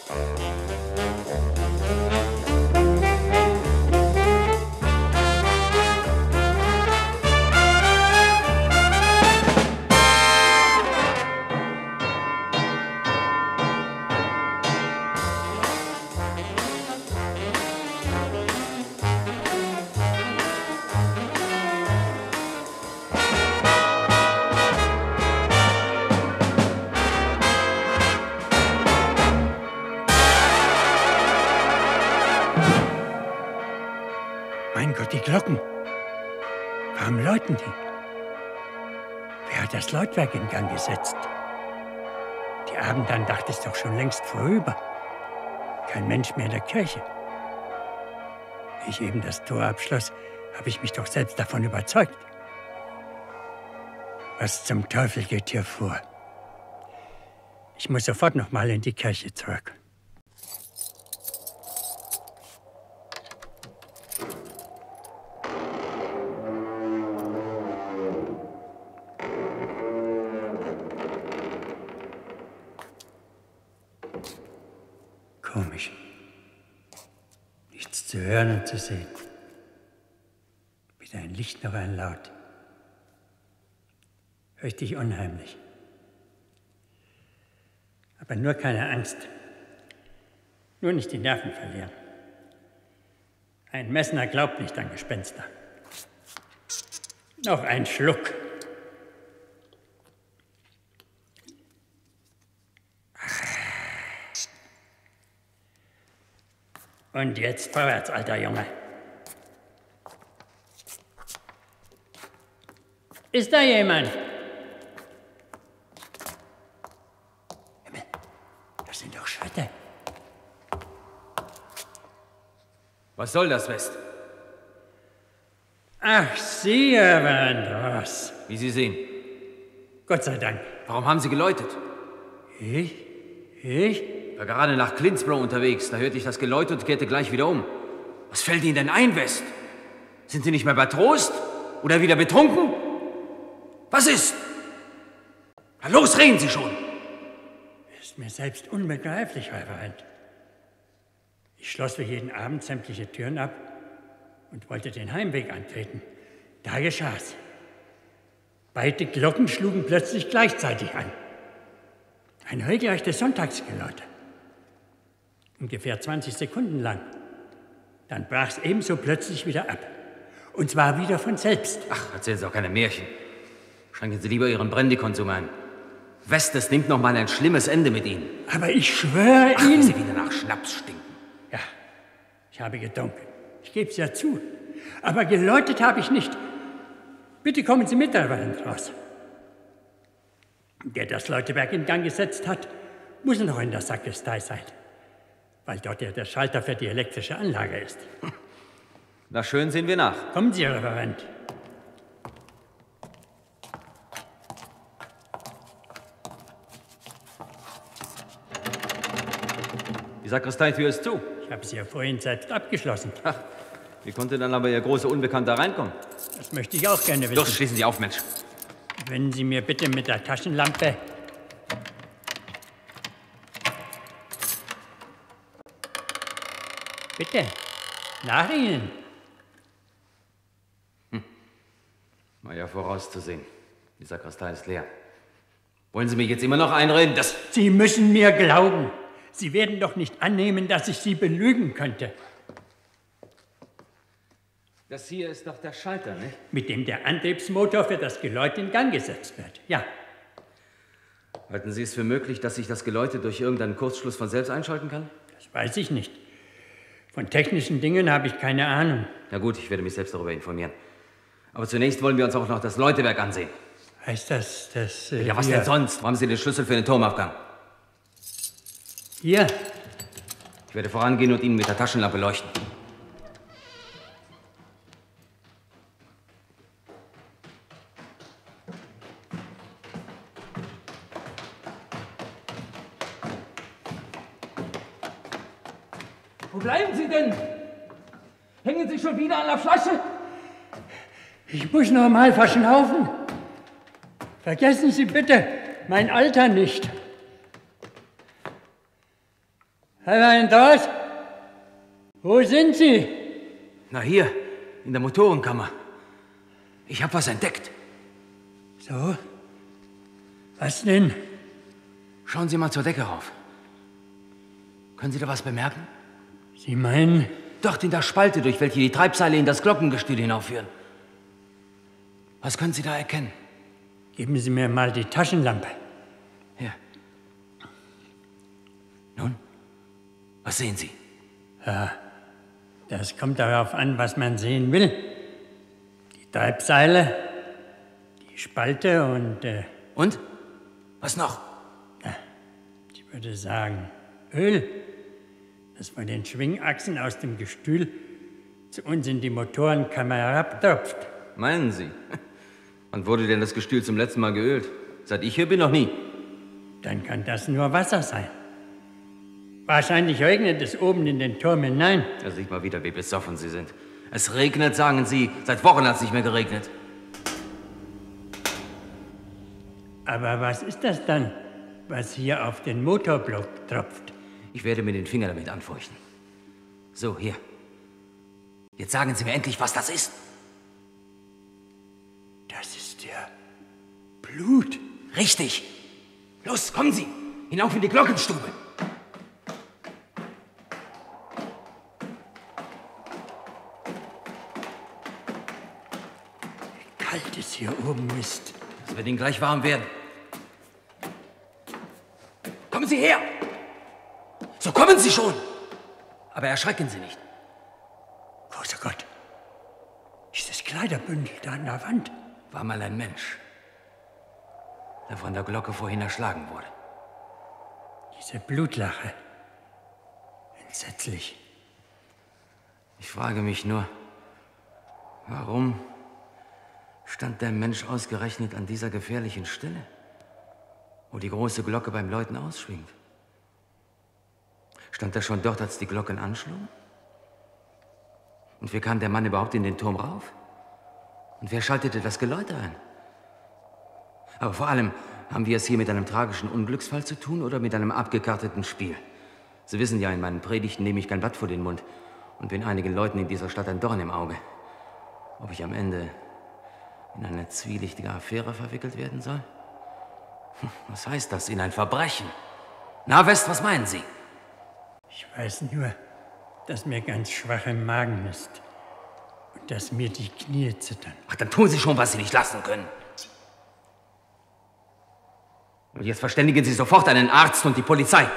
Mein Gott, die Glocken. Warum läuten die? Wer hat das Läutwerk in Gang gesetzt? Die Abendandacht ist doch schon längst vorüber. Kein Mensch mehr in der Kirche. Wie ich eben das Tor abschloss, habe ich mich doch selbst davon überzeugt. Was zum Teufel geht hier vor? Ich muss sofort noch mal in die Kirche zurück. Komisch. Nichts zu hören und zu sehen. Weder ein Licht noch ein Laut. Richtig unheimlich. Aber nur keine Angst. Nur nicht die Nerven verlieren. Ein Messner glaubt nicht an Gespenster. Noch ein Schluck. Und jetzt vorwärts, alter Junge. Ist da jemand? Das sind doch Schritte. Was soll das, West? Ach, Sie, Herr Vandross. Wie Sie sehen. Gott sei Dank. Warum haben Sie geläutet? Ich? Ich war gerade nach Clinsborough unterwegs. Da hörte ich das Geläute und kehrte gleich wieder um. Was fällt Ihnen denn ein, West? Sind Sie nicht mehr bei Trost? Oder wieder betrunken? Was ist? Na los, reden Sie schon! Ist mir selbst unbegreiflich, Reverend. Ich schloss wie jeden Abend sämtliche Türen ab und wollte den Heimweg antreten. Da geschah's. Beide Glocken schlugen plötzlich gleichzeitig an. Ein regelrechtes Sonntagsgeläute. Ungefähr 20 Sekunden lang. Dann brach's ebenso plötzlich wieder ab. Und zwar wieder von selbst. Ach, erzählen Sie auch keine Märchen. Schränken Sie lieber Ihren Brandy-Konsum ein. West, es nimmt noch mal ein schlimmes Ende mit Ihnen. Aber ich schwöre Ihnen... Wie Sie wieder nach Schnaps stinken. Ja, ich habe getrunken. Ich gebe es ja zu. Aber geläutet habe ich nicht. Bitte kommen Sie mit, Herr Vandross. Der das Läutewerk in Gang gesetzt hat, muss noch in der Sakristei sein. Weil dort ja der Schalter für die elektrische Anlage ist. Na schön, sehen wir nach. Kommen Sie, Reverend. Die Sakristeitür ist zu. Ich habe sie ja vorhin selbst abgeschlossen. Ach, wie konnte dann aber Ihr großer Unbekannter reinkommen? Das möchte ich auch gerne wissen. Los, schließen Sie auf, Mensch. Wenn Sie mir bitte mit der Taschenlampe... Bitte, nach Ihnen. War ja vorauszusehen. Die Sakristei ist leer. Wollen Sie mich jetzt immer noch einreden, dass... Sie müssen mir glauben. Sie werden doch nicht annehmen, dass ich Sie belügen könnte. Das hier ist doch der Schalter, nicht? Mit dem der Antriebsmotor für das Geläut in Gang gesetzt wird, ja. Halten Sie es für möglich, dass sich das Geläute durch irgendeinen Kurzschluss von selbst einschalten kann? Das weiß ich nicht. Von technischen Dingen habe ich keine Ahnung. Na gut, ich werde mich selbst darüber informieren. Aber zunächst wollen wir uns auch noch das Läutewerk ansehen. Heißt das, dass... Ja, was denn sonst? Wo haben Sie den Schlüssel für den Turmaufgang? Hier. Ich werde vorangehen und Ihnen mit der Taschenlampe leuchten. Wo bleiben Sie denn? Hängen Sie schon wieder an der Flasche? Ich muss noch mal verschnaufen. Vergessen Sie bitte mein Alter nicht. Herr Weindorf, wo sind Sie? Na hier, in der Motorenkammer. Ich habe was entdeckt. So? Was denn? Schauen Sie mal zur Decke rauf. Können Sie da was bemerken? Sie meinen? Dort in der Spalte, durch welche die Treibseile in das Glockengestühl hinaufführen. Was können Sie da erkennen? Geben Sie mir mal die Taschenlampe. Hier. Nun, was sehen Sie? Ja, das kommt darauf an, was man sehen will. Die Treibseile, die Spalte und... Und? Was noch? Ich würde sagen, Öl, das von den Schwingachsen aus dem Gestühl zu uns in die Motorenkammer herabtropft. Meinen Sie? Wann wurde denn das Gestühl zum letzten Mal geölt? Seit ich hier bin, noch nie. Dann kann das nur Wasser sein. Wahrscheinlich regnet es oben in den Turm hinein. Da sieht mal wieder, wie besoffen Sie sind. Es regnet, sagen Sie. Seit Wochen hat es nicht mehr geregnet. Aber was ist das dann, was hier auf den Motorblock tropft? Ich werde mir den Finger damit anfeuchten. So, hier. Jetzt sagen Sie mir endlich, was das ist. Das ist ja Blut. Richtig. Los, kommen Sie. Hinauf in die Glockenstube. Wie kalt es hier oben ist. Es wird Ihnen gleich warm werden. Kommen Sie her! So kommen Sie schon! Aber erschrecken Sie nicht. Großer Gott, dieses Kleiderbündel da an der Wand. War mal ein Mensch, der von der Glocke vorhin erschlagen wurde. Diese Blutlache. Entsetzlich. Ich frage mich nur, warum stand der Mensch ausgerechnet an dieser gefährlichen Stelle, wo die große Glocke beim Läuten ausschwingt? Stand er schon dort, als die Glocken anschlugen? Und wie kam der Mann überhaupt in den Turm rauf? Und wer schaltete das Geläute ein? Aber vor allem, haben wir es hier mit einem tragischen Unglücksfall zu tun oder mit einem abgekarteten Spiel? Sie wissen ja, in meinen Predigten nehme ich kein Blatt vor den Mund und bin einigen Leuten in dieser Stadt ein Dorn im Auge. Ob ich am Ende in eine zwielichtige Affäre verwickelt werden soll? Was heißt das, in ein Verbrechen? Na, West, was meinen Sie? Ich weiß nur, dass mir ganz schwach im Magen ist und dass mir die Knie zittern. Ach, dann tun Sie schon, was Sie nicht lassen können. Und jetzt verständigen Sie sofort einen Arzt und die Polizei.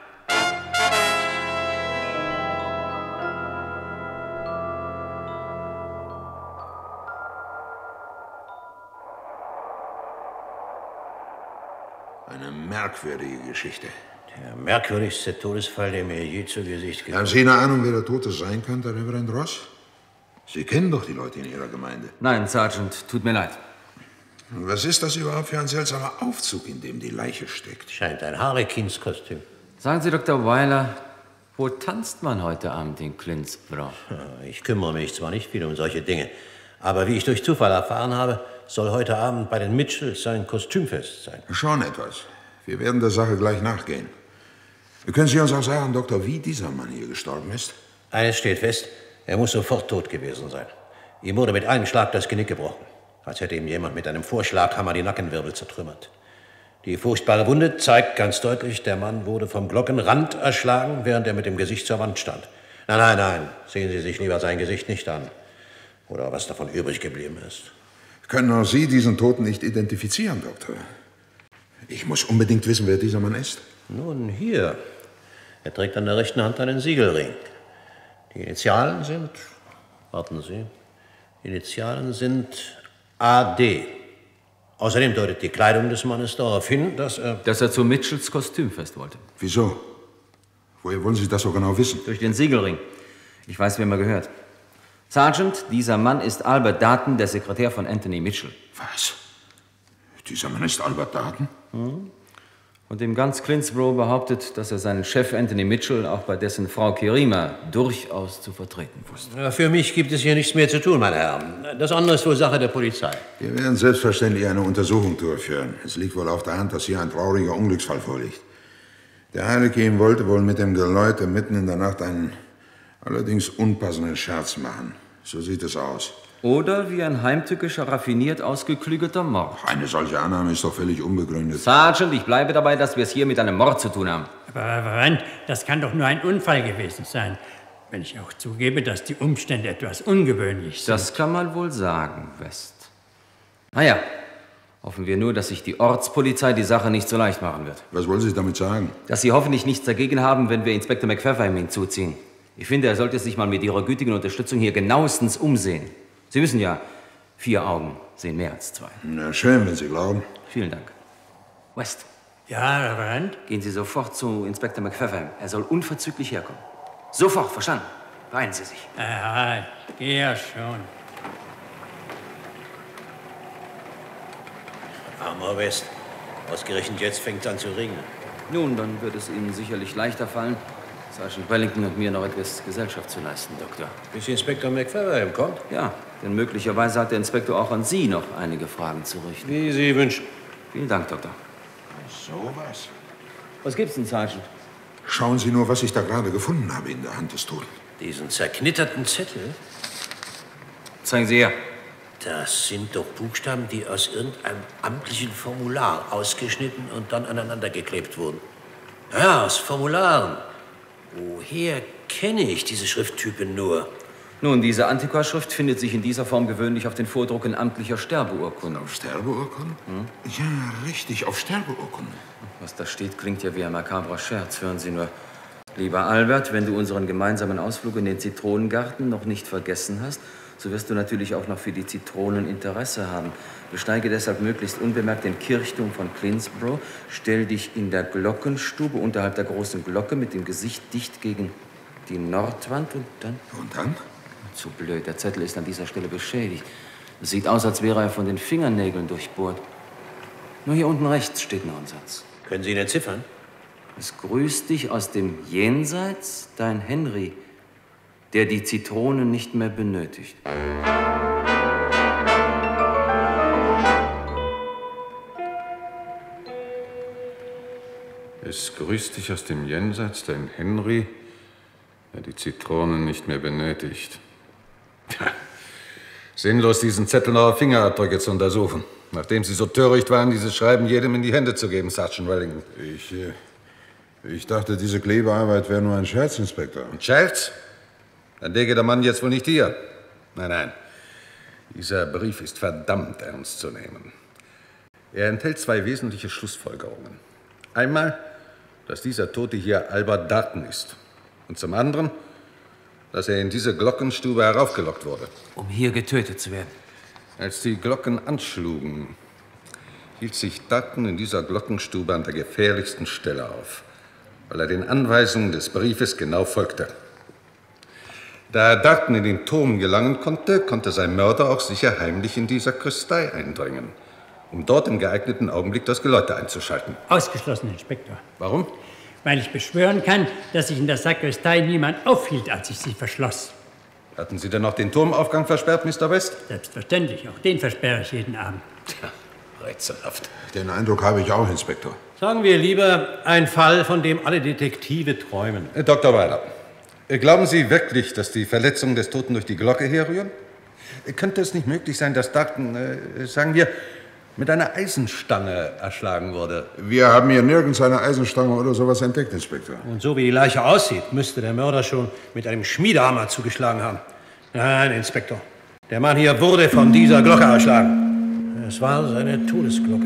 Eine merkwürdige Geschichte. Der merkwürdigste Todesfall, der mir je zu Gesicht gekommen Haben Sie eine Ahnung, wer der Tote sein könnte, Reverend Ross? Sie kennen doch die Leute in Ihrer Gemeinde. Nein, Sergeant, tut mir leid. Was ist das überhaupt für ein seltsamer Aufzug, in dem die Leiche steckt? Scheint ein Harlekinskostüm. Sagen Sie, Dr. Weiler, wo tanzt man heute Abend in Clinsborough? Ich kümmere mich zwar nicht viel um solche Dinge, aber wie ich durch Zufall erfahren habe, soll heute Abend bei den Mitchells ein Kostümfest sein. Schon etwas. Wir werden der Sache gleich nachgehen. Können Sie uns auch sagen, Doktor, wie dieser Mann hier gestorben ist? Eines steht fest, er muss sofort tot gewesen sein. Ihm wurde mit einem Schlag das Genick gebrochen, als hätte ihm jemand mit einem Vorschlaghammer die Nackenwirbel zertrümmert. Die furchtbare Wunde zeigt ganz deutlich, der Mann wurde vom Glockenrand erschlagen, während er mit dem Gesicht zur Wand stand. Nein, nein, nein, sehen Sie sich lieber sein Gesicht nicht an. Oder was davon übrig geblieben ist. Können auch Sie diesen Toten nicht identifizieren, Doktor? Ich muss unbedingt wissen, wer dieser Mann ist. Nun, hier. Er trägt an der rechten Hand einen Siegelring. Die Initialen sind... Warten Sie. Die Initialen sind AD. Außerdem deutet die Kleidung des Mannes darauf hin, dass er zu Mitchells Kostümfest wollte. Wieso? Woher wollen Sie das so genau wissen? Durch den Siegelring. Ich weiß, wem er gehört. Sergeant, dieser Mann ist Albert Darton, der Sekretär von Anthony Mitchell. Was? Dieser Mann ist Albert Darton? Und im ganz Clinsborough behauptet, dass er seinen Chef Anthony Mitchell auch bei dessen Frau Kirima durchaus zu vertreten wusste. Für mich gibt es hier nichts mehr zu tun, meine Herren. Das andere ist wohl Sache der Polizei. Wir werden selbstverständlich eine Untersuchung durchführen. Es liegt wohl auf der Hand, dass hier ein trauriger Unglücksfall vorliegt. Der Heilige ihm wollte wohl mit dem Geläute mitten in der Nacht einen allerdings unpassenden Scherz machen. So sieht es aus. Oder wie ein heimtückischer, raffiniert ausgeklügelter Mord. Eine solche Annahme ist doch völlig unbegründet. Sergeant, ich bleibe dabei, dass wir es hier mit einem Mord zu tun haben. Aber Reverend, das kann doch nur ein Unfall gewesen sein. Wenn ich auch zugebe, dass die Umstände etwas ungewöhnlich sind. Das kann man wohl sagen, West. Naja, hoffen wir nur, dass sich die Ortspolizei die Sache nicht so leicht machen wird. Was wollen Sie damit sagen? Dass Sie hoffentlich nichts dagegen haben, wenn wir Inspektor McPfeffer hinzuziehen. Ich finde, er sollte sich mal mit Ihrer gütigen Unterstützung hier genauestens umsehen. Sie wissen ja, 4 Augen sehen mehr als 2. Na schön, wenn Sie glauben. Vielen Dank. West, Ja, Reverend? gehen Sie sofort zu Inspektor McPfeffer. Er soll unverzüglich herkommen. Sofort, verstanden? Beeilen Sie sich. Aha, ich gehe ja schon. Armer West. Ausgerechnet jetzt fängt es an zu regnen. Nun, dann wird es Ihnen sicherlich leichter fallen, Sergeant Wellington und mir noch etwas Gesellschaft zu leisten, Doktor. Bis Inspektor McPfeffer kommt? Ja, denn möglicherweise hat der Inspektor auch an Sie noch einige Fragen zu richten. Wie Sie wünschen. Vielen Dank, Doktor. So was. Was gibt's denn, Sergeant? Schauen Sie nur, was ich da gerade gefunden habe in der Hand des Toten. Diesen zerknitterten Zettel? Zeigen Sie her. Das sind doch Buchstaben, die aus irgendeinem amtlichen Formular ausgeschnitten und dann aneinander geklebt wurden. Ja, aus Formularen. Woher kenne ich diese Schrifttypen nur? Nun, diese Antiquarschrift findet sich in dieser Form gewöhnlich auf den Vordrucken amtlicher Sterbeurkunden. Auf Sterbeurkunden? Ja, richtig, auf Sterbeurkunden. Was da steht, klingt ja wie ein makabrer Scherz. Hören Sie nur. Lieber Albert, wenn du unseren gemeinsamen Ausflug in den Zitronengarten noch nicht vergessen hast, so wirst du natürlich auch noch für die Zitronen Interesse haben. Besteige deshalb möglichst unbemerkt den Kirchturm von Clinsborough, stell dich in der Glockenstube unterhalb der großen Glocke mit dem Gesicht dicht gegen die Nordwand und dann... Und dann? Zu blöd, der Zettel ist an dieser Stelle beschädigt. Es sieht aus, als wäre er von den Fingernägeln durchbohrt. Nur hier unten rechts steht noch ein Satz. Können Sie ihn entziffern? Es grüßt dich aus dem Jenseits, dein Henry, der die Zitronen nicht mehr benötigt. Es grüßt dich aus dem Jenseits, dein Henry, der die Zitronen nicht mehr benötigt. Tja, sinnlos, diesen Zettel eurer Fingerabdrücke zu untersuchen. Nachdem Sie so töricht waren, dieses Schreiben jedem in die Hände zu geben, Sergeant Wellington. Ich dachte, diese Klebearbeit wäre nur ein Scherz, Inspektor. Ein Scherz? Dann läge der Mann jetzt wohl nicht hier. Nein, nein. Dieser Brief ist verdammt ernst zu nehmen. Er enthält 2 wesentliche Schlussfolgerungen. Einmal, dass dieser Tote hier Albert Darton ist. Und zum anderen, dass er in diese Glockenstube heraufgelockt wurde. Um hier getötet zu werden. Als die Glocken anschlugen, hielt sich Darton in dieser Glockenstube an der gefährlichsten Stelle auf, weil er den Anweisungen des Briefes genau folgte. Da Darton in den Turm gelangen konnte, konnte sein Mörder auch sicher heimlich in die Sakristei eindringen, um dort im geeigneten Augenblick das Geläute einzuschalten. Ausgeschlossen, Inspektor. Warum? Weil ich beschwören kann, dass sich in der Sakristei niemand aufhielt, als ich sie verschloss. Hatten Sie denn noch den Turmaufgang versperrt, Mr. West? Selbstverständlich, auch den versperre ich jeden Abend. Tja, rätselhaft. Den Eindruck habe ich auch, Inspektor. Sagen wir lieber, ein Fall, von dem alle Detektive träumen. Dr. Weiler, glauben Sie wirklich, dass die Verletzungen des Toten durch die Glocke herrühren? Könnte es nicht möglich sein, dass Darton, sagen wir, mit einer Eisenstange erschlagen wurde? Wir haben hier nirgends eine Eisenstange oder sowas entdeckt, Inspektor. Und so wie die Leiche aussieht, müsste der Mörder schon mit einem Schmiedehammer zugeschlagen haben. Nein, Inspektor. Der Mann hier wurde von dieser Glocke erschlagen. Es war seine Todesglocke.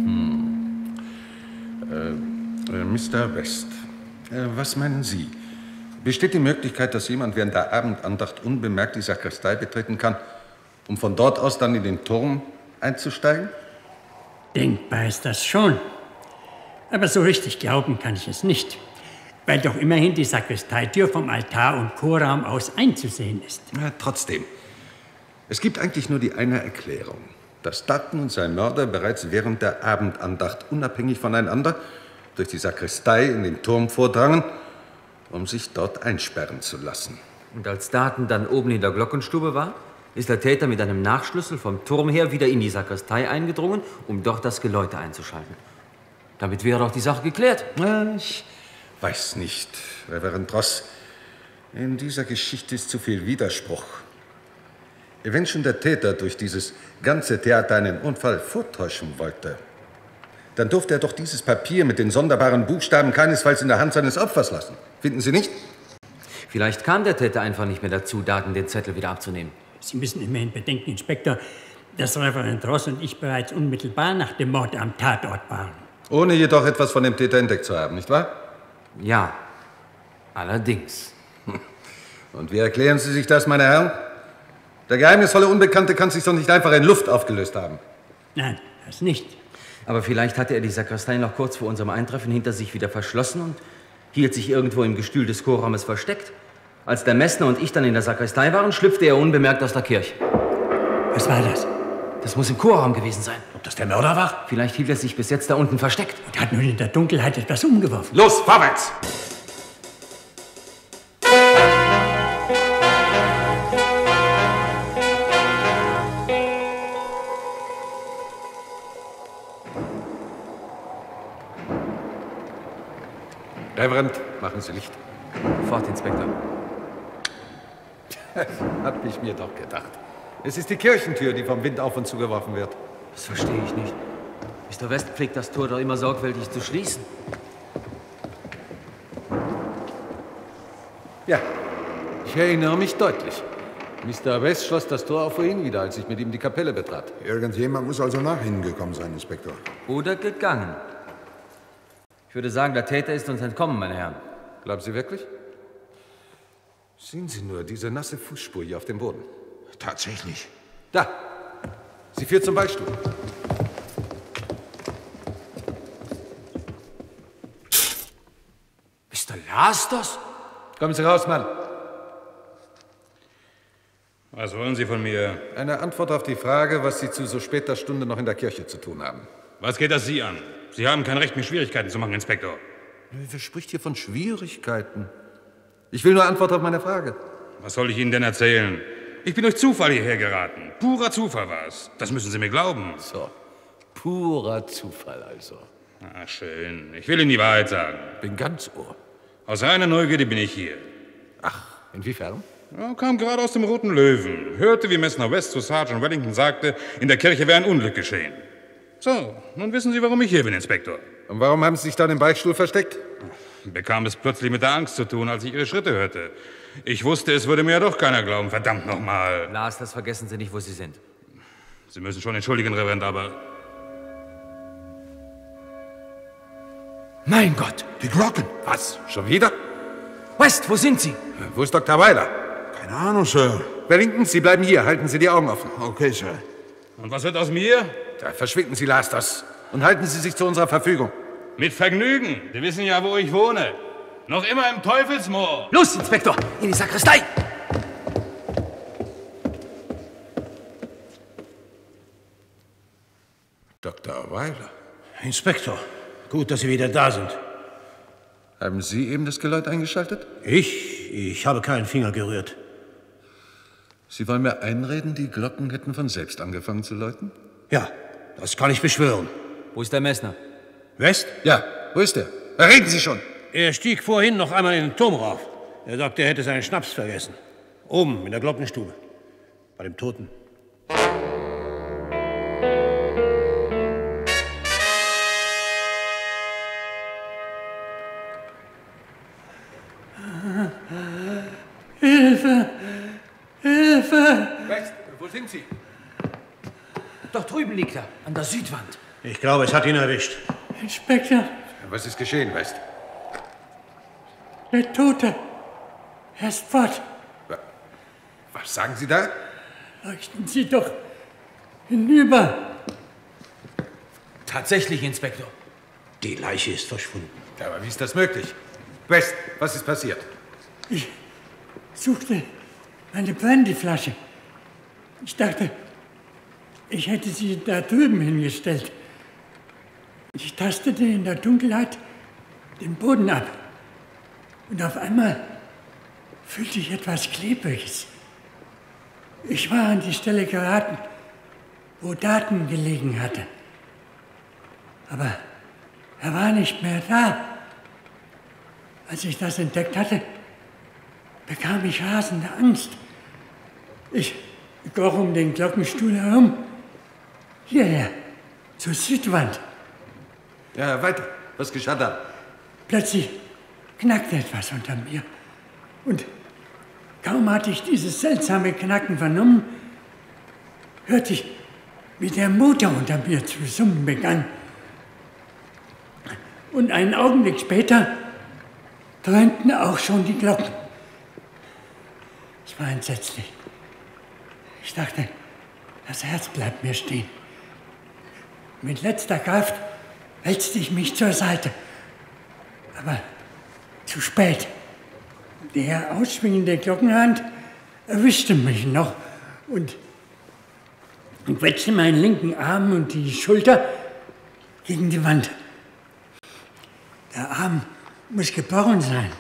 Mr. West, was meinen Sie? Besteht die Möglichkeit, dass jemand während der Abendandacht unbemerkt die Sakristei betreten kann, um von dort aus dann in den Turm einzusteigen? Denkbar ist das schon. Aber so richtig glauben kann ich es nicht. Weil doch immerhin die Sakristeitür vom Altar und Chorraum aus einzusehen ist. Ja, trotzdem. Es gibt eigentlich nur die eine Erklärung, dass Darton und sein Mörder bereits während der Abendandacht unabhängig voneinander durch die Sakristei in den Turm vordrangen, um sich dort einsperren zu lassen. Und als Darton dann oben in der Glockenstube war, ist der Täter mit einem Nachschlüssel vom Turm her wieder in die Sakristei eingedrungen, um dort das Geläute einzuschalten. Damit wäre doch die Sache geklärt. Weiß nicht, Reverend Ross. In dieser Geschichte ist zu viel Widerspruch. Wenn schon der Täter durch dieses ganze Theater einen Unfall vortäuschen wollte, dann durfte er doch dieses Papier mit den sonderbaren Buchstaben keinesfalls in der Hand seines Opfers lassen. Finden Sie nicht? Vielleicht kam der Täter einfach nicht mehr dazu, Daten den Zettel wieder abzunehmen. Sie müssen immerhin bedenken, Inspektor, dass Reverend Ross und ich bereits unmittelbar nach dem Mord am Tatort waren. Ohne jedoch etwas von dem Täter entdeckt zu haben, nicht wahr? Ja, allerdings. Und wie erklären Sie sich das, meine Herren? Der geheimnisvolle Unbekannte kann sich doch nicht einfach in Luft aufgelöst haben. Nein, das nicht. Aber vielleicht hatte er die Sakristei noch kurz vor unserem Eintreffen hinter sich wieder verschlossen und hielt sich irgendwo im Gestühl des Chorraumes versteckt. Als der Messner und ich dann in der Sakristei waren, schlüpfte er unbemerkt aus der Kirche. Was war das? Das muss im Chorraum gewesen sein. Ob das der Mörder war? Vielleicht hielt er sich bis jetzt da unten versteckt. Und hat nun in der Dunkelheit etwas umgeworfen. Los, vorwärts! Reverend, machen Sie Licht. Fort, Inspektor. Hab ich mir doch gedacht. Es ist die Kirchentür, die vom Wind auf und zugeworfen wird. Das verstehe ich nicht. Mr. West pflegt das Tor doch immer sorgfältig zu schließen. Ja, ich erinnere mich deutlich. Mr. West schloss das Tor auch vorhin wieder, als ich mit ihm die Kapelle betrat. Irgendjemand muss also nach Ihnen gekommen sein, Inspektor. Oder gegangen. Ich würde sagen, der Täter ist uns entkommen, meine Herren. Glauben Sie wirklich? Sehen Sie nur diese nasse Fußspur hier auf dem Boden. Tatsächlich. Da! Sie führt zum Beichtstuhl. Mr. Lastos? Kommen Sie raus, Mann. Was wollen Sie von mir? Eine Antwort auf die Frage, was Sie zu so später Stunde noch in der Kirche zu tun haben. Was geht das Sie an? Sie haben kein Recht, mir Schwierigkeiten zu machen, Inspektor. Wer spricht hier von Schwierigkeiten? Ich will nur Antwort auf meine Frage. Was soll ich Ihnen denn erzählen? Ich bin durch Zufall hierher geraten. Purer Zufall war es. Das müssen Sie mir glauben. So, purer Zufall also. Ah, schön. Ich will Ihnen die Wahrheit sagen. Bin ganz Ohr. Aus reiner Neugierde bin ich hier. Ach, inwiefern? Ja, kam gerade aus dem Roten Löwen. Hörte, wie Messner West zu Sergeant Wellington sagte, in der Kirche wäre ein Unglück geschehen. So, nun wissen Sie, warum ich hier bin, Inspektor. Und warum haben Sie sich dann im Beichtstuhl versteckt? Bekam es plötzlich mit der Angst zu tun, als ich Ihre Schritte hörte. Ich wusste, es würde mir ja doch keiner glauben, verdammt nochmal. Lars, das vergessen Sie nicht, wo Sie sind. Sie müssen schon entschuldigen, Reverend, aber... Mein Gott! Die Glocken. Was? Schon wieder? West, wo sind Sie? Wo ist Dr. Weiler? Keine Ahnung, Sir. Wellington, Sie bleiben hier. Halten Sie die Augen offen. Okay, Sir. Und was wird aus mir? Da verschwinden Sie, Lastos. Und halten Sie sich zu unserer Verfügung. Mit Vergnügen. Sie wissen ja, wo ich wohne. Noch immer im Teufelsmoor. Los, Inspektor, in die Sakristei! Dr. Weiler. Inspektor, gut, dass Sie wieder da sind. Haben Sie eben das Geläut eingeschaltet? Ich habe keinen Finger gerührt. Sie wollen mir einreden, die Glocken hätten von selbst angefangen zu läuten? Ja, das kann ich beschwören. Wo ist der Messner? West? Ja, wo ist er? Reden Sie schon! Er stieg vorhin noch einmal in den Turm rauf. Er sagte, er hätte seinen Schnaps vergessen. Oben in der Glockenstube. Bei dem Toten. Hilfe! Hilfe! West, wo sind Sie? Doch drüben liegt er, an der Südwand. Ich glaube, es hat ihn erwischt. Inspektor, Was ist geschehen, West? der Tote. Er ist fort. Was sagen Sie da? Leuchten Sie doch hinüber. Tatsächlich, Inspektor. Die Leiche ist verschwunden. Ja, aber wie ist das möglich? West, was ist passiert? Ich suchte meine Brandyflasche. Ich dachte, ich hätte sie da drüben hingestellt. Ich tastete in der Dunkelheit den Boden ab. Und auf einmal fühlte ich etwas Klebriges. Ich war an die Stelle geraten, wo Daten gelegen hatte. Aber er war nicht mehr da. Als ich das entdeckt hatte, bekam ich rasende Angst. Ich kroch um den Glockenstuhl herum, hierher, zur Südwand. Ja, weiter. Was geschah da? Plötzlich knackte etwas unter mir. Und kaum hatte ich dieses seltsame Knacken vernommen, hörte ich, wie der Motor unter mir zu summen begann. Und einen Augenblick später dröhnten auch schon die Glocken. Es war entsetzlich. Ich dachte, das Herz bleibt mir stehen. Mit letzter Kraft wälzte ich mich zur Seite. Aber zu spät. Der ausschwingende Glockenhand erwischte mich noch und quetschte meinen linken Arm und die Schulter gegen die Wand. Der Arm muss gebrochen sein.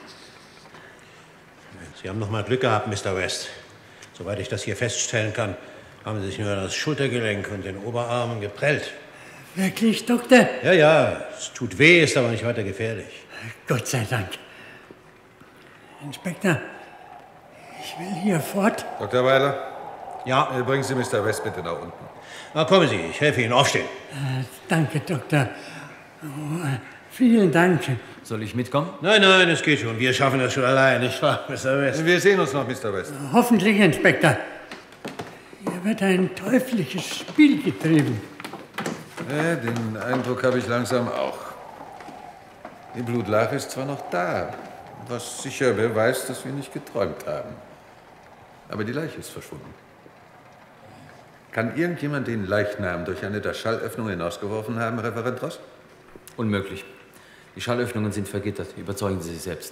Sie haben noch mal Glück gehabt, Mr. West. Soweit ich das hier feststellen kann, haben Sie sich nur das Schultergelenk und den Oberarm geprellt. Wirklich, Doktor? Ja, ja, es tut weh, ist aber nicht weiter gefährlich. Gott sei Dank. Inspektor, ich will hier fort. Dr. Weiler? Ja? Bringen Sie Mr. West bitte nach unten. Na, kommen Sie, ich helfe Ihnen aufstehen. Danke, Doktor. Oh, vielen Dank. Soll ich mitkommen? Nein, nein, es geht schon. Wir schaffen das schon allein, nicht wahr, Mr. West? Wir sehen uns noch, Mr. West. Hoffentlich, Inspektor. Hier wird ein teuflisches Spiel getrieben. Ja, den Eindruck habe ich langsam auch. Die Blutlache ist zwar noch da, was sicher beweist, dass wir nicht geträumt haben. Aber die Leiche ist verschwunden. Kann irgendjemand den Leichnam durch eine der Schallöffnungen hinausgeworfen haben, Referent Ross? Unmöglich. Die Schallöffnungen sind vergittert. Überzeugen Sie sich selbst.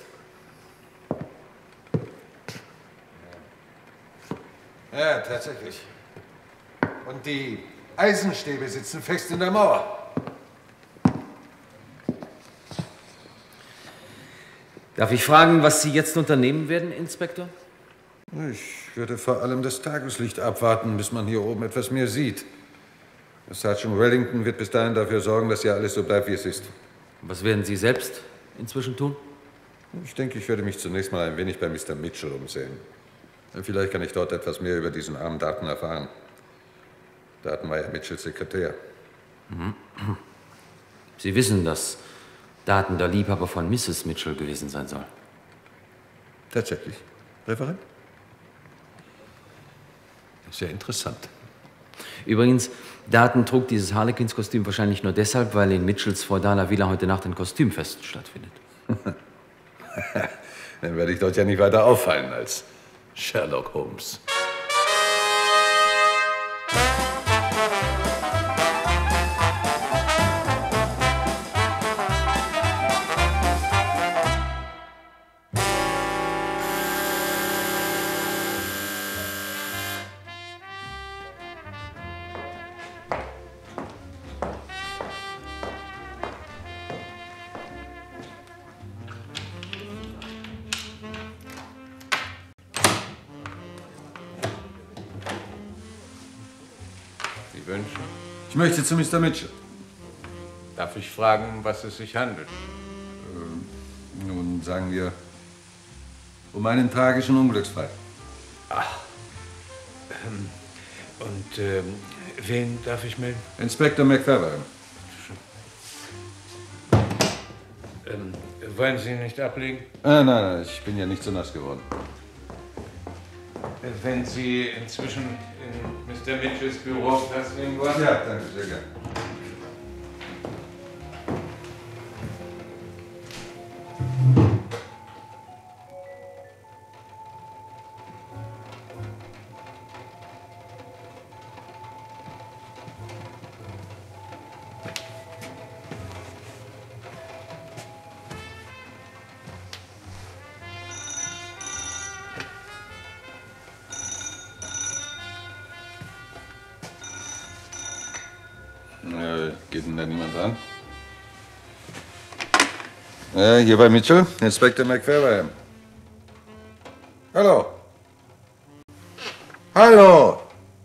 Ja, tatsächlich. Und die Eisenstäbe sitzen fest in der Mauer. Darf ich fragen, was Sie jetzt unternehmen werden, Inspektor? Ich würde vor allem das Tageslicht abwarten, bis man hier oben etwas mehr sieht. Sergeant Wellington wird bis dahin dafür sorgen, dass hier alles so bleibt, wie es ist. Was werden Sie selbst inzwischen tun? Ich denke, ich werde mich zunächst mal ein wenig bei Mr. Mitchell umsehen. Vielleicht kann ich dort etwas mehr über diesen armen Darton erfahren. Darton war ja Mitchells Sekretär. Sie wissen, dass Darton der Liebhaber von Mrs. Mitchell gewesen sein soll. Tatsächlich. Referent? Sehr interessant. Übrigens, Darton trug dieses Harlequins-Kostüm wahrscheinlich nur deshalb, weil in Mitchells feudaler Villa heute Nacht ein Kostümfest stattfindet. Dann werde ich dort ja nicht weiter auffallen als Sherlock Holmes. Ich möchte zu Mr. Mitchell. Darf ich fragen, was es sich handelt? Nun, sagen wir, um einen tragischen Unglücksfall. Ach. Wen darf ich melden? Inspektor McFarlane. Wollen Sie nicht ablegen? Nein, ich bin ja nicht so nass geworden. Wenn Sie inzwischen in Mr. Mitchells Büro Platz nehmen wollen? Ja, danke, sehr gern. Geht denn da niemand an? Ja, hier bei Mitchell, Inspektor McFarlane. Hallo. Hallo.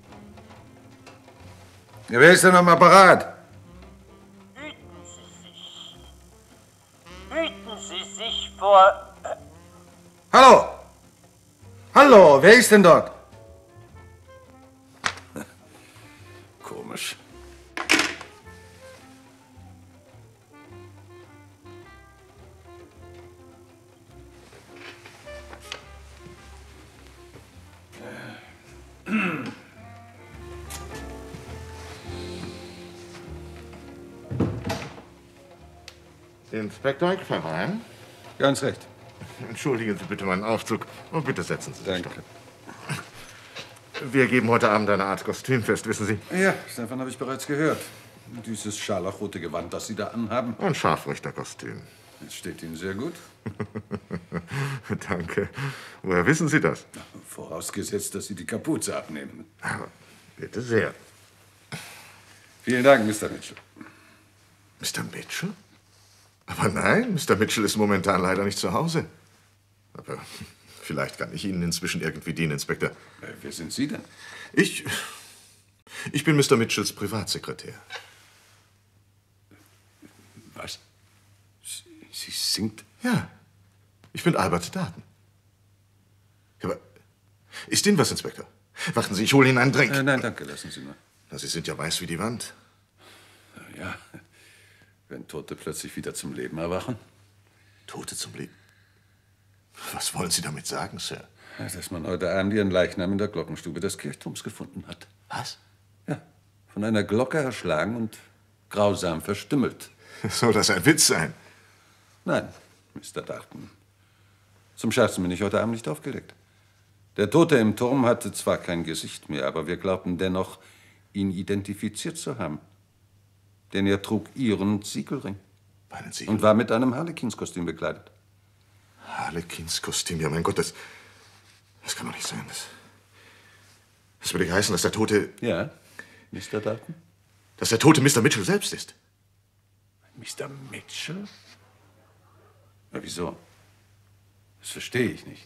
Ja, wer ist denn am Apparat? Hüten Sie sich. Hüten Sie sich vor... Hallo! Hallo, wer ist denn dort? Komisch. Inspektor McFarlane? Ganz recht. Entschuldigen Sie bitte meinen Aufzug und bitte setzen Sie sich. Danke. Wir geben heute Abend eine Art Kostümfest, wissen Sie? Ja, davon habe ich bereits gehört. Dieses scharlachrote Gewand, das Sie da anhaben. Ein Scharfrichterkostüm. Es steht Ihnen sehr gut. Danke. Woher wissen Sie das? Vorausgesetzt, dass Sie die Kapuze abnehmen. Bitte sehr. Vielen Dank, Mr. Mitchell. Mr. Mitchell? Aber nein, Mr. Mitchell ist momentan leider nicht zu Hause. Aber vielleicht kann ich Ihnen inzwischen irgendwie dienen, Inspektor. Wer sind Sie denn? Ich bin Mr. Mitchells Privatsekretär. Was? Sie sind... Ja, ich bin Albert Darden. Aber ist Ihnen was, Inspektor? Warten Sie, ich hole Ihnen einen Drink. Nein, danke, lassen Sie mal. Na, Sie sind ja weiß wie die Wand. Ja, wenn Tote plötzlich wieder zum Leben erwachen. Tote zum Leben? Was wollen Sie damit sagen, Sir? Dass man heute Abend Ihren Leichnam in der Glockenstube des Kirchturms gefunden hat. Was? Ja, von einer Glocke erschlagen und grausam verstümmelt. Soll das ein Witz sein? Nein, Mr. Darton. Zum Scherzen bin ich heute Abend nicht aufgelegt. Der Tote im Turm hatte zwar kein Gesicht mehr, aber wir glaubten dennoch, ihn identifiziert zu haben. Denn er trug Ihren Siegelring. Meinen Siegelring? Und war mit einem Harlekinskostüm bekleidet. Harlekinskostüm? Ja, mein Gott, das kann doch nicht sein. Das würde heißen, dass der Tote... Ja, Mr. Darton? Dass der Tote Mr. Mitchell selbst ist. Mr. Mitchell? Ja, wieso? Das verstehe ich nicht.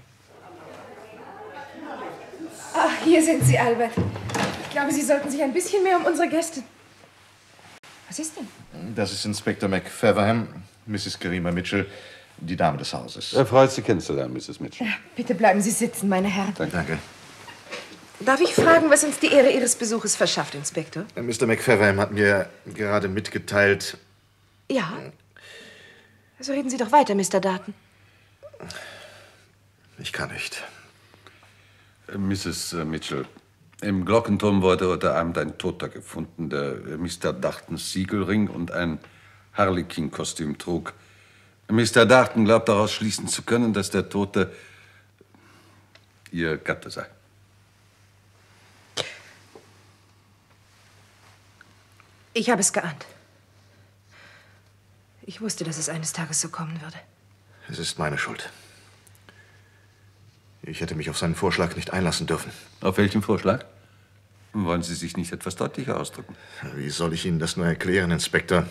Ach, hier sind Sie, Albert. Ich glaube, Sie sollten sich ein bisschen mehr um unsere Gäste... Was ist denn? Das ist Inspektor McFarlane, Mrs. Karima Mitchell, die Dame des Hauses. Er freut sich kennenzulernen, Mrs. Mitchell. Bitte bleiben Sie sitzen, meine Herren. Danke. Darf ich fragen, was uns die Ehre Ihres Besuches verschafft, Inspektor? Mr. McFarlane hat mir gerade mitgeteilt... Ja? So reden Sie doch weiter, Mr. Darton. Ich kann nicht. Mrs. Mitchell, im Glockenturm wurde heute Abend ein Toter gefunden, der Mr. Dartons Siegelring und ein Harlekin-Kostüm trug. Mr. Darton glaubt daraus schließen zu können, dass der Tote Ihr Gatte sei. Ich habe es geahnt. Ich wusste, dass es eines Tages so kommen würde. Es ist meine Schuld. Ich hätte mich auf seinen Vorschlag nicht einlassen dürfen. Auf welchen Vorschlag? Wollen Sie sich nicht etwas deutlicher ausdrücken? Wie soll ich Ihnen das nur erklären, Inspektor?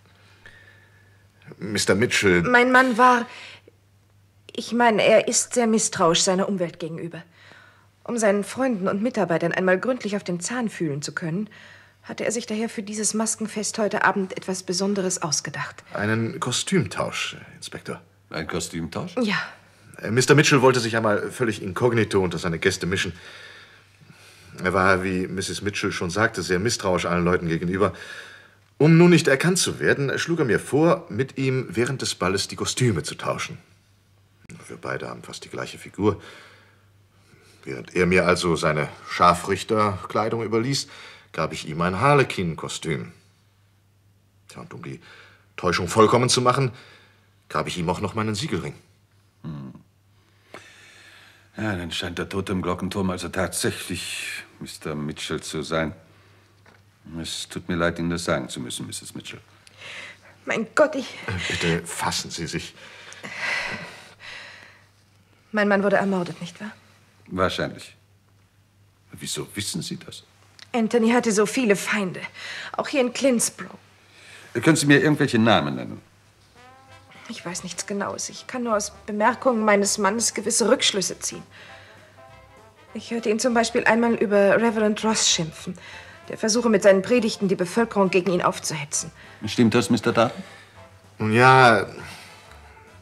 Mr. Mitchell... Mein Mann war... Ich meine, er ist sehr misstrauisch seiner Umwelt gegenüber. Um seinen Freunden und Mitarbeitern einmal gründlich auf den Zahn fühlen zu können, hatte er sich daher für dieses Maskenfest heute Abend etwas Besonderes ausgedacht. Einen Kostümtausch, Inspektor. Ein Kostümtausch? Ja. Mr. Mitchell wollte sich einmal völlig inkognito unter seine Gäste mischen. Er war, wie Mrs. Mitchell schon sagte, sehr misstrauisch allen Leuten gegenüber. Um nun nicht erkannt zu werden, schlug er mir vor, mit ihm während des Balles die Kostüme zu tauschen. Wir beide haben fast die gleiche Figur. Während er mir also seine Scharfrichterkleidung überließ, gab ich ihm ein Harlekin-Kostüm. Ja, und um die Täuschung vollkommen zu machen, gab ich ihm auch noch meinen Siegelring. Ja, dann scheint der Tote im Glockenturm also tatsächlich Mr. Mitchell zu sein. Es tut mir leid, Ihnen das sagen zu müssen, Mrs. Mitchell. Mein Gott, ich... Bitte fassen Sie sich. Mein Mann wurde ermordet, nicht wahr? Wahrscheinlich. Wieso wissen Sie das? Anthony hatte so viele Feinde. Auch hier in Clinsborough. Können Sie mir irgendwelche Namen nennen? Ich weiß nichts Genaues. Ich kann nur aus Bemerkungen meines Mannes gewisse Rückschlüsse ziehen. Ich hörte ihn zum Beispiel einmal über Reverend Ross schimpfen, der versuche mit seinen Predigten die Bevölkerung gegen ihn aufzuhetzen. Stimmt das, Mr. Darton? Nun ja,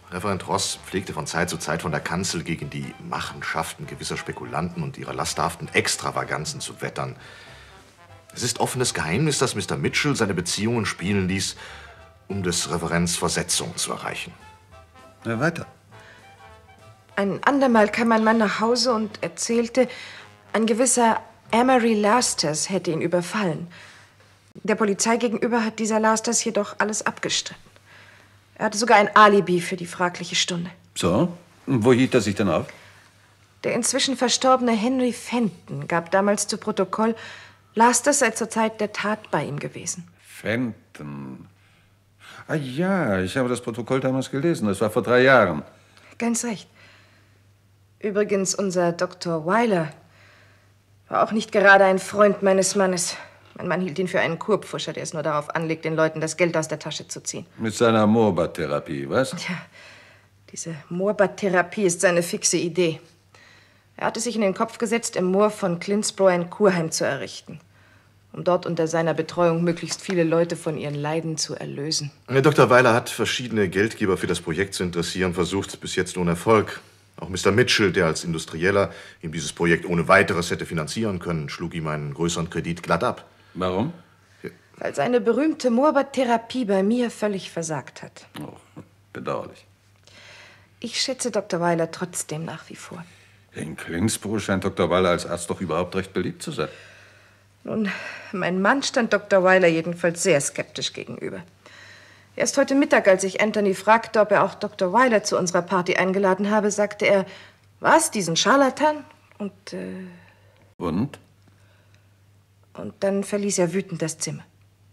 Referent Ross pflegte von Zeit zu Zeit von der Kanzel gegen die Machenschaften gewisser Spekulanten und ihre lasterhaften Extravaganzen zu wettern. Es ist offenes Geheimnis, dass Mr. Mitchell seine Beziehungen spielen ließ, um des Referents Versetzung zu erreichen. Na, weiter. Ein andermal kam mein Mann nach Hause und erzählte, ein gewisser Amory Lasters hätte ihn überfallen. Der Polizei gegenüber hat dieser Lasters jedoch alles abgestritten. Er hatte sogar ein Alibi für die fragliche Stunde. So, und wo hielt er sich denn auf? Der inzwischen verstorbene Henry Fenton gab damals zu Protokoll, Lasters sei zur Zeit der Tat bei ihm gewesen. Fenton. Ah ja, ich habe das Protokoll damals gelesen. Das war vor 3 Jahren. Ganz recht. Übrigens, unser Dr. Weiler war auch nicht gerade ein Freund meines Mannes. Mein Mann hielt ihn für einen Kurpfuscher, der es nur darauf anlegt, den Leuten das Geld aus der Tasche zu ziehen. Mit seiner Moorbad-Therapie, was? Tja, diese Moorbad-Therapie ist seine fixe Idee. Er hatte sich in den Kopf gesetzt, im Moor von Clinsborough ein Kurheim zu errichten, um dort unter seiner Betreuung möglichst viele Leute von ihren Leiden zu erlösen. Herr Dr. Weiler hat verschiedene Geldgeber für das Projekt zu interessieren versucht, bis jetzt ohne Erfolg. Auch Mr. Mitchell, der als Industrieller ihm dieses Projekt ohne weiteres hätte finanzieren können, schlug ihm einen größeren Kredit glatt ab. Warum? Weil seine berühmte Moorbad-Therapie bei mir völlig versagt hat. Oh, bedauerlich. Ich schätze Dr. Weiler trotzdem nach wie vor. In Clinsborough scheint Dr. Weiler als Arzt doch überhaupt recht beliebt zu sein. Nun, mein Mann stand Dr. Weiler jedenfalls sehr skeptisch gegenüber. Erst heute Mittag, als ich Anthony fragte, ob er auch Dr. Weiler zu unserer Party eingeladen habe, sagte er, was, diesen Scharlatan? Und dann verließ er wütend das Zimmer.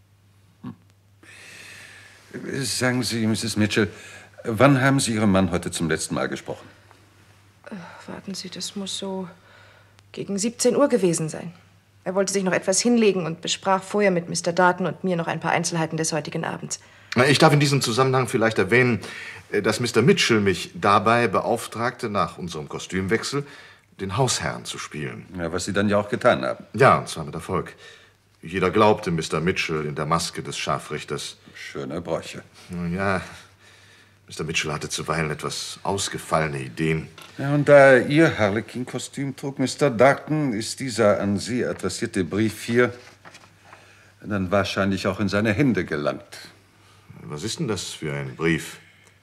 Sagen Sie, Mrs. Mitchell, wann haben Sie Ihrem Mann heute zum letzten Mal gesprochen? Warten Sie, das muss so gegen 17 Uhr gewesen sein. Er wollte sich noch etwas hinlegen und besprach vorher mit Mr. Darton und mir noch ein paar Einzelheiten des heutigen Abends. Ich darf in diesem Zusammenhang vielleicht erwähnen, dass Mr. Mitchell mich dabei beauftragte, nach unserem Kostümwechsel den Hausherrn zu spielen. Ja, was Sie dann ja auch getan haben. Ja, und zwar mit Erfolg. Jeder glaubte Mr. Mitchell in der Maske des Scharfrichters. Schöne Bräuche. Ja, Mr. Mitchell hatte zuweilen etwas ausgefallene Ideen. Ja, und da er Ihr Harlequin-Kostüm trug, Mr. Darton, ist dieser an Sie adressierte Brief hier dann wahrscheinlich auch in seine Hände gelangt. Was ist denn das für ein Brief?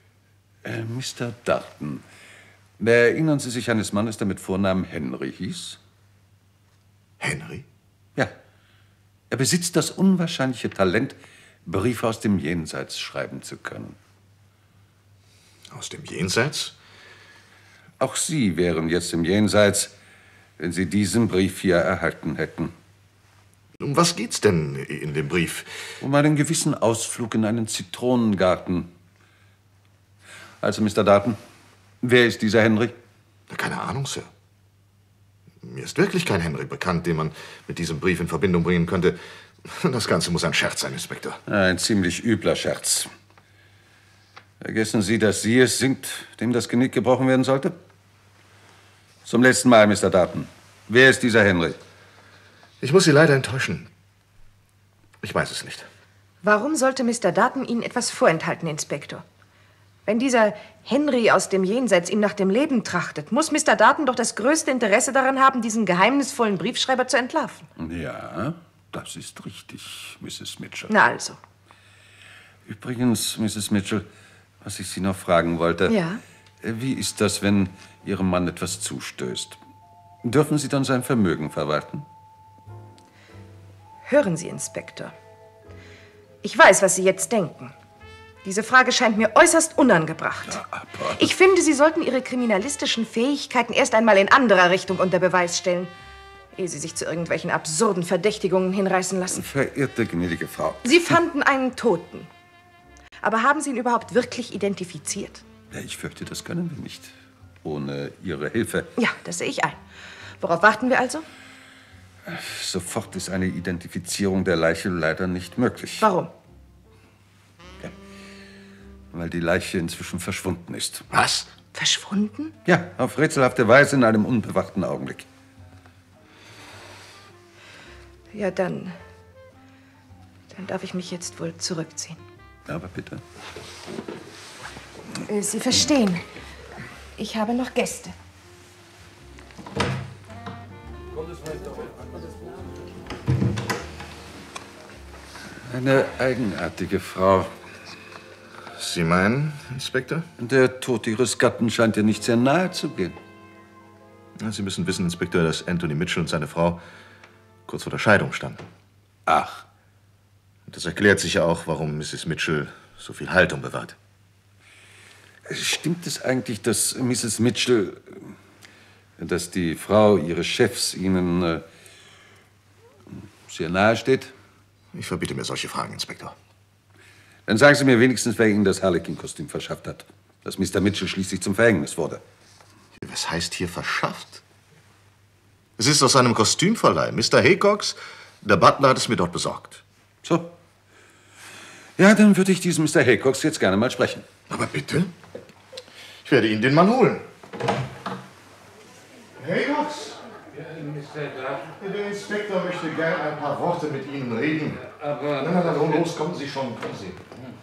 Mr. Darton, erinnern Sie sich eines Mannes, der mit Vornamen Henry hieß? Henry? Ja. Er besitzt das unwahrscheinliche Talent, Briefe aus dem Jenseits schreiben zu können. Aus dem Jenseits? Auch Sie wären jetzt im Jenseits, wenn Sie diesen Brief hier erhalten hätten. Um was geht's denn in dem Brief? Um einen gewissen Ausflug in einen Zitronengarten. Also, Mr. Darton, wer ist dieser Henry? Keine Ahnung, Sir. Mir ist wirklich kein Henry bekannt, den man mit diesem Brief in Verbindung bringen könnte. Das Ganze muss ein Scherz sein, Inspektor. Ein ziemlich übler Scherz. Vergessen Sie, dass Sie es sind, dem das Genick gebrochen werden sollte? Zum letzten Mal, Mr. Darton. Wer ist dieser Henry? Ich muss Sie leider enttäuschen. Ich weiß es nicht. Warum sollte Mr. Darton Ihnen etwas vorenthalten, Inspektor? Wenn dieser Henry aus dem Jenseits ihm nach dem Leben trachtet, muss Mr. Darton doch das größte Interesse daran haben, diesen geheimnisvollen Briefschreiber zu entlarven. Ja, das ist richtig, Mrs. Mitchell. Na also. Übrigens, Mrs. Mitchell, was ich Sie noch fragen wollte. Ja? Wie ist das, wenn Ihrem Mann etwas zustößt? Dürfen Sie dann sein Vermögen verwalten? Hören Sie, Inspektor. Ich weiß, was Sie jetzt denken. Diese Frage scheint mir äußerst unangebracht. Ja, aber ich finde, Sie sollten Ihre kriminalistischen Fähigkeiten erst einmal in anderer Richtung unter Beweis stellen, ehe Sie sich zu irgendwelchen absurden Verdächtigungen hinreißen lassen. Verehrte gnädige Frau. Sie fanden einen Toten. Aber haben Sie ihn überhaupt wirklich identifiziert? Ja, ich fürchte, das können wir nicht. Ohne Ihre Hilfe. Ja, das sehe ich ein. Worauf warten wir also? Sofort ist eine Identifizierung der Leiche leider nicht möglich. Warum? Ja, weil die Leiche inzwischen verschwunden ist. Was? Verschwunden? Ja, auf rätselhafte Weise in einem unbewachten Augenblick. Ja, dann darf ich mich jetzt wohl zurückziehen. Aber bitte. Sie verstehen. Ich habe noch Gäste. Eine eigenartige Frau. Sie meinen, Inspektor? Der Tod Ihres Gatten scheint ihr nicht sehr nahe zu gehen. Sie müssen wissen, Inspektor, dass Anthony Mitchell und seine Frau kurz vor der Scheidung standen. Ach. Das erklärt sich ja auch, warum Mrs. Mitchell so viel Haltung bewahrt. Stimmt es eigentlich, dass Mrs. Mitchell, dass die Frau Ihres Chefs Ihnen sehr nahe steht? Ich verbiete mir solche Fragen, Inspektor. Dann sagen Sie mir wenigstens, wer Ihnen das Harlequin-Kostüm verschafft hat, das Mr. Mitchell schließlich zum Verhängnis wurde. Was heißt hier verschafft? Es ist aus einem Kostümverleih. Mr. Haycox, der Butler, hat es mir dort besorgt. So. Ja, dann würde ich diesen Mr. Haycox jetzt gerne mal sprechen. Aber bitte? Ich werde Ihnen den Mann holen. Haycox? Ja, Mr. Darton? Der Inspektor möchte gern ein paar Worte mit Ihnen reden. Aber... Nein, los, kommen Sie schon, kommen Sie.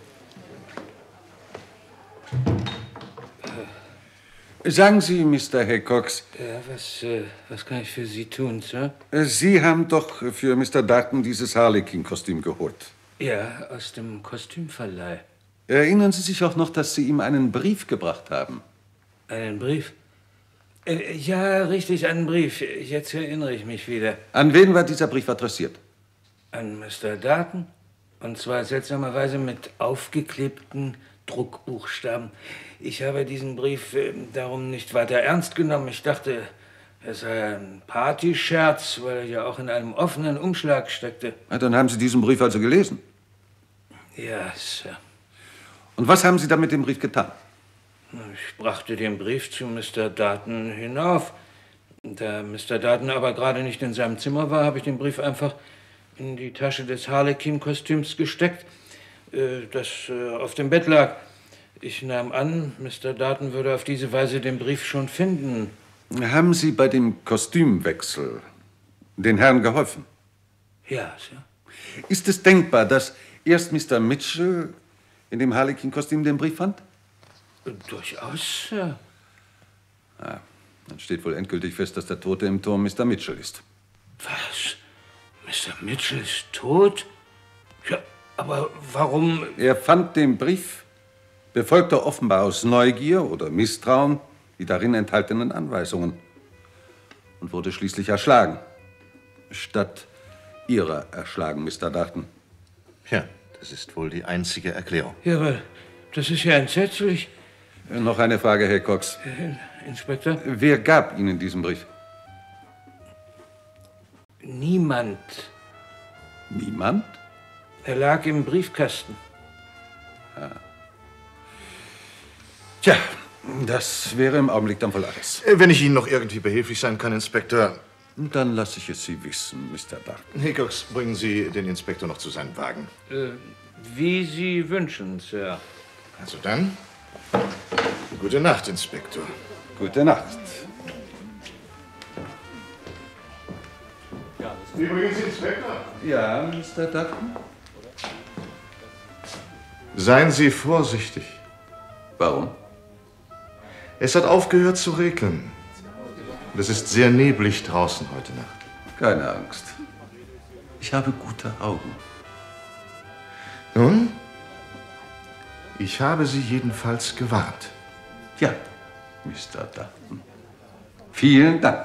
Sagen Sie, Mr. Haycox. Ja, was kann ich für Sie tun, Sir? Sie haben doch für Mr. Darton dieses Harlequin-Kostüm geholt. Ja, aus dem Kostümverleih. Erinnern Sie sich auch noch, dass Sie ihm einen Brief gebracht haben? Einen Brief? Ja, richtig, einen Brief. Jetzt erinnere ich mich wieder. An wen war dieser Brief adressiert? An Mr. Darton. Und zwar seltsamerweise mit aufgeklebten Druckbuchstaben. Ich habe diesen Brief darum nicht weiter ernst genommen. Ich dachte, es sei ein Partyscherz, weil er ja auch in einem offenen Umschlag steckte. Na, dann haben Sie diesen Brief also gelesen? Ja, Sir. Und was haben Sie dann mit dem Brief getan? Ich brachte den Brief zu Mr. Darton hinauf. Da Mr. Darton aber gerade nicht in seinem Zimmer war, habe ich den Brief einfach in die Tasche des Harlequin-Kostüms gesteckt, das auf dem Bett lag. Ich nahm an, Mr. Darton würde auf diese Weise den Brief schon finden. Haben Sie bei dem Kostümwechsel den Herrn geholfen? Ja, Sir. Ist es denkbar, dass erst Mr. Mitchell in dem Harlequin-Kostüm den Brief fand? Durchaus, Sir. Ah, dann steht wohl endgültig fest, dass der Tote im Turm Mr. Mitchell ist. Was? Mr. Mitchell ist tot? Ja, aber warum... Er fand den Brief, befolgte offenbar aus Neugier oder Misstrauen die darin enthaltenen Anweisungen und wurde schließlich erschlagen. Statt Ihrer erschlagen, Mr. Darton. Ja, das ist wohl die einzige Erklärung. Ja, aber das ist ja entsetzlich. Noch eine Frage, Herr Cox. Inspektor? Wer gab Ihnen diesen Brief? Niemand. Niemand? Er lag im Briefkasten. Ja. Tja, das wäre im Augenblick dann wohl alles. Wenn ich Ihnen noch irgendwie behilflich sein kann, Inspektor. Dann lasse ich es Sie wissen, Mr. Darton. Haycox, bringen Sie den Inspektor noch zu seinem Wagen. Wie Sie wünschen, Sir. Also dann, gute Nacht, Inspektor. Gute Nacht. Übrigens, Inspektor. Ja, Mr. Darton? Seien Sie vorsichtig. Warum? Es hat aufgehört zu regnen. Und es ist sehr neblig draußen heute Nacht. Keine Angst. Ich habe gute Augen. Nun, ich habe Sie jedenfalls gewarnt. Ja, Mr. Darton. Vielen Dank.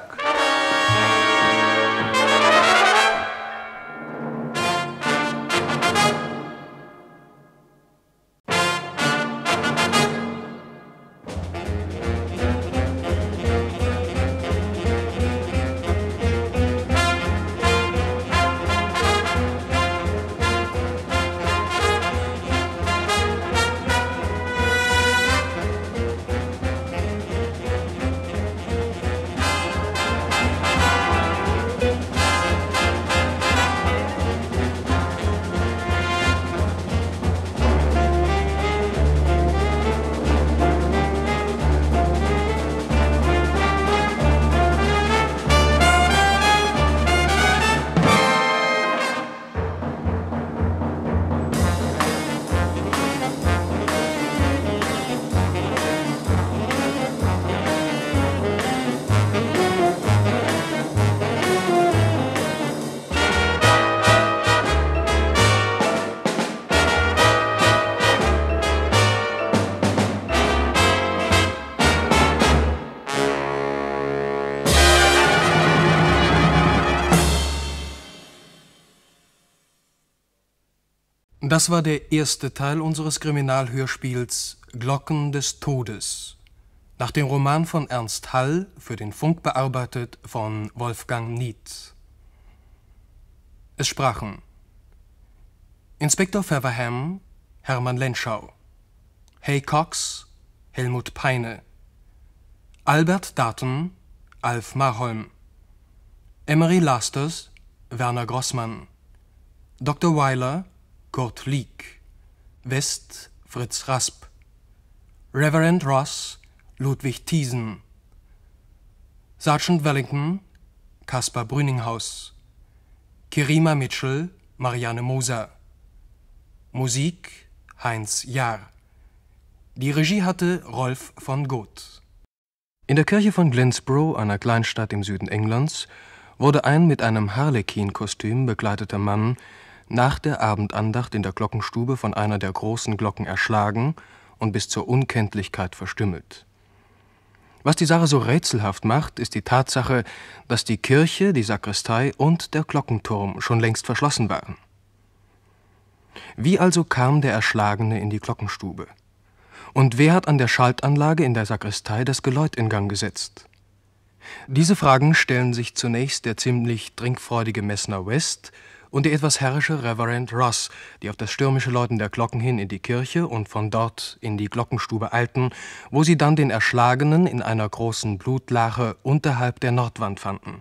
Das war der erste Teil unseres Kriminalhörspiels Glocken des Todes, nach dem Roman von Ernst Hall, für den Funk bearbeitet von Wolfgang Nietz. Es sprachen Inspektor Feverham, Hermann Lenschau, Hay Cox, Helmut Peine, Albert Daten, Alf Marholm, Emery Lasters, Werner Grossmann, Dr. Weiler, Kurt Lieck, West, Fritz Rasp, Reverend Ross, Ludwig Thiesen, Sergeant Wellington, Kaspar Brüninghaus, Kirima Mitchell, Marianne Moser, Musik Heinz Jahr. Die Regie hatte Rolf von Goth. In der Kirche von Glennsborough, einer Kleinstadt im Süden Englands, wurde ein mit einem Harlekin-Kostüm begleiteter Mann nach der Abendandacht in der Glockenstube von einer der großen Glocken erschlagen und bis zur Unkenntlichkeit verstümmelt. Was die Sache so rätselhaft macht, ist die Tatsache, dass die Kirche, die Sakristei und der Glockenturm schon längst verschlossen waren. Wie also kam der Erschlagene in die Glockenstube? Und wer hat an der Schaltanlage in der Sakristei das Geläut in Gang gesetzt? Diese Fragen stellen sich zunächst der ziemlich trinkfreudige Messner West und der etwas herrische Reverend Ross, die auf das stürmische Läuten der Glocken hin in die Kirche und von dort in die Glockenstube eilten, wo sie dann den Erschlagenen in einer großen Blutlache unterhalb der Nordwand fanden.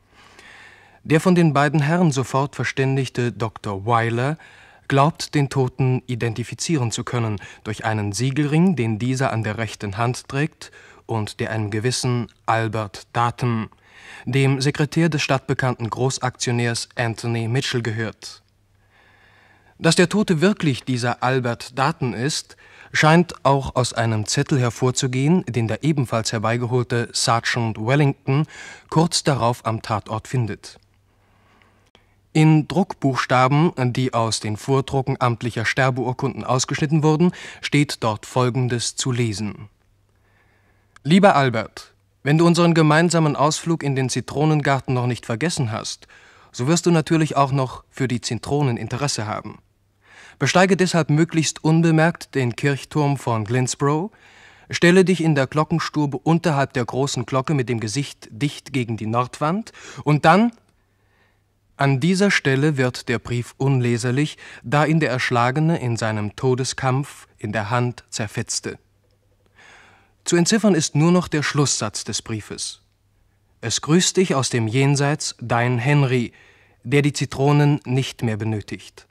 Der von den beiden Herren sofort verständigte Dr. Weiler glaubt, den Toten identifizieren zu können durch einen Siegelring, den dieser an der rechten Hand trägt und der einem gewissen Albert Daten, dem Sekretär des stadtbekannten Großaktionärs Anthony Mitchell, gehört. Dass der Tote wirklich dieser Albert Daten ist, scheint auch aus einem Zettel hervorzugehen, den der ebenfalls herbeigeholte Sergeant Wellington kurz darauf am Tatort findet. In Druckbuchstaben, die aus den Vordrucken amtlicher Sterbeurkunden ausgeschnitten wurden, steht dort Folgendes zu lesen. Lieber Albert, wenn du unseren gemeinsamen Ausflug in den Zitronengarten noch nicht vergessen hast, so wirst du natürlich auch noch für die Zitronen Interesse haben. Besteige deshalb möglichst unbemerkt den Kirchturm von Glennsborough, stelle dich in der Glockenstube unterhalb der großen Glocke mit dem Gesicht dicht gegen die Nordwand und dann... An dieser Stelle wird der Brief unleserlich, da ihn der Erschlagene in seinem Todeskampf in der Hand zerfetzte. Zu entziffern ist nur noch der Schlusssatz des Briefes. Es grüßt dich aus dem Jenseits dein Henry, der die Zitronen nicht mehr benötigt.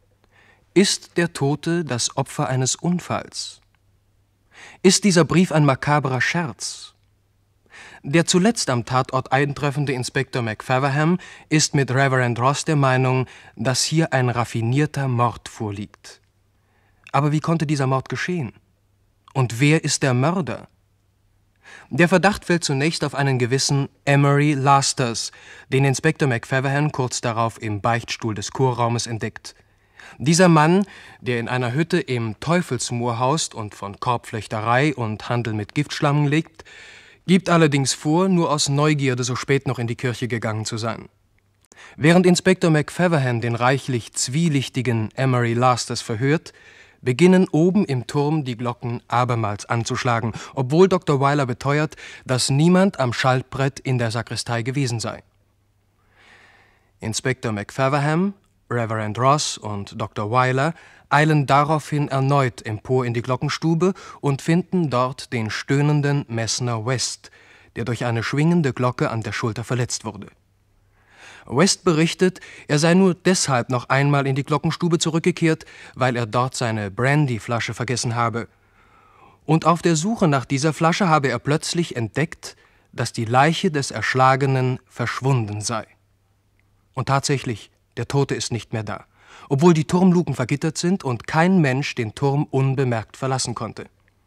Ist der Tote das Opfer eines Unfalls? Ist dieser Brief ein makabrer Scherz? Der zuletzt am Tatort eintreffende Inspektor McFeverham ist mit Reverend Ross der Meinung, dass hier ein raffinierter Mord vorliegt. Aber wie konnte dieser Mord geschehen? Und wer ist der Mörder? Der Verdacht fällt zunächst auf einen gewissen Emery Lasters, den Inspektor McFeverham kurz darauf im Beichtstuhl des Chorraumes entdeckt. Dieser Mann, der in einer Hütte im Teufelsmoor haust und von Korbflechterei und Handel mit Giftschlammen lebt, gibt allerdings vor, nur aus Neugierde so spät noch in die Kirche gegangen zu sein. Während Inspektor McFeverham den reichlich zwielichtigen Emery Lasters verhört, beginnen oben im Turm die Glocken abermals anzuschlagen, obwohl Dr. Weiler beteuert, dass niemand am Schaltbrett in der Sakristei gewesen sei. Inspektor McFeverham, Reverend Ross und Dr. Weiler eilen daraufhin erneut empor in die Glockenstube und finden dort den stöhnenden Messner West, der durch eine schwingende Glocke an der Schulter verletzt wurde. West berichtet, er sei nur deshalb noch einmal in die Glockenstube zurückgekehrt, weil er dort seine Brandyflasche vergessen habe. Und auf der Suche nach dieser Flasche habe er plötzlich entdeckt, dass die Leiche des Erschlagenen verschwunden sei. Und tatsächlich, der Tote ist nicht mehr da, obwohl die Turmluken vergittert sind und kein Mensch den Turm unbemerkt verlassen konnte.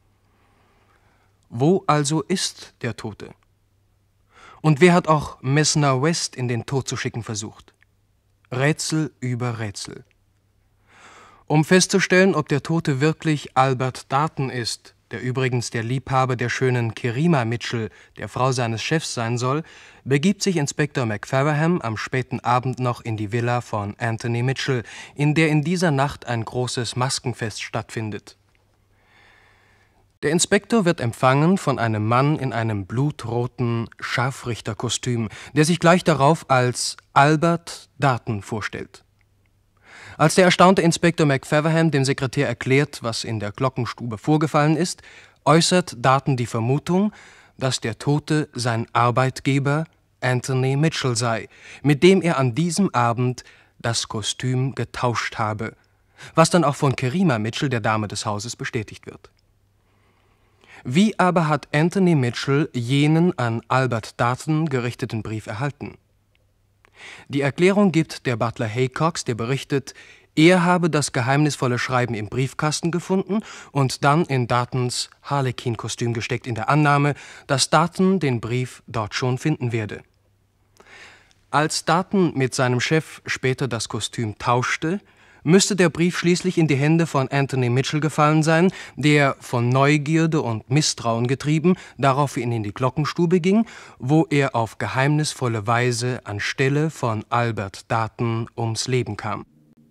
Wo also ist der Tote? Und wer hat auch Messner West in den Tod zu schicken versucht? Rätsel über Rätsel. Um festzustellen, ob der Tote wirklich Albert Daten ist, der übrigens der Liebhaber der schönen Kerima Mitchell, der Frau seines Chefs sein soll, begibt sich Inspektor McFerraham am späten Abend noch in die Villa von Anthony Mitchell, in der in dieser Nacht ein großes Maskenfest stattfindet. Der Inspektor wird empfangen von einem Mann in einem blutroten Scharfrichterkostüm, der sich gleich darauf als Albert Darton vorstellt. Als der erstaunte Inspektor McFerraham dem Sekretär erklärt, was in der Glockenstube vorgefallen ist, äußert Darton die Vermutung, dass der Tote sein Arbeitgeber Anthony Mitchell sei, mit dem er an diesem Abend das Kostüm getauscht habe, was dann auch von Kerima Mitchell, der Dame des Hauses, bestätigt wird. Wie aber hat Anthony Mitchell jenen an Albert Darton gerichteten Brief erhalten? Die Erklärung gibt der Butler Haycox, der berichtet, er habe das geheimnisvolle Schreiben im Briefkasten gefunden und dann in Dartons Harlequin-Kostüm gesteckt, in der Annahme, dass Darton den Brief dort schon finden werde. Als Darton mit seinem Chef später das Kostüm tauschte, müsste der Brief schließlich in die Hände von Anthony Mitchell gefallen sein, der von Neugierde und Misstrauen getrieben daraufhin in die Glockenstube ging, wo er auf geheimnisvolle Weise anstelle von Albert Darton ums Leben kam.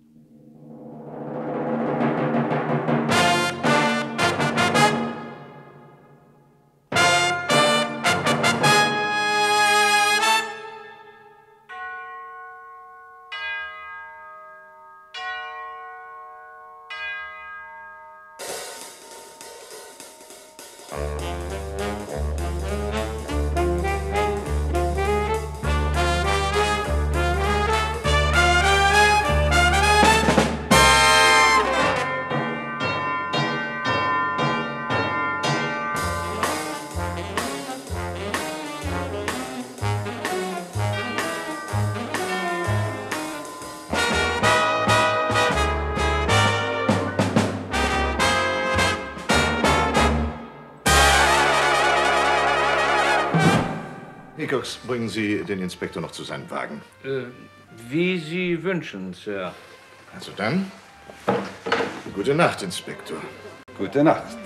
Haycox, bringen Sie den Inspektor noch zu seinem Wagen. Wie Sie wünschen, Sir. Also dann, gute Nacht, Inspektor. Gute Nacht.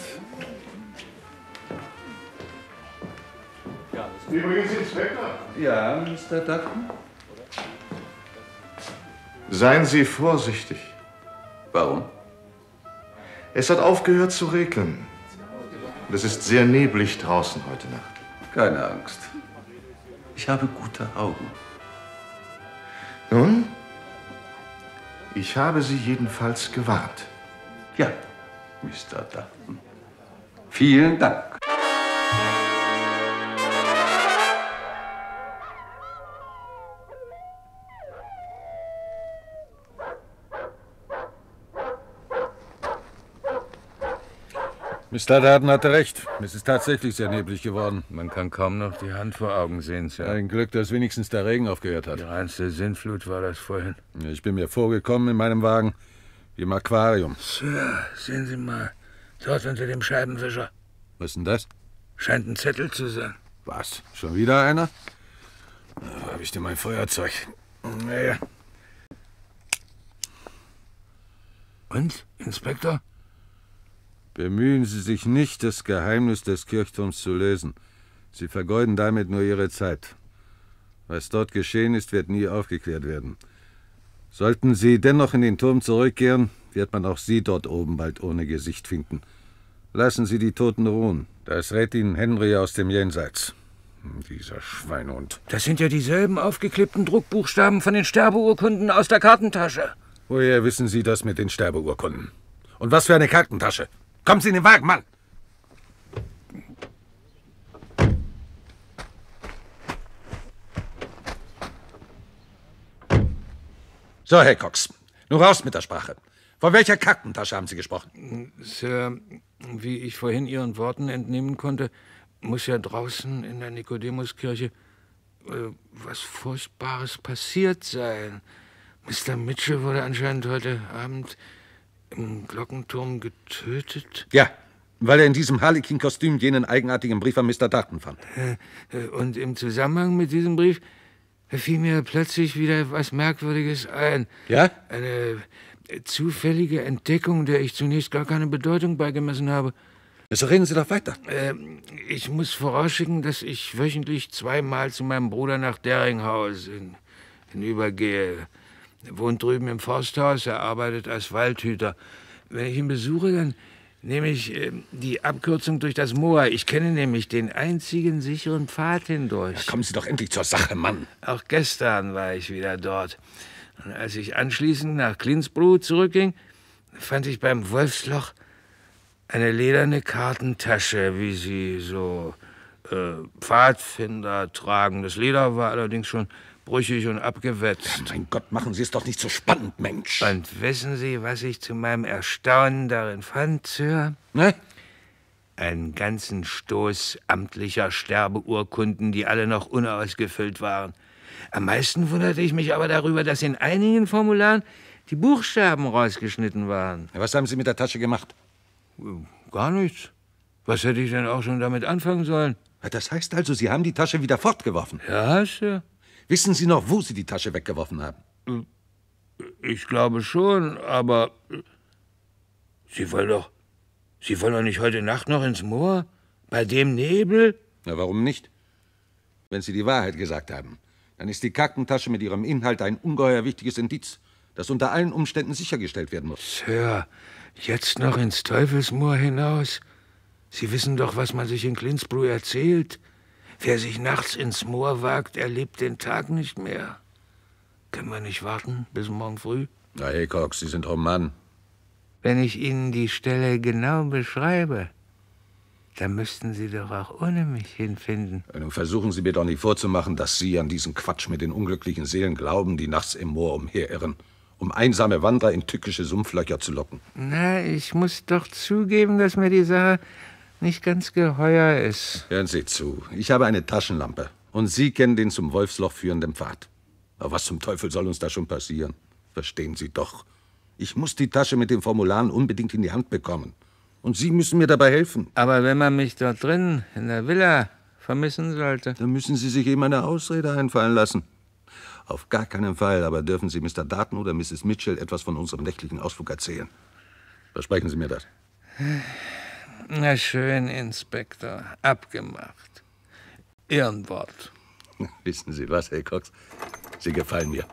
Übrigens, Inspektor. Ja, Mr. Dutton? Seien Sie vorsichtig. Warum? Es hat aufgehört zu regnen. Und es ist sehr neblig draußen heute Nacht. Keine Angst. Ich habe gute Augen. Nun, ich habe Sie jedenfalls gewarnt. Ja, Mr. Dutton. Vielen Dank. Mr. Darden hatte recht. Es ist tatsächlich sehr neblig geworden. Man kann kaum noch die Hand vor Augen sehen, Sir. Ein Glück, dass wenigstens der Regen aufgehört hat. Die reinste Sinnflut war das vorhin. Ich bin mir vorgekommen in meinem Wagen wie im Aquarium. Sir, sehen Sie mal. Dort unter dem Scheibenwischer. Was ist denn das? Scheint ein Zettel zu sein. Was? Schon wieder einer? Wo habe ich denn mein Feuerzeug? Naja. Und, Inspektor? Bemühen Sie sich nicht, das Geheimnis des Kirchturms zu lösen. Sie vergeuden damit nur Ihre Zeit. Was dort geschehen ist, wird nie aufgeklärt werden. Sollten Sie dennoch in den Turm zurückkehren, wird man auch Sie dort oben bald ohne Gesicht finden. Lassen Sie die Toten ruhen. Das rät Ihnen Henry aus dem Jenseits. Dieser Schweinhund. Das sind ja dieselben aufgeklippten Druckbuchstaben von den Sterbeurkunden aus der Kartentasche. Woher wissen Sie das mit den Sterbeurkunden? Und was für eine Kartentasche? Kommen Sie in den Wagen, Mann! So, Herr Cox, nun raus mit der Sprache. Von welcher Kartentasche haben Sie gesprochen? Sir, wie ich vorhin Ihren Worten entnehmen konnte, muss ja draußen in der Nikodemuskirche was Furchtbares passiert sein. Mr. Mitchell wurde anscheinend heute Abend im Glockenturm getötet? Ja, weil er in diesem Harlequin-Kostüm jenen eigenartigen Brief an Mr. Darton fand. Und im Zusammenhang mit diesem Brief fiel mir plötzlich wieder etwas Merkwürdiges ein. Ja? Eine zufällige Entdeckung, der ich zunächst gar keine Bedeutung beigemessen habe. So reden Sie doch weiter. Ich muss vorausschicken, dass ich wöchentlich 2-mal zu meinem Bruder nach Deringhaus hinübergehe. Er wohnt drüben im Forsthaus, er arbeitet als Waldhüter. Wenn ich ihn besuche, dann nehme ich die Abkürzung durch das Moor. Ich kenne nämlich den einzigen sicheren Pfad hindurch. Ja, kommen Sie doch endlich zur Sache, Mann. Auch gestern war ich wieder dort. Und als ich anschließend nach Clinsbro zurückging, fand ich beim Wolfsloch eine lederne Kartentasche, wie sie so Pfadfinder tragen. Das Leder war allerdings schon brüchig und abgewetzt. Ja, mein Gott, machen Sie es doch nicht so spannend, Mensch. Und wissen Sie, was ich zu meinem Erstaunen darin fand, Sir? Ne? Einen ganzen Stoß amtlicher Sterbeurkunden, die alle noch unausgefüllt waren. Am meisten wunderte ich mich aber darüber, dass in einigen Formularen die Buchstaben rausgeschnitten waren. Ja, was haben Sie mit der Tasche gemacht? Gar nichts. Was hätte ich denn auch schon damit anfangen sollen? Ja, das heißt also, Sie haben die Tasche wieder fortgeworfen? Ja, Sir. Wissen Sie noch, wo Sie die Tasche weggeworfen haben? Ich glaube schon, aber Sie wollen doch nicht heute Nacht noch ins Moor? Bei dem Nebel? Na, warum nicht? Wenn Sie die Wahrheit gesagt haben, dann ist die Kartentasche mit ihrem Inhalt ein ungeheuer wichtiges Indiz, das unter allen Umständen sichergestellt werden muss. Sir, jetzt noch ins Teufelsmoor hinaus? Sie wissen doch, was man sich in Clinsbro erzählt. Wer sich nachts ins Moor wagt, erlebt den Tag nicht mehr. Können wir nicht warten bis morgen früh? Na, hey, Cox, Sie sind doch ein Mann. Wenn ich Ihnen die Stelle genau beschreibe, dann müssten Sie doch auch ohne mich hinfinden. Nun versuchen Sie mir doch nicht vorzumachen, dass Sie an diesen Quatsch mit den unglücklichen Seelen glauben, die nachts im Moor umherirren, um einsame Wanderer in tückische Sumpflöcher zu locken. Na, ich muss doch zugeben, dass mir die Sache nicht ganz geheuer ist. Hören Sie zu, ich habe eine Taschenlampe und Sie kennen den zum Wolfsloch führenden Pfad. Aber was zum Teufel soll uns da schon passieren? Verstehen Sie doch. Ich muss die Tasche mit den Formularen unbedingt in die Hand bekommen. Und Sie müssen mir dabei helfen. Aber wenn man mich dort drin, in der Villa, vermissen sollte? Dann müssen Sie sich eben eine Ausrede einfallen lassen. Auf gar keinen Fall, aber dürfen Sie Mr. Darton oder Mrs. Mitchell etwas von unserem nächtlichen Ausflug erzählen. Versprechen Sie mir das. Na schön, Inspektor. Abgemacht. Ehrenwort. Wissen Sie was, Herr Cox? Sie gefallen mir.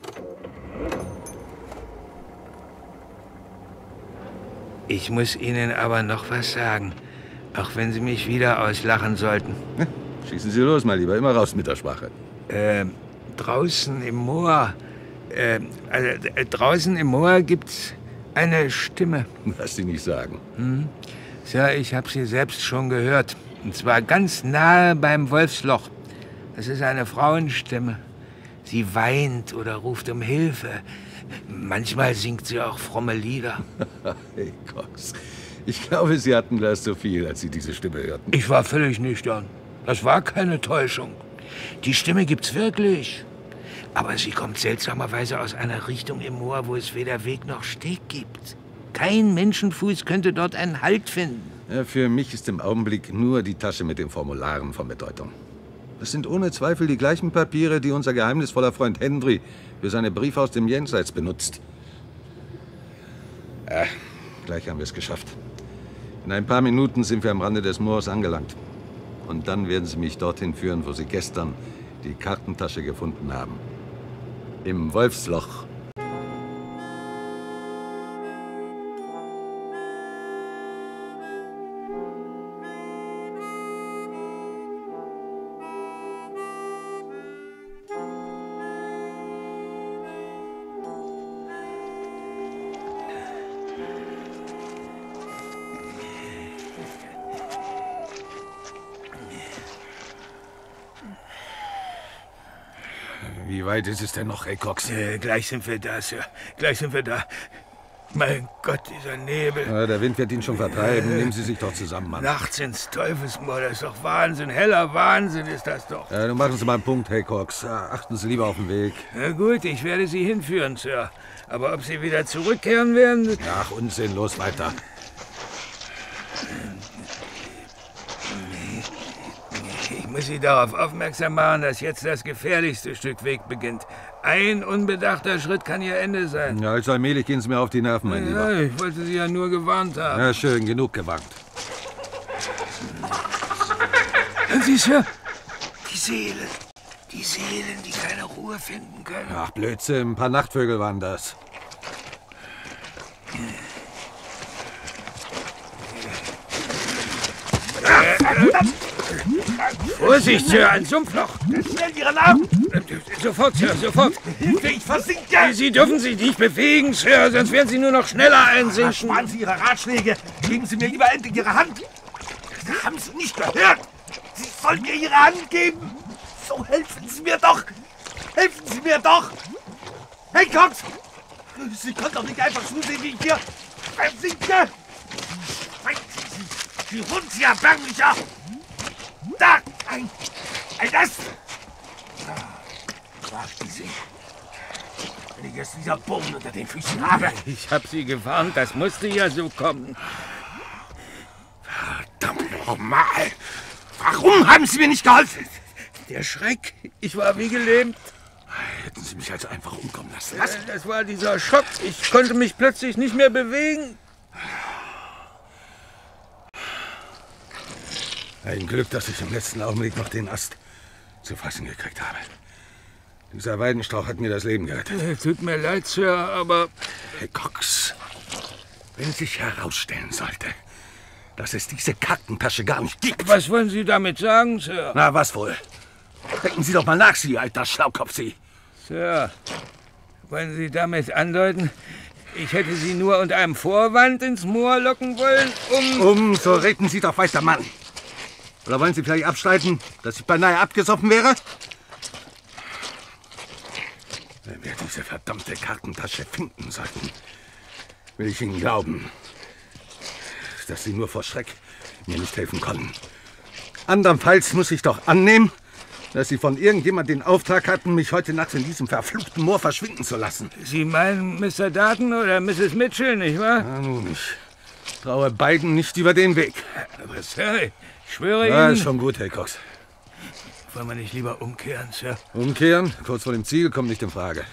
Ich muss Ihnen aber noch was sagen, auch wenn Sie mich wieder auslachen sollten. Schießen Sie los, mein Lieber, immer raus mit der Sprache. Draußen im Moor, draußen im Moor gibt's eine Stimme. Was Sie nicht sagen. Sir, ich habe sie selbst schon gehört. Und zwar ganz nahe beim Wolfsloch. Das ist eine Frauenstimme. Sie weint oder ruft um Hilfe. Manchmal singt sie auch fromme Lieder. Hey, Cox, ich glaube, Sie hatten gleich so viel, als Sie diese Stimme hörten. Ich war völlig nüchtern. Das war keine Täuschung. Die Stimme gibt's wirklich. Aber sie kommt seltsamerweise aus einer Richtung im Moor, wo es weder Weg noch Steg gibt. Kein Menschenfuß könnte dort einen Halt finden. Ja, für mich ist im Augenblick nur die Tasche mit den Formularen von Bedeutung. Das sind ohne Zweifel die gleichen Papiere, die unser geheimnisvoller Freund Henry für seine Briefe aus dem Jenseits benutzt. Gleich haben wir es geschafft. In ein paar Minuten sind wir am Rande des Moors angelangt. Und dann werden Sie mich dorthin führen, wo Sie gestern die Kartentasche gefunden haben. Im Wolfsloch. Wie weit ist es denn noch, hey Cox? Gleich sind wir da, Sir. Gleich sind wir da. Mein Gott, dieser Nebel. Ja, der Wind wird ihn schon vertreiben. Nehmen Sie sich doch zusammen, Mann. Nachts ins Teufelsmoor, das ist doch Wahnsinn. Heller Wahnsinn ist das doch. Ja, nun machen Sie mal einen Punkt, hey Cox. Achten Sie lieber auf den Weg. Na gut, ich werde Sie hinführen, Sir. Aber ob Sie wieder zurückkehren werden... Ach, Unsinn, los weiter. Ich muss Sie darauf aufmerksam machen, dass jetzt das gefährlichste Stück Weg beginnt. Ein unbedachter Schritt kann Ihr Ende sein. Ja, also allmählich gehen Sie mir auf die Nerven, mein Lieber. Ich wollte Sie ja nur gewarnt haben. Ja, schön, genug gewarnt. Hören Sie, Sir? Die Seelen, die keine Ruhe finden können. Ach, Blödsinn, ein paar Nachtvögel waren das. Vorsicht, Sir, ein Sumpfloch! Schnell Ihren Arm! Sofort, Sir, sofort! Hilfe, ich versinke! Sie dürfen sich nicht bewegen, Sir, sonst werden Sie nur noch schneller einsinken. Sparen Sie Ihre Ratschläge! Geben Sie mir lieber endlich Ihre Hand! Das haben Sie nicht gehört! Sie sollen mir Ihre Hand geben! So, helfen Sie mir doch! Helfen Sie mir doch! Hey, Cox! Sie können doch nicht einfach zusehen, wie ich hier versinke! Sie Hund, Sie Erbärmlicher! Da! Ein Ast! Quatsch, die See. Wenn ich jetzt dieser Boden unter den Füßen habe. Ich hab Sie gewarnt, das musste ja so kommen. Verdammt nochmal! Warum haben Sie mir nicht geholfen? Der Schreck, ich war wie gelähmt. Hätten Sie mich also einfach umkommen lassen. Was? Das war dieser Schock. Ich konnte mich plötzlich nicht mehr bewegen. Ein Glück, dass ich im letzten Augenblick noch den Ast zu fassen gekriegt habe. Dieser Weidenstrauch hat mir das Leben gerettet. Tut mir leid, Sir, aber... Herr Cox, wenn sich herausstellen sollte, dass es diese Kartentasche gar nicht gibt... Was wollen Sie damit sagen, Sir? Na, was wohl? Denken Sie doch mal nach, Sie alter Schlaukopf, Sie. Sir, wollen Sie damit andeuten, ich hätte Sie nur unter einem Vorwand ins Moor locken wollen, So reden Sie doch weiter, Mann. Oder wollen Sie vielleicht abstreiten, dass ich beinahe abgesoffen wäre? Wenn wir diese verdammte Kartentasche finden sollten, will ich Ihnen glauben, dass Sie nur vor Schreck mir nicht helfen konnten. Andernfalls muss ich doch annehmen, dass Sie von irgendjemand den Auftrag hatten, mich heute Nacht in diesem verfluchten Moor verschwinden zu lassen. Sie meinen Mr. Darton oder Mrs. Mitchell, nicht wahr? Na nun, ich traue beiden nicht über den Weg. Aber Sir, ich schwöre Ja, Ihnen... ist schon gut, Herr Cox. Wollen wir nicht lieber umkehren, Sir? Umkehren? Kurz vor dem Ziel kommt nicht in Frage.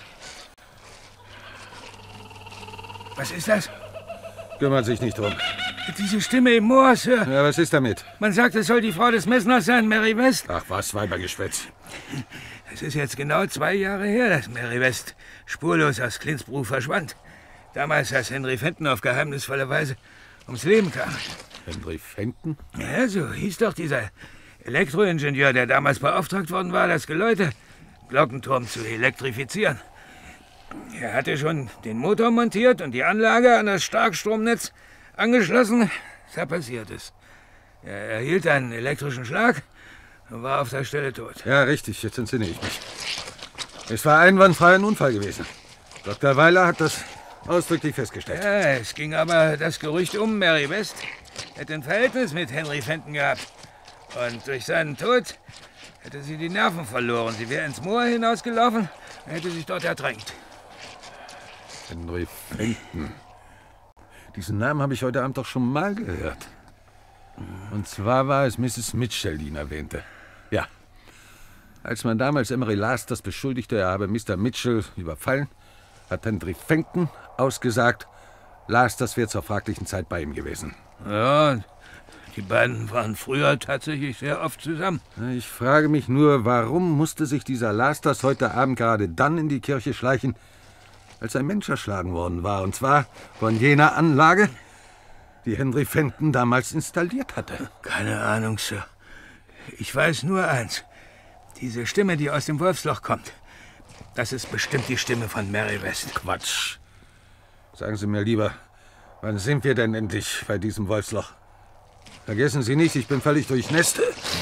Was ist das? Kümmert sich nicht drum. Diese Stimme im Moor, Sir. Ja, was ist damit? Man sagt, es soll die Frau des Messners sein, Mary West. Ach was, Weibergeschwätz. Es ist jetzt genau 2 Jahre her, dass Mary West spurlos aus Clinsbro verschwand. Damals, als Henry Fenton auf geheimnisvolle Weise ums Leben kam. Henry Fenton? Ja, so hieß doch dieser Elektroingenieur, der damals beauftragt worden war, das Geläute Glockenturm zu elektrifizieren. Er hatte schon den Motor montiert und die Anlage an das Starkstromnetz angeschlossen. Da passiert es. Er erhielt einen elektrischen Schlag und war auf der Stelle tot. Ja, richtig, jetzt entsinne ich mich. Es war einwandfrei ein Unfall gewesen. Dr. Weiler hat das ausdrücklich festgestellt. Ja, es ging aber das Gerücht um, Mary West hätte ein Verhältnis mit Henry Fenton gehabt. Und durch seinen Tod hätte sie die Nerven verloren. Sie wäre ins Moor hinausgelaufen und hätte sich dort ertränkt. Henry Fenton. Diesen Namen habe ich heute Abend doch schon mal gehört. Und zwar war es Mrs. Mitchell, die ihn erwähnte. Ja. Als man damals Emery Lasters beschuldigte, er habe Mr. Mitchell überfallen, hat Henry Fenton ausgesagt, Lasters wäre zur fraglichen Zeit bei ihm gewesen. Ja, die beiden waren früher tatsächlich sehr oft zusammen. Ich frage mich nur, warum musste sich dieser Lasters heute Abend gerade dann in die Kirche schleichen, als ein Mensch erschlagen worden war. Und zwar von jener Anlage, die Henry Fenton damals installiert hatte. Keine Ahnung, Sir. Ich weiß nur eins. Diese Stimme, die aus dem Wolfsloch kommt, das ist bestimmt die Stimme von Mary West. Quatsch. Sagen Sie mir lieber, wann sind wir denn endlich bei diesem Wolfsloch? Vergessen Sie nicht, ich bin völlig durchnässt.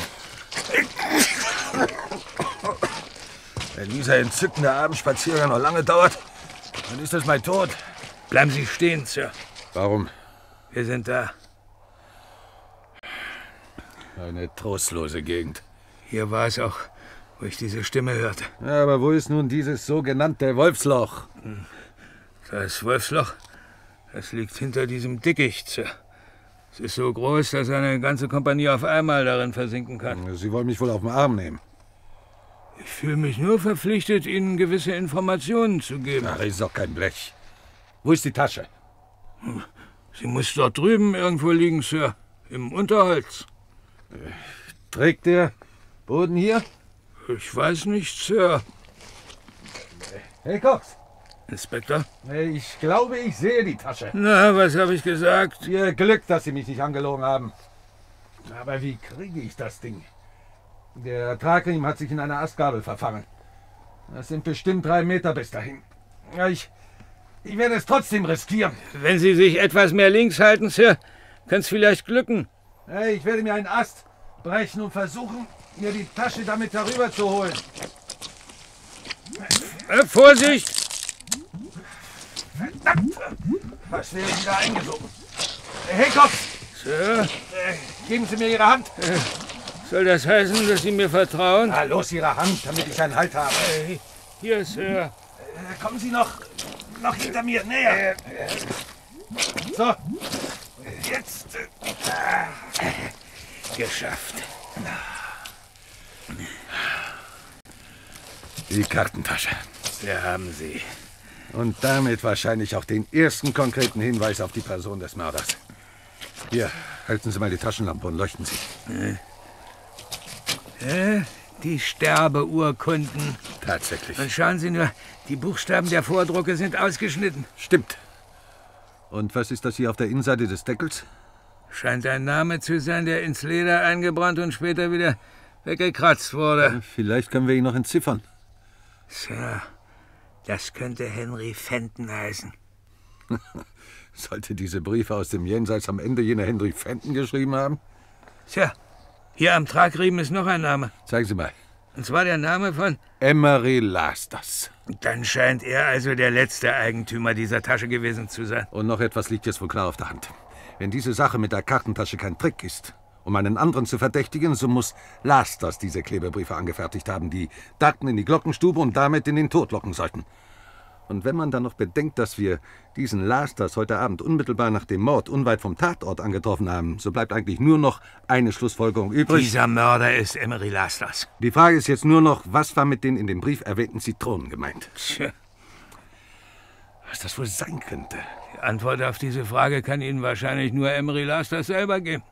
Wenn dieser entzückende Abendspaziergang noch lange dauert, dann ist das mein Tod. Bleiben Sie stehen, Sir. Warum? Wir sind da. Eine trostlose Gegend. Hier war es auch, wo ich diese Stimme hörte. Ja, aber wo ist nun dieses sogenannte Wolfsloch? Das Wolfsloch, das liegt hinter diesem Dickicht, Sir. Es ist so groß, dass eine ganze Kompanie auf einmal darin versinken kann. Sie wollen mich wohl auf den Arm nehmen. Ich fühle mich nur verpflichtet, Ihnen gewisse Informationen zu geben. Ach, ist doch kein Blech. Wo ist die Tasche? Sie muss dort drüben irgendwo liegen, Sir. Im Unterholz. Trägt der Boden hier? Ich weiß nicht, Sir. Hey, Cox. Inspektor? Ich glaube, ich sehe die Tasche. Na, was habe ich gesagt? Ihr Glück, dass Sie mich nicht angelogen haben. Aber wie kriege ich das Ding? Der Tragriemen hat sich in einer Astgabel verfangen. Das sind bestimmt 3 Meter bis dahin. Ja, ich werde es trotzdem riskieren. Wenn Sie sich etwas mehr links halten, Sir, kann es vielleicht glücken. Hey, ich werde mir einen Ast brechen und versuchen, mir die Tasche damit darüber zu holen. Vorsicht! Verdammt! Was wäre wieder eingesogen? Hey, Cox! Sir? Geben Sie mir Ihre Hand. Soll das heißen, dass Sie mir vertrauen? Na, los, Ihre Hand, damit ich einen Halt habe. Hier, Sir. Kommen Sie noch hinter mir, näher. So, jetzt. Geschafft. Die Kartentasche. Wir haben sie. Und damit wahrscheinlich auch den ersten konkreten Hinweis auf die Person des Mörders. Hier, halten Sie mal die Taschenlampe und leuchten Sie. Die Sterbeurkunden. Tatsächlich. Und schauen Sie nur, die Buchstaben der Vordrucke sind ausgeschnitten. Stimmt. Und was ist das hier auf der Innenseite des Deckels? Scheint ein Name zu sein, der ins Leder eingebrannt und später wieder weggekratzt wurde. Vielleicht können wir ihn noch entziffern. Sir, das könnte Henry Fenton heißen. Sollte diese Briefe aus dem Jenseits am Ende jener Henry Fenton geschrieben haben? Tja, hier am Tragriemen ist noch ein Name. Zeigen Sie mal. Und zwar der Name von Emery Lasters. Dann scheint er also der letzte Eigentümer dieser Tasche gewesen zu sein. Und noch etwas liegt jetzt wohl klar auf der Hand. Wenn diese Sache mit der Kartentasche kein Trick ist, um einen anderen zu verdächtigen, so muss Lasters diese Klebebriefe angefertigt haben, die Dutton in die Glockenstube und damit in den Tod locken sollten. Und wenn man dann noch bedenkt, dass wir diesen Lasters heute Abend unmittelbar nach dem Mord unweit vom Tatort angetroffen haben, so bleibt eigentlich nur noch eine Schlussfolgerung übrig. Dieser Mörder ist Emery Lasters. Die Frage ist jetzt nur noch, was war mit den in dem Brief erwähnten Zitronen gemeint? Tja. Was das wohl sein könnte? Die Antwort auf diese Frage kann Ihnen wahrscheinlich nur Emery Lasters selber geben.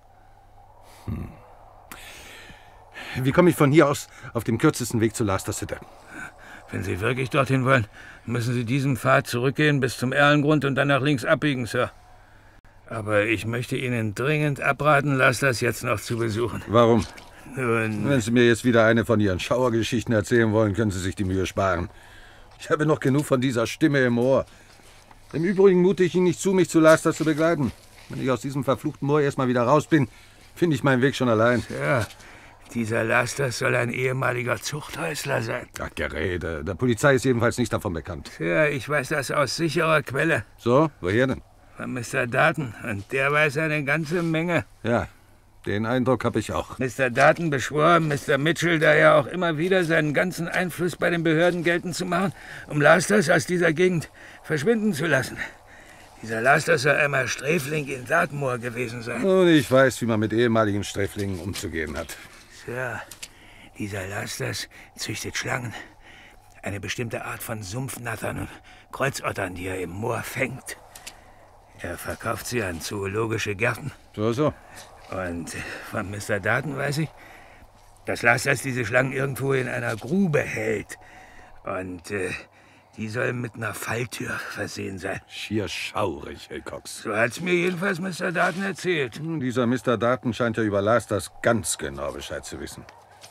Wie komme ich von hier aus auf dem kürzesten Weg zu Lasters Hütte? Wenn Sie wirklich dorthin wollen, müssen Sie diesen Pfad zurückgehen bis zum Erlengrund und dann nach links abbiegen, Sir. Aber ich möchte Ihnen dringend abraten, Lasters jetzt noch zu besuchen. Warum? Nun, wenn Sie mir jetzt wieder eine von Ihren Schauergeschichten erzählen wollen, können Sie sich die Mühe sparen. Ich habe noch genug von dieser Stimme im Ohr. Im Übrigen mute ich Ihnen nicht zu, mich zu Lasters zu begleiten. Wenn ich aus diesem verfluchten Moor erstmal wieder raus bin, finde ich meinen Weg schon allein. Ja, dieser Lasters soll ein ehemaliger Zuchthäusler sein. Ach, Gerede. Der Polizei ist jedenfalls nicht davon bekannt. Ja, ich weiß das aus sicherer Quelle. So, woher denn? Von Mr. Dutton. Und der weiß eine ganze Menge. Ja, den Eindruck habe ich auch. Mr. Dutton beschwor Mr. Mitchell da ja auch immer wieder, seinen ganzen Einfluss bei den Behörden geltend zu machen, um Lasters aus dieser Gegend verschwinden zu lassen. Dieser Lasters soll einmal Sträfling in Dartmoor gewesen sein. Und ich weiß, wie man mit ehemaligen Sträflingen umzugehen hat. Sir, dieser Lasters züchtet Schlangen. Eine bestimmte Art von Sumpfnattern und Kreuzottern, die er im Moor fängt. Er verkauft sie an zoologische Gärten. So. Und von Mr. Dutton weiß ich, dass Lasters diese Schlangen irgendwo in einer Grube hält. Und die soll mit einer Falltür versehen sein. Schier schaurig, Herr Cox. So hat's mir jedenfalls Mr. Dutton erzählt. Dieser Mr. Dutton scheint ja über Lasters ganz genau Bescheid zu wissen.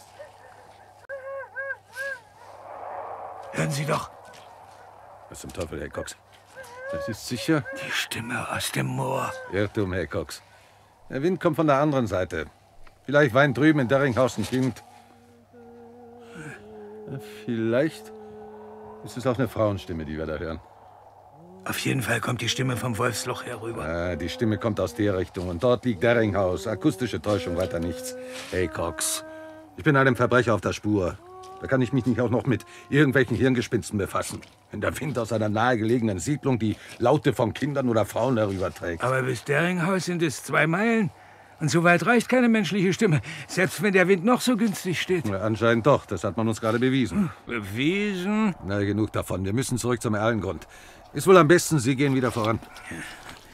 Hören Sie doch. Was zum Teufel, Herr Cox? Das ist sicher die Stimme aus dem Moor. Irrtum, Herr Cox. Der Wind kommt von der anderen Seite. Vielleicht weint drüben in Derringhausen ein Kind. Vielleicht ist es auch eine Frauenstimme, die wir da hören. Auf jeden Fall kommt die Stimme vom Wolfsloch herüber. Die Stimme kommt aus der Richtung. Und dort liegt Derringhaus. Akustische Täuschung, weiter nichts. Hey, Cox, ich bin einem Verbrecher auf der Spur. Da kann ich mich nicht auch noch mit irgendwelchen Hirngespinsten befassen. Wenn der Wind aus einer nahegelegenen Siedlung die Laute von Kindern oder Frauen herüberträgt. Aber bis Derringhaus sind es 2 Meilen. Und so weit reicht keine menschliche Stimme, selbst wenn der Wind noch so günstig steht. Ja, anscheinend doch, das hat man uns gerade bewiesen. Bewiesen? Na, genug davon. Wir müssen zurück zum Erlengrund. Ist wohl am besten, Sie gehen wieder voran.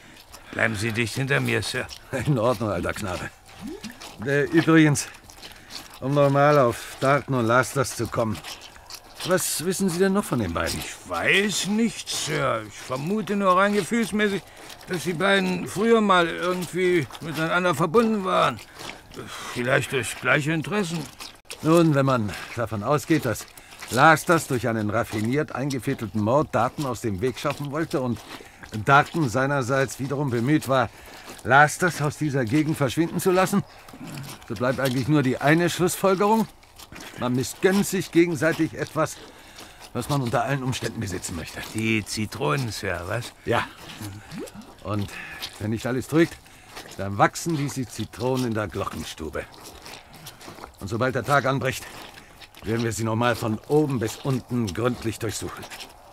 Bleiben Sie dicht hinter mir, Sir. In Ordnung, alter Knabe. Übrigens, um normal auf Darton und Lasters zu kommen. Was wissen Sie denn noch von den beiden? Ich weiß nichts, Sir. Ich vermute nur rein gefühlsmäßig, dass die beiden früher mal irgendwie miteinander verbunden waren. Vielleicht durch gleiche Interessen. Nun, wenn man davon ausgeht, dass Lasters durch einen raffiniert eingefädelten Mord Darton aus dem Weg schaffen wollte und Darton seinerseits wiederum bemüht war, Lasters aus dieser Gegend verschwinden zu lassen, so bleibt eigentlich nur die eine Schlussfolgerung. Man missgönnt sich gegenseitig etwas, was man unter allen Umständen besitzen möchte. Die Zitronen, Sir, was? Ja. Und wenn nicht alles trügt, dann wachsen diese Zitronen in der Glockenstube. Und sobald der Tag anbricht, werden wir sie nochmal von oben bis unten gründlich durchsuchen.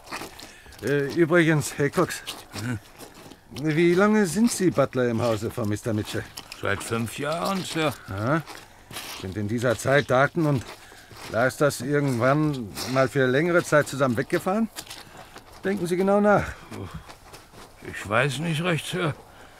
Übrigens, Herr Cox, wie lange sind Sie Butler im Hause von Mr. Mitchell? Seit 5 Jahren, Sir. Ja. Sind in dieser Zeit Darton und Lasters irgendwann mal für längere Zeit zusammen weggefahren? Denken Sie genau nach. Ich weiß nicht recht, Sir.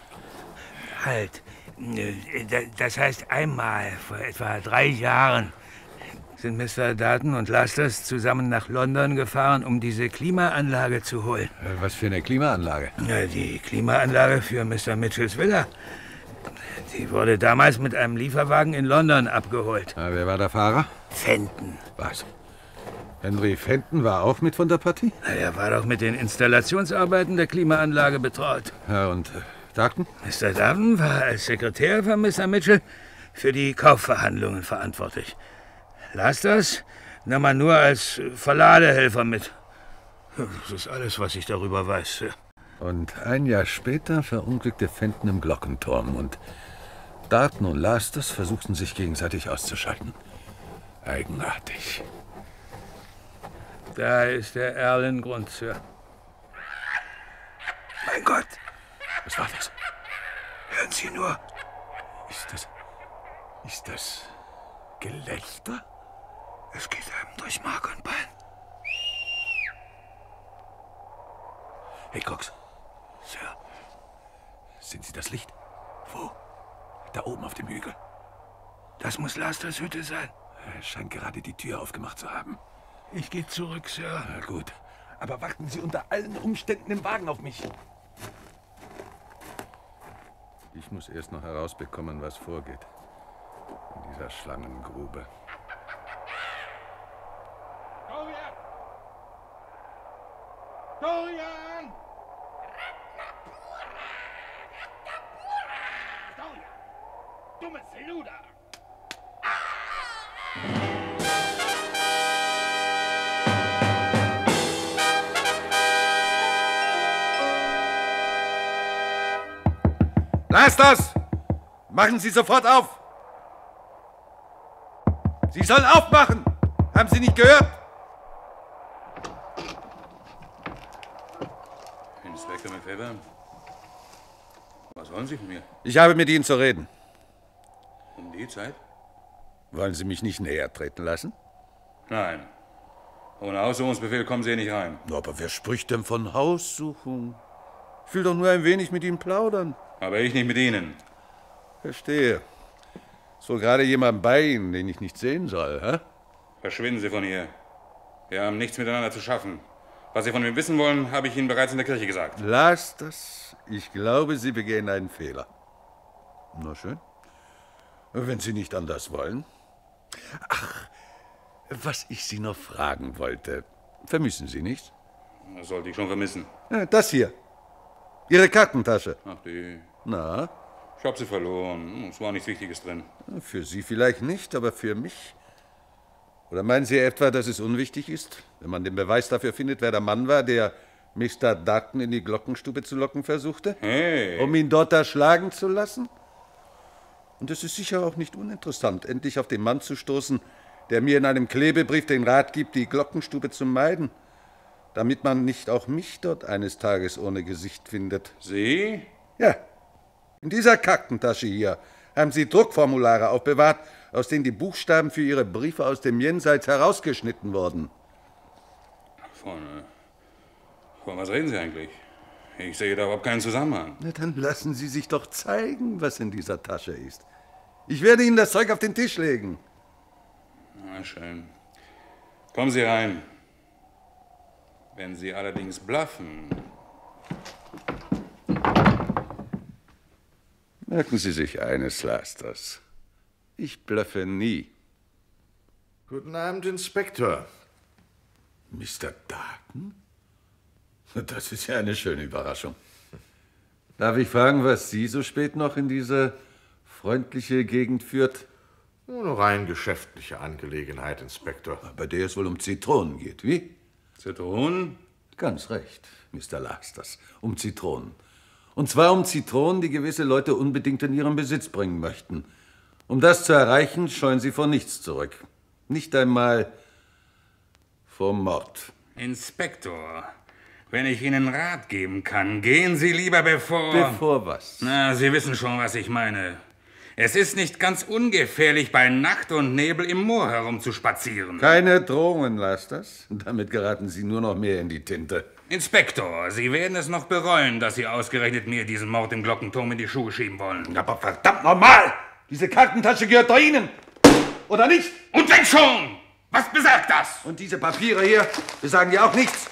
Halt. Das heißt, einmal vor etwa 3 Jahren sind Mr. Darton und Lasters zusammen nach London gefahren, um diese Klimaanlage zu holen. Was für eine Klimaanlage? Ja, die Klimaanlage für Mr. Mitchells Villa. Die wurde damals mit einem Lieferwagen in London abgeholt. Wer war der Fahrer? Fenton. Was? Henry Fenton war auch mit von der Partie? Er war doch mit den Installationsarbeiten der Klimaanlage betraut. Ja, und Darton? Mr. Darton war als Sekretär von Mr. Mitchell für die Kaufverhandlungen verantwortlich. Lasters nahm man nur als Verladehelfer mit. Das ist alles, was ich darüber weiß, Sir. Und ein Jahr später verunglückte Fenton im Glockenturm und Darton und Lasters versuchten sich gegenseitig auszuschalten. Eigenartig. Da ist der Erlengrund, Sir. Mein Gott! Was war das? Hören Sie nur. Ist das Gelächter? Es geht einem durch Mark und Bein. Hey, Cox. Sir. Sind Sie das Licht? Wo? Da oben auf dem Hügel. Das muss Lasters Hütte sein. Er scheint gerade die Tür aufgemacht zu haben. Ich gehe zurück, Sir. Na gut. Aber warten Sie unter allen Umständen im Wagen auf mich. Ich muss erst noch herausbekommen, was vorgeht. In dieser Schlangengrube. Dorian! Dorian! Dorian! Dummes Luder! Lass das! Machen Sie sofort auf! Sie sollen aufmachen! Haben Sie nicht gehört? Inspektor McFever, was wollen Sie von mir? Ich habe mit Ihnen zu reden. Um die Zeit? Wollen Sie mich nicht näher treten lassen? Nein. Ohne Haussuchungsbefehl kommen Sie hier nicht rein. Aber wer spricht denn von Haussuchung? Ich will doch nur ein wenig mit Ihnen plaudern. Aber ich nicht mit Ihnen. Verstehe. Ist wohl gerade jemand bei Ihnen, den ich nicht sehen soll, hä? Verschwinden Sie von hier. Wir haben nichts miteinander zu schaffen. Was Sie von mir wissen wollen, habe ich Ihnen bereits in der Kirche gesagt. Lass das. Ich glaube, Sie begehen einen Fehler. Na schön. Wenn Sie nicht anders wollen. Ach, was ich Sie noch fragen wollte. Vermissen Sie nichts? Das sollte ich schon vermissen. Ja, das hier. Ihre Kartentasche. Ach, die. Na? Ich habe sie verloren. Es war nichts Wichtiges drin. Für Sie vielleicht nicht, aber für mich? Oder meinen Sie etwa, dass es unwichtig ist, wenn man den Beweis dafür findet, wer der Mann war, der Mr. Darton in die Glockenstube zu locken versuchte? Hey! Um ihn dort erschlagen zu lassen? Und es ist sicher auch nicht uninteressant, endlich auf den Mann zu stoßen, der mir in einem Klebebrief den Rat gibt, die Glockenstube zu meiden, damit man nicht auch mich dort eines Tages ohne Gesicht findet. Sie? Ja. In dieser Kartentasche hier haben Sie Druckformulare aufbewahrt, aus denen die Buchstaben für Ihre Briefe aus dem Jenseits herausgeschnitten wurden. Von was reden Sie eigentlich? Ich sehe da überhaupt keinen Zusammenhang. Na, dann lassen Sie sich doch zeigen, was in dieser Tasche ist. Ich werde Ihnen das Zeug auf den Tisch legen. Na schön. Kommen Sie rein. Wenn Sie allerdings bluffen. Merken Sie sich eines, Lasters. Ich bluffe nie. Guten Abend, Inspektor. Mr. Darton? Das ist ja eine schöne Überraschung. Darf ich fragen, was Sie so spät noch in diese freundliche Gegend führt? Nur eine rein geschäftliche Angelegenheit, Inspektor. Bei der es wohl um Zitronen geht, wie? Zitronen? Ganz recht, Mr. Lasters. Um Zitronen. Und zwar um Zitronen, die gewisse Leute unbedingt in ihren Besitz bringen möchten. Um das zu erreichen, scheuen Sie vor nichts zurück. Nicht einmal vor Mord. Inspektor, wenn ich Ihnen Rat geben kann, gehen Sie lieber bevor... Bevor was? Na, Sie wissen schon, was ich meine. Es ist nicht ganz ungefährlich, bei Nacht und Nebel im Moor herumzuspazieren. Keine Drohungen, Lasters. Damit geraten Sie nur noch mehr in die Tinte. Inspektor, Sie werden es noch bereuen, dass Sie ausgerechnet mir diesen Mord im Glockenturm in die Schuhe schieben wollen. Aber verdammt normal! Diese Kartentasche gehört doch Ihnen! Oder nicht? Und wenn schon! Was besagt das? Und diese Papiere hier besagen ja auch nichts.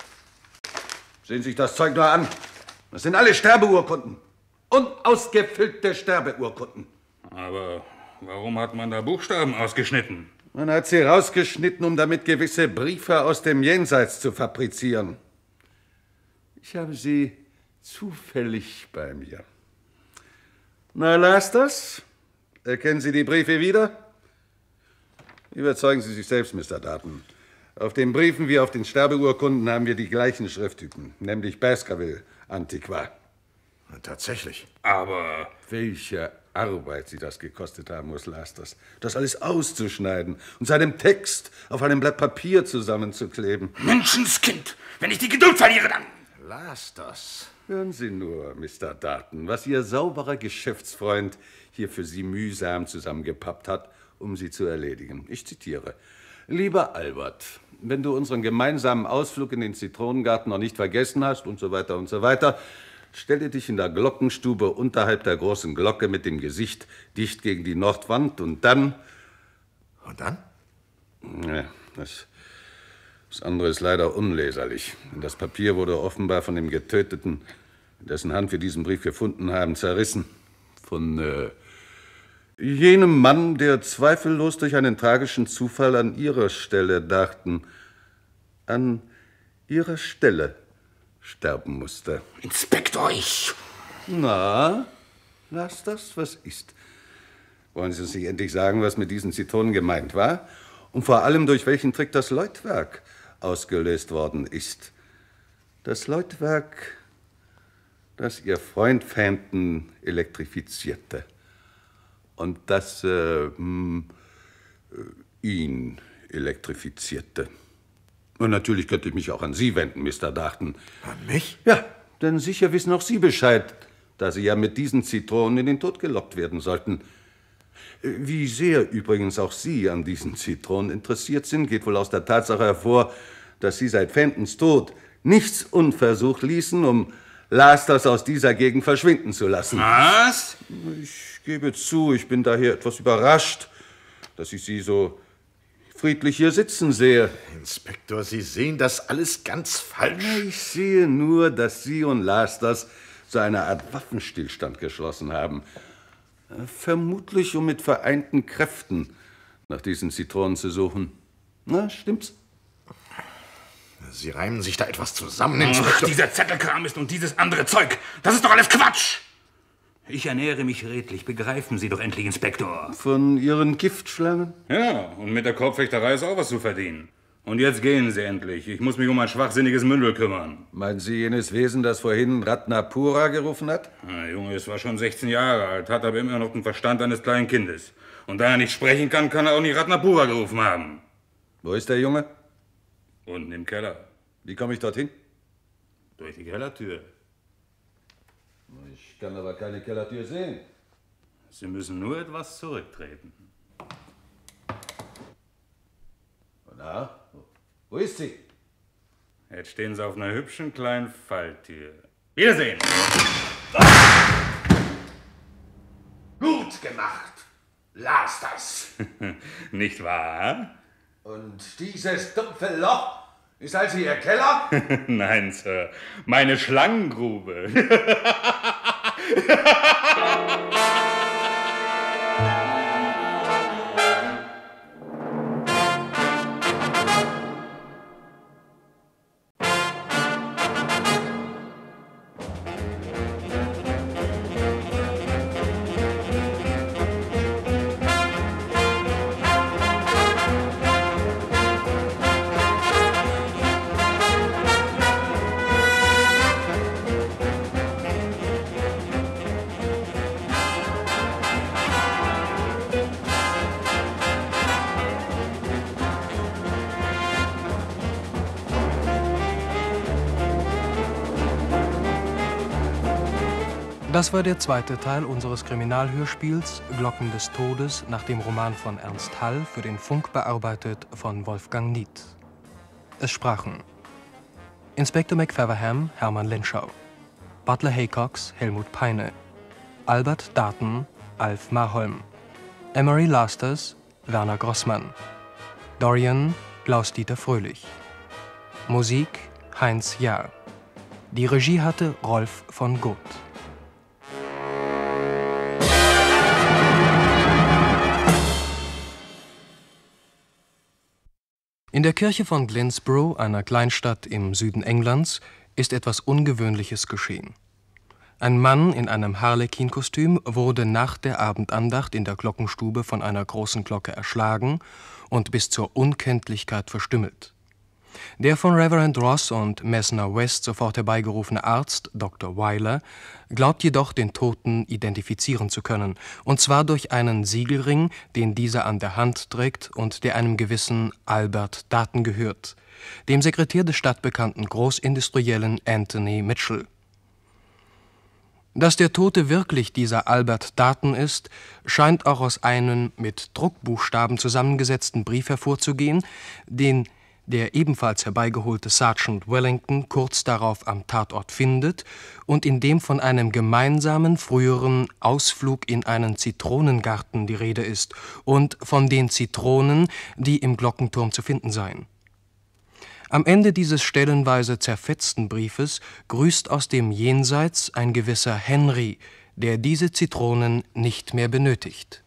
Sehen Sie sich das Zeug nur an. Das sind alle Sterbeurkunden. Unausgefüllte Sterbeurkunden. Aber warum hat man da Buchstaben ausgeschnitten? Man hat sie rausgeschnitten, um damit gewisse Briefe aus dem Jenseits zu fabrizieren. Ich habe sie zufällig bei mir. Na, Lasters, erkennen Sie die Briefe wieder? Überzeugen Sie sich selbst, Mr. Darton. Auf den Briefen wie auf den Sterbeurkunden haben wir die gleichen Schrifttypen, nämlich Baskerville Antiqua. Tatsächlich. Aber welche Arbeit Sie das gekostet haben muss, Lasters, das alles auszuschneiden und seinem Text auf einem Blatt Papier zusammenzukleben. Menschenskind, wenn ich die Geduld verliere, dann... Lasters. Hören Sie nur, Mr. Darton, was Ihr sauberer Geschäftsfreund hier für Sie mühsam zusammengepappt hat, um sie zu erledigen. Ich zitiere. Lieber Albert, wenn du unseren gemeinsamen Ausflug in den Zitronengarten noch nicht vergessen hast und so weiter, stelle dich in der Glockenstube unterhalb der großen Glocke mit dem Gesicht dicht gegen die Nordwand und dann... Und dann? Ja, das andere ist leider unleserlich. Das Papier wurde offenbar von dem Getöteten, in dessen Hand wir diesen Brief gefunden haben, zerrissen. Von jenem Mann, der zweifellos durch einen tragischen Zufall an Ihrer Stelle sterben musste. Inspektor, ich... Na, lass das, was ist. Wollen Sie uns nicht endlich sagen, was mit diesen Zitronen gemeint war? Und vor allem, durch welchen Trick das Läutwerk ausgelöst worden ist. Das Läutwerk, das Ihr Freund Phantom elektrifizierte. Und das ihn elektrifizierte. Und natürlich könnte ich mich auch an Sie wenden, Mr. Darton. An mich? Ja, denn sicher wissen auch Sie Bescheid, da Sie ja mit diesen Zitronen in den Tod gelockt werden sollten. Wie sehr übrigens auch Sie an diesen Zitronen interessiert sind, geht wohl aus der Tatsache hervor, dass Sie seit Phantoms Tod nichts unversucht ließen, um Lasters aus dieser Gegend verschwinden zu lassen. Was? Ich gebe zu, ich bin daher etwas überrascht, dass ich Sie so friedlich hier sitzen sehe. Inspektor, Sie sehen das alles ganz falsch. Ich sehe nur, dass Sie und Lasters zu einer Art Waffenstillstand geschlossen haben. Vermutlich, um mit vereinten Kräften nach diesen Zitronen zu suchen. Na, stimmt's? Sie reimen sich da etwas zusammen, Inspektor. Ach, dieser Zettelkram ist und dieses andere Zeug. Das ist doch alles Quatsch. Ich ernähre mich redlich. Begreifen Sie doch endlich, Inspektor. Von Ihren Giftschlangen? Ja, und mit der Korbfechterei ist auch was zu verdienen. Und jetzt gehen Sie endlich. Ich muss mich um ein schwachsinniges Mündel kümmern. Meinen Sie jenes Wesen, das vorhin Ratnapura gerufen hat? Der Junge ist zwar schon 16 Jahre alt, hat aber immer noch den Verstand eines kleinen Kindes. Und da er nicht sprechen kann, kann er auch nicht Ratnapura gerufen haben. Wo ist der Junge? Unten im Keller. Wie komme ich dorthin? Durch die Kellertür. Ich kann aber keine Kellertür sehen. Sie müssen nur etwas zurücktreten. Na, wo ist sie? Jetzt stehen Sie auf einer hübschen kleinen Falltür. Wiedersehen! Gut gemacht. Las das. Nicht wahr? Und dieses dumpfe Loch ist also Ihr Keller? Nein, Sir, meine Schlangengrube. Das war der zweite Teil unseres Kriminalhörspiels Glocken des Todes nach dem Roman von Ernst Hall, für den Funk bearbeitet von Wolfgang Nied. Es sprachen Inspektor McFeverham Hermann Lenschau, Butler Haycox Helmut Peine, Albert Darton Alf Marholm, Emery Lasters Werner Grossmann, Dorian Klaus-Dieter Fröhlich, Musik Heinz Jahr. Die Regie hatte Rolf von Goth. In der Kirche von Gainsborough, einer Kleinstadt im Süden Englands, ist etwas Ungewöhnliches geschehen. Ein Mann in einem Harlekin-Kostüm wurde nach der Abendandacht in der Glockenstube von einer großen Glocke erschlagen und bis zur Unkenntlichkeit verstümmelt. Der von Reverend Ross und Messner West sofort herbeigerufene Arzt, Dr. Weiler, glaubt jedoch, den Toten identifizieren zu können, und zwar durch einen Siegelring, den dieser an der Hand trägt und der einem gewissen Albert Darton gehört, dem Sekretär des stadtbekannten Großindustriellen Anthony Mitchell. Dass der Tote wirklich dieser Albert Darton ist, scheint auch aus einem mit Druckbuchstaben zusammengesetzten Brief hervorzugehen, den der ebenfalls herbeigeholte Sergeant Wellington kurz darauf am Tatort findet und in dem von einem gemeinsamen früheren Ausflug in einen Zitronengarten die Rede ist und von den Zitronen, die im Glockenturm zu finden seien. Am Ende dieses stellenweise zerfetzten Briefes grüßt aus dem Jenseits ein gewisser Henry, der diese Zitronen nicht mehr benötigt.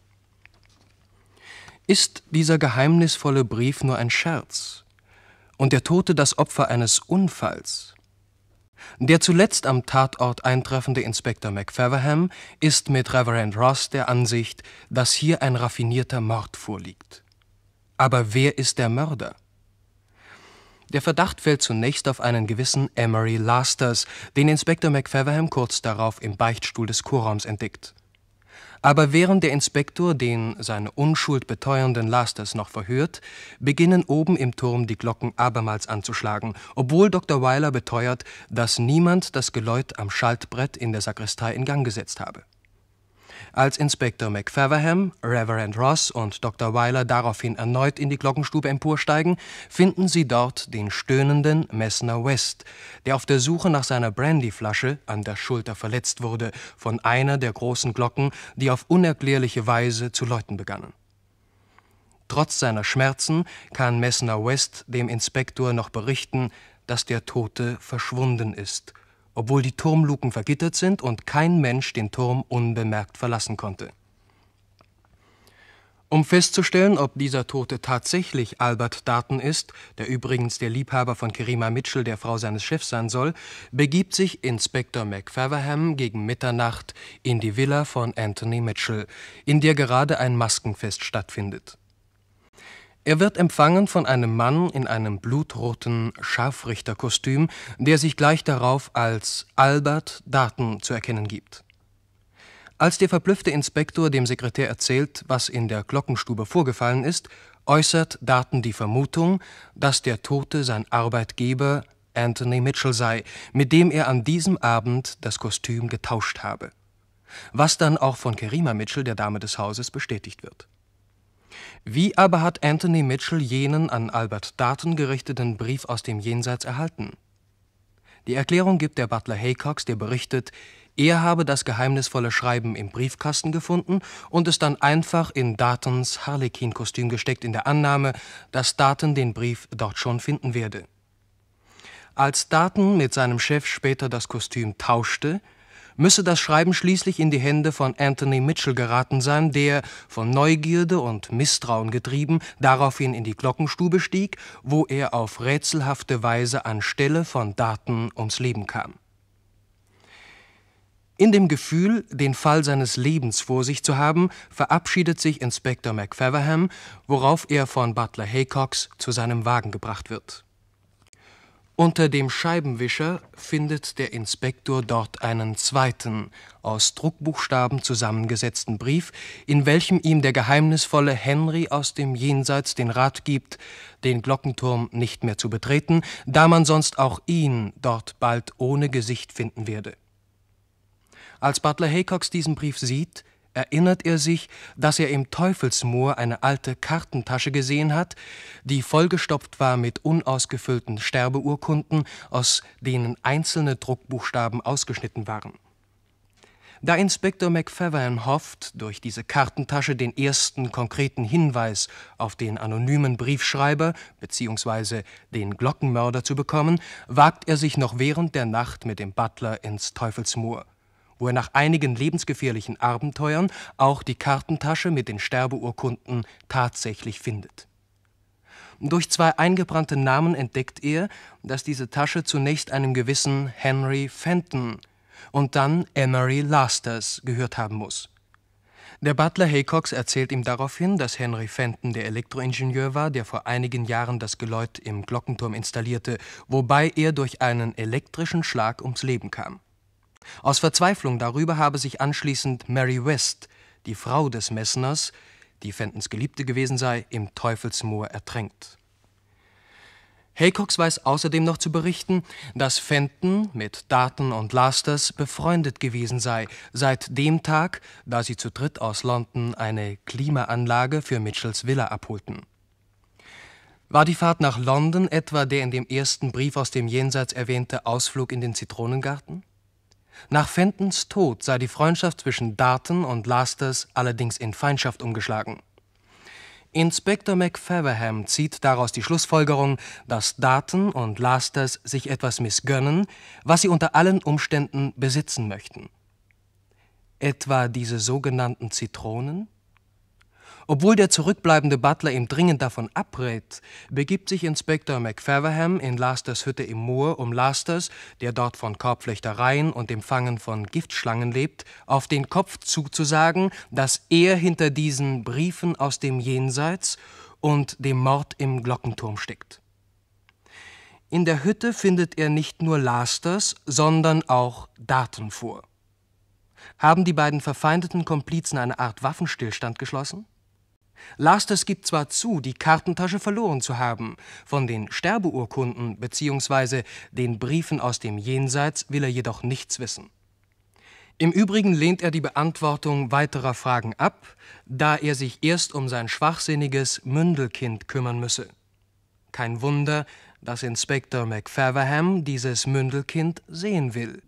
Ist dieser geheimnisvolle Brief nur ein Scherz und der Tote das Opfer eines Unfalls? Der zuletzt am Tatort eintreffende Inspektor McFeverham ist mit Reverend Ross der Ansicht, dass hier ein raffinierter Mord vorliegt. Aber wer ist der Mörder? Der Verdacht fällt zunächst auf einen gewissen Emery Lasters, den Inspektor McFeverham kurz darauf im Beichtstuhl des Chorraums entdeckt. Aber während der Inspektor den seine Unschuld beteuernden Lasters noch verhört, beginnen oben im Turm die Glocken abermals anzuschlagen, obwohl Dr. Weiler beteuert, dass niemand das Geläut am Schaltbrett in der Sakristei in Gang gesetzt habe. Als Inspektor McFeverham, Reverend Ross und Dr. Weiler daraufhin erneut in die Glockenstube emporsteigen, finden sie dort den stöhnenden Messner West, der auf der Suche nach seiner Brandyflasche an der Schulter verletzt wurde von einer der großen Glocken, die auf unerklärliche Weise zu läuten begannen. Trotz seiner Schmerzen kann Messner West dem Inspektor noch berichten, dass der Tote verschwunden ist, obwohl die Turmluken vergittert sind und kein Mensch den Turm unbemerkt verlassen konnte. Um festzustellen, ob dieser Tote tatsächlich Albert Darton ist, der übrigens der Liebhaber von Kerima Mitchell, der Frau seines Chefs sein soll, begibt sich Inspektor McFeverham gegen Mitternacht in die Villa von Anthony Mitchell, in der gerade ein Maskenfest stattfindet. Er wird empfangen von einem Mann in einem blutroten Scharfrichterkostüm, der sich gleich darauf als Albert Darton zu erkennen gibt. Als der verblüffte Inspektor dem Sekretär erzählt, was in der Glockenstube vorgefallen ist, äußert Darton die Vermutung, dass der Tote sein Arbeitgeber Anthony Mitchell sei, mit dem er an diesem Abend das Kostüm getauscht habe. Was dann auch von Kerima Mitchell, der Dame des Hauses, bestätigt wird. Wie aber hat Anthony Mitchell jenen an Albert Darton gerichteten Brief aus dem Jenseits erhalten? Die Erklärung gibt der Butler Haycox, der berichtet, Er habe das geheimnisvolle Schreiben im Briefkasten gefunden und es dann einfach in Dartons Harlequin-Kostüm gesteckt, in der Annahme, dass Darton den Brief dort schon finden werde. Als Darton mit seinem Chef später das Kostüm tauschte, müsse das Schreiben schließlich in die Hände von Anthony Mitchell geraten sein, der, von Neugierde und Misstrauen getrieben, daraufhin in die Glockenstube stieg, wo er auf rätselhafte Weise anstelle von Darton ums Leben kam. In dem Gefühl, den Fall seines Lebens vor sich zu haben, verabschiedet sich Inspektor McFeverham, worauf er von Butler Haycox zu seinem Wagen gebracht wird. Unter dem Scheibenwischer findet der Inspektor dort einen zweiten, aus Druckbuchstaben zusammengesetzten Brief, in welchem ihm der geheimnisvolle Henry aus dem Jenseits den Rat gibt, den Glockenturm nicht mehr zu betreten, da man sonst auch ihn dort bald ohne Gesicht finden werde. Als Butler Haycox diesen Brief sieht, erinnert er sich, dass er im Teufelsmoor eine alte Kartentasche gesehen hat, die vollgestopft war mit unausgefüllten Sterbeurkunden, aus denen einzelne Druckbuchstaben ausgeschnitten waren. Da Inspektor McFeverham hofft, durch diese Kartentasche den ersten konkreten Hinweis auf den anonymen Briefschreiber bzw. den Glockenmörder zu bekommen, wagt er sich noch während der Nacht mit dem Butler ins Teufelsmoor, wo er nach einigen lebensgefährlichen Abenteuern auch die Kartentasche mit den Sterbeurkunden tatsächlich findet. Durch 2 eingebrannte Namen entdeckt er, dass diese Tasche zunächst einem gewissen Henry Fenton und dann Emery Lasters gehört haben muss. Der Butler Haycox erzählt ihm daraufhin, dass Henry Fenton der Elektroingenieur war, der vor einigen Jahren das Geläut im Glockenturm installierte, wobei er durch einen elektrischen Schlag ums Leben kam. Aus Verzweiflung darüber habe sich anschließend Mary West, die Frau des Messners, die Fentons Geliebte gewesen sei, im Teufelsmoor ertränkt. Haycox weiß außerdem noch zu berichten, dass Fenton mit Darton und Lasters befreundet gewesen sei, seit dem Tag, da sie zu dritt aus London eine Klimaanlage für Mitchells Villa abholten. War die Fahrt nach London etwa der in dem ersten Brief aus dem Jenseits erwähnte Ausflug in den Zitronengarten? Nach Fentons Tod sei die Freundschaft zwischen Darton und Lasters allerdings in Feindschaft umgeschlagen. Inspektor McFeverham zieht daraus die Schlussfolgerung, dass Darton und Lasters sich etwas missgönnen, was sie unter allen Umständen besitzen möchten. Etwa diese sogenannten Zitronen? Obwohl der zurückbleibende Butler ihm dringend davon abrät, begibt sich Inspektor McFeverham in Lasters Hütte im Moor, um Lasters, der dort von Korbflechtereien und dem Fangen von Giftschlangen lebt, auf den Kopf zuzusagen, dass er hinter diesen Briefen aus dem Jenseits und dem Mord im Glockenturm steckt. In der Hütte findet er nicht nur Lasters, sondern auch Darton vor. Haben die beiden verfeindeten Komplizen eine Art Waffenstillstand geschlossen? Lasters gibt zwar zu, die Kartentasche verloren zu haben, von den Sterbeurkunden bzw. den Briefen aus dem Jenseits will er jedoch nichts wissen. Im Übrigen lehnt er die Beantwortung weiterer Fragen ab, da er sich erst um sein schwachsinniges Mündelkind kümmern müsse. Kein Wunder, dass Inspektor McFeverham dieses Mündelkind sehen will.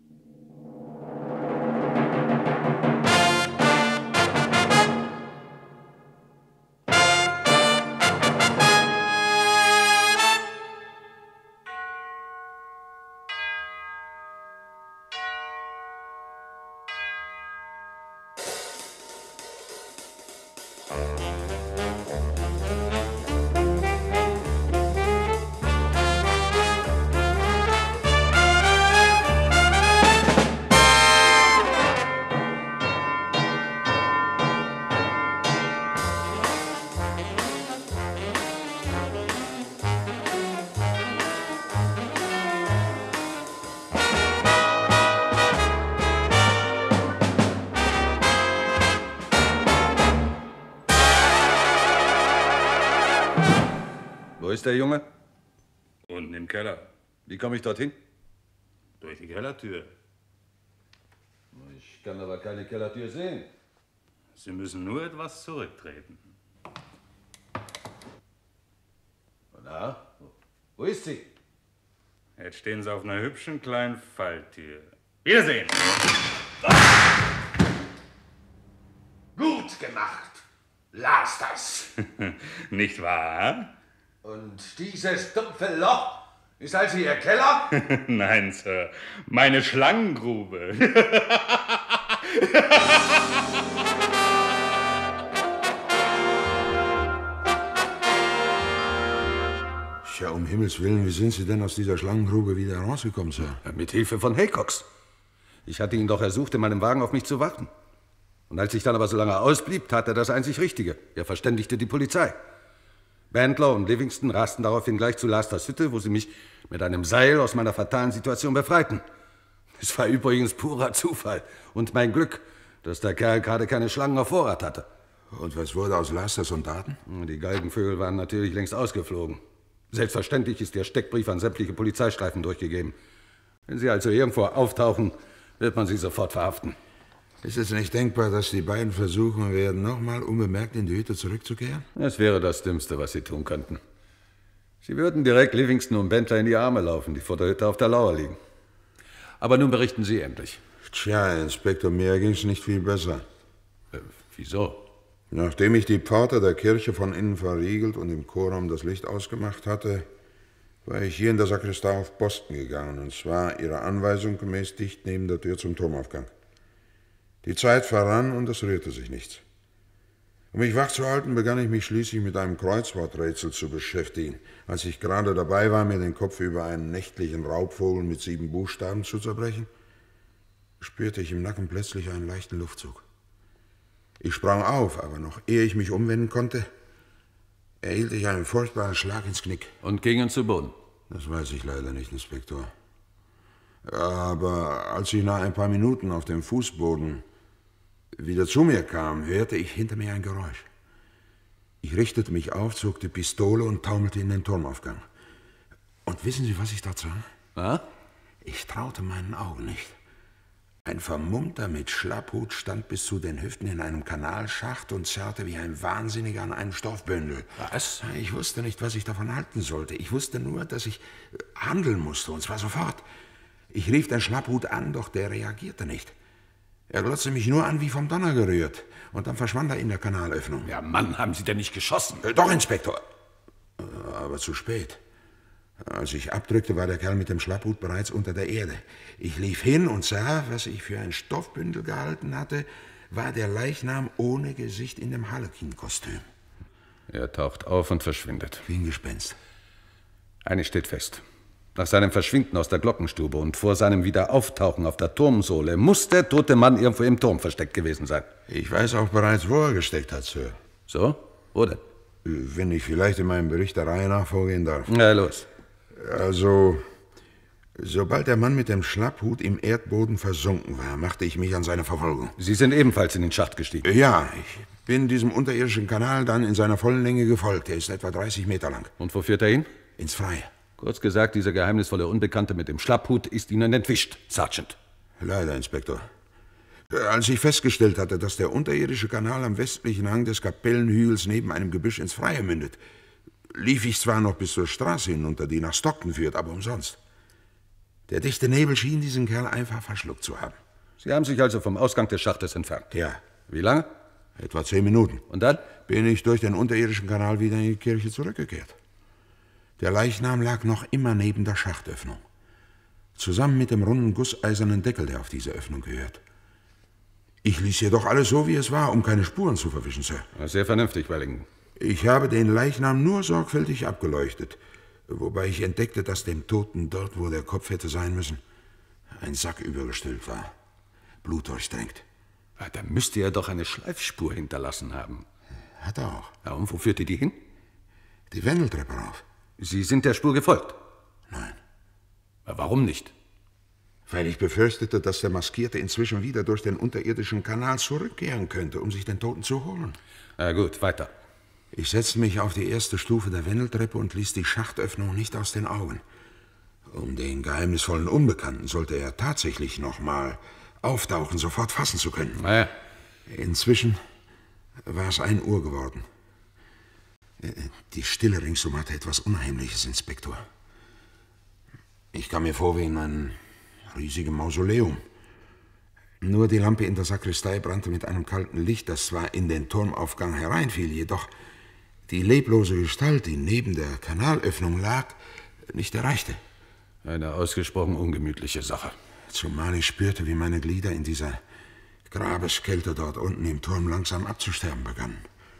Wo ist der Junge? Unten im Keller. Wie komme ich dorthin? Durch die Kellertür. Ich kann aber keine Kellertür sehen. Sie müssen nur etwas zurücktreten. Na, wo ist sie? Jetzt stehen Sie auf einer hübschen kleinen Falltür. Wiedersehen. Gut gemacht. Las das. Nicht wahr? Und dieses dumpfe Loch ist also Ihr Keller? Nein, Sir. Meine Schlangengrube. Ja, um Himmels Willen, wie sind Sie denn aus dieser Schlangengrube wieder rausgekommen, Sir? Ja, mit Hilfe von Haycox. Ich hatte ihn doch ersucht, in meinem Wagen auf mich zu warten. Und als ich dann aber so lange ausblieb, tat er das einzig Richtige. Er verständigte die Polizei. Bandler und Livingston rasten daraufhin gleich zu Lasters Hütte, wo sie mich mit einem Seil aus meiner fatalen Situation befreiten. Es war übrigens purer Zufall und mein Glück, dass der Kerl gerade keine Schlangen auf Vorrat hatte. Und was wurde aus Lasters und Daten? Die Galgenvögel waren natürlich längst ausgeflogen. Selbstverständlich ist der Steckbrief an sämtliche Polizeistreifen durchgegeben. Wenn sie also irgendwo auftauchen, wird man sie sofort verhaften. Ist es nicht denkbar, dass die beiden versuchen werden, nochmal unbemerkt in die Hütte zurückzukehren? Das wäre das Dümmste, was sie tun könnten. Sie würden direkt Livingston und Bandler in die Arme laufen, die vor der Hütte auf der Lauer liegen. Aber nun berichten Sie endlich. Tja, Inspektor, mir ging's nicht viel besser. Wieso? Nachdem ich die Pforte der Kirche von innen verriegelt und im Chorraum das Licht ausgemacht hatte, war ich hier in der Sakristei auf Posten gegangen, und zwar Ihrer Anweisung gemäß dicht neben der Tür zum Turmaufgang. Die Zeit verrann und es rührte sich nichts. Um mich wach zu halten, begann ich mich schließlich mit einem Kreuzworträtsel zu beschäftigen. Als ich gerade dabei war, mir den Kopf über einen nächtlichen Raubvogel mit 7 Buchstaben zu zerbrechen, spürte ich im Nacken plötzlich einen leichten Luftzug. Ich sprang auf, aber noch ehe ich mich umwenden konnte, erhielt ich einen furchtbaren Schlag ins Knick. Und gingen zu Boden? Das weiß ich leider nicht, Inspektor. Aber als ich nach ein paar Minuten auf dem Fußboden wieder zu mir kam, hörte ich hinter mir ein Geräusch. Ich richtete mich auf, zog die Pistole und taumelte in den Turmaufgang. Und wissen Sie, was ich dort sah? Ja? Ich traute meinen Augen nicht. Ein Vermummter mit Schlapphut stand bis zu den Hüften in einem Kanalschacht und zerrte wie ein Wahnsinniger an einem Stoffbündel. Was? Ich wusste nicht, was ich davon halten sollte. Ich wusste nur, dass ich handeln musste, und zwar sofort. Ich rief den Schlapphut an, doch der reagierte nicht. Er glotzte mich nur an wie vom Donner gerührt, und dann verschwand er in der Kanalöffnung. Ja, Mann, haben Sie denn nicht geschossen? Doch, Inspektor. Aber zu spät. Als ich abdrückte, war der Kerl mit dem Schlapphut bereits unter der Erde. Ich lief hin und sah, was ich für ein Stoffbündel gehalten hatte, war der Leichnam ohne Gesicht in dem Harlekin-Kostüm. Er taucht auf und verschwindet. Wie ein Gespenst. Eines steht fest. Nach seinem Verschwinden aus der Glockenstube und vor seinem Wiederauftauchen auf der Turmsohle muss der tote Mann irgendwo im Turm versteckt gewesen sein. Ich weiß auch bereits, wo er gesteckt hat, Sir. So? Wo denn? Wenn ich vielleicht in meinem Bericht der Reihe nach vorgehen darf. Na, los. Also, sobald der Mann mit dem Schlapphut im Erdboden versunken war, machte ich mich an seine Verfolgung. Sie sind ebenfalls in den Schacht gestiegen? Ja, ich bin diesem unterirdischen Kanal dann in seiner vollen Länge gefolgt. Er ist etwa 30 Meter lang. Und wo führt er hin? Ins Freie. Kurz gesagt, dieser geheimnisvolle Unbekannte mit dem Schlapphut ist Ihnen entwischt, Sergeant. Leider, Inspektor. Als ich festgestellt hatte, dass der unterirdische Kanal am westlichen Hang des Kapellenhügels neben einem Gebüsch ins Freie mündet, lief ich zwar noch bis zur Straße hinunter, die nach Stockton führt, aber umsonst. Der dichte Nebel schien diesen Kerl einfach verschluckt zu haben. Sie haben sich also vom Ausgang des Schachtes entfernt? Ja. Wie lange? Etwa 10 Minuten. Und dann? Bin ich durch den unterirdischen Kanal wieder in die Kirche zurückgekehrt. Der Leichnam lag noch immer neben der Schachtöffnung. Zusammen mit dem runden gusseisernen Deckel, der auf diese Öffnung gehört. Ich ließ jedoch alles so, wie es war, um keine Spuren zu verwischen, Sir. Sehr vernünftig, Wellington. Ich habe den Leichnam nur sorgfältig abgeleuchtet, wobei ich entdeckte, dass dem Toten dort, wo der Kopf hätte sein müssen, ein Sack übergestülpt war. Blutdurchtränkt. Ja, da müsste er doch eine Schleifspur hinterlassen haben. Hat er auch. Ja, und wo führte die hin? Die Wendeltreppe rauf. Sie sind der Spur gefolgt? Nein. Aber warum nicht? Weil ich befürchtete, dass der Maskierte inzwischen wieder durch den unterirdischen Kanal zurückkehren könnte, um sich den Toten zu holen. Na gut, weiter. Ich setzte mich auf die erste Stufe der Wendeltreppe und ließ die Schachtöffnung nicht aus den Augen. Um den geheimnisvollen Unbekannten sollte er tatsächlich noch mal auftauchen, sofort fassen zu können. Ja. Inzwischen war es 1 Uhr geworden. Die Stille ringsum hatte etwas Unheimliches, Inspektor. Ich kam mir vor wie in einem riesigen Mausoleum. Nur die Lampe in der Sakristei brannte mit einem kalten Licht, das zwar in den Turmaufgang hereinfiel, jedoch die leblose Gestalt, die neben der Kanalöffnung lag, nicht erreichte. Eine ausgesprochen ungemütliche Sache. Zumal ich spürte, wie meine Glieder in dieser Grabeskälte dort unten im Turm langsam abzusterben begannen.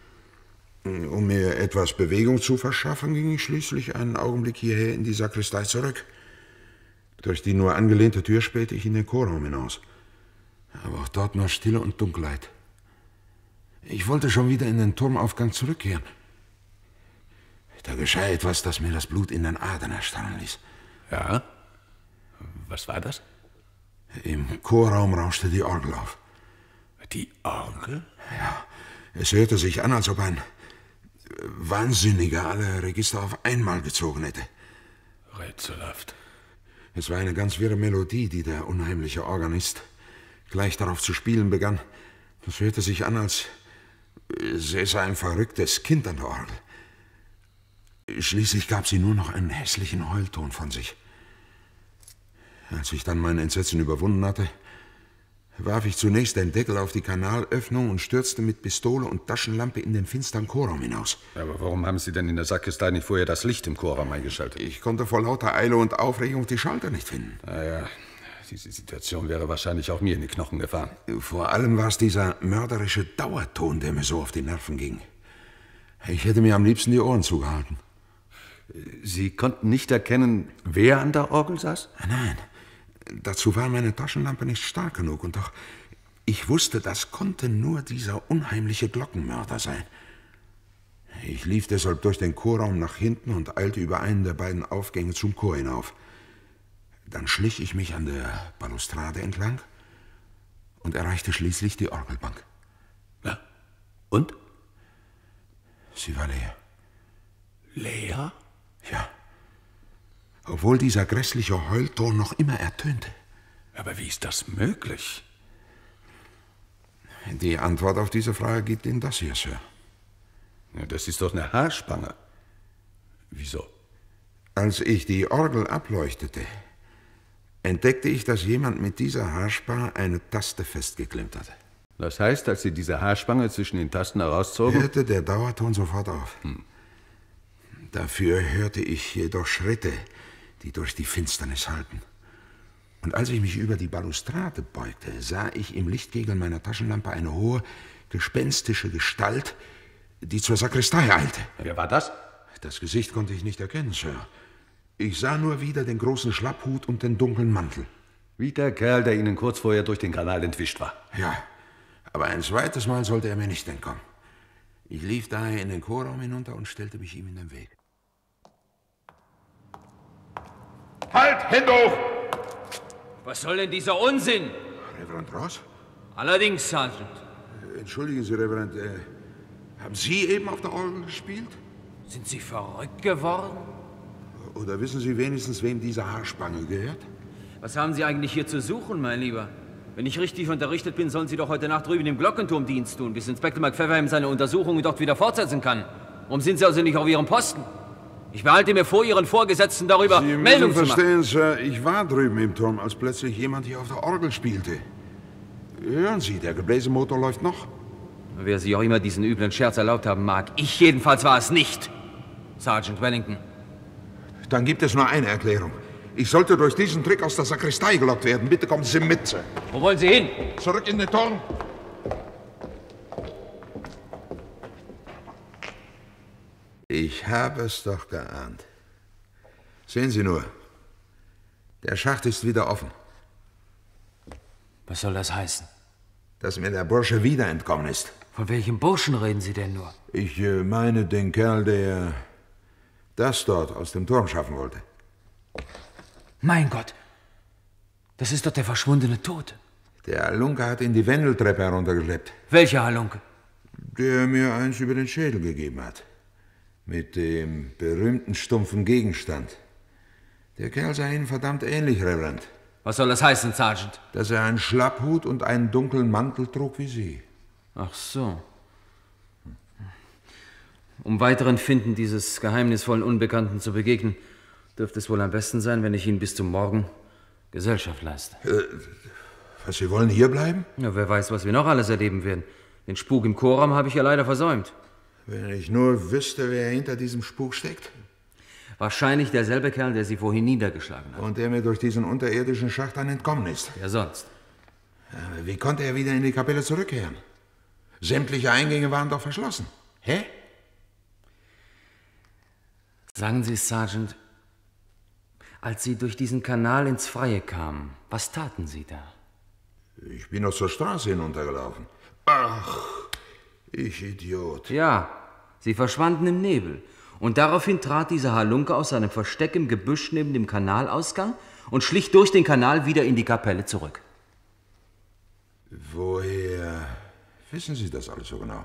Um mir etwas Bewegung zu verschaffen, ging ich schließlich einen Augenblick hierher in die Sakristei zurück. Durch die nur angelehnte Tür spähte ich in den Chorraum hinaus. Aber auch dort nur Stille und Dunkelheit. Ich wollte schon wieder in den Turmaufgang zurückkehren. Da geschah etwas, das mir das Blut in den Adern erstarren ließ. Ja? Was war das? Im Chorraum rauschte die Orgel auf. Die Orgel? Ja, es hörte sich an, als ob ein Wahnsinniger alle Register auf einmal gezogen hätte. Rätselhaft. Es war eine ganz wirre Melodie, die der unheimliche Organist gleich darauf zu spielen begann. Es hörte sich an, als säße ein verrücktes Kind an der Orgel. Schließlich gab sie nur noch einen hässlichen Heulton von sich. Als ich dann mein Entsetzen überwunden hatte, warf ich zunächst den Deckel auf die Kanalöffnung und stürzte mit Pistole und Taschenlampe in den finsteren Chorraum hinaus. Aber warum haben Sie denn in der Sakristei nicht vorher das Licht im Chorraum eingeschaltet? Ich konnte vor lauter Eile und Aufregung die Schalter nicht finden. Naja, diese Situation wäre wahrscheinlich auch mir in die Knochen gefahren. Vor allem war es dieser mörderische Dauerton, der mir so auf die Nerven ging. Ich hätte mir am liebsten die Ohren zugehalten. Sie konnten nicht erkennen, wer an der Orgel saß? Nein, dazu war meine Taschenlampe nicht stark genug. Und doch, ich wusste, das konnte nur dieser unheimliche Glockenmörder sein. Ich lief deshalb durch den Chorraum nach hinten und eilte über einen der beiden Aufgänge zum Chor hinauf. Dann schlich ich mich an der Balustrade entlang und erreichte schließlich die Orgelbank. Ja, und? Sie war leer. Leer? Ja. Obwohl dieser grässliche Heulton noch immer ertönte. Aber wie ist das möglich? Die Antwort auf diese Frage gibt Ihnen das hier, Sir. Ja, das ist doch eine Haarspange. Wieso? Als ich die Orgel ableuchtete, entdeckte ich, dass jemand mit dieser Haarspange eine Taste festgeklemmt hatte. Das heißt, als Sie diese Haarspange zwischen den Tasten herauszogen... Hörte der Dauerton sofort auf. Dafür hörte ich jedoch Schritte, die durch die Finsternis hallten. Und als ich mich über die Balustrade beugte, sah ich im Lichtkegel meiner Taschenlampe eine hohe, gespenstische Gestalt, die zur Sakristei eilte. Wer war das? Das Gesicht konnte ich nicht erkennen, Sir. Ich sah nur wieder den großen Schlapphut und den dunklen Mantel. Wie der Kerl, der Ihnen kurz vorher durch den Kanal entwischt war. Ja, aber ein zweites Mal sollte er mir nicht entkommen. Ich lief daher in den Chorraum hinunter und stellte mich ihm in den Weg. Halt! Hände hoch! Was soll denn dieser Unsinn? Reverend Ross? Allerdings, Sergeant. Entschuldigen Sie, Reverend, haben Sie eben auf der Orgel gespielt? Sind Sie verrückt geworden? Oder wissen Sie wenigstens, wem diese Haarspange gehört? Was haben Sie eigentlich hier zu suchen, mein Lieber? Wenn ich richtig unterrichtet bin, sollen Sie doch heute Nacht drüben im Glockenturm Dienst tun, bis Inspektor McPfefferham seine Untersuchungen dort wieder fortsetzen kann. Warum sind Sie also nicht auf Ihrem Posten? Ich behalte mir vor, Ihren Vorgesetzten darüber Meldung zu machen. Sie müssen verstehen, Sir, ich war drüben im Turm, als plötzlich jemand hier auf der Orgel spielte. Hören Sie, der Gebläsemotor läuft noch. Wer sich auch immer diesen üblen Scherz erlaubt haben mag, ich jedenfalls war es nicht. Sergeant Wellington. Dann gibt es nur eine Erklärung. Ich sollte durch diesen Trick aus der Sakristei gelockt werden. Bitte kommen Sie mit, Sir. Wo wollen Sie hin? Zurück in den Turm. Ich habe es doch geahnt. Sehen Sie nur, der Schacht ist wieder offen. Was soll das heißen? Dass mir der Bursche wieder entkommen ist. Von welchem Burschen reden Sie denn nur? Ich meine den Kerl, der das dort aus dem Turm schaffen wollte. Mein Gott, das ist doch der verschwundene Tote. Der Halunke hat ihn die Wendeltreppe heruntergeschleppt. Welcher Halunke? Der mir eins über den Schädel gegeben hat. Mit dem berühmten stumpfen Gegenstand. Der Kerl sah Ihnen verdammt ähnlich, Reverend. Was soll das heißen, Sergeant? Dass er einen Schlapphut und einen dunklen Mantel trug wie Sie. Ach so. Um weiteren Finden dieses geheimnisvollen Unbekannten zu begegnen, dürfte es wohl am besten sein, wenn ich Ihnen bis zum Morgen Gesellschaft leiste. Was, Sie wollen hier bleiben? Ja, wer weiß, was wir noch alles erleben werden. Den Spuk im Chorraum habe ich ja leider versäumt. Wenn ich nur wüsste, wer hinter diesem Spuk steckt. Wahrscheinlich derselbe Kerl, der Sie vorhin niedergeschlagen hat. Und der mir durch diesen unterirdischen Schacht dann entkommen ist. Ja, sonst. Aber wie konnte er wieder in die Kapelle zurückkehren? Sämtliche Eingänge waren doch verschlossen. Hä? Sagen Sie, Sergeant, als Sie durch diesen Kanal ins Freie kamen, was taten Sie da? Ich bin noch zur Straße hinuntergelaufen. Ach, ich Idiot. Ja, Sie verschwanden im Nebel. Und daraufhin trat dieser Halunke aus seinem Versteck im Gebüsch neben dem Kanalausgang und schlich durch den Kanal wieder in die Kapelle zurück. Woher wissen Sie das alles so genau?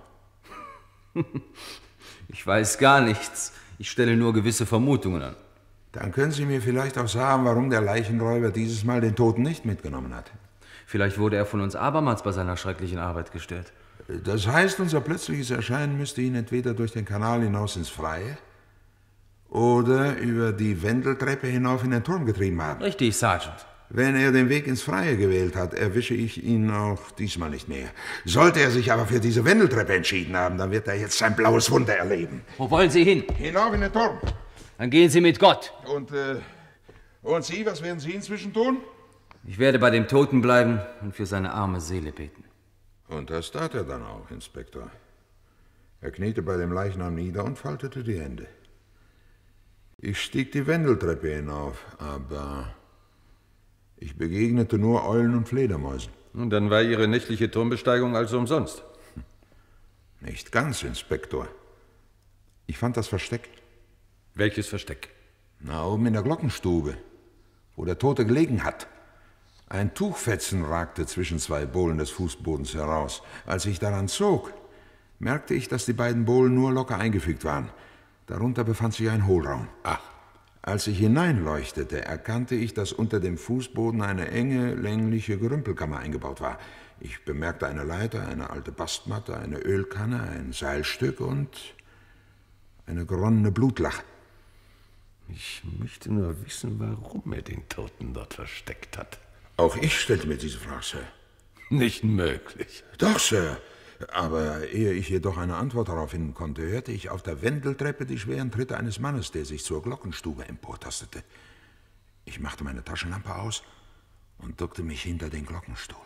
Ich weiß gar nichts. Ich stelle nur gewisse Vermutungen an. Dann können Sie mir vielleicht auch sagen, warum der Leichenräuber dieses Mal den Toten nicht mitgenommen hat. Vielleicht wurde er von uns abermals bei seiner schrecklichen Arbeit gestört. Das heißt, unser plötzliches Erscheinen müsste ihn entweder durch den Kanal hinaus ins Freie oder über die Wendeltreppe hinauf in den Turm getrieben haben. Richtig, Sergeant. Wenn er den Weg ins Freie gewählt hat, erwische ich ihn auch diesmal nicht mehr. Sollte er sich aber für diese Wendeltreppe entschieden haben, dann wird er jetzt sein blaues Wunder erleben. Wo wollen Sie hin? Hinauf in den Turm. Dann gehen Sie mit Gott. Und Sie, was werden Sie inzwischen tun? Ich werde bei dem Toten bleiben und für seine arme Seele beten. Und das tat er dann auch, Inspektor. Er kniete bei dem Leichnam nieder und faltete die Hände. Ich stieg die Wendeltreppe hinauf, aber ich begegnete nur Eulen und Fledermäusen. Und dann war Ihre nächtliche Turmbesteigung also umsonst? Nicht ganz, Inspektor. Ich fand das Versteck. Welches Versteck? Na, oben in der Glockenstube, wo der Tote gelegen hat. Ein Tuchfetzen ragte zwischen zwei Bohlen des Fußbodens heraus. Als ich daran zog, merkte ich, dass die beiden Bohlen nur locker eingefügt waren. Darunter befand sich ein Hohlraum. Ach. Als ich hineinleuchtete, erkannte ich, dass unter dem Fußboden eine enge, längliche Gerümpelkammer eingebaut war. Ich bemerkte eine Leiter, eine alte Bastmatte, eine Ölkanne, ein Seilstück und eine geronnene Blutlache. Ich möchte nur wissen, warum er den Toten dort versteckt hat. Auch ich stellte mir diese Frage, Sir. Nicht möglich. Doch, Sir. Aber ehe ich jedoch eine Antwort darauf finden konnte, hörte ich auf der Wendeltreppe die schweren Tritte eines Mannes, der sich zur Glockenstube emportastete. Ich machte meine Taschenlampe aus und duckte mich hinter den Glockenstuhl.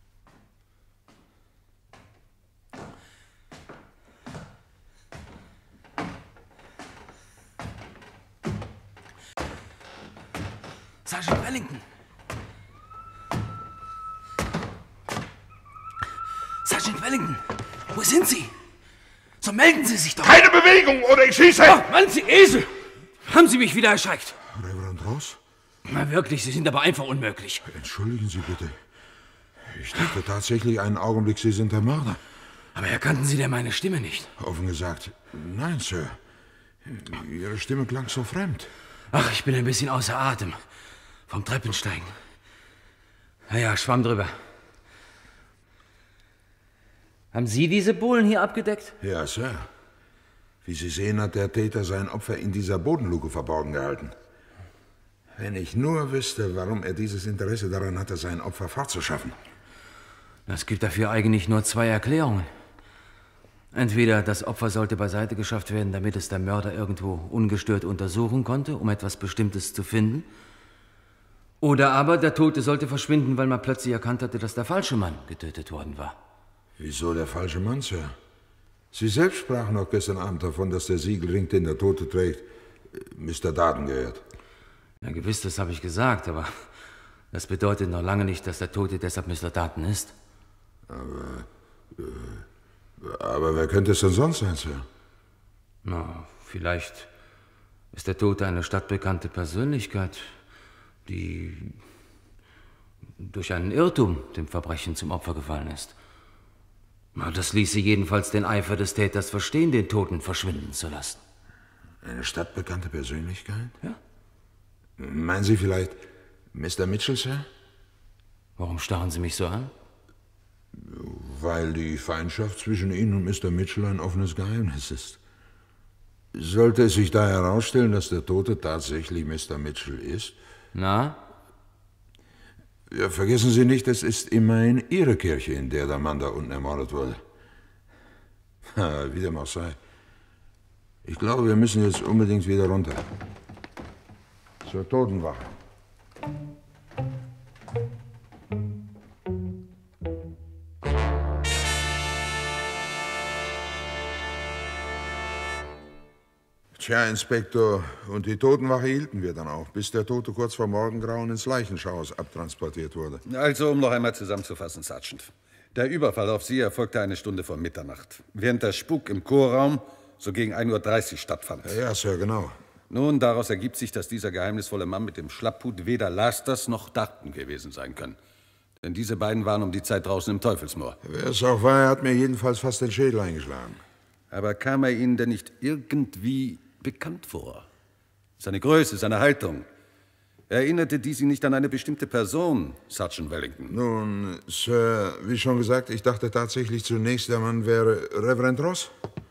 Sergeant Wellington! Sergeant Wellington, wo sind Sie? So melden Sie sich doch! Keine Bewegung oder ich schieße! Oh, Mann, Sie Esel! Haben Sie mich wieder erschreckt? Reverend Ross? Na wirklich, Sie sind aber einfach unmöglich. Entschuldigen Sie bitte. Ich dachte tatsächlich einen Augenblick, Sie sind der Mörder. Aber erkannten Sie denn meine Stimme nicht? Offen gesagt, nein, Sir. Ihre Stimme klang so fremd. Ach, ich bin ein bisschen außer Atem. Vom Treppensteigen. Naja, Schwamm drüber. Haben Sie diese Bohlen hier abgedeckt? Ja, Sir. Wie Sie sehen, hat der Täter sein Opfer in dieser Bodenluke verborgen gehalten. Wenn ich nur wüsste, warum er dieses Interesse daran hatte, sein Opfer fortzuschaffen. Es gibt dafür eigentlich nur zwei Erklärungen. Entweder das Opfer sollte beiseite geschafft werden, damit es der Mörder irgendwo ungestört untersuchen konnte, um etwas Bestimmtes zu finden. Oder aber der Tote sollte verschwinden, weil man plötzlich erkannt hatte, dass der falsche Mann getötet worden war. Wieso der falsche Mann, Sir? Sie selbst sprachen noch gestern Abend davon, dass der Siegelring, den der Tote trägt, Mr. Darden gehört. Ja, gewiss, das habe ich gesagt, aber das bedeutet noch lange nicht, dass der Tote deshalb Mr. Darden ist. Aber wer könnte es denn sonst sein, Sir? Na, vielleicht ist der Tote eine stadtbekannte Persönlichkeit, die durch einen Irrtum dem Verbrechen zum Opfer gefallen ist. Na, das ließe jedenfalls den Eifer des Täters verstehen, den Toten verschwinden zu lassen. Eine stadtbekannte Persönlichkeit? Ja. Meinen Sie vielleicht Mr. Mitchell, Sir? Warum starren Sie mich so an? Weil die Feindschaft zwischen Ihnen und Mr. Mitchell ein offenes Geheimnis ist. Sollte es sich da herausstellen, dass der Tote tatsächlich Mr. Mitchell ist? Na? Ja, vergessen Sie nicht, es ist immerhin Ihre Kirche, in der der Mann da unten ermordet wurde. Wie dem auch sei. Ich glaube, wir müssen jetzt unbedingt wieder runter. Zur Totenwache. Tja, Inspektor, und die Totenwache hielten wir dann auch, bis der Tote kurz vor Morgengrauen ins Leichenschauhaus abtransportiert wurde. Also, um noch einmal zusammenzufassen, Sergeant. Der Überfall auf Sie erfolgte eine Stunde vor Mitternacht, während der Spuk im Chorraum so gegen 1:30 Uhr stattfand. Ja, Sir, genau. Nun, daraus ergibt sich, dass dieser geheimnisvolle Mann mit dem Schlapphut weder Lasters noch Darton gewesen sein können. Denn diese beiden waren um die Zeit draußen im Teufelsmoor. Wer es auch war, er hat mir jedenfalls fast den Schädel eingeschlagen. Aber kam er Ihnen denn nicht irgendwie bekannt vor? Seine Größe, seine Haltung. Erinnerte die Sie nicht an eine bestimmte Person, Sergeant Wellington? Nun, Sir, wie schon gesagt, ich dachte tatsächlich zunächst, der Mann wäre Reverend Ross.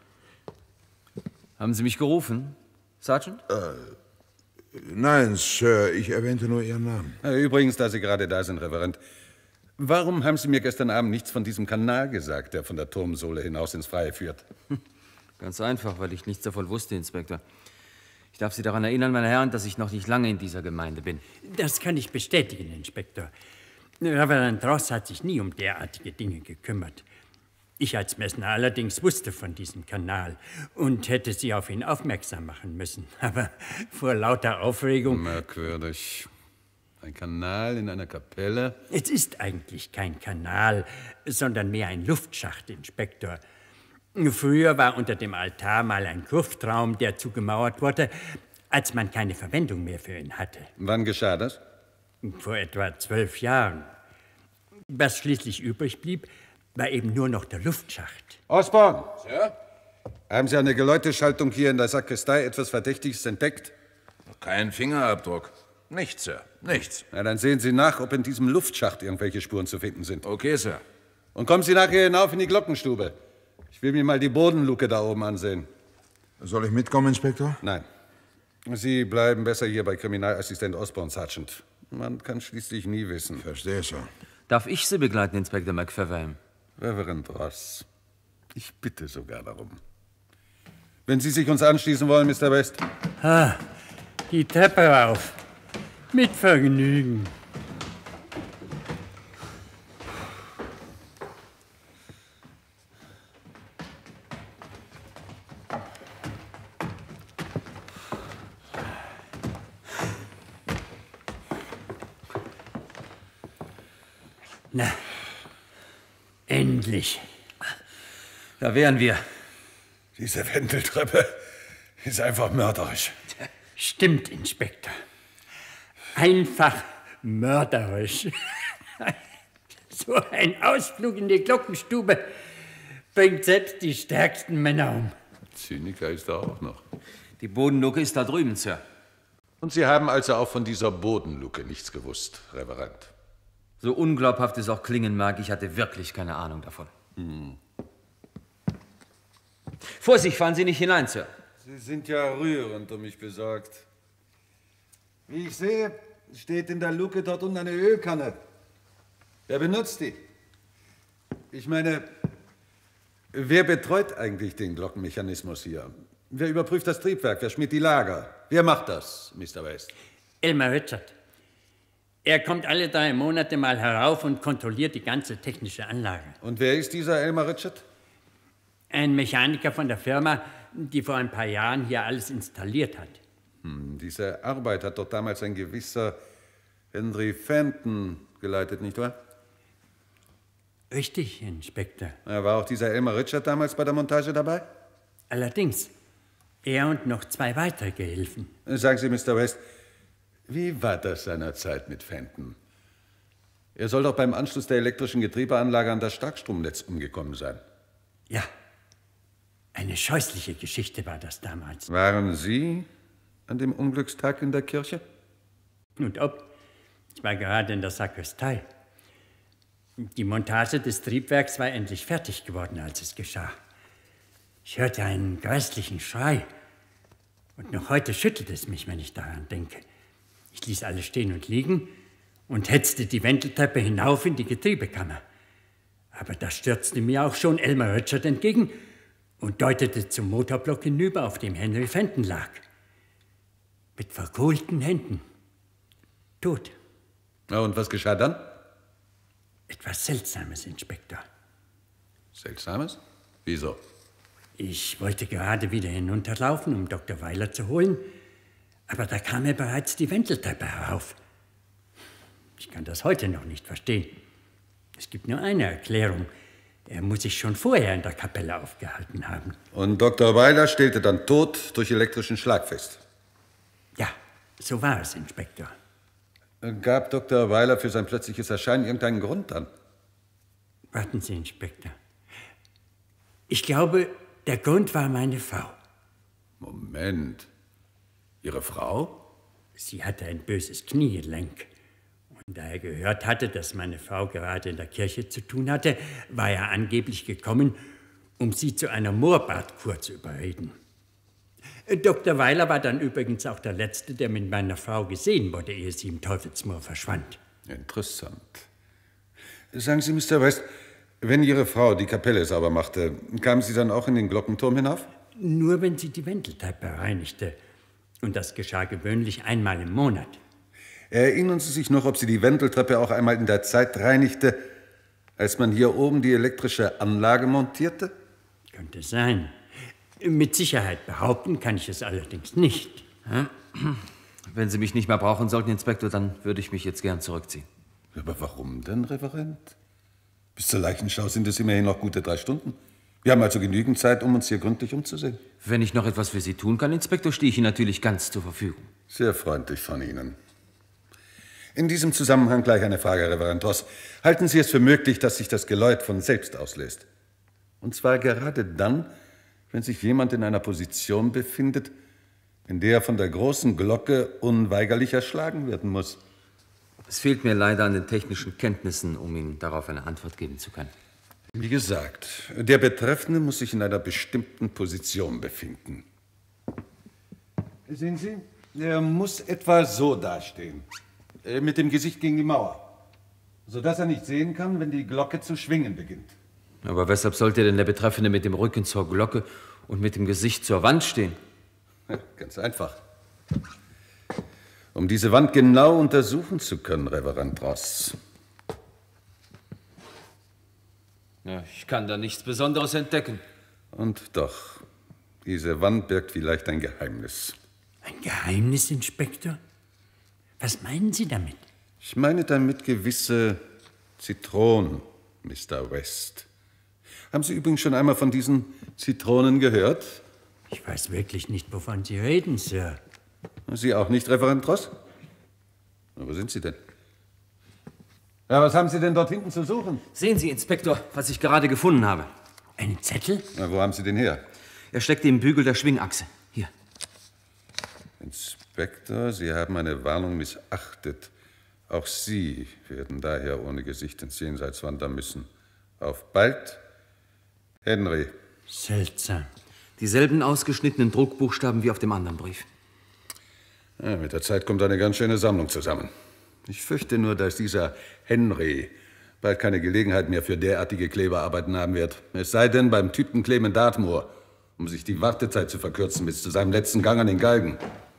Haben Sie mich gerufen, Sergeant? Nein, Sir, ich erwähnte nur Ihren Namen. Übrigens, da Sie gerade da sind, Reverend, warum haben Sie mir gestern Abend nichts von diesem Kanal gesagt, der von der Turmsohle hinaus ins Freie führt? Ganz einfach, weil ich nichts davon wusste, Inspektor. Ich darf Sie daran erinnern, meine Herren, dass ich noch nicht lange in dieser Gemeinde bin. Das kann ich bestätigen, Inspektor. Reverend Ross hat sich nie um derartige Dinge gekümmert. Ich als Messner allerdings wusste von diesem Kanal und hätte Sie auf ihn aufmerksam machen müssen. Aber vor lauter Aufregung... Merkwürdig. Ein Kanal in einer Kapelle? Es ist eigentlich kein Kanal, sondern mehr ein Luftschacht, Inspektor. Früher war unter dem Altar mal ein Gruftraum, der zugemauert wurde, als man keine Verwendung mehr für ihn hatte. Wann geschah das? Vor etwa 12 Jahren. Was schließlich übrig blieb, war eben nur noch der Luftschacht. Osborn! Sir? Haben Sie eine Geläuteschaltung hier in der Sakristei etwas Verdächtiges entdeckt? Kein Fingerabdruck. Nichts, Sir. Nichts. Na, dann sehen Sie nach, ob in diesem Luftschacht irgendwelche Spuren zu finden sind. Okay, Sir. Und kommen Sie nachher hinauf in die Glockenstube. Ich will mir mal die Bodenluke da oben ansehen. Soll ich mitkommen, Inspektor? Nein. Sie bleiben besser hier bei Kriminalassistent Osborn, Sergeant. Man kann schließlich nie wissen. Verstehe, Sir. Darf ich Sie begleiten, Inspektor McFerwam? Reverend Ross, ich bitte sogar darum. Wenn Sie sich uns anschließen wollen, Mr. West. Ah, die Treppe rauf. Mit Vergnügen. Na, endlich. Da wären wir. Diese Wendeltreppe ist einfach mörderisch. Stimmt, Inspektor. Einfach mörderisch. So ein Ausflug in die Glockenstube bringt selbst die stärksten Männer um. Zyniker ist da auch noch. Die Bodenluke ist da drüben, Sir. Und Sie haben also auch von dieser Bodenluke nichts gewusst, Reverend? So unglaubhaft es auch klingen mag, ich hatte wirklich keine Ahnung davon. Vorsicht, fahren Sie nicht hinein, Sir. Sie sind ja rührend um mich besorgt. Wie ich sehe, steht in der Luke dort unten eine Ölkanne. Wer benutzt die? Ich meine, wer betreut eigentlich den Glockenmechanismus hier? Wer überprüft das Triebwerk? Wer schmiert die Lager? Wer macht das, Mr. West? Elmer Richard. Er kommt alle 3 Monate mal herauf und kontrolliert die ganze technische Anlage. Und wer ist dieser Elmer Richard? Ein Mechaniker von der Firma, die vor ein paar Jahren hier alles installiert hat. Diese Arbeit hat doch damals ein gewisser Henry Fenton geleitet, nicht wahr? Richtig, Inspektor. War auch dieser Elmer Richard damals bei der Montage dabei? Allerdings. Er und noch 2 weitere Gehilfen. Sagen Sie, Mr. West, wie war das seinerzeit mit Fenton? Er soll doch beim Anschluss der elektrischen Getriebeanlage an das Starkstromnetz umgekommen sein. Ja. Eine scheußliche Geschichte war das damals. Waren Sie an dem Unglückstag in der Kirche? Und ob. Ich war gerade in der Sakristei. Die Montage des Triebwerks war endlich fertig geworden, als es geschah. Ich hörte einen grässlichen Schrei. Und noch heute schüttelt es mich, wenn ich daran denke. Ich ließ alles stehen und liegen und hetzte die Wendeltreppe hinauf in die Getriebekammer. Aber da stürzte mir auch schon Elmer Richard entgegen und deutete zum Motorblock hinüber, auf dem Henry Fenton lag. Mit verkohlten Händen. Tot. Na, und was geschah dann? Etwas Seltsames, Inspektor. Seltsames? Wieso? Ich wollte gerade wieder hinunterlaufen, um Dr. Weiler zu holen, aber da kam er bereits die Wendeltreppe herauf. Ich kann das heute noch nicht verstehen. Es gibt nur eine Erklärung. Er muss sich schon vorher in der Kapelle aufgehalten haben. Und Dr. Weiler stellte dann tot durch elektrischen Schlag fest? Ja, so war es, Inspektor. Gab Dr. Weiler für sein plötzliches Erscheinen irgendeinen Grund an? Warten Sie, Inspektor. Ich glaube, der Grund war meine Frau. Moment. Ihre Frau? Sie hatte ein böses Kniegelenk. Und da er gehört hatte, dass meine Frau gerade in der Kirche zu tun hatte, war er angeblich gekommen, um sie zu einer Moorbadkur zu überreden. Dr. Weiler war dann übrigens auch der Letzte, der mit meiner Frau gesehen wurde, ehe sie im Teufelsmoor verschwand. Interessant. Sagen Sie, Mr. West, wenn Ihre Frau die Kapelle sauber machte, kam sie dann auch in den Glockenturm hinauf? Nur wenn sie die Wendeltreppe reinigte. Und das geschah gewöhnlich einmal im Monat. Erinnern Sie sich noch, ob sie die Wendeltreppe auch einmal in der Zeit reinigte, als man hier oben die elektrische Anlage montierte? Könnte sein. Mit Sicherheit behaupten kann ich es allerdings nicht. Wenn Sie mich nicht mehr brauchen sollten, Inspektor, dann würde ich mich jetzt gern zurückziehen. Aber warum denn, Referent? Bis zur Leichenschau sind es immerhin noch gute 3 Stunden. Wir haben also genügend Zeit, um uns hier gründlich umzusehen. Wenn ich noch etwas für Sie tun kann, Inspektor, stehe ich Ihnen natürlich ganz zur Verfügung. Sehr freundlich von Ihnen. In diesem Zusammenhang gleich eine Frage, Reverend Ross. Halten Sie es für möglich, dass sich das Geläut von selbst auslöst? Und zwar gerade dann, wenn sich jemand in einer Position befindet, in der er von der großen Glocke unweigerlich erschlagen werden muss. Es fehlt mir leider an den technischen Kenntnissen, um Ihnen darauf eine Antwort geben zu können. Wie gesagt, der Betreffende muss sich in einer bestimmten Position befinden. Sehen Sie, er muss etwa so dastehen, mit dem Gesicht gegen die Mauer, sodass er nicht sehen kann, wenn die Glocke zu schwingen beginnt. Aber weshalb sollte denn der Betreffende mit dem Rücken zur Glocke und mit dem Gesicht zur Wand stehen? Ganz einfach. Um diese Wand genau untersuchen zu können, Reverend Ross. Ja, ich kann da nichts Besonderes entdecken. Und doch, diese Wand birgt vielleicht ein Geheimnis. Ein Geheimnis, Inspektor? Was meinen Sie damit? Ich meine damit gewisse Zitronen, Mr. West. Haben Sie übrigens schon einmal von diesen Zitronen gehört? Ich weiß wirklich nicht, wovon Sie reden, Sir. Sie auch nicht, Referent Ross? Na, wo sind Sie denn? Ja, was haben Sie denn dort hinten zu suchen? Sehen Sie, Inspektor, was ich gerade gefunden habe. Einen Zettel? Na, wo haben Sie den her? Er steckt im Bügel der Schwingachse. Hier. Inspektor, Sie haben eine Warnung missachtet. Auch Sie werden daher ohne Gesicht ins Jenseits wandern müssen. Auf bald, Henry. Seltsam. Dieselben ausgeschnittenen Druckbuchstaben wie auf dem anderen Brief. Ja, mit der Zeit kommt eine ganz schöne Sammlung zusammen. Ich fürchte nur, dass dieser Henry bald keine Gelegenheit mehr für derartige Kleberarbeiten haben wird. Es sei denn beim Typen Clement Dartmoor, um sich die Wartezeit zu verkürzen bis zu seinem letzten Gang an den Galgen.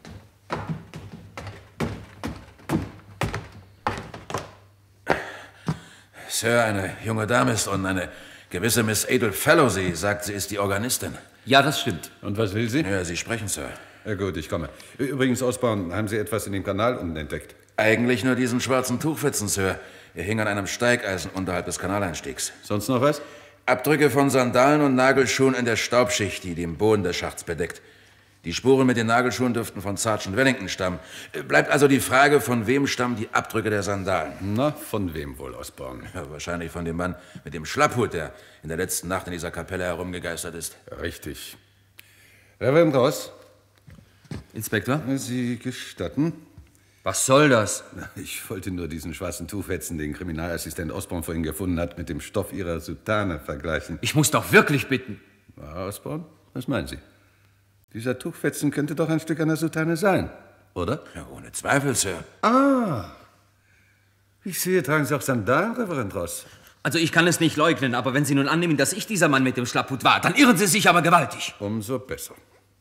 Sir, eine junge Dame ist unten, eine gewisse Miss Adel Fellow. Sie sagt, sie ist die Organistin. Ja, das stimmt. Und was will sie? Ja, Sie sprechen, Sir. Ja, gut, ich komme. Übrigens, Osborne, haben Sie etwas in dem Kanal unten entdeckt? Eigentlich nur diesen schwarzen Tuchfetzen, Sir. Er hing an einem Steigeisen unterhalb des Kanaleinstiegs. Sonst noch was? Abdrücke von Sandalen und Nagelschuhen in der Staubschicht, die den Boden des Schachts bedeckt. Die Spuren mit den Nagelschuhen dürften von Sergeant Wellington stammen. Bleibt also die Frage, von wem stammen die Abdrücke der Sandalen? Na, von wem wohl, Osborne? Ja, wahrscheinlich von dem Mann mit dem Schlapphut, der in der letzten Nacht in dieser Kapelle herumgegeistert ist. Richtig. Reverend Ross? Inspektor? Sie gestatten? Was soll das? Ich wollte nur diesen schwarzen Tuchfetzen, den Kriminalassistent Osborne vorhin gefunden hat, mit dem Stoff Ihrer Soutane vergleichen. Ich muss doch wirklich bitten. Na, Osborne, was meinen Sie? Dieser Tuchfetzen könnte doch ein Stück einer Soutane sein, oder? Ja, ohne Zweifel, Sir. Ah, Ich sehe, tragen Sie auch Sandalen, Reverend Ross. Also ich kann es nicht leugnen, aber wenn Sie nun annehmen, dass ich dieser Mann mit dem Schlapphut war, dann irren Sie sich aber gewaltig. Umso besser.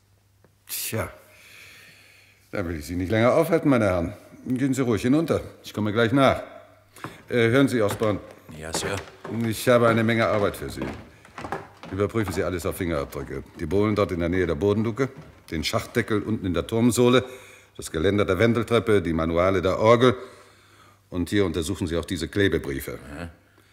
Tja, dann will ich Sie nicht länger aufhalten, meine Herren. Gehen Sie ruhig hinunter. Ich komme gleich nach. Hören Sie, Osborne. Ja, Sir. Ich habe eine Menge Arbeit für Sie. Überprüfen Sie alles auf Fingerabdrücke. Die Bohlen dort in der Nähe der Bodenluke, den Schachtdeckel unten in der Turmsohle, das Geländer der Wendeltreppe, die Manuale der Orgel. Und hier untersuchen Sie auch diese Klebebriefe. Ja.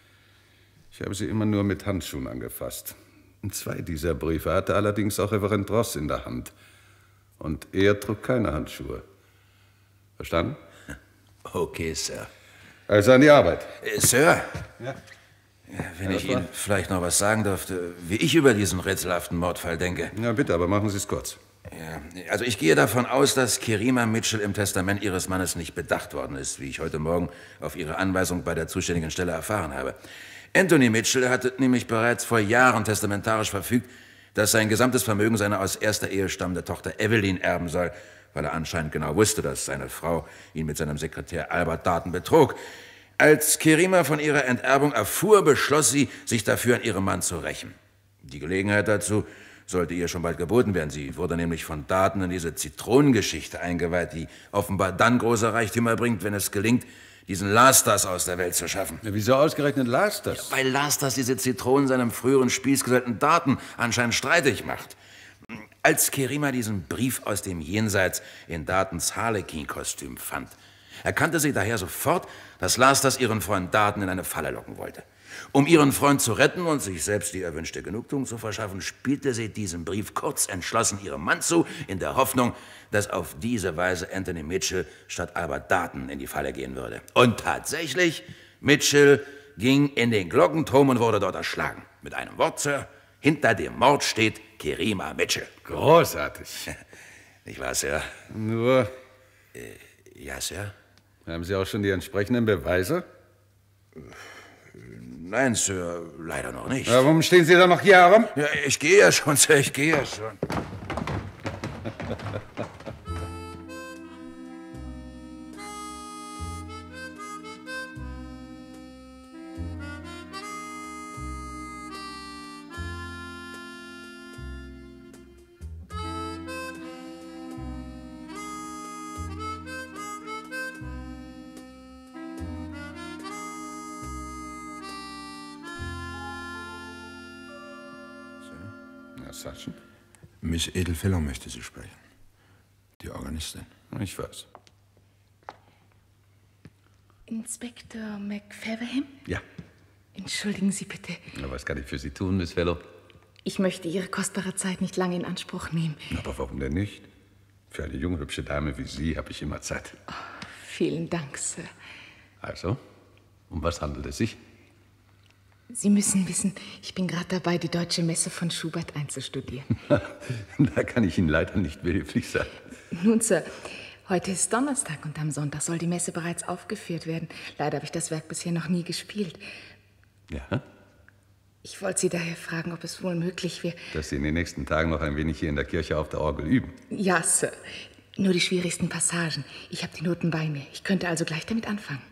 Ich habe sie immer nur mit Handschuhen angefasst. 2 dieser Briefe hatte allerdings auch Reverend Ross in der Hand. Und er trug keine Handschuhe. Verstanden? Okay, Sir. Also an die Arbeit. Sir? Ja? Wenn ich Ihnen vielleicht noch was sagen dürfte, wie ich über diesen rätselhaften Mordfall denke. Ja, bitte, aber machen Sie es kurz. Ja, also ich gehe davon aus, dass Kerima Mitchell im Testament ihres Mannes nicht bedacht worden ist, wie ich heute Morgen auf Ihre Anweisung bei der zuständigen Stelle erfahren habe. Anthony Mitchell hatte nämlich bereits vor Jahren testamentarisch verfügt, dass sein gesamtes Vermögen seiner aus erster Ehe stammende Tochter Evelyn erben soll, weil er anscheinend genau wusste, dass seine Frau ihn mit seinem Sekretär Albert Darton betrog. Als Kerima von ihrer Enterbung erfuhr, beschloss sie, sich dafür an ihrem Mann zu rächen. Die Gelegenheit dazu sollte ihr schon bald geboten werden. Sie wurde nämlich von Darton in diese Zitronengeschichte eingeweiht, die offenbar dann große Reichtümer bringt, wenn es gelingt, diesen Lastas aus der Welt zu schaffen. Ja, wieso ausgerechnet Lastas? Ja, weil Lastas diese Zitronen seinem früheren Spießgesellten Darton anscheinend streitig macht. Als Kerima diesen Brief aus dem Jenseits in Dartons Harlequin-Kostüm fand, erkannte sie daher sofort, dass Lastas ihren Freund Darton in eine Falle locken wollte. Um ihren Freund zu retten und sich selbst die erwünschte Genugtuung zu verschaffen, spielte sie diesen Brief kurz entschlossen ihrem Mann zu, in der Hoffnung, dass auf diese Weise Anthony Mitchell statt Albert Darton in die Falle gehen würde. Und tatsächlich, Mitchell ging in den Glockenturm und wurde dort erschlagen. Mit einem Wort, Sir, hinter dem Mord steht Kerima Mitchell. Großartig. Nicht wahr, Sir? Nur... Ja, Sir? Haben Sie auch schon die entsprechenden Beweise? Nein, Sir, leider noch nicht. Ja, warum stehen Sie da noch hier herum? Ja, ich gehe ja schon, Sir, ich gehe ja schon. Sergeant? Miss Edelfellow möchte Sie sprechen. Die Organistin. Ich weiß. Inspektor McFeverham? Ja. Entschuldigen Sie bitte. Na, was kann ich für Sie tun, Miss Fellow? Ich möchte Ihre kostbare Zeit nicht lange in Anspruch nehmen. Aber warum denn nicht? Für eine junge, hübsche Dame wie Sie habe ich immer Zeit. Oh, vielen Dank, Sir. Also, um was handelt es sich? Sie müssen wissen, ich bin gerade dabei, die Deutsche Messe von Schubert einzustudieren. Da kann ich Ihnen leider nicht behilflich sein. Nun, Sir, heute ist Donnerstag und am Sonntag soll die Messe bereits aufgeführt werden. Leider habe ich das Werk bisher noch nie gespielt. Ja? Ich wollte Sie daher fragen, ob es wohl möglich wäre... Dass Sie in den nächsten Tagen noch ein wenig hier in der Kirche auf der Orgel üben. Ja, Sir. Nur die schwierigsten Passagen. Ich habe die Noten bei mir. Ich könnte also gleich damit anfangen.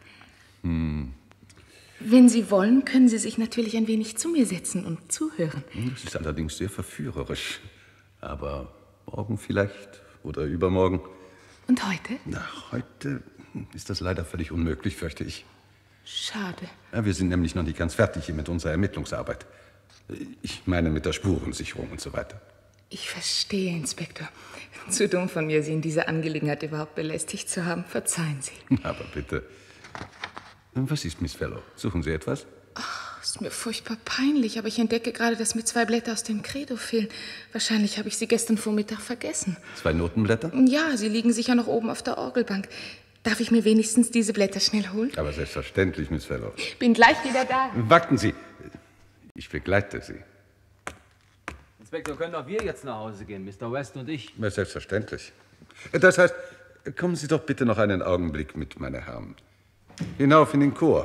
Wenn Sie wollen, können Sie sich natürlich ein wenig zu mir setzen und zuhören. Das ist allerdings sehr verführerisch. Aber morgen vielleicht oder übermorgen. Und heute? Na, heute ist das leider völlig unmöglich, fürchte ich. Schade. Ja, wir sind nämlich noch nicht ganz fertig hier mit unserer Ermittlungsarbeit. Ich meine mit der Spurensicherung und so weiter. Ich verstehe, Inspektor. Zu dumm von mir, Sie in dieser Angelegenheit überhaupt belästigt zu haben. Verzeihen Sie. Aber bitte. Was ist, Miss Fellow? Suchen Sie etwas? Ach, ist mir furchtbar peinlich, aber ich entdecke gerade, dass mir 2 Blätter aus dem Credo fehlen. Wahrscheinlich habe ich sie gestern Vormittag vergessen. 2 Notenblätter? Ja, sie liegen sicher noch oben auf der Orgelbank. Darf ich mir wenigstens diese Blätter schnell holen? Aber selbstverständlich, Miss Fellow. Bin gleich wieder da. Warten Sie. Ich begleite Sie. Inspektor, können auch wir jetzt nach Hause gehen, Mr. West und ich? Ja, selbstverständlich. Das heißt, kommen Sie doch bitte noch einen Augenblick mit, meine Herren. Hinauf in den Chor.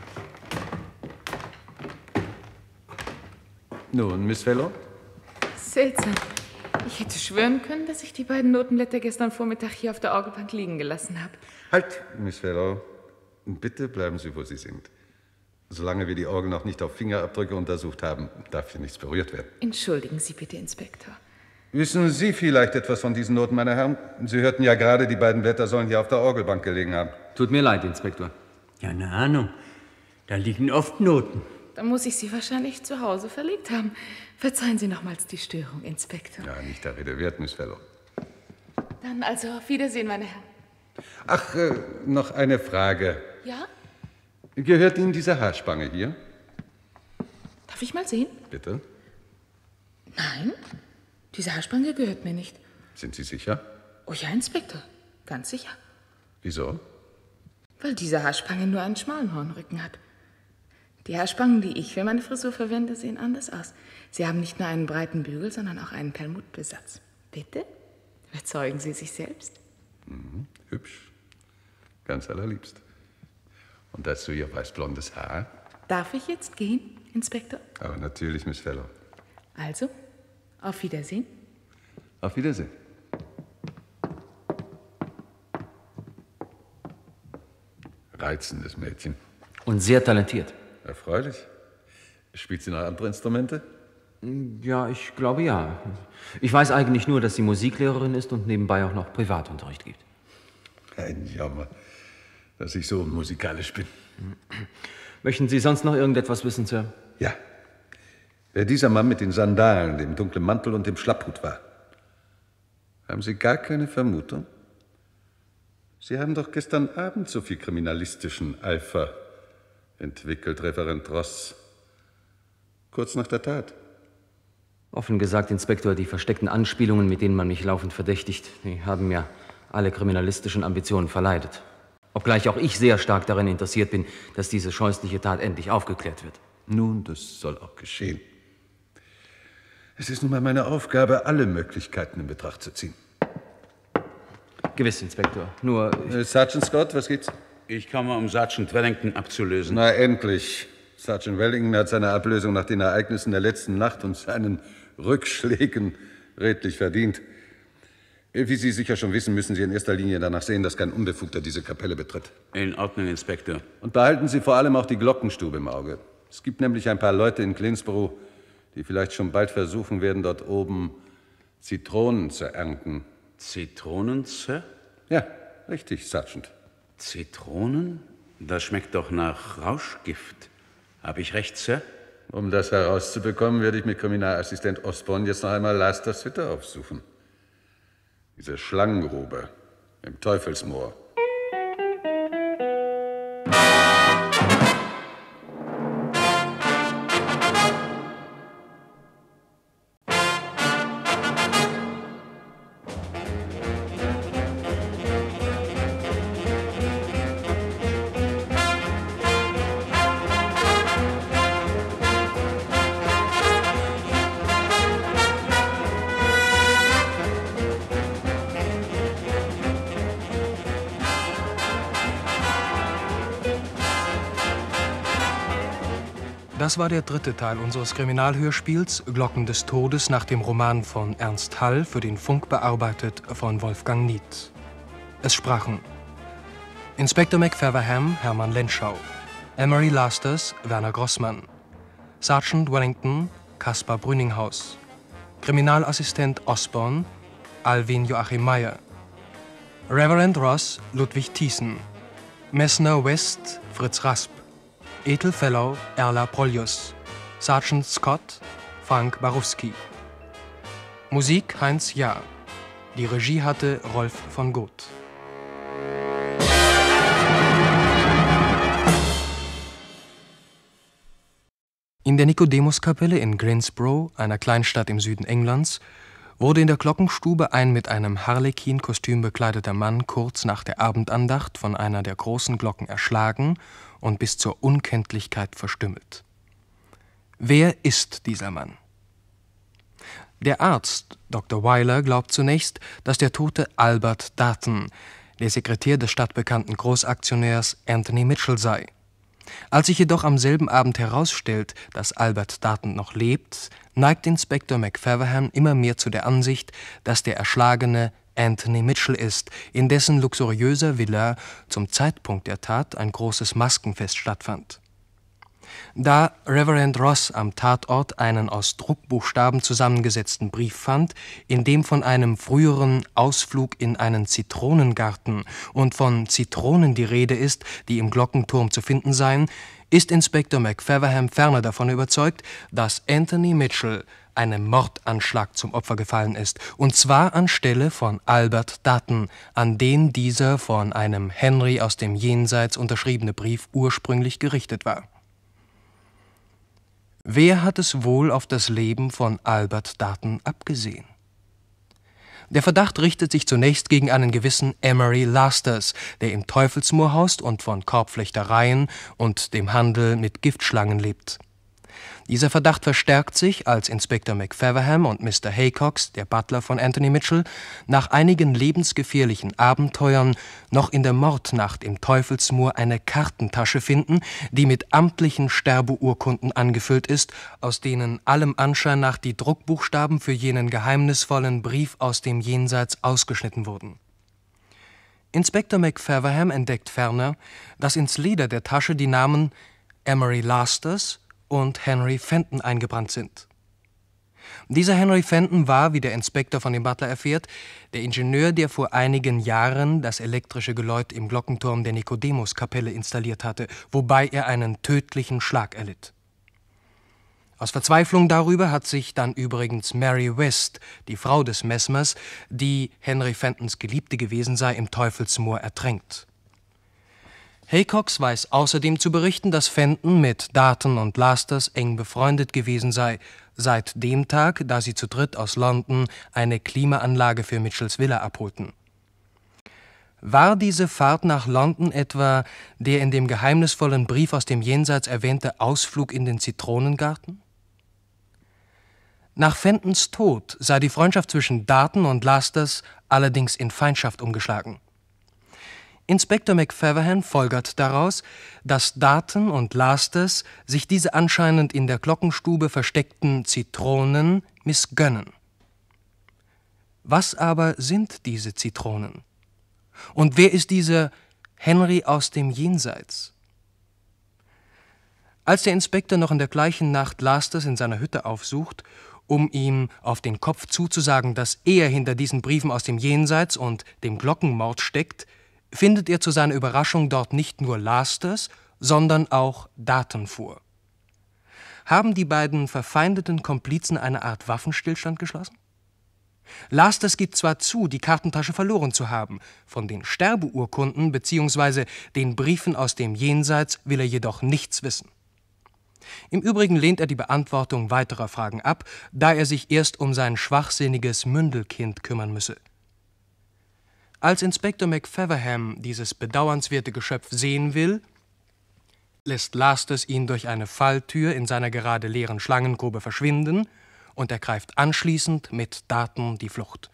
Nun, Miss Fellow? Seltsam. Ich hätte schwören können, dass ich die beiden Notenblätter gestern Vormittag hier auf der Orgelbank liegen gelassen habe. Halt, Miss Fellow. Bitte bleiben Sie, wo Sie sind. Solange wir die Orgel noch nicht auf Fingerabdrücke untersucht haben, darf hier nichts berührt werden. Entschuldigen Sie bitte, Inspektor. Wissen Sie vielleicht etwas von diesen Noten, meine Herren? Sie hörten ja gerade, die beiden Blätter sollen hier auf der Orgelbank gelegen haben. Tut mir leid, Inspektor. Keine Ahnung. Da liegen oft Noten. Dann muss ich sie wahrscheinlich zu Hause verlegt haben. Verzeihen Sie nochmals die Störung, Inspektor. Ja, nicht der Rede wert, Miss Fellow. Dann also auf Wiedersehen, meine Herren. Ach, noch eine Frage. Ja? Gehört Ihnen diese Haarspange hier? Darf ich mal sehen? Bitte? Nein, diese Haarspange gehört mir nicht. Sind Sie sicher? Oh ja, Inspektor, ganz sicher. Wieso? Weil diese Haarspange nur einen schmalen Hornrücken hat. Die Haarspangen, die ich für meine Frisur verwende, sehen anders aus. Sie haben nicht nur einen breiten Bügel, sondern auch einen Perlmuttbesatz. Bitte? Überzeugen Sie sich selbst? Mhm, hübsch. Ganz allerliebst. Und dazu Ihr weißblondes Haar? Darf ich jetzt gehen, Inspektor? Aber natürlich, Miss Fellow. Also, auf Wiedersehen. Auf Wiedersehen. Reizendes Mädchen. Und sehr talentiert. Erfreulich. Spielt sie noch andere Instrumente? Ja, ich glaube ja. Ich weiß eigentlich nur, dass sie Musiklehrerin ist und nebenbei auch noch Privatunterricht gibt. Ein Jammer, dass ich so unmusikalisch bin. Möchten Sie sonst noch irgendetwas wissen, Sir? Ja. Wer dieser Mann mit den Sandalen, dem dunklen Mantel und dem Schlapphut war. Haben Sie gar keine Vermutung? Sie haben doch gestern Abend so viel kriminalistischen Eifer entwickelt, Referent Ross. Kurz nach der Tat. Offen gesagt, Inspektor, die versteckten Anspielungen, mit denen man mich laufend verdächtigt, die haben mir alle kriminalistischen Ambitionen verleidet. Obgleich auch ich sehr stark daran interessiert bin, dass diese scheußliche Tat endlich aufgeklärt wird. Nun, das soll auch geschehen. Es ist nun mal meine Aufgabe, alle Möglichkeiten in Betracht zu ziehen. Gewiss, Inspektor. Nur... Sergeant Scott, was gibt's? Ich komme, um Sergeant Wellington abzulösen. Na, endlich. Sergeant Wellington hat seine Ablösung nach den Ereignissen der letzten Nacht und seinen Rückschlägen redlich verdient. Wie Sie sicher schon wissen, müssen Sie in erster Linie danach sehen, dass kein Unbefugter diese Kapelle betritt. In Ordnung, Inspektor. Und behalten Sie vor allem auch die Glockenstube im Auge. Es gibt nämlich ein paar Leute in Clinsborough, die vielleicht schon bald versuchen werden, dort oben Zitronen zu ernten. Zitronen, Sir? Ja, richtig, Sergeant. Zitronen? Das schmeckt doch nach Rauschgift. Habe ich recht, Sir? Um das herauszubekommen, werde ich mit Kriminalassistent Osborne jetzt noch einmal Lasters Hütte aufsuchen. Diese Schlangengrube im Teufelsmoor. Das war der dritte Teil unseres Kriminalhörspiels Glocken des Todes nach dem Roman von Ernst Hall, für den Funk bearbeitet von Wolfgang Nieth. Es sprachen Inspektor McFeatherham Hermann Lenschau, Emery Lasters Werner Grossmann, Sergeant Wellington Kaspar Brüninghaus, Kriminalassistent Osborne Alwin Joachim Meyer, Reverend Ross Ludwig Thiessen, Messner West Fritz Rasp, Ethel Fellow Erla Proljus, Sergeant Scott Frank Barowski. Musik Heinz Jahr. Die Regie hatte Rolf von Goth. In der Nikodemuskapelle in Greensboro, einer Kleinstadt im Süden Englands, wurde in der Glockenstube ein mit einem Harlekin-Kostüm bekleideter Mann kurz nach der Abendandacht von einer der großen Glocken erschlagen und bis zur Unkenntlichkeit verstümmelt. Wer ist dieser Mann? Der Arzt, Dr. Weiler, glaubt zunächst, dass der Tote Albert Darton, der Sekretär des stadtbekannten Großaktionärs Anthony Mitchell sei. Als sich jedoch am selben Abend herausstellt, dass Albert Darton noch lebt, neigt Inspektor McFeverham immer mehr zu der Ansicht, dass der Erschlagene Anthony Mitchell ist, in dessen luxuriöser Villa zum Zeitpunkt der Tat ein großes Maskenfest stattfand. Da Reverend Ross am Tatort einen aus Druckbuchstaben zusammengesetzten Brief fand, in dem von einem früheren Ausflug in einen Zitronengarten und von Zitronen die Rede ist, die im Glockenturm zu finden seien, ist Inspektor McFeverham ferner davon überzeugt, dass Anthony Mitchell einem Mordanschlag zum Opfer gefallen ist, und zwar anstelle von Albert Darton, an den dieser von einem Henry aus dem Jenseits unterschriebene Brief ursprünglich gerichtet war. Wer hat es wohl auf das Leben von Albert Darton abgesehen? Der Verdacht richtet sich zunächst gegen einen gewissen Emery Lasters, der im Teufelsmoor haust und von Korbflechtereien und dem Handel mit Giftschlangen lebt. Dieser Verdacht verstärkt sich, als Inspektor McFeverham und Mr. Haycox, der Butler von Anthony Mitchell, nach einigen lebensgefährlichen Abenteuern noch in der Mordnacht im Teufelsmoor eine Kartentasche finden, die mit amtlichen Sterbeurkunden angefüllt ist, aus denen allem Anschein nach die Druckbuchstaben für jenen geheimnisvollen Brief aus dem Jenseits ausgeschnitten wurden. Inspektor McFeverham entdeckt ferner, dass ins Leder der Tasche die Namen Emery Lasters und Henry Fenton eingebrannt sind. Dieser Henry Fenton war, wie der Inspektor von dem Butler erfährt, der Ingenieur, der vor einigen Jahren das elektrische Geläut im Glockenturm der Nikodemuskapelle installiert hatte, wobei er einen tödlichen Schlag erlitt. Aus Verzweiflung darüber hat sich dann übrigens Mary West, die Frau des Messmers, die Henry Fentons Geliebte gewesen sei, im Teufelsmoor ertränkt. Haycox weiß außerdem zu berichten, dass Fenton mit Darton und Lasters eng befreundet gewesen sei, seit dem Tag, da sie zu dritt aus London eine Klimaanlage für Mitchells Villa abholten. War diese Fahrt nach London etwa der in dem geheimnisvollen Brief aus dem Jenseits erwähnte Ausflug in den Zitronengarten? Nach Fentons Tod sei die Freundschaft zwischen Darton und Lasters allerdings in Feindschaft umgeschlagen. Inspektor McFeverham folgert daraus, dass Darton und Lasters sich diese anscheinend in der Glockenstube versteckten Zitronen missgönnen. Was aber sind diese Zitronen? Und wer ist dieser Henry aus dem Jenseits? Als der Inspektor noch in der gleichen Nacht Lasters in seiner Hütte aufsucht, um ihm auf den Kopf zuzusagen, dass er hinter diesen Briefen aus dem Jenseits und dem Glockenmord steckt, findet er zu seiner Überraschung dort nicht nur Lasters, sondern auch Darton vor. Haben die beiden verfeindeten Komplizen eine Art Waffenstillstand geschlossen? Lasters gibt zwar zu, die Kartentasche verloren zu haben, von den Sterbeurkunden bzw. den Briefen aus dem Jenseits will er jedoch nichts wissen. Im Übrigen lehnt er die Beantwortung weiterer Fragen ab, da er sich erst um sein schwachsinniges Mündelkind kümmern müsse. Als Inspektor McFeverham dieses bedauernswerte Geschöpf sehen will, lässt Lasters ihn durch eine Falltür in seiner gerade leeren Schlangengrube verschwinden und ergreift anschließend mit Darton die Flucht.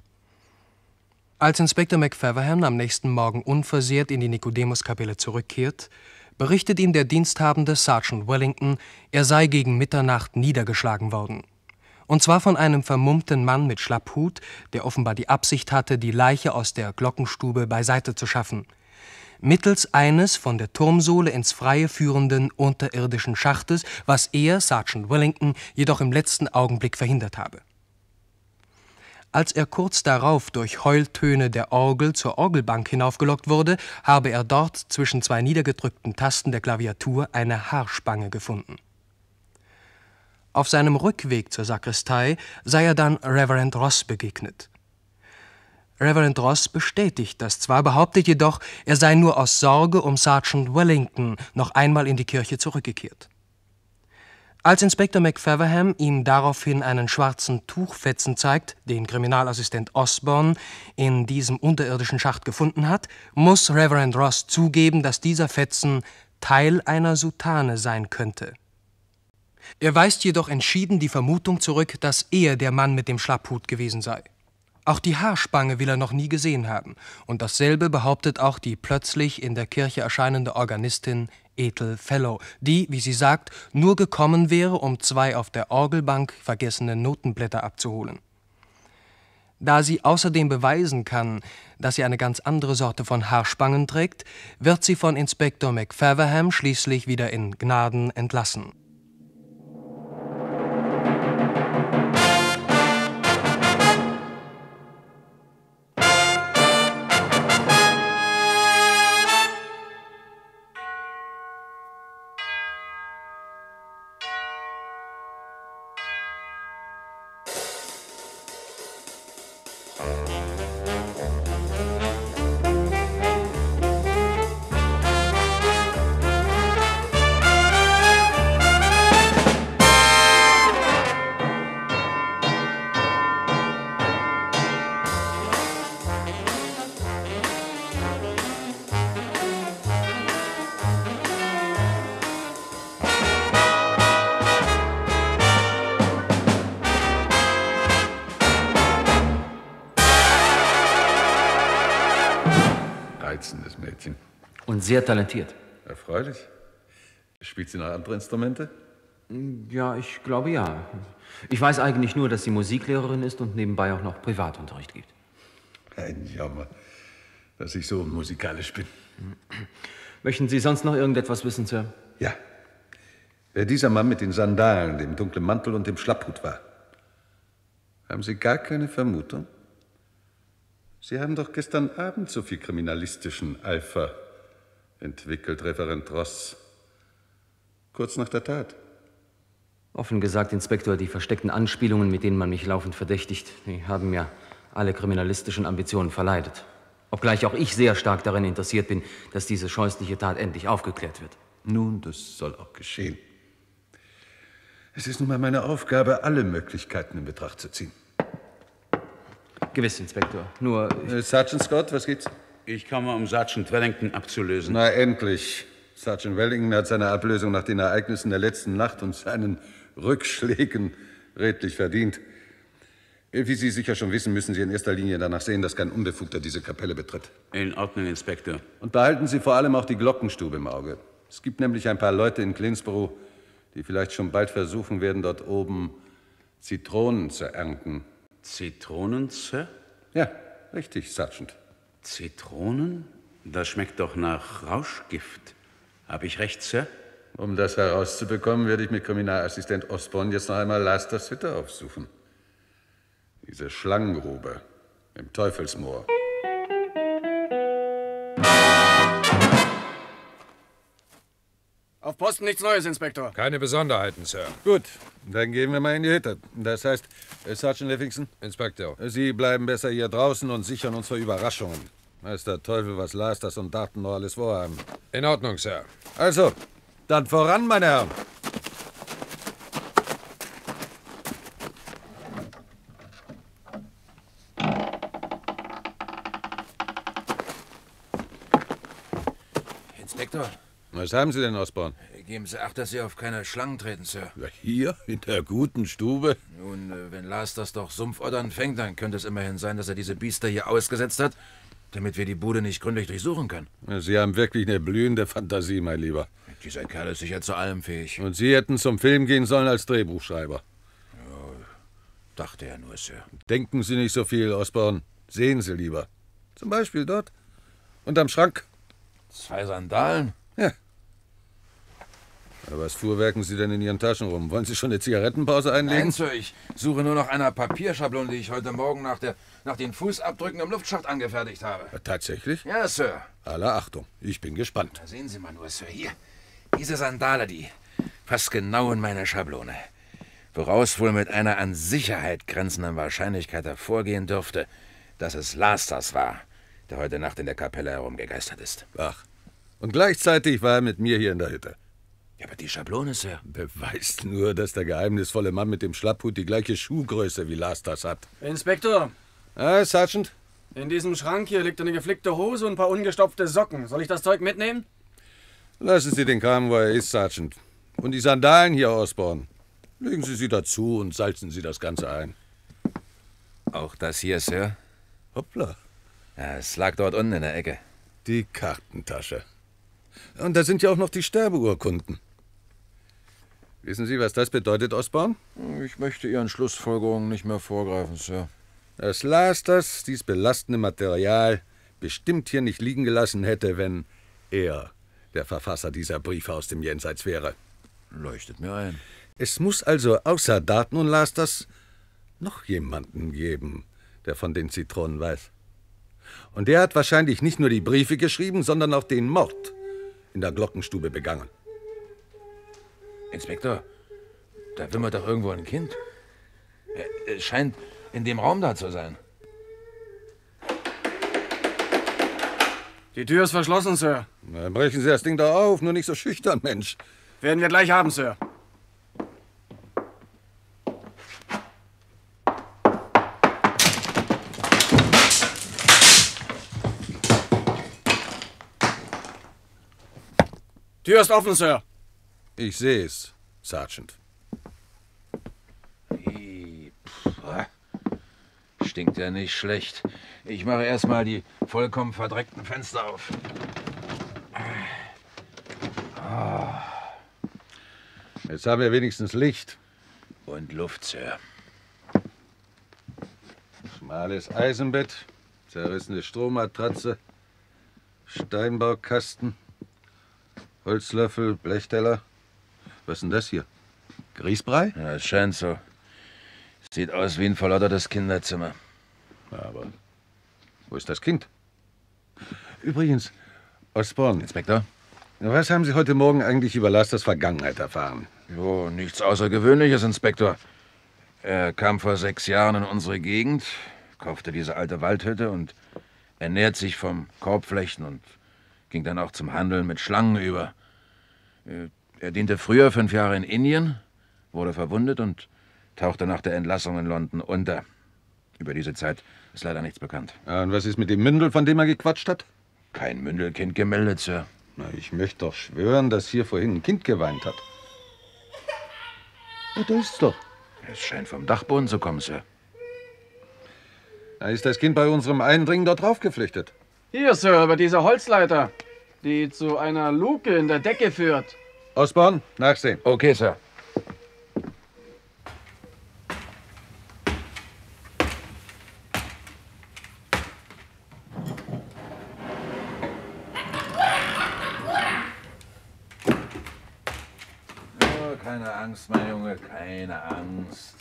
Als Inspektor McFeverham am nächsten Morgen unversehrt in die Nikodemuskapelle zurückkehrt, berichtet ihm der diensthabende Sergeant Wellington, er sei gegen Mitternacht niedergeschlagen worden. Und zwar von einem vermummten Mann mit Schlapphut, der offenbar die Absicht hatte, die Leiche aus der Glockenstube beiseite zu schaffen, mittels eines von der Turmsohle ins Freie führenden unterirdischen Schachtes, was er, Sergeant Wellington, jedoch im letzten Augenblick verhindert habe. Als er kurz darauf durch Heultöne der Orgel zur Orgelbank hinaufgelockt wurde, habe er dort zwischen zwei niedergedrückten Tasten der Klaviatur eine Haarspange gefunden. Auf seinem Rückweg zur Sakristei sei er dann Reverend Ross begegnet. Reverend Ross bestätigt das zwar, behauptet jedoch, er sei nur aus Sorge um Sergeant Wellington noch einmal in die Kirche zurückgekehrt. Als Inspektor McFeverham ihm daraufhin einen schwarzen Tuchfetzen zeigt, den Kriminalassistent Osborne in diesem unterirdischen Schacht gefunden hat, muss Reverend Ross zugeben, dass dieser Fetzen Teil einer Soutane sein könnte. Er weist jedoch entschieden die Vermutung zurück, dass er der Mann mit dem Schlapphut gewesen sei. Auch die Haarspange will er noch nie gesehen haben, und dasselbe behauptet auch die plötzlich in der Kirche erscheinende Organistin Ethel Fellow, die, wie sie sagt, nur gekommen wäre, um 2 auf der Orgelbank vergessene Notenblätter abzuholen. Da sie außerdem beweisen kann, dass sie eine ganz andere Sorte von Haarspangen trägt, wird sie von Inspektor McFeverham schließlich wieder in Gnaden entlassen. Reizendes Mädchen. Und sehr talentiert. Erfreulich. Spielt sie noch andere Instrumente? Ja, ich glaube ja. Ich weiß eigentlich nur, dass sie Musiklehrerin ist und nebenbei auch noch Privatunterricht gibt. Ein Jammer, dass ich so musikalisch bin. Möchten Sie sonst noch irgendetwas wissen, Sir? Ja. Wer dieser Mann mit den Sandalen, dem dunklen Mantel und dem Schlapphut war. Haben Sie gar keine Vermutung? Sie haben doch gestern Abend so viel kriminalistischen Eifer entwickelt, Referent Ross. Kurz nach der Tat. Offen gesagt, Inspektor, die versteckten Anspielungen, mit denen man mich laufend verdächtigt, die haben mir alle kriminalistischen Ambitionen verleidet. Obgleich auch ich sehr stark daran interessiert bin, dass diese scheußliche Tat endlich aufgeklärt wird. Nun, das soll auch geschehen. Es ist nun mal meine Aufgabe, alle Möglichkeiten in Betracht zu ziehen. Gewiss, Inspektor. Nur... Sergeant Scott, was gibt's? Ich komme, um Sergeant Wellington abzulösen. Na, endlich. Sergeant Wellington hat seine Ablösung nach den Ereignissen der letzten Nacht und seinen Rückschlägen redlich verdient. Wie Sie sicher schon wissen, müssen Sie in erster Linie danach sehen, dass kein Unbefugter diese Kapelle betritt. In Ordnung, Inspektor. Und behalten Sie vor allem auch die Glockenstube im Auge. Es gibt nämlich ein paar Leute in Clinsborough, die vielleicht schon bald versuchen werden, dort oben Zitronen zu ernten. Zitronen, Sir? Ja, richtig, Sergeant. Zitronen? Das schmeckt doch nach Rauschgift. Habe ich recht, Sir? Um das herauszubekommen, werde ich mit Kriminalassistent Osborne jetzt noch einmal Lasters Hütte aufsuchen. Diese Schlangengrube im Teufelsmoor. Auf Posten nichts Neues, Inspektor. Keine Besonderheiten, Sir. Gut, dann gehen wir mal in die Hütte. Das heißt, Sergeant Livingston? Inspektor. Sie bleiben besser hier draußen und sichern uns vor Überraschungen. Weiß der Teufel, was Lasters und Darton noch alles vorhaben. In Ordnung, Sir. Also, dann voran, meine Herren. Inspektor. Was haben Sie denn, Osborne? Geben Sie Acht, dass Sie auf keine Schlangen treten, Sir. Ja, hier, in der guten Stube. Nun, wenn Lars das doch Sumpfoddern fängt, dann könnte es immerhin sein, dass er diese Biester hier ausgesetzt hat, damit wir die Bude nicht gründlich durchsuchen können. Sie haben wirklich eine blühende Fantasie, mein Lieber. Dieser Kerl ist sicher zu allem fähig. Und Sie hätten zum Film gehen sollen als Drehbuchschreiber. Ja, dachte er nur, Sir. Denken Sie nicht so viel, Osborne. Sehen Sie lieber. Zum Beispiel dort. Unterm Schrank. 2 Sandalen? Ja. Aber was fuhrwerken Sie denn in Ihren Taschen rum? Wollen Sie schon eine Zigarettenpause einlegen? Nein, Sir, ich suche nur nach einer Papierschablone, die ich heute Morgen nach den Fußabdrücken im Luftschacht angefertigt habe. Tatsächlich? Ja, Sir. Aller Achtung, ich bin gespannt. Da sehen Sie mal nur, Sir, hier. Diese Sandale, die passt genau in meine Schablone. Woraus wohl mit einer an Sicherheit grenzenden Wahrscheinlichkeit hervorgehen dürfte, dass es Lasters war, der heute Nacht in der Kapelle herumgegeistert ist. Ach, und gleichzeitig war er mit mir hier in der Hütte. Ja, aber die Schablone, Sir. Beweist nur, dass der geheimnisvolle Mann mit dem Schlapphut die gleiche Schuhgröße wie Lasters hat. Inspektor. Sergeant? In diesem Schrank hier liegt eine geflickte Hose und ein paar ungestopfte Socken. Soll ich das Zeug mitnehmen? Lassen Sie den Kram, wo er ist, Sergeant. Und die Sandalen hier, Osborne. Legen Sie sie dazu und salzen Sie das Ganze ein. Auch das hier, Sir? Hoppla. Ja, es lag dort unten in der Ecke. Die Kartentasche. Und da sind ja auch noch die Sterbeurkunden. Wissen Sie, was das bedeutet, Osborne? Ich möchte Ihren Schlussfolgerungen nicht mehr vorgreifen, Sir. Dass Lasters dies belastende Material bestimmt hier nicht liegen gelassen hätte, wenn er der Verfasser dieser Briefe aus dem Jenseits wäre. Leuchtet mir ein. Es muss also außer Darton und Lasters noch jemanden geben, der von den Zitronen weiß. Und der hat wahrscheinlich nicht nur die Briefe geschrieben, sondern auch den Mord in der Glockenstube begangen. Inspektor, da wimmert doch irgendwo ein Kind. Es scheint in dem Raum da zu sein. Die Tür ist verschlossen, Sir. Na, dann brechen Sie das Ding doch auf, nur nicht so schüchtern, Mensch. Werden wir gleich haben, Sir. Tür ist offen, Sir. Ich sehe es, Sergeant. Stinkt ja nicht schlecht. Ich mache erstmal die vollkommen verdreckten Fenster auf. Jetzt haben wir wenigstens Licht. Und Luft, Sir. Schmales Eisenbett, zerrissene Strohmatratze, Steinbaukasten, Holzlöffel, Blechteller. Was ist denn das hier? Grießbrei? Ja, es scheint so. Sieht aus wie ein verlottertes Kinderzimmer. Aber wo ist das Kind? Übrigens, Osborne. Inspektor? Was haben Sie heute Morgen eigentlich über Lasters Vergangenheit erfahren? Jo, nichts Außergewöhnliches, Inspektor. Er kam vor 6 Jahren in unsere Gegend, kaufte diese alte Waldhütte und ernährt sich vom Korbflechten und ging dann auch zum Handeln mit Schlangen über. Er diente früher 5 Jahre in Indien, wurde verwundet und tauchte nach der Entlassung in London unter. Über diese Zeit ist leider nichts bekannt. Ja, und was ist mit dem Mündel, von dem er gequatscht hat? Kein Mündelkind gemeldet, Sir. Na, ich möchte doch schwören, dass hier vorhin ein Kind geweint hat. Ja, da ist's doch. Es scheint vom Dachboden zu kommen, Sir. Da ist das Kind bei unserem Eindringen dort drauf geflüchtet. Hier, Sir, über diese Holzleiter, die zu einer Luke in der Decke führt. Osborne, nachsehen. Okay, Sir. Keine Angst, mein Junge, keine Angst.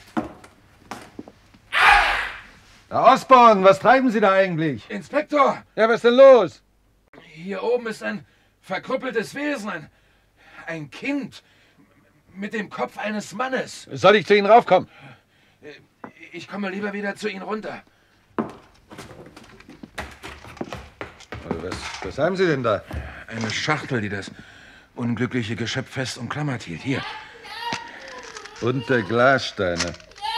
Herr Osborne, was treiben Sie da eigentlich? Inspektor! Ja, was ist denn los? Hier oben ist ein verkrüppeltes Wesen, ein Kind mit dem Kopf eines Mannes. Soll ich zu Ihnen raufkommen? Ich komme lieber wieder zu Ihnen runter. Also was haben Sie denn da? Eine Schachtel, die das unglückliche Geschöpf fest umklammert hielt. Hier. Bunte Glassteine.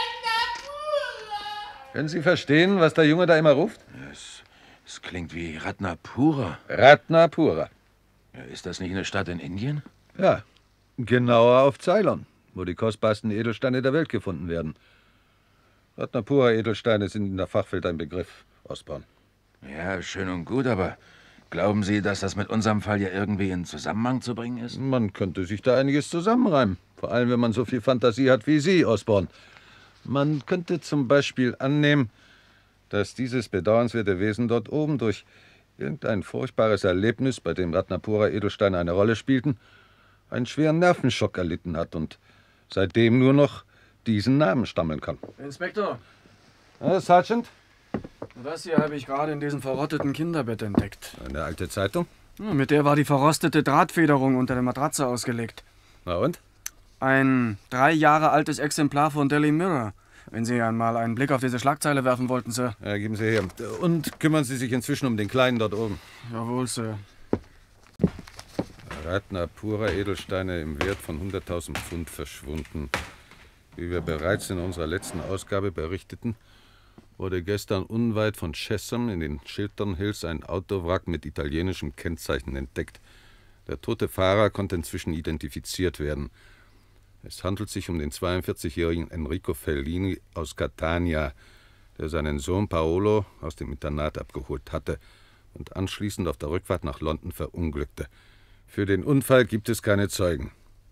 Können Sie verstehen, was der Junge da immer ruft? Es klingt wie Ratnapura. Ratnapura. Ist das nicht eine Stadt in Indien? Ja, genauer auf Ceylon, wo die kostbarsten Edelsteine der Welt gefunden werden. Ratnapura-Edelsteine sind in der Fachwelt ein Begriff, Osborne. Ja, schön und gut, aber glauben Sie, dass das mit unserem Fall ja irgendwie in Zusammenhang zu bringen ist? Man könnte sich da einiges zusammenreimen. Vor allem, wenn man so viel Fantasie hat wie Sie, Osborne. Man könnte zum Beispiel annehmen, dass dieses bedauernswerte Wesen dort oben durch irgendein furchtbares Erlebnis, bei dem Ratnapura-Edelsteine eine Rolle spielten, einen schweren Nervenschock erlitten hat und seitdem nur noch diesen Namen stammeln kann. Inspektor. Sergeant? Das hier habe ich gerade in diesem verrotteten Kinderbett entdeckt. Eine alte Zeitung? Ja, mit der war die verrostete Drahtfederung unter der Matratze ausgelegt. Na und? Ein 3 Jahre altes Exemplar von Daily Mirror. Wenn Sie einmal einen Blick auf diese Schlagzeile werfen wollten, Sir. Ja, geben Sie her. Und kümmern Sie sich inzwischen um den Kleinen dort oben. Jawohl, Sir. Ratnapura-Edelsteine im Wert von 100.000 Pfund verschwunden. Wie wir bereits in unserer letzten Ausgabe berichteten, wurde gestern unweit von Chesham in den Chiltern Hills ein Autowrack mit italienischem Kennzeichen entdeckt. Der tote Fahrer konnte inzwischen identifiziert werden. Es handelt sich um den 42-jährigen Enrico Fellini aus Catania, der seinen Sohn Paolo aus dem Internat abgeholt hatte und anschließend auf der Rückfahrt nach London verunglückte. Für den Unfall gibt es keine Zeugen.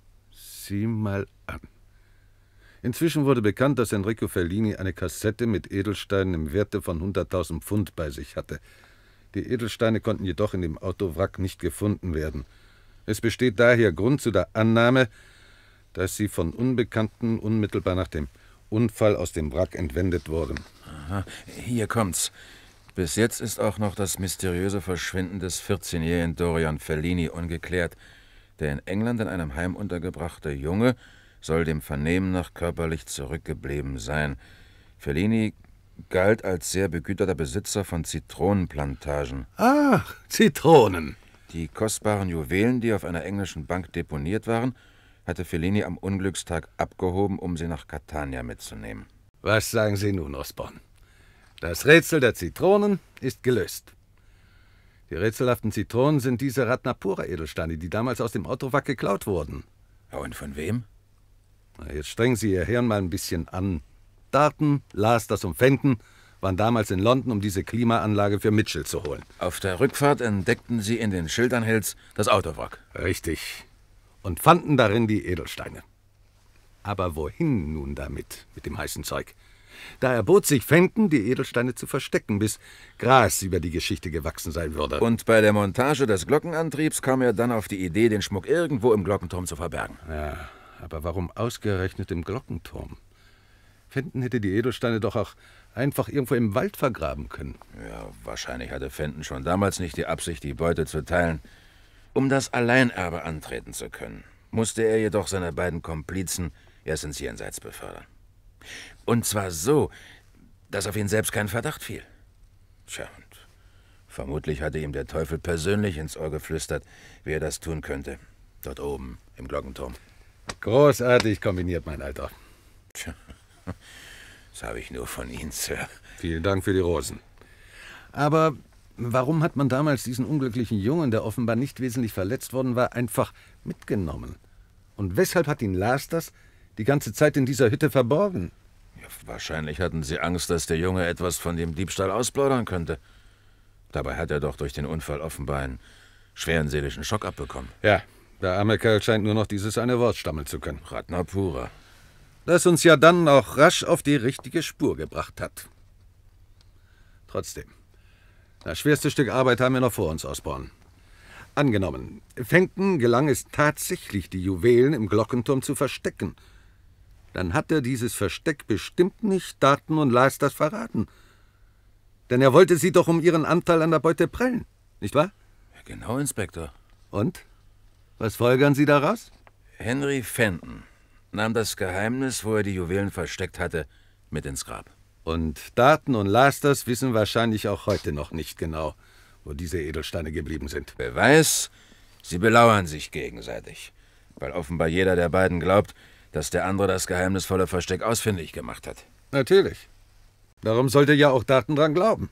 Sieh mal an. Inzwischen wurde bekannt, dass Enrico Fellini eine Kassette mit Edelsteinen im Werte von 100.000 Pfund bei sich hatte. Die Edelsteine konnten jedoch in dem Autowrack nicht gefunden werden. Es besteht daher Grund zu der Annahme, dass sie von Unbekannten unmittelbar nach dem Unfall aus dem Wrack entwendet wurden. Aha, hier kommt's. Bis jetzt ist auch noch das mysteriöse Verschwinden des 14-jährigen Dorian Fellini ungeklärt. Der in England in einem Heim untergebrachte Junge soll dem Vernehmen nach körperlich zurückgeblieben sein. Fellini galt als sehr begüterter Besitzer von Zitronenplantagen. Ach, Zitronen. Die kostbaren Juwelen, die auf einer englischen Bank deponiert waren, hatte Fellini am Unglückstag abgehoben, um sie nach Catania mitzunehmen. Was sagen Sie nun, Osborn? Das Rätsel der Zitronen ist gelöst. Die rätselhaften Zitronen sind diese Ratnapura-Edelsteine, die damals aus dem Autowrack geklaut wurden. Ja, und von wem? Na, jetzt strengen Sie Ihr Hirn mal ein bisschen an. Darton, Lasters und Fenton waren damals in London, um diese Klimaanlage für Mitchell zu holen. Auf der Rückfahrt entdeckten sie in den Schildanhälls das Autowrack. Richtig. Und fanden darin die Edelsteine. Aber wohin nun damit, mit dem heißen Zeug? Da erbot sich Fenton, die Edelsteine zu verstecken, bis Gras über die Geschichte gewachsen sein würde. Und bei der Montage des Glockenantriebs kam er dann auf die Idee, den Schmuck irgendwo im Glockenturm zu verbergen. Ja, aber warum ausgerechnet im Glockenturm? Fenton hätte die Edelsteine doch auch einfach irgendwo im Wald vergraben können. Ja, wahrscheinlich hatte Fenton schon damals nicht die Absicht, die Beute zu teilen. Um das Alleinerbe antreten zu können, musste er jedoch seine beiden Komplizen erst ins Jenseits befördern. Und zwar so, dass auf ihn selbst kein Verdacht fiel. Tja, und vermutlich hatte ihm der Teufel persönlich ins Ohr geflüstert, wie er das tun könnte. Dort oben im Glockenturm. Großartig kombiniert, mein Alter. Tja, das habe ich nur von Ihnen, Sir. Vielen Dank für die Rosen. Aber warum hat man damals diesen unglücklichen Jungen, der offenbar nicht wesentlich verletzt worden war, einfach mitgenommen? Und weshalb hat ihn Lasters die ganze Zeit in dieser Hütte verborgen? Ja, wahrscheinlich hatten sie Angst, dass der Junge etwas von dem Diebstahl ausplaudern könnte. Dabei hat er doch durch den Unfall offenbar einen schweren seelischen Schock abbekommen. Ja, der arme Kerl scheint nur noch dieses eine Wort stammeln zu können. Ratnapura. Das uns ja dann auch rasch auf die richtige Spur gebracht hat. Trotzdem, das schwerste Stück Arbeit haben wir noch vor uns, Osborn. Angenommen, Fenton gelang es tatsächlich, die Juwelen im Glockenturm zu verstecken. Dann hat er dieses Versteck bestimmt nicht Darton und Lasters verraten. Denn er wollte sie doch um ihren Anteil an der Beute prellen, nicht wahr? Ja, genau, Inspektor. Und? Was folgern Sie daraus? Henry Fenton nahm das Geheimnis, wo er die Juwelen versteckt hatte, mit ins Grab. Und Darton und Lasters wissen wahrscheinlich auch heute noch nicht genau, wo diese Edelsteine geblieben sind. Beweis, sie belauern sich gegenseitig, weil offenbar jeder der beiden glaubt, dass der andere das geheimnisvolle Versteck ausfindig gemacht hat. Natürlich. Darum sollte ja auch Darton dran glauben.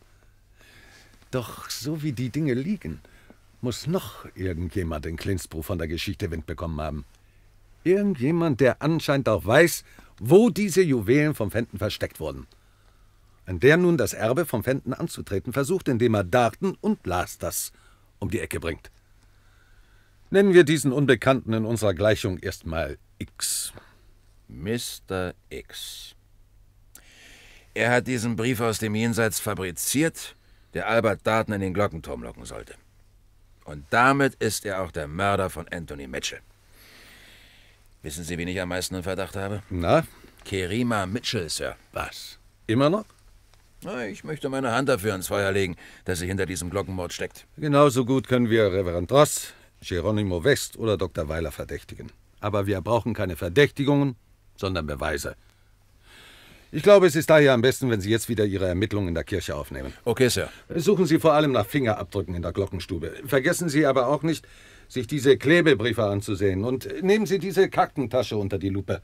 Doch so wie die Dinge liegen, muss noch irgendjemand in Clinsbro von der Geschichte Wind bekommen haben. Irgendjemand, der anscheinend auch weiß, wo diese Juwelen vom Fenton versteckt wurden. Und der nun das Erbe vom Fenton anzutreten versucht, indem er Darton und Lasters um die Ecke bringt. Nennen wir diesen Unbekannten in unserer Gleichung erstmal X. Mr. X. Er hat diesen Brief aus dem Jenseits fabriziert, der Albert Darton in den Glockenturm locken sollte. Und damit ist er auch der Mörder von Anthony Mitchell. Wissen Sie, wen ich am meisten in Verdacht habe? Na? Kerima Mitchell, Sir. Was? Immer noch? Na, ich möchte meine Hand dafür ins Feuer legen, dass sie hinter diesem Glockenmord steckt. Genauso gut können wir Reverend Ross, Geronimo West oder Dr. Weiler verdächtigen. Aber wir brauchen keine Verdächtigungen, sondern Beweise. Ich glaube, es ist daher am besten, wenn Sie jetzt wieder Ihre Ermittlungen in der Kirche aufnehmen. Okay, Sir. Suchen Sie vor allem nach Fingerabdrücken in der Glockenstube. Vergessen Sie aber auch nicht, sich diese Klebebriefe anzusehen. Und nehmen Sie diese Kartentasche unter die Lupe.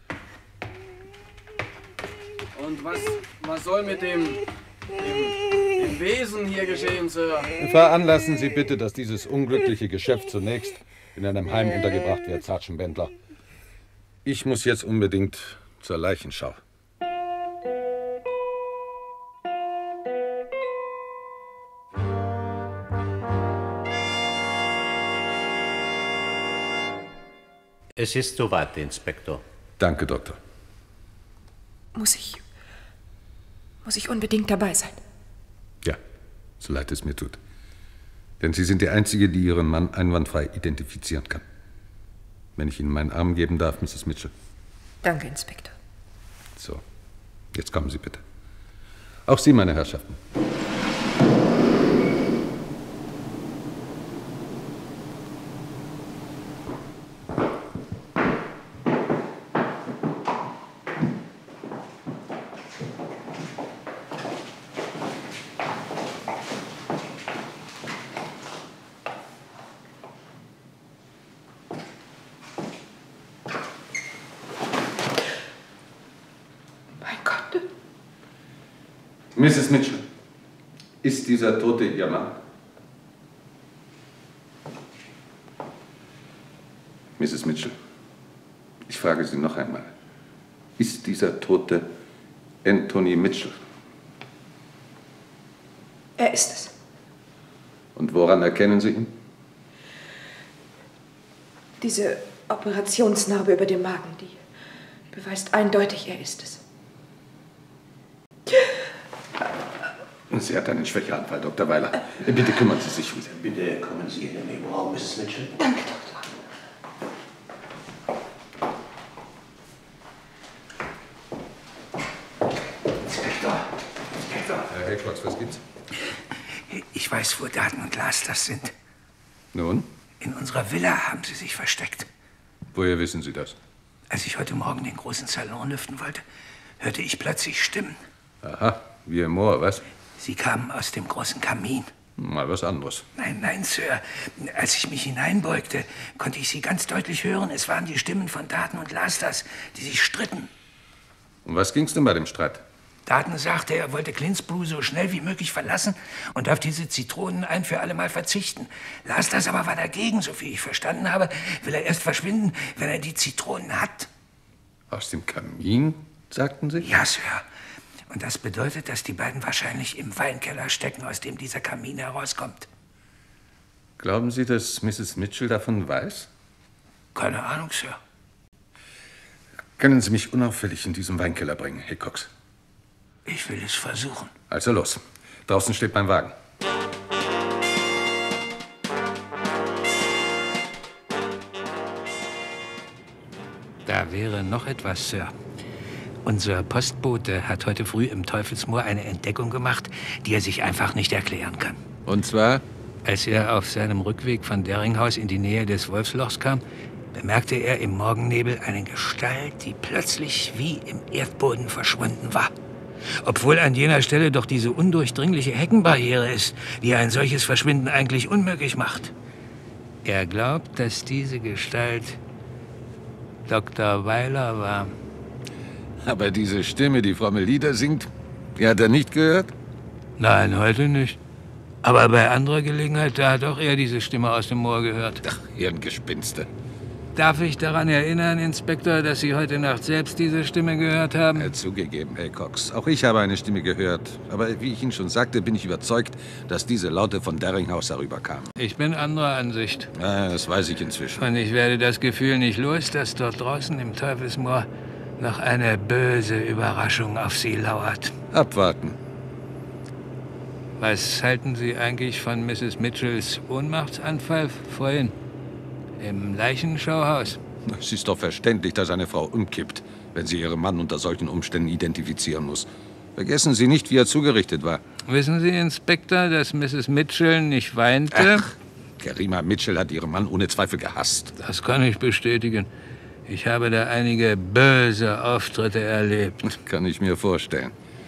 Und was soll mit dem Wesen hier geschehen, Sir? Veranlassen Sie bitte, dass dieses unglückliche Geschäft zunächst in einem Heim untergebracht wird, Sergeant Bendler. Ich muss jetzt unbedingt zur Leichenschau. Es ist soweit, Inspektor. Danke, Doktor. Muss ich unbedingt dabei sein? Ja, so leid es mir tut. Denn Sie sind die Einzige, die Ihren Mann einwandfrei identifizieren kann. Wenn ich Ihnen meinen Arm geben darf, Mrs. Mitchell. Danke, Inspektor. So, jetzt kommen Sie bitte. Auch Sie, meine Herrschaften. Mrs. Mitchell, ist dieser Tote Ihr Mann? Mrs. Mitchell, ich frage Sie noch einmal. Ist dieser Tote Anthony Mitchell? Er ist es. Und woran erkennen Sie ihn? Diese Operationsnarbe über dem Magen, die beweist eindeutig, er ist es. Sie hat einen Schwächeanfall, Dr. Weiler. Bitte kümmern Sie sich um sie. Bitte kommen Sie in den Nebenraum, Mrs. Mitchell. Danke, Doktor. Inspektor. Herr Haycox, was gibt's? Ich weiß, wo Daten und Lasters sind. Nun? In unserer Villa haben sie sich versteckt. Woher wissen Sie das? Als ich heute Morgen den großen Salon lüften wollte, hörte ich plötzlich Stimmen. Aha, wie im Moor, was? Sie kamen aus dem großen Kamin. Mal was anderes. Nein, nein, Sir. Als ich mich hineinbeugte, konnte ich sie ganz deutlich hören. Es waren die Stimmen von Daten und Lasters, die sich stritten. Um was ging's denn bei dem Streit? Daten sagte, er wollte Clinsbrew so schnell wie möglich verlassen und auf diese Zitronen ein für alle Mal verzichten. Lasters aber war dagegen, so viel ich verstanden habe, will er erst verschwinden, wenn er die Zitronen hat. Aus dem Kamin, sagten Sie? Ja, Sir. Und das bedeutet, dass die beiden wahrscheinlich im Weinkeller stecken, aus dem dieser Kamin herauskommt. Glauben Sie, dass Mrs. Mitchell davon weiß? Keine Ahnung, Sir. Können Sie mich unauffällig in diesem Weinkeller bringen, Haycox? Ich will es versuchen. Also los. Draußen steht mein Wagen. Da wäre noch etwas, Sir. Unser Postbote hat heute früh im Teufelsmoor eine Entdeckung gemacht, die er sich einfach nicht erklären kann. Und zwar? Als er auf seinem Rückweg von Deringhaus in die Nähe des Wolfslochs kam, bemerkte er im Morgennebel eine Gestalt, die plötzlich wie im Erdboden verschwunden war. Obwohl an jener Stelle doch diese undurchdringliche Heckenbarriere ist, die ein solches Verschwinden eigentlich unmöglich macht. Er glaubt, dass diese Gestalt Dr. Weiler war. Aber diese Stimme, die fromme Lieder singt, die hat er nicht gehört? Nein, heute nicht. Aber bei anderer Gelegenheit, da hat auch er diese Stimme aus dem Moor gehört. Ach, Hirngespinste. Darf ich daran erinnern, Inspektor, dass Sie heute Nacht selbst diese Stimme gehört haben? Zugegeben, Haycox. Auch ich habe eine Stimme gehört. Aber wie ich Ihnen schon sagte, bin ich überzeugt, dass diese Laute von Deringhaus herüberkamen. Ich bin anderer Ansicht. Ja, das weiß ich inzwischen. Und ich werde das Gefühl nicht los, dass dort draußen im Teufelsmoor noch eine böse Überraschung auf Sie lauert. Abwarten. Was halten Sie eigentlich von Mrs. Mitchells Ohnmachtsanfall vorhin? Im Leichenschauhaus? Es ist doch verständlich, dass eine Frau umkippt, wenn sie ihren Mann unter solchen Umständen identifizieren muss. Vergessen Sie nicht, wie er zugerichtet war. Wissen Sie, Inspektor, dass Mrs. Mitchell nicht weinte? Ach, Kerima Mitchell hat ihren Mann ohne Zweifel gehasst. Das kann ich bestätigen. Ich habe da einige böse Auftritte erlebt. Kann ich mir vorstellen.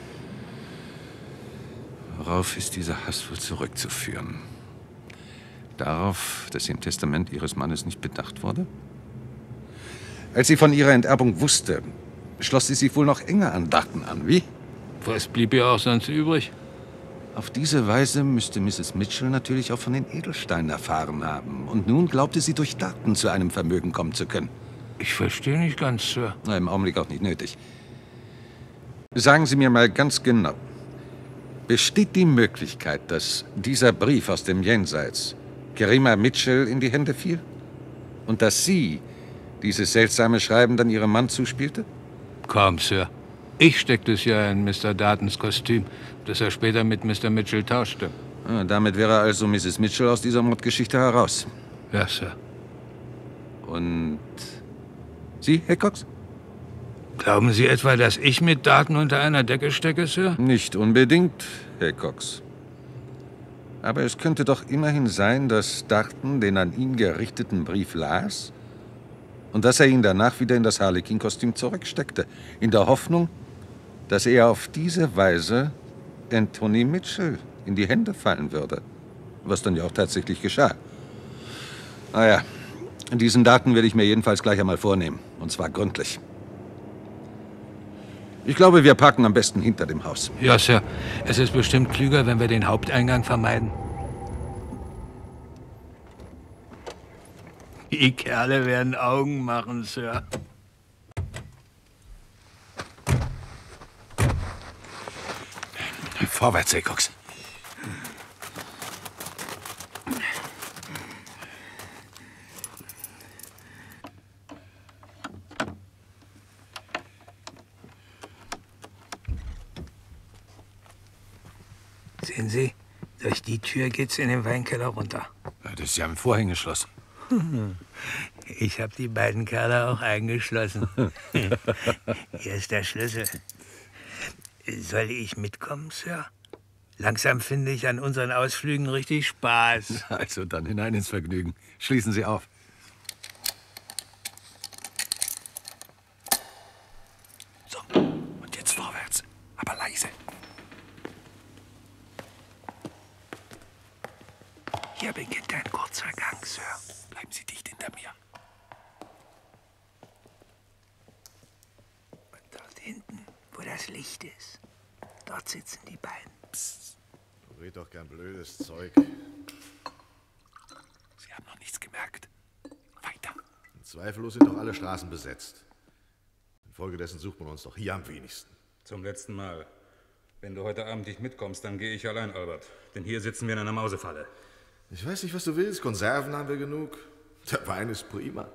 Worauf ist dieser Hass wohl zurückzuführen? Darauf, dass sie im Testament ihres Mannes nicht bedacht wurde? Als sie von ihrer Enterbung wusste, schloss sie sich wohl noch enger an Daten an, wie? Was blieb ihr auch sonst übrig? Auf diese Weise müsste Mrs. Mitchell natürlich auch von den Edelsteinen erfahren haben. Und nun glaubte sie, durch Daten zu einem Vermögen kommen zu können. Ich verstehe nicht ganz, Sir. Na, im Augenblick auch nicht nötig. Sagen Sie mir mal ganz genau, besteht die Möglichkeit, dass dieser Brief aus dem Jenseits Kerima Mitchell in die Hände fiel? Und dass sie dieses seltsame Schreiben dann Ihrem Mann zuspielte? Kaum, Sir. Ich steckte es ja in Mr. Dartons Kostüm, das er später mit Mr. Mitchell tauschte. Ah, damit wäre also Mrs. Mitchell aus dieser Mordgeschichte heraus. Ja, Sir. Und Sie, Herr Cox? Glauben Sie etwa, dass ich mit Darton unter einer Decke stecke, Sir? Nicht unbedingt, Herr Cox. Aber es könnte doch immerhin sein, dass Darton den an ihn gerichteten Brief las und dass er ihn danach wieder in das Harlequin-Kostüm zurücksteckte, in der Hoffnung, dass er auf diese Weise Anthony Mitchell in die Hände fallen würde. Was dann ja auch tatsächlich geschah. Naja, diesen Darton werde ich mir jedenfalls gleich einmal vornehmen. Und zwar gründlich. Ich glaube, wir parken am besten hinter dem Haus. Ja, Sir. Es ist bestimmt klüger, wenn wir den Haupteingang vermeiden. Die Kerle werden Augen machen, Sir. Vorwärts, Herr Cox. Sehen Sie, durch die Tür geht's in den Weinkeller runter. Ja, das ist ja ein Vorhängeschloss. Ich habe die beiden Kerle auch eingeschlossen. Hier ist der Schlüssel. Soll ich mitkommen, Sir? Langsam finde ich an unseren Ausflügen richtig Spaß. Also dann hinein ins Vergnügen. Schließen Sie auf. So, und jetzt vorwärts, aber leise. Hier beginnt ein kurzer Gang, Sir. Bleiben Sie dicht hinter mir. Und dort hinten, wo das Licht ist, dort sitzen die beiden. Psst. Du red doch kein blödes Zeug. Sie haben noch nichts gemerkt. Weiter. Zweifellos sind doch alle Straßen besetzt. Infolgedessen sucht man uns doch hier am wenigsten. Zum letzten Mal. Wenn du heute Abend nicht mitkommst, dann gehe ich allein, Albert. Denn hier sitzen wir in einer Mausefalle. Ich weiß nicht, was du willst. Konserven haben wir genug. Der Wein ist prima.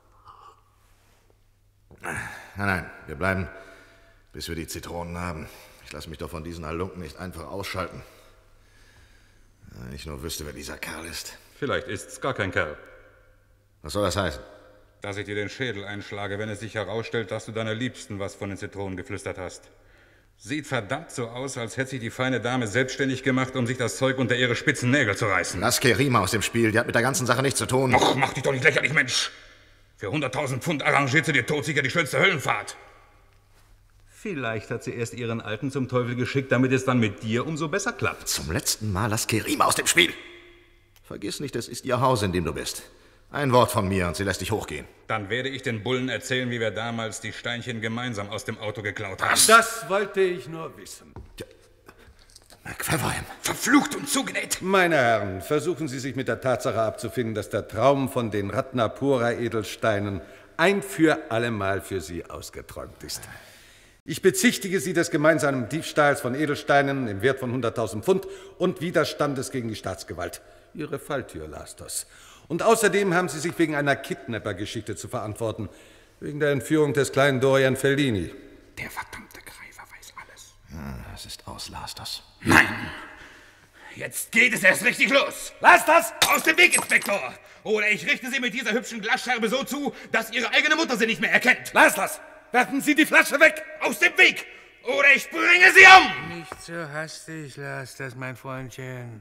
Nein, wir bleiben, bis wir die Zitronen haben. Ich lasse mich doch von diesen Halunken nicht einfach ausschalten. Wenn ich nur wüsste, wer dieser Kerl ist. Vielleicht ist's gar kein Kerl. Was soll das heißen? Dass ich dir den Schädel einschlage, wenn es sich herausstellt, dass du deiner Liebsten was von den Zitronen geflüstert hast. Sieht verdammt so aus, als hätte sich die feine Dame selbstständig gemacht, um sich das Zeug unter ihre spitzen Nägel zu reißen. Lass Kerima aus dem Spiel, die hat mit der ganzen Sache nichts zu tun. Och, mach dich doch nicht lächerlich, Mensch! Für 100.000 Pfund arrangiert sie dir todsicher die schönste Höllenfahrt. Vielleicht hat sie erst ihren Alten zum Teufel geschickt, damit es dann mit dir umso besser klappt. Zum letzten Mal lass Kerima aus dem Spiel. Vergiss nicht, es ist ihr Haus, in dem du bist. Ein Wort von mir und sie lässt dich hochgehen. Dann werde ich den Bullen erzählen, wie wir damals die Steinchen gemeinsam aus dem Auto geklaut haben. Das wollte ich nur wissen. Ja. McFeverham. Verflucht und zugenäht. Meine Herren, versuchen Sie sich mit der Tatsache abzufinden, dass der Traum von den Ratnapura-Edelsteinen ein für allemal für Sie ausgeträumt ist. Ich bezichtige Sie des gemeinsamen Diebstahls von Edelsteinen im Wert von 100.000 Pfund und Widerstandes gegen die Staatsgewalt. Ihre Falltür las das. Und außerdem haben Sie sich wegen einer Kidnapper-Geschichte zu verantworten. Wegen der Entführung des kleinen Dorian Feldini. Der verdammte Greifer weiß alles. Ja, es ist aus, las das. Nein! Jetzt geht es erst richtig los! Lass das! Aus dem Weg, Inspektor! Oder ich richte Sie mit dieser hübschen Glasscherbe so zu, dass Ihre eigene Mutter Sie nicht mehr erkennt! Lass das! Werfen Sie die Flasche weg! Aus dem Weg! Oder ich bringe Sie um! Nicht so hastig, lass das, mein Freundchen.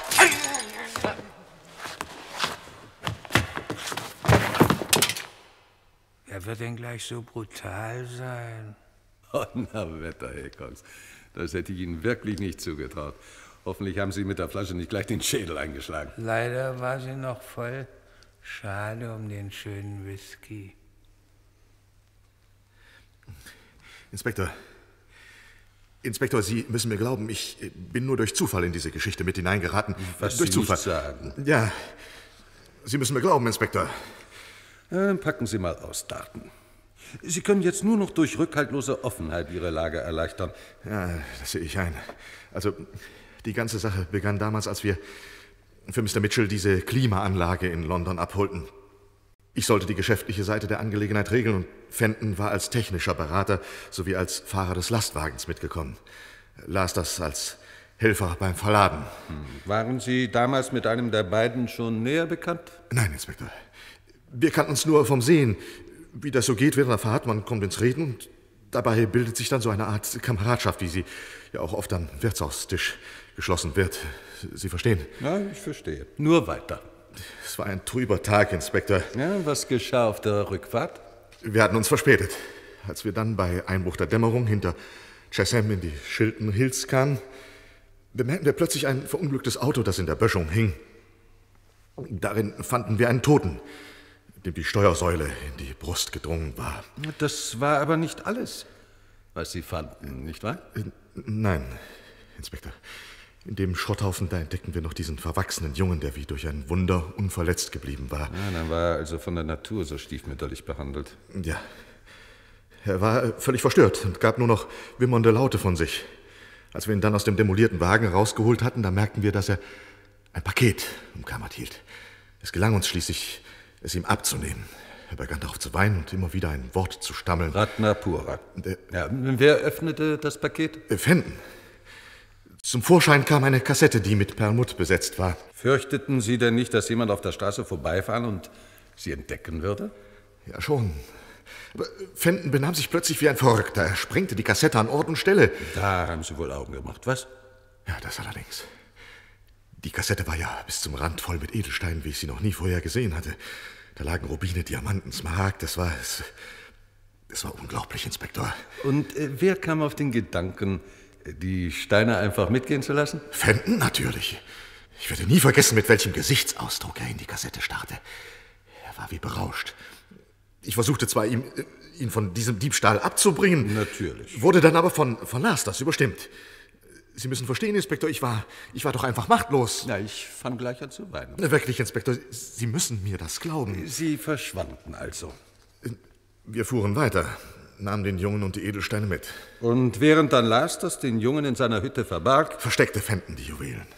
Wer wird denn gleich so brutal sein? Donnerwetter, Herr Cox. Das hätte ich Ihnen wirklich nicht zugetraut. Hoffentlich haben Sie mit der Flasche nicht gleich den Schädel eingeschlagen. Leider war sie noch voll. Schade um den schönen Whisky. Inspektor. Inspektor, Sie müssen mir glauben, ich bin nur durch Zufall in diese Geschichte mit hineingeraten. Was durch Sie Zufall. nicht sagen. Ja, Sie müssen mir glauben, Inspektor. Packen Sie mal aus, Darton. Sie können jetzt nur noch durch rückhaltlose Offenheit Ihre Lage erleichtern. Ja, das sehe ich ein. Also, die ganze Sache begann damals, als wir für Mr. Mitchell diese Klimaanlage in London abholten. Ich sollte die geschäftliche Seite der Angelegenheit regeln und Fenton war als technischer Berater sowie als Fahrer des Lastwagens mitgekommen. Las das als Helfer beim Verladen. Waren Sie damals mit einem der beiden schon näher bekannt? Nein, Inspektor. Wir kannten uns nur vom Sehen. Wie das so geht während der Fahrt, man kommt ins Reden und dabei bildet sich dann so eine Art Kameradschaft, wie sie ja auch oft am Wirtshaustisch geschlossen wird. Sie verstehen? Ja, ich verstehe. Nur weiter. Es war ein trüber Tag, Inspektor. Ja, was geschah auf der Rückfahrt? Wir hatten uns verspätet. Als wir dann bei Einbruch der Dämmerung hinter Chesham in die Chilton Hills kamen, bemerkten wir plötzlich ein verunglücktes Auto, das in der Böschung hing. Darin fanden wir einen Toten, dem die Steuersäule in die Brust gedrungen war. Das war aber nicht alles, was Sie fanden, nicht wahr? Nein, Inspektor. In dem Schrotthaufen, da entdeckten wir noch diesen verwachsenen Jungen, der wie durch ein Wunder unverletzt geblieben war. Ja, dann war er also von der Natur so stiefmütterlich behandelt. Ja. Er war völlig verstört und gab nur noch wimmernde Laute von sich. Als wir ihn dann aus dem demolierten Wagen rausgeholt hatten, da merkten wir, dass er ein Paket umklammert hielt. Es gelang uns schließlich, es ihm abzunehmen. Er begann darauf zu weinen und immer wieder ein Wort zu stammeln. Ratnapura. Ja, wer öffnete das Paket? Fenton. Zum Vorschein kam eine Kassette, die mit Perlmutt besetzt war. Fürchteten Sie denn nicht, dass jemand auf der Straße vorbeifahren und Sie entdecken würde? Ja, schon. Aber Fenton benahm sich plötzlich wie ein Verrückter. Er sprengte die Kassette an Ort und Stelle. Da haben Sie wohl Augen gemacht, was? Ja, das allerdings. Die Kassette war ja bis zum Rand voll mit Edelsteinen, wie ich sie noch nie vorher gesehen hatte. Da lagen Rubine, Diamanten, Smaragd. Das war unglaublich, Inspektor. Und wer kam auf den Gedanken, die Steine einfach mitgehen zu lassen? Fenton, natürlich. Ich werde nie vergessen, mit welchem Gesichtsausdruck er in die Kassette starrte. Er war wie berauscht. Ich versuchte zwar, ihn von diesem Diebstahl abzubringen. Natürlich. Wurde dann aber von Lasters überstimmt. Sie müssen verstehen, Inspektor, ich war doch einfach machtlos. Na, ich fang gleich an zu weinen. Wirklich, Inspektor, Sie müssen mir das glauben. Sie verschwanden also. Wir fuhren weiter, nahmen den Jungen und die Edelsteine mit. Und während dann Lasters den Jungen in seiner Hütte verbarg, versteckte Fenton die Juwelen.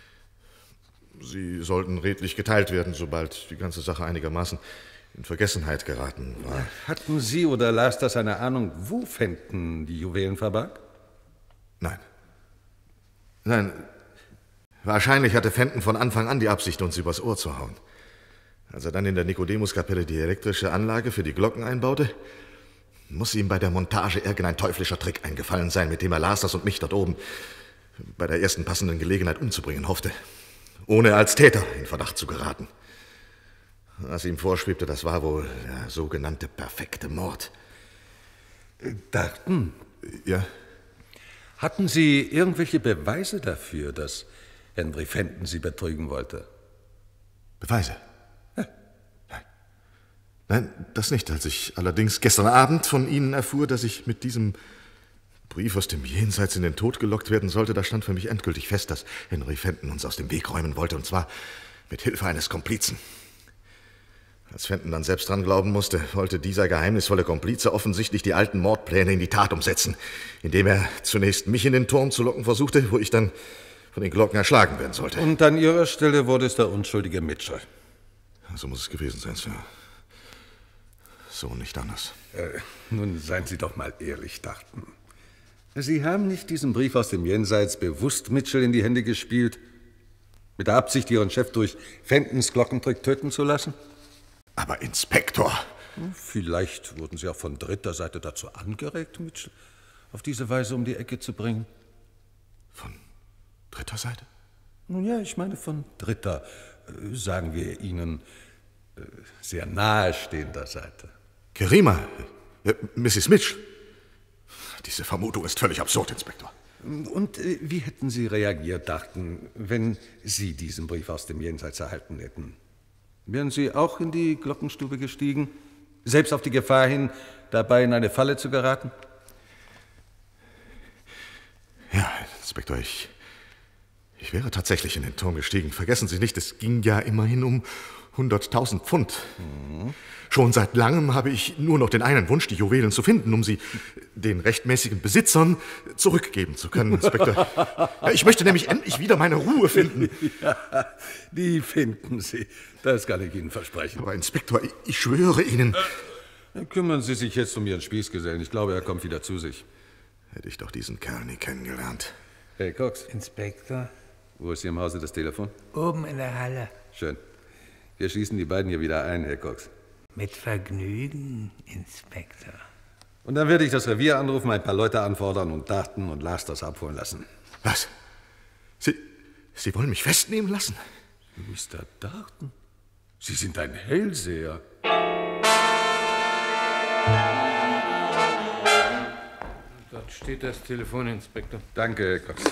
Sie sollten redlich geteilt werden, sobald die ganze Sache einigermaßen in Vergessenheit geraten war. Hatten Sie oder Lasters eine Ahnung, wo Fenton die Juwelen verbarg? Nein, wahrscheinlich hatte Fenton von Anfang an die Absicht, uns übers Ohr zu hauen. Als er dann in der Nikodemuskapelle die elektrische Anlage für die Glocken einbaute, muss ihm bei der Montage irgendein teuflischer Trick eingefallen sein, mit dem er Lasters und mich dort oben bei der ersten passenden Gelegenheit umzubringen hoffte, ohne als Täter in Verdacht zu geraten. Was ihm vorschwebte, das war wohl der sogenannte perfekte Mord. Dachten? Ja? Hatten Sie irgendwelche Beweise dafür, dass Henry Fenton Sie betrügen wollte? Beweise? Ja. Nein, das nicht. Als ich allerdings gestern Abend von Ihnen erfuhr, dass ich mit diesem Brief aus dem Jenseits in den Tod gelockt werden sollte, da stand für mich endgültig fest, dass Henry Fenton uns aus dem Weg räumen wollte, und zwar mit Hilfe eines Komplizen. Als Fenton dann selbst dran glauben musste, wollte dieser geheimnisvolle Komplize offensichtlich die alten Mordpläne in die Tat umsetzen, indem er zunächst mich in den Turm zu locken versuchte, wo ich dann von den Glocken erschlagen werden sollte. Und an Ihrer Stelle wurde es der unschuldige Mitchell. So muss es gewesen sein, Sir. So nicht anders. Nun seien Sie doch mal ehrlich, Dachten. Sie haben nicht diesen Brief aus dem Jenseits bewusst Mitchell in die Hände gespielt, mit der Absicht, Ihren Chef durch Fentons Glockentrick töten zu lassen? Aber Inspektor! Vielleicht wurden Sie auch von dritter Seite dazu angeregt, Mitchell auf diese Weise um die Ecke zu bringen. Von dritter Seite? Nun ja, ich meine von dritter, sagen wir Ihnen, sehr nahestehender Seite. Kerima, Mrs. Mitchell. Diese Vermutung ist völlig absurd, Inspektor. Und wie hätten Sie reagiert, Dachten, wenn Sie diesen Brief aus dem Jenseits erhalten hätten? Wären Sie auch in die Glockenstube gestiegen, selbst auf die Gefahr hin, dabei in eine Falle zu geraten? Ja, Inspektor, ich wäre tatsächlich in den Turm gestiegen. Vergessen Sie nicht, es ging ja immerhin um 100.000 Pfund. Schon seit langem habe ich nur noch den einen Wunsch, die Juwelen zu finden, um sie den rechtmäßigen Besitzern zurückgeben zu können, Inspektor. Ich möchte nämlich endlich wieder meine Ruhe finden. Ja, die finden Sie. Das kann ich Ihnen versprechen. Aber Inspektor, ich schwöre Ihnen... Kümmern Sie sich jetzt um Ihren Spießgesellen. Ich glaube, er kommt wieder zu sich. Hätte ich doch diesen Kerl nie kennengelernt. Hey, Cox. Inspektor? Wo ist hier im Hause das Telefon? Oben in der Halle. Schön. Wir schließen die beiden hier wieder ein, Herr Cox. Mit Vergnügen, Inspektor. Und dann werde ich das Revier anrufen, ein paar Leute anfordern und Daten und Lasters abholen lassen. Was? Sie wollen mich festnehmen lassen? Mr. Darton? Sie sind ein Hellseher. Dort steht das Telefon, Inspektor. Danke, Herr Cox.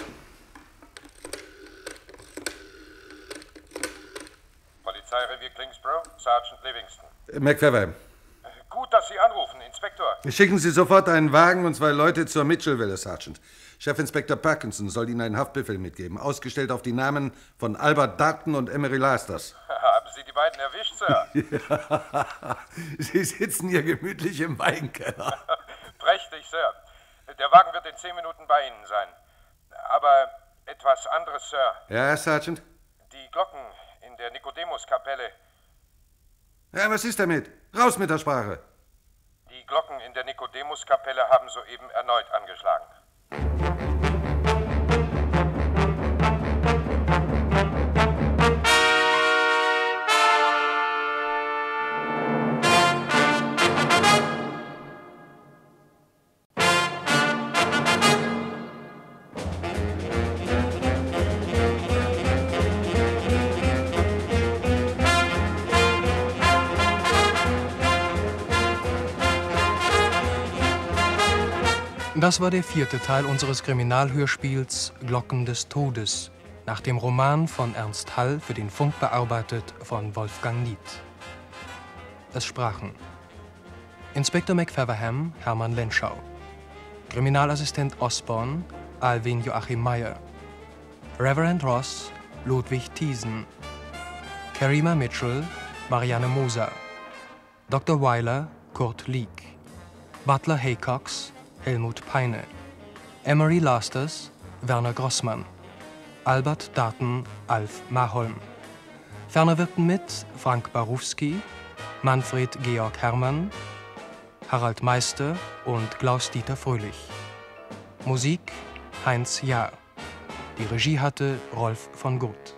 Polizeirevier Kingsborough, Sergeant Livingston. McFeather. Gut, dass Sie anrufen, Inspektor. Schicken Sie sofort einen Wagen und 2 Leute zur Mitchell-Villa, Sergeant. Chefinspektor Parkinson soll Ihnen einen Haftbefehl mitgeben, ausgestellt auf die Namen von Albert Darton und Emery Lasters. Haben Sie die beiden erwischt, Sir? Ja. Sie sitzen hier gemütlich im Weinkeller. Prächtig, Sir. Der Wagen wird in 10 Minuten bei Ihnen sein. Aber etwas anderes, Sir. Ja, Sergeant? Die Glocken in der Nikodemuskapelle. Ja, was ist damit? Raus mit der Sprache. Die Glocken in der Nikodemuskapelle haben soeben erneut angeschlagen. Das war der 4. Teil unseres Kriminalhörspiels Glocken des Todes, nach dem Roman von Ernst Hall, für den Funk bearbeitet von Wolfgang Nied. Es sprachen Inspektor McFeatherham, Hermann Lenschau, Kriminalassistent Osborn, Alwin Joachim Meyer, Reverend Ross, Ludwig Thiesen, Karima Mitchell, Marianne Moser, Dr. Weiler, Kurt Lieck, Butler Haycox, Helmut Peine, Emery Lasters, Werner Grossmann, Albert Darton, Alf Maholm. Ferner wirkten mit Frank Barufsky, Manfred Georg Herrmann, Harald Meister und Klaus-Dieter Fröhlich. Musik Heinz Jahr. Die Regie hatte Rolf von Guth.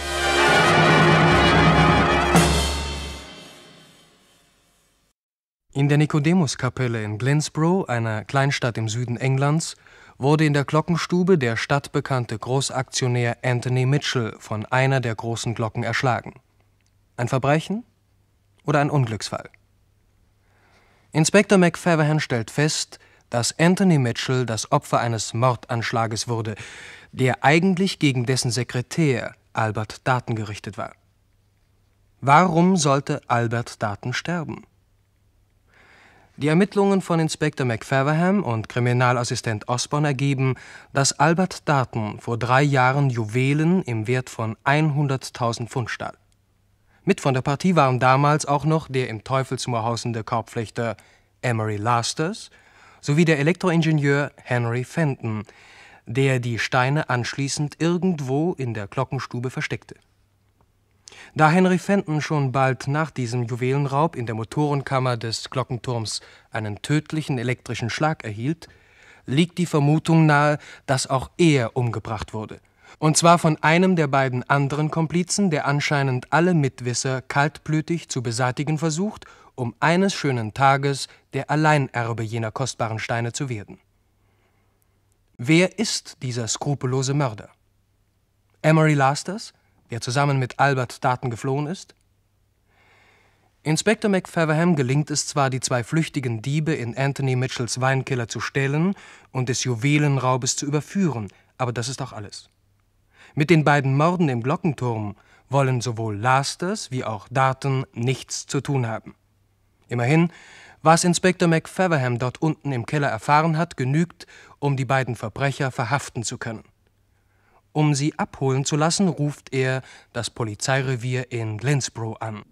In der Nikodemuskapelle in Glennsborough, einer Kleinstadt im Süden Englands, wurde in der Glockenstube der stadtbekannte Großaktionär Anthony Mitchell von einer der großen Glocken erschlagen. Ein Verbrechen oder ein Unglücksfall? Inspektor McFeatherham stellt fest, dass Anthony Mitchell das Opfer eines Mordanschlages wurde, der eigentlich gegen dessen Sekretär Albert Darton gerichtet war. Warum sollte Albert Darton sterben? Die Ermittlungen von Inspektor McFeatherham und Kriminalassistent Osborn ergeben, dass Albert Darton vor 3 Jahren Juwelen im Wert von 100.000 Pfund stahl. Mit von der Partie waren damals auch noch der im Teufelsmoor hausende Korbflechter Emery Lasters sowie der Elektroingenieur Henry Fenton, der die Steine anschließend irgendwo in der Glockenstube versteckte. Da Henry Fenton schon bald nach diesem Juwelenraub in der Motorenkammer des Glockenturms einen tödlichen elektrischen Schlag erhielt, liegt die Vermutung nahe, dass auch er umgebracht wurde. Und zwar von einem der beiden anderen Komplizen, der anscheinend alle Mitwisser kaltblütig zu beseitigen versucht, um eines schönen Tages der Alleinerbe jener kostbaren Steine zu werden. Wer ist dieser skrupellose Mörder? Emery Lasters, der zusammen mit Albert Darton geflohen ist? Inspektor McFeatherham gelingt es zwar, die 2 flüchtigen Diebe in Anthony Mitchells Weinkeller zu stellen und des Juwelenraubes zu überführen, aber das ist auch alles. Mit den beiden Morden im Glockenturm wollen sowohl Lasters wie auch Darton nichts zu tun haben. Immerhin, was Inspektor McFeatherham dort unten im Keller erfahren hat, genügt, um die beiden Verbrecher verhaften zu können. Um sie abholen zu lassen, ruft er das Polizeirevier in Glennsboro an.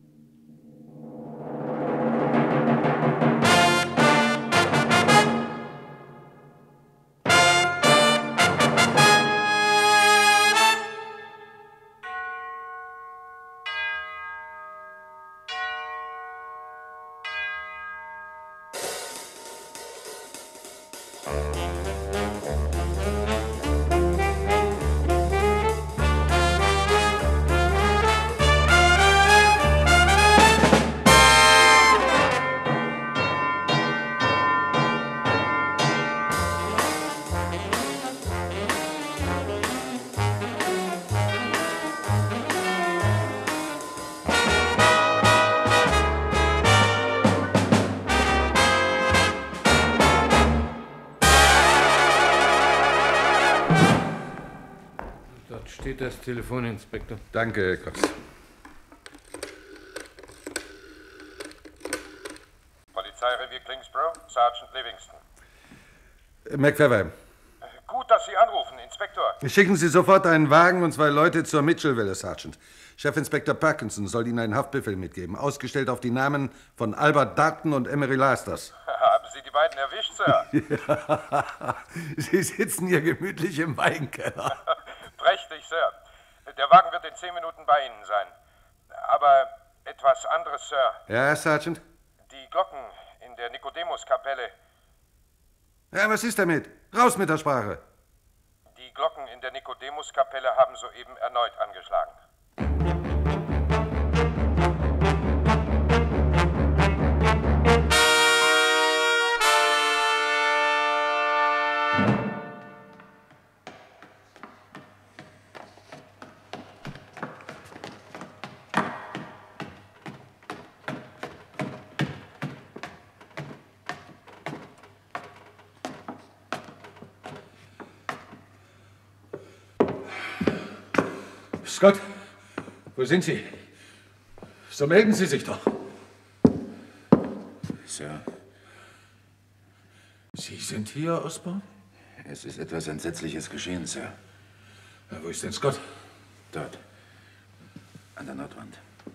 Steht das Telefon, Inspektor. Danke, Cox. Polizeirevier Kingsborough, Sergeant Livingston. McFeather, Gut, dass Sie anrufen, Inspektor. schicken Sie sofort einen Wagen und 2 Leute zur Mitchellville, Sergeant. Chefinspektor Parkinson soll Ihnen einen Haftbefehl mitgeben, ausgestellt auf die Namen von Albert Darton und Emery Lasters. Haben Sie die beiden erwischt, Sir? Ja, Sie sitzen hier gemütlich im Weinkeller. Prächtig, Sir. Der Wagen wird in 10 Minuten bei Ihnen sein. Aber etwas anderes, Sir. Ja, Sergeant? Die Glocken in der Nikodemuskapelle. Ja, was ist damit? Raus mit der Sprache. Die Glocken in der Nikodemuskapelle haben soeben erneut angeschlagen. Scott, wo sind Sie? So melden Sie sich doch. Sir. Sie sind hier, Osborne? Es ist etwas Entsetzliches geschehen, Sir. Ja, wo ist denn Scott? Dort. An der Nordwand.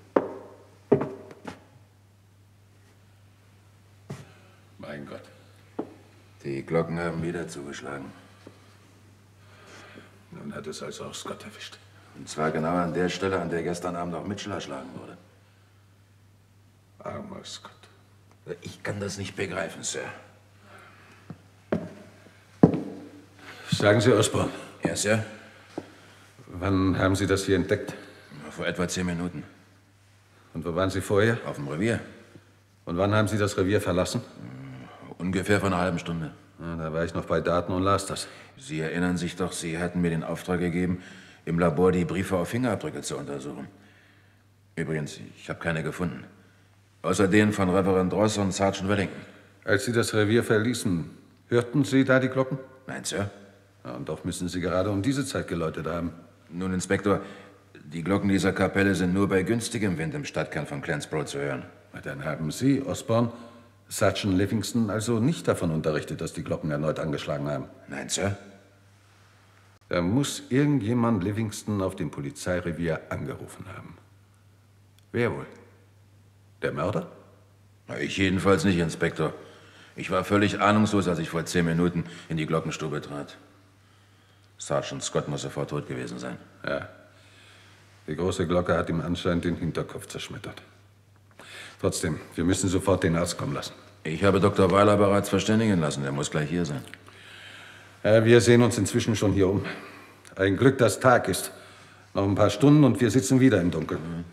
Mein Gott. Die Glocken haben wieder zugeschlagen. Nun hat es also auch Scott erwischt. Und zwar genau an der Stelle, an der gestern Abend auch Mitchell erschlagen wurde. Armer Scott. Ich kann das nicht begreifen, Sir. Sagen Sie, Osborne. Ja, Sir? Wann haben Sie das hier entdeckt? Vor etwa 10 Minuten. Und wo waren Sie vorher? Auf dem Revier. Und wann haben Sie das Revier verlassen? Ungefähr vor einer halben Stunde. Ja, da war ich noch bei Darton und las das. Sie erinnern sich doch, Sie hatten mir den Auftrag gegeben, im Labor die Briefe auf Fingerabdrücke zu untersuchen. Übrigens, ich habe keine gefunden. Außer denen von Reverend Ross und Sergeant Wellington. Als Sie das Revier verließen, hörten Sie da die Glocken? Nein, Sir. Ja, und doch müssen Sie gerade um diese Zeit geläutet haben. Nun, Inspektor, die Glocken dieser Kapelle sind nur bei günstigem Wind im Stadtkern von Glennsboro zu hören. Na, dann haben Sie, Osborne, Sergeant Livingston also nicht davon unterrichtet, dass die Glocken erneut angeschlagen haben? Nein, Sir. Da muss irgendjemand Livingston auf dem Polizeirevier angerufen haben. Wer wohl? Der Mörder? Na, ich jedenfalls nicht, Inspektor. Ich war völlig ahnungslos, als ich vor 10 Minuten in die Glockenstube trat. Sergeant Scott muss sofort tot gewesen sein. Ja. Die große Glocke hat ihm anscheinend den Hinterkopf zerschmettert. Trotzdem, wir müssen sofort den Arzt kommen lassen. Ich habe Dr. Weiler bereits verständigen lassen. Er muss gleich hier sein. Ja, wir sehen uns inzwischen schon hier um. Ein Glück, dass Tag ist. Noch ein paar Stunden und wir sitzen wieder im Dunkeln.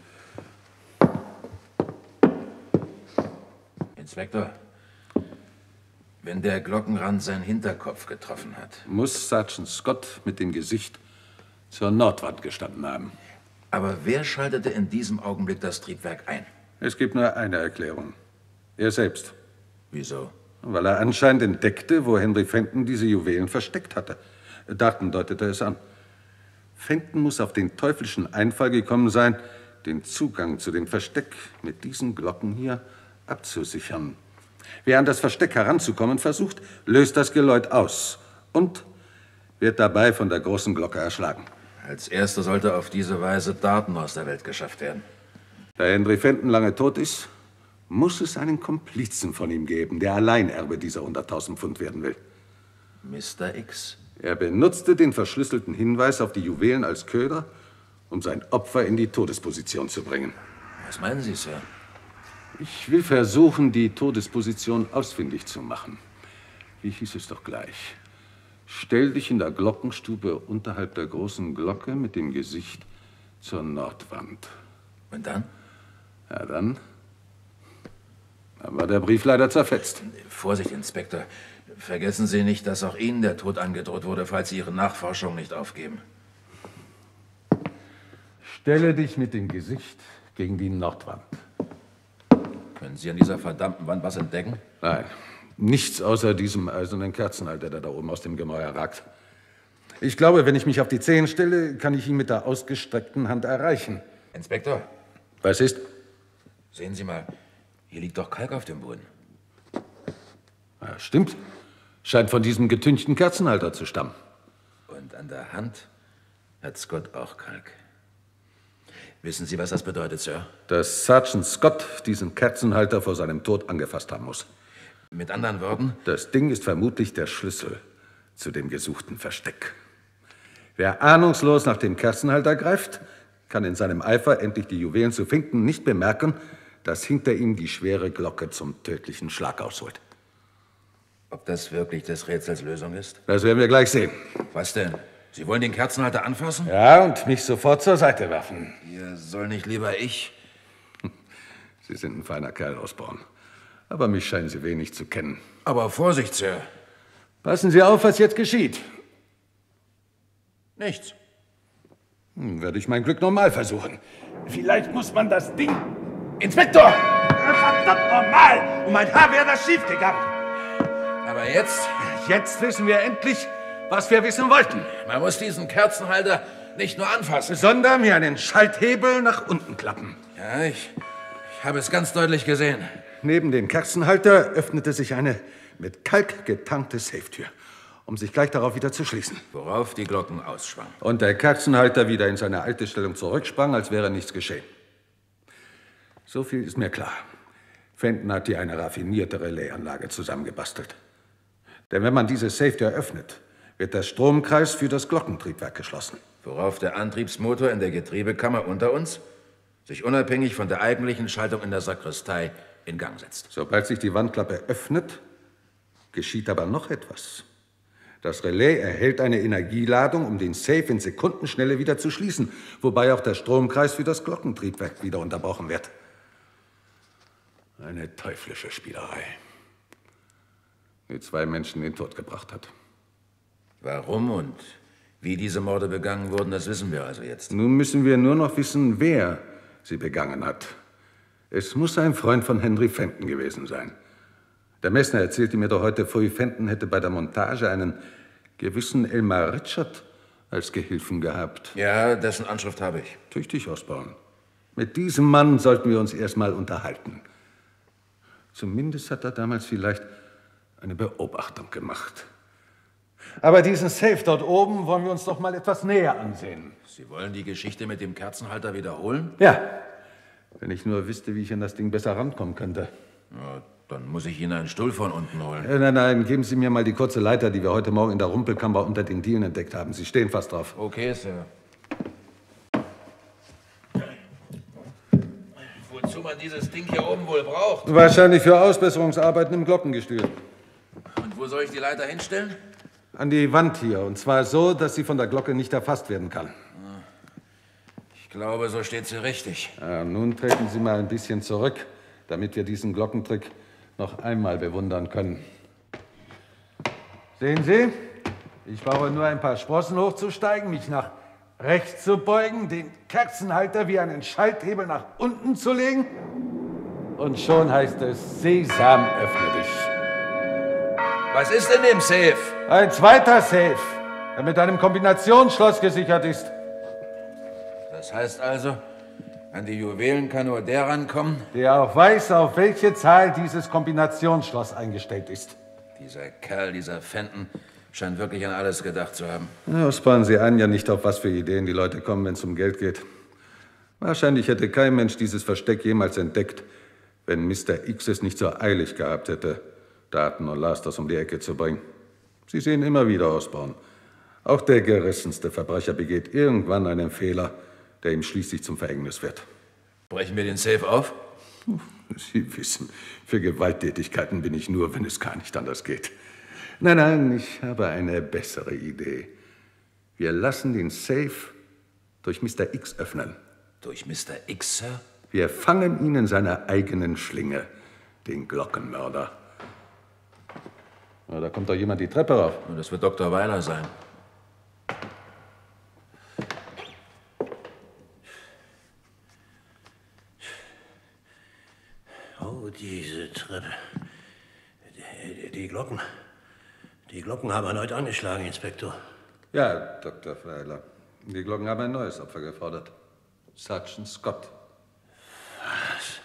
Inspektor, wenn der Glockenrand seinen Hinterkopf getroffen hat, muss Sergeant Scott mit dem Gesicht zur Nordwand gestanden haben. Aber wer schaltete in diesem Augenblick das Triebwerk ein? Es gibt nur eine Erklärung. Er selbst. Wieso? Weil er anscheinend entdeckte, wo Henry Fenton diese Juwelen versteckt hatte. Darton deutete es an. Fenton muss auf den teuflischen Einfall gekommen sein, den Zugang zu dem Versteck mit diesen Glocken hier abzusichern. Wer an das Versteck heranzukommen versucht, löst das Geläut aus und wird dabei von der großen Glocke erschlagen. Als erster sollte auf diese Weise Darton aus der Welt geschafft werden. Da Henry Fenton lange tot ist, muss es einen Komplizen von ihm geben, der Alleinerbe dieser 100.000 Pfund werden will. Mr. X? Er benutzte den verschlüsselten Hinweis auf die Juwelen als Köder, um sein Opfer in die Todesposition zu bringen. Was meinen Sie, Sir? Ich will versuchen, die Todesposition ausfindig zu machen. Wie hieß es doch gleich? Stell dich in der Glockenstube unterhalb der großen Glocke mit dem Gesicht zur Nordwand. Und dann? Ja, dann war der Brief leider zerfetzt. Vorsicht, Inspektor. Vergessen Sie nicht, dass auch Ihnen der Tod angedroht wurde, falls Sie Ihre Nachforschung nicht aufgeben. Stelle dich mit dem Gesicht gegen die Nordwand. Können Sie an dieser verdammten Wand was entdecken? Nein, nichts außer diesem eisernen Kerzenhalter, der da oben aus dem Gemäuer ragt. Ich glaube, wenn ich mich auf die Zehen stelle, kann ich ihn mit der ausgestreckten Hand erreichen. Inspektor? Was ist? Sehen Sie mal, hier liegt doch Kalk auf dem Boden. Ja, stimmt. Scheint von diesem getünchten Kerzenhalter zu stammen. Und an der Hand hat Scott auch Kalk. Wissen Sie, was das bedeutet, Sir? Dass Sergeant Scott diesen Kerzenhalter vor seinem Tod angefasst haben muss. Mit anderen Worten? Das Ding ist vermutlich der Schlüssel zu dem gesuchten Versteck. Wer ahnungslos nach dem Kerzenhalter greift, kann in seinem Eifer, endlich die Juwelen zu finden, nicht bemerken, dass hinter ihm die schwere Glocke zum tödlichen Schlag ausholt. Ob das wirklich des Rätsels Lösung ist? Das werden wir gleich sehen. Was denn? Sie wollen den Kerzenhalter anfassen? Ja, und mich sofort zur Seite werfen. Hier soll nicht lieber ich? Sie sind ein feiner Kerl, Osborn. Aber mich scheinen Sie wenig zu kennen. Aber Vorsicht, Sir. Passen Sie auf, was jetzt geschieht. Nichts. Werde ich mein Glück normal versuchen. Vielleicht muss man das Ding... Inspektor! Verdammt normal! Um ein Haar wäre das schiefgegangen. Aber jetzt? Jetzt wissen wir endlich, was wir wissen wollten. Man muss diesen Kerzenhalter nicht nur anfassen, sondern mir einen Schalthebel nach unten klappen. Ja, ich habe es ganz deutlich gesehen. Neben dem Kerzenhalter öffnete sich eine mit Kalk getankte Safetür, um sich gleich darauf wieder zu schließen. Worauf die Glocken ausschwangen. Und der Kerzenhalter wieder in seine alte Stellung zurücksprang, als wäre nichts geschehen. So viel ist mir klar. Fenton hat hier eine raffinierte Relaisanlage zusammengebastelt. Denn wenn man diese Safetür öffnet, wird der Stromkreis für das Glockentriebwerk geschlossen. Worauf der Antriebsmotor in der Getriebekammer unter uns sich unabhängig von der eigentlichen Schaltung in der Sakristei in Gang setzt. Sobald sich die Wandklappe öffnet, geschieht aber noch etwas. Das Relais erhält eine Energieladung, um den Safe in Sekundenschnelle wieder zu schließen, wobei auch der Stromkreis für das Glockentriebwerk wieder unterbrochen wird. Eine teuflische Spielerei, die 2 Menschen in den Tod gebracht hat. Warum und wie diese Morde begangen wurden, das wissen wir also jetzt. Nun müssen wir nur noch wissen, wer sie begangen hat. Es muss ein Freund von Henry Fenton gewesen sein. Der Messner erzählte mir doch heute früh, Fenton hätte bei der Montage einen gewissen Elmer Richard als Gehilfen gehabt. Ja, dessen Anschrift habe ich. Tüchtig, Osborn. Mit diesem Mann sollten wir uns erstmal unterhalten. Zumindest hat er damals vielleicht eine Beobachtung gemacht. Aber diesen Safe dort oben wollen wir uns doch mal etwas näher ansehen. Sie wollen die Geschichte mit dem Kerzenhalter wiederholen? Ja. Wenn ich nur wüsste, wie ich an das Ding besser rankommen könnte. Ja, dann muss ich Ihnen einen Stuhl von unten holen. Nein, geben Sie mir mal die kurze Leiter, die wir heute Morgen in der Rumpelkammer unter den Dielen entdeckt haben. Sie stehen fast drauf. Okay, Sir. Wozu man dieses Ding hier oben wohl braucht? Wahrscheinlich für Ausbesserungsarbeiten im Glockengestühl. Und wo soll ich die Leiter hinstellen? An die Wand hier. Und zwar so, dass sie von der Glocke nicht erfasst werden kann. Ich glaube, so steht sie richtig. Ja, nun treten Sie mal ein bisschen zurück, damit wir diesen Glockentrick noch einmal bewundern können. Sehen Sie? Ich brauche nur ein paar Sprossen hochzusteigen, mich nach rechts zu beugen, den Kerzenhalter wie einen Schalthebel nach unten zu legen. Und schon heißt es, Sesam, öffne dich. Was ist in dem Safe? Ein zweiter Safe, der mit einem Kombinationsschloss gesichert ist. Das heißt also, an die Juwelen kann nur der rankommen, der auch weiß, auf welche Zahl dieses Kombinationsschloss eingestellt ist. Dieser Kerl, dieser Fenton, Scheint wirklich an alles gedacht zu haben. Ja, sparen Sie an ja nicht, auf was für Ideen die Leute kommen, wenn es um Geld geht. Wahrscheinlich hätte kein Mensch dieses Versteck jemals entdeckt, wenn Mr. X es nicht so eilig gehabt hätte, Daten und Lasters um die Ecke zu bringen. Sie sehen immer wieder, Osborn. Auch der gerissenste Verbrecher begeht irgendwann einen Fehler, der ihm schließlich zum Verhängnis wird. Brechen wir den Safe auf? Sie wissen, für Gewalttätigkeiten bin ich nur, wenn es gar nicht anders geht. Nein, nein, ich habe eine bessere Idee. Wir lassen den Safe durch Mr. X öffnen. Durch Mr. X, Sir? Wir fangen ihn in seiner eigenen Schlinge, den Glockenmörder. Na, da kommt doch jemand die Treppe rauf. Das wird Dr. Weiler sein. Oh, diese Treppe. Die Glocken. Die Glocken haben erneut angeschlagen, Inspektor. Ja, Dr. Weiler. Die Glocken haben ein neues Opfer gefordert. Sergeant Scott. Was?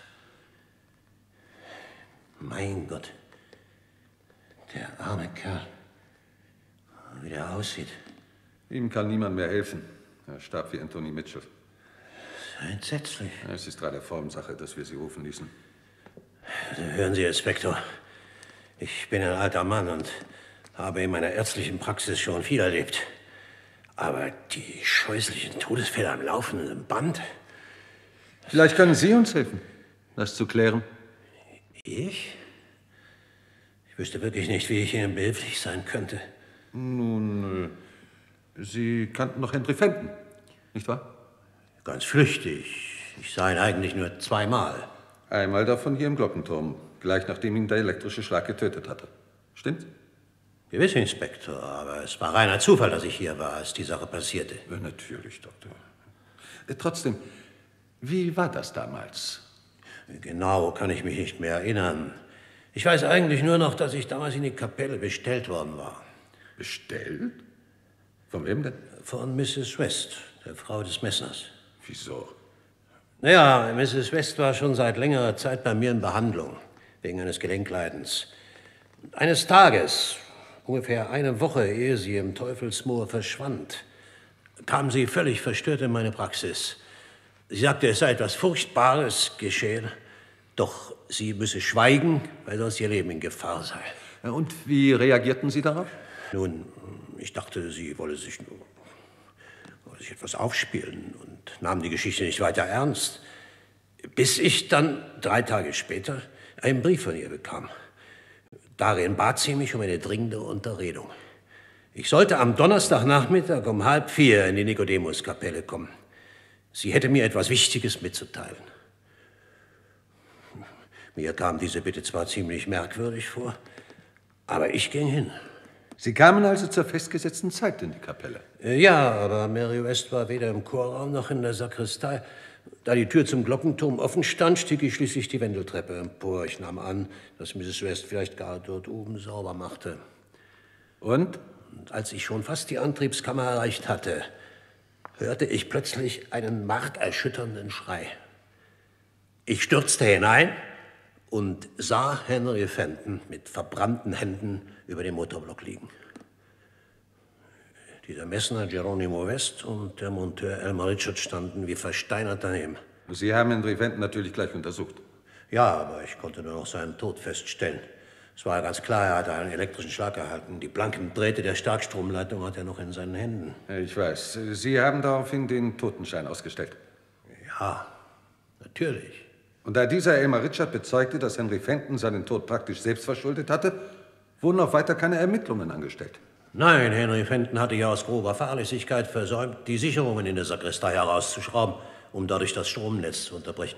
Mein Gott. Der arme Kerl. Wie der aussieht. Ihm kann niemand mehr helfen. Er starb wie Anthony Mitchell. Entsetzlich. Es ist reine Formsache, dass wir Sie rufen ließen. Hören Sie, Inspektor. Ich bin ein alter Mann und habe in meiner ärztlichen Praxis schon viel erlebt. Aber die scheußlichen Todesfälle am laufenden Band? Vielleicht können Sie uns helfen, das zu klären. Ich? Ich wüsste wirklich nicht, wie ich Ihnen behilflich sein könnte. Nun, Sie kannten noch Henry Fenton, nicht wahr? Ganz flüchtig. Ich sah ihn eigentlich nur zweimal. Einmal davon hier im Glockenturm, gleich nachdem ihn der elektrische Schlag getötet hatte. Stimmt's? Gewiss, Inspektor, aber es war reiner Zufall, dass ich hier war, als die Sache passierte. Ja, natürlich, Doktor. Trotzdem, wie war das damals? Genau kann ich mich nicht mehr erinnern. Ich weiß eigentlich nur noch, dass ich damals in die Kapelle bestellt worden war. Bestellt? Von wem denn? Von Mrs. West, der Frau des Messners. Wieso? Naja, Mrs. West war schon seit längerer Zeit bei mir in Behandlung, wegen eines Gelenkleidens. Eines Tages, ungefähr eine Woche, ehe sie im Teufelsmoor verschwand, kam sie völlig verstört in meine Praxis. Sie sagte, es sei etwas Furchtbares geschehen, doch sie müsse schweigen, weil sonst ihr Leben in Gefahr sei. Und wie reagierten Sie darauf? Nun, ich dachte, sie wolle sich etwas aufspielen und nahm die Geschichte nicht weiter ernst, bis ich dann 3 Tage später einen Brief von ihr bekam. Darin bat sie mich um eine dringende Unterredung. Ich sollte am Donnerstagnachmittag um 3:30 in die Nikodemuskapelle kommen. Sie hätte mir etwas Wichtiges mitzuteilen. Mir kam diese Bitte zwar ziemlich merkwürdig vor, aber ich ging hin. Sie kamen also zur festgesetzten Zeit in die Kapelle? Ja, aber Mary West war weder im Chorraum noch in der Sakristei. Da die Tür zum Glockenturm offen stand, stieg ich schließlich die Wendeltreppe empor. Ich nahm an, dass Mrs. West vielleicht gar dort oben sauber machte. Und als ich schon fast die Antriebskammer erreicht hatte, hörte ich plötzlich einen markerschütternden Schrei. Ich stürzte hinein und sah Henry Fenton mit verbrannten Händen über dem Motorblock liegen. Dieser Messner Geronimo West und der Monteur Elmer Richards standen wie versteinert daneben. Sie haben Henry Fenton natürlich gleich untersucht. Ja, aber ich konnte nur noch seinen Tod feststellen. Es war ganz klar, er hatte einen elektrischen Schlag erhalten. Die blanken Drähte der Starkstromleitung hat er noch in seinen Händen. Ich weiß. Sie haben daraufhin den Totenschein ausgestellt. Ja, natürlich. Und da dieser Elmer Richard bezeugte, dass Henry Fenton seinen Tod praktisch selbst verschuldet hatte, wurden auch weiter keine Ermittlungen angestellt. Nein, Henry Fenton hatte ja aus grober Fahrlässigkeit versäumt, die Sicherungen in der Sakristei herauszuschrauben, um dadurch das Stromnetz zu unterbrechen.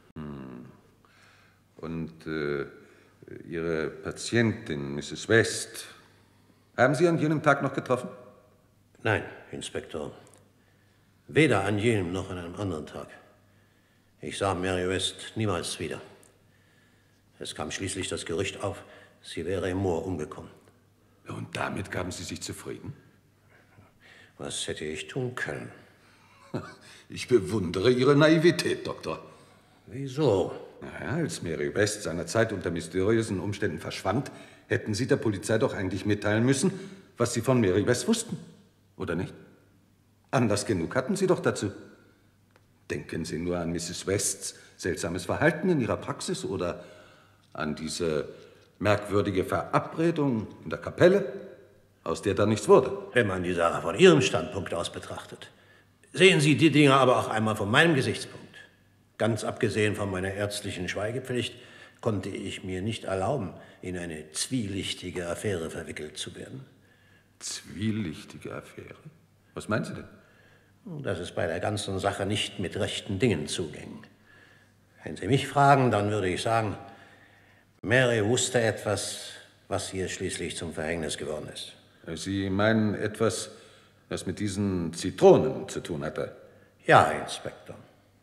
Und Ihre Patientin, Mrs. West, haben Sie an jenem Tag noch getroffen? Nein, Inspektor. Weder an jenem noch an einem anderen Tag. Ich sah Mary West niemals wieder. Es kam schließlich das Gerücht auf, sie wäre im Moor umgekommen. Und damit gaben Sie sich zufrieden? Was hätte ich tun können? Ich bewundere Ihre Naivität, Doktor. Wieso? Naja, als Mary West seinerzeit unter mysteriösen Umständen verschwand, hätten Sie der Polizei doch eigentlich mitteilen müssen, was Sie von Mary West wussten, oder nicht? Anlass genug hatten Sie doch dazu. Denken Sie nur an Mrs. Wests seltsames Verhalten in ihrer Praxis oder an diese merkwürdige Verabredung in der Kapelle, aus der dann nichts wurde. Wenn man die Sache von Ihrem Standpunkt aus betrachtet, sehen Sie die Dinge aber auch einmal von meinem Gesichtspunkt. Ganz abgesehen von meiner ärztlichen Schweigepflicht konnte ich mir nicht erlauben, in eine zwielichtige Affäre verwickelt zu werden. Zwielichtige Affäre? Was meinen Sie denn? Dass es bei der ganzen Sache nicht mit rechten Dingen zuging. Wenn Sie mich fragen, dann würde ich sagen, Mary wusste etwas, was ihr schließlich zum Verhängnis geworden ist. Sie meinen etwas, was mit diesen Zitronen zu tun hatte? Ja, Inspektor.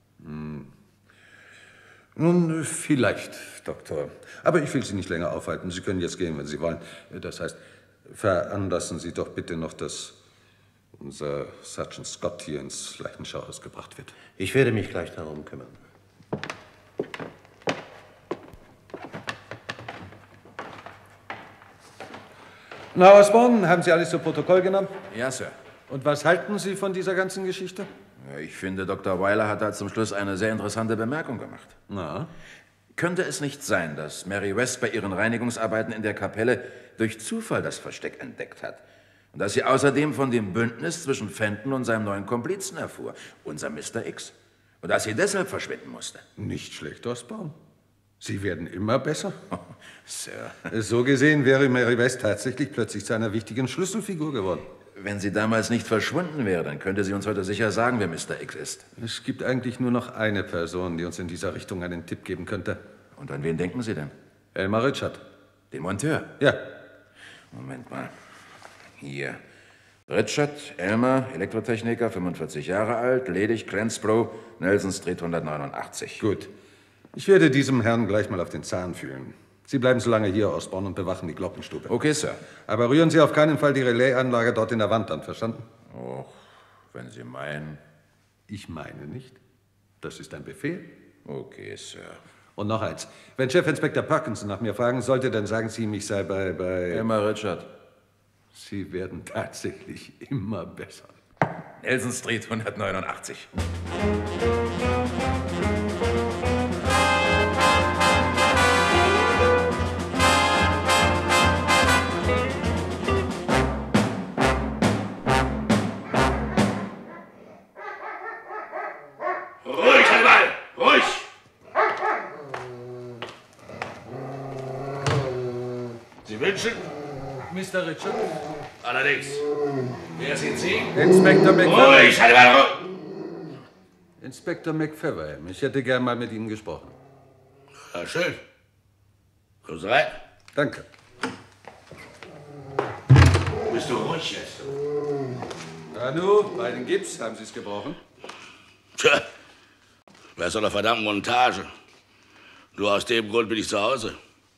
Nun, vielleicht, Doktor. Aber ich will Sie nicht länger aufhalten. Sie können jetzt gehen, wenn Sie wollen. Das heißt, veranlassen Sie doch bitte noch, dass unser Sergeant Scott hier ins Leichenschauhaus gebracht wird. Ich werde mich gleich darum kümmern. Na, Osborne, haben Sie alles zu Protokoll genommen? Ja, Sir. Und was halten Sie von dieser ganzen Geschichte? Ja, ich finde, Dr. Weiler hat da zum Schluss eine sehr interessante Bemerkung gemacht. Na? Könnte es nicht sein, dass Mary West bei ihren Reinigungsarbeiten in der Kapelle durch Zufall das Versteck entdeckt hat? Und dass sie außerdem von dem Bündnis zwischen Fenton und seinem neuen Komplizen erfuhr, unser Mr. X. Und dass sie deshalb verschwinden musste. Nicht schlecht, Osborne. Sie werden immer besser. Oh, Sir. So gesehen wäre Mary West tatsächlich plötzlich zu einer wichtigen Schlüsselfigur geworden. Wenn sie damals nicht verschwunden wäre, dann könnte sie uns heute sicher sagen, wer Mr. X ist. Es gibt eigentlich nur noch eine Person, die uns in dieser Richtung einen Tipp geben könnte. Und an wen denken Sie denn? Elmer Richard. Den Monteur? Ja. Moment mal. Hier. Richard, Elmer, Elektrotechniker, 45 Jahre alt, ledig, Clansborough, Nelson Street 189. Gut. Ich werde diesem Herrn gleich mal auf den Zahn fühlen. Sie bleiben so lange hier, Osborne, und bewachen die Glockenstube. Okay, Sir. Aber rühren Sie auf keinen Fall die Relaisanlage dort in der Wand an, verstanden? Och, wenn Sie meinen. Ich meine nicht. Das ist ein Befehl. Okay, Sir. Und noch eins. Wenn Chefinspektor Parkinson nach mir fragen sollte, dann sagen Sie ihm, ich sei bei... Elmer Richard. Sie werden tatsächlich immer besser. Nelson Street 189. Ruhig, Hannibal! Ruhig! Sie wünschen? Mr. Richard? Allerdings. Wer sind Sie? Inspektor McFerrin. Ruhig, Hannibal! Inspektor McFerrin. Ich hätte gern mal mit Ihnen gesprochen. Ja, schön. Kommen Sie rein. Danke. Bist du ruhig jetzt? Nanu, bei den Gips haben Sie es gebrochen. Tja, bei so einer verdammten Montage. Nur aus dem Grund bin ich zu Hause.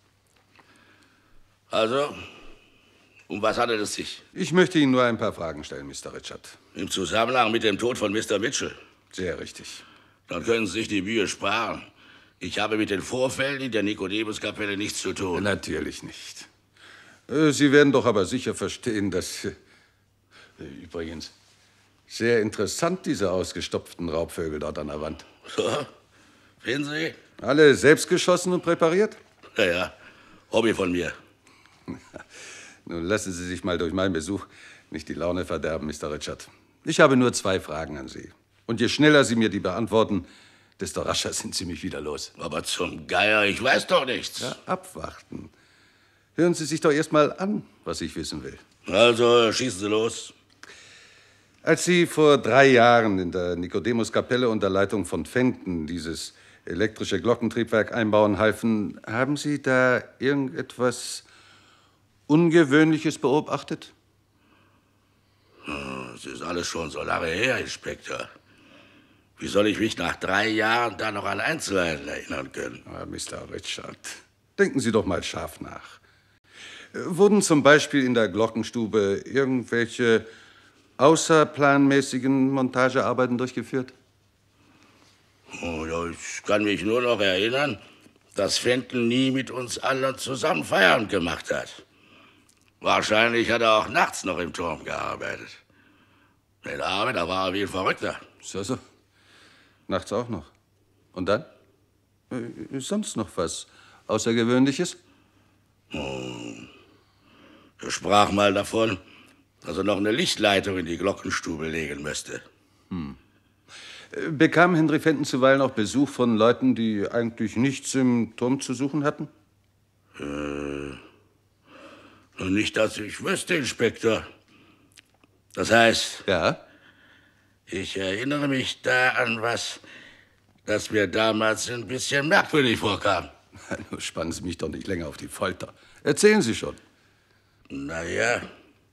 Also, um was handelt es sich? Ich möchte Ihnen nur ein paar Fragen stellen, Mr. Richard. Im Zusammenhang mit dem Tod von Mr. Mitchell? Sehr richtig. Dann können Sie sich die Mühe sparen. Ich habe mit den Vorfällen in der Nikodemuskapelle nichts zu tun. Natürlich nicht. Sie werden doch aber sicher verstehen, dass... Übrigens, sehr interessant, diese ausgestopften Raubvögel dort an der Wand. So, finden Sie? Alle selbst geschossen und präpariert? Ja, Hobby von mir. Nun lassen Sie sich mal durch meinen Besuch nicht die Laune verderben, Mr. Richard. Ich habe nur 2 Fragen an Sie. Und je schneller Sie mir die beantworten, desto rascher sind Sie mich wieder los. Aber zum Geier, ich weiß doch nichts. Ja, abwarten. Hören Sie sich doch erst mal an, was ich wissen will. Also, schießen Sie los. Als Sie vor 3 Jahren in der Nikodemuskapelle unter Leitung von Fenton dieses elektrische Glockentriebwerk einbauen halfen, haben Sie da irgendetwas Ungewöhnliches beobachtet? Es ist alles schon so lange her, Inspektor. Wie soll ich mich nach 3 Jahren da noch an Einzelheiten erinnern können? Mr. Richard, denken Sie doch mal scharf nach. Wurden zum Beispiel in der Glockenstube irgendwelche außerplanmäßigen Montagearbeiten durchgeführt? Oh, ja, ich kann mich nur noch erinnern, dass Fenton nie mit uns anderen zusammen Feierabend gemacht hat. Wahrscheinlich hat er auch nachts noch im Turm gearbeitet. Den Abend, da war er wie ein Verrückter. So. Nachts auch noch. Und dann? Sonst noch was Außergewöhnliches? Er sprach mal davon, dass er noch eine Lichtleitung in die Glockenstube legen müsste. Bekam Henry Fenton zuweilen auch Besuch von Leuten, die eigentlich nichts im Turm zu suchen hatten? Nicht, dass ich wüsste, Inspektor. Das heißt... Ja? Ich erinnere mich da an was, das mir damals ein bisschen merkwürdig vorkam. Nun spannen Sie mich doch nicht länger auf die Folter. Erzählen Sie schon. Naja,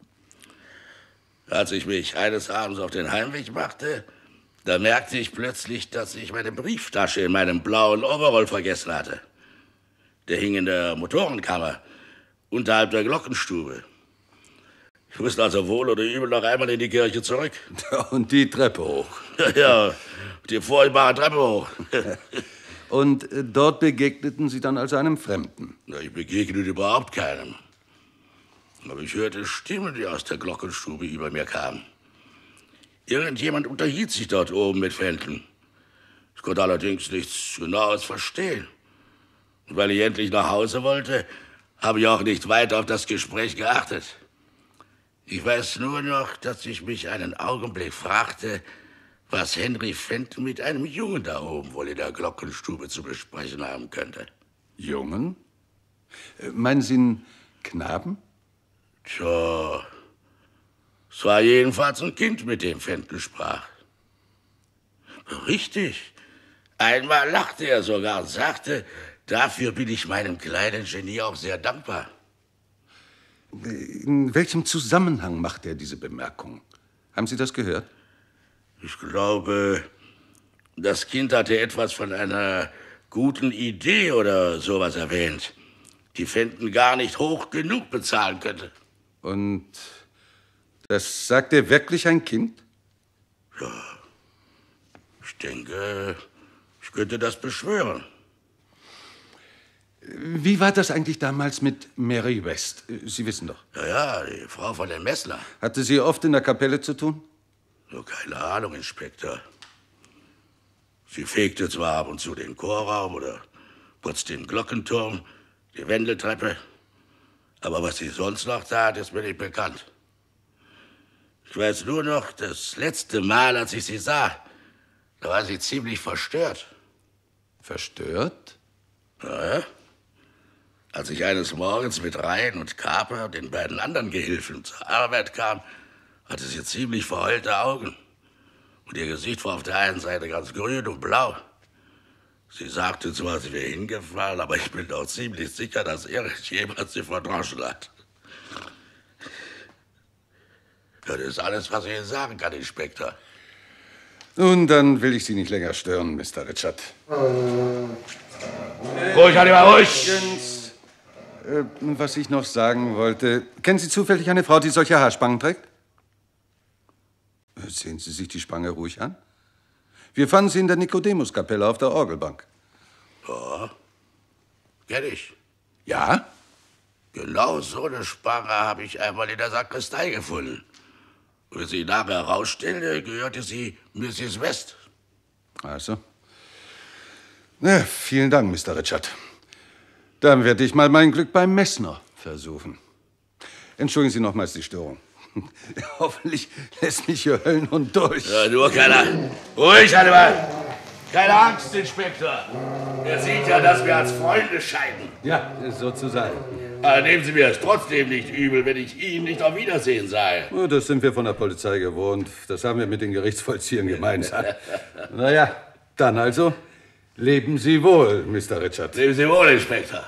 als ich mich eines Abends auf den Heimweg machte, da merkte ich plötzlich, dass ich meine Brieftasche in meinem blauen Overall vergessen hatte. Der hing in der Motorenkammer, unterhalb der Glockenstube. Ich musste also wohl oder übel noch einmal in die Kirche zurück. Und die Treppe hoch. Ja, die furchtbare Treppe hoch. Und dort begegneten Sie dann also einem Fremden? Na, ich begegnete überhaupt keinem. Aber ich hörte Stimmen, die aus der Glockenstube über mir kamen. Irgendjemand unterhielt sich dort oben mit Fenton. Ich konnte allerdings nichts Genaues verstehen. Und weil ich endlich nach Hause wollte, habe ich auch nicht weiter auf das Gespräch geachtet. Ich weiß nur noch, dass ich mich einen Augenblick fragte, was Henry Fenton mit einem Jungen da oben wohl in der Glockenstube zu besprechen haben könnte. Jungen? Meinen Sie einen Knaben? Tja, es war jedenfalls ein Kind, mit dem Fenton sprach. Richtig. Einmal lachte er sogar und sagte, dafür bin ich meinem kleinen Genie auch sehr dankbar. In welchem Zusammenhang macht er diese Bemerkung? Haben Sie das gehört? Ich glaube, das Kind hatte etwas von einer guten Idee oder sowas erwähnt, die Fenton gar nicht hoch genug bezahlen könnte. Und das sagt er wirklich ein Kind? Ja, ich denke, ich könnte das beschwören. Wie war das eigentlich damals mit Mary West? Sie wissen doch. Ja, die Frau von dem Messner. Hatte sie oft in der Kapelle zu tun? Nur keine Ahnung, Inspektor. Sie fegte zwar ab und zu den Chorraum oder putzte den Glockenturm, die Wendeltreppe, aber was sie sonst noch tat, ist mir nicht bekannt. Ich weiß nur noch, das letzte Mal, als ich sie sah, da war sie ziemlich verstört. Verstört? Ja. Als ich eines Morgens mit Ryan und Carper und den beiden anderen Gehilfen zur Arbeit kam, hatte sie ziemlich verheulte Augen. Und ihr Gesicht war auf der einen Seite ganz grün und blau. Sie sagte zwar, sie wäre hingefallen, aber ich bin auch ziemlich sicher, dass irgendjemand sie verdroschen hat. Ja, das ist alles, was ich Ihnen sagen kann, Inspektor. Nun, dann will ich Sie nicht länger stören, Mr. Richard. Ruhig, ruhig! Was ich noch sagen wollte, kennen Sie zufällig eine Frau, die solche Haarspangen trägt? Sehen Sie sich die Spange ruhig an. Wir fanden sie in der Nikodemuskapelle auf der Orgelbank. Ja, kenn ich. Ja? Genau so eine Spange habe ich einmal in der Sakristei gefunden. Und wie sie nachher herausstellte, gehörte sie Mrs. West. Also. Na, vielen Dank, Mr. Richard. Dann werde ich mal mein Glück beim Messner versuchen. Entschuldigen Sie nochmals die Störung. Hoffentlich lässt mich hier Höllenhund durch. Ja, nur keiner. Ruhig, Hannibal. Keine Angst, Inspektor. Er sieht ja, dass wir als Freunde scheiden. Ja, sozusagen. Aber nehmen Sie mir es trotzdem nicht übel, wenn ich ihn nicht auf Wiedersehen sage. Oh, das sind wir von der Polizei gewohnt. Das haben wir mit den Gerichtsvollziehern gemeinsam. Naja, dann also. Leben Sie wohl, Mr. Richard. Leben Sie wohl, Inspektor.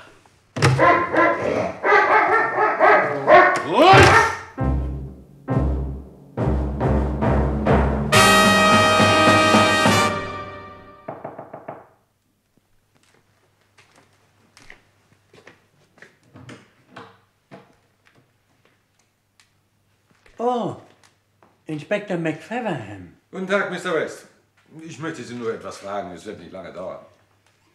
Ruhig! Oh, Inspektor McFeverham. Guten Tag, Mr. West. Ich möchte Sie nur etwas fragen. Es wird nicht lange dauern.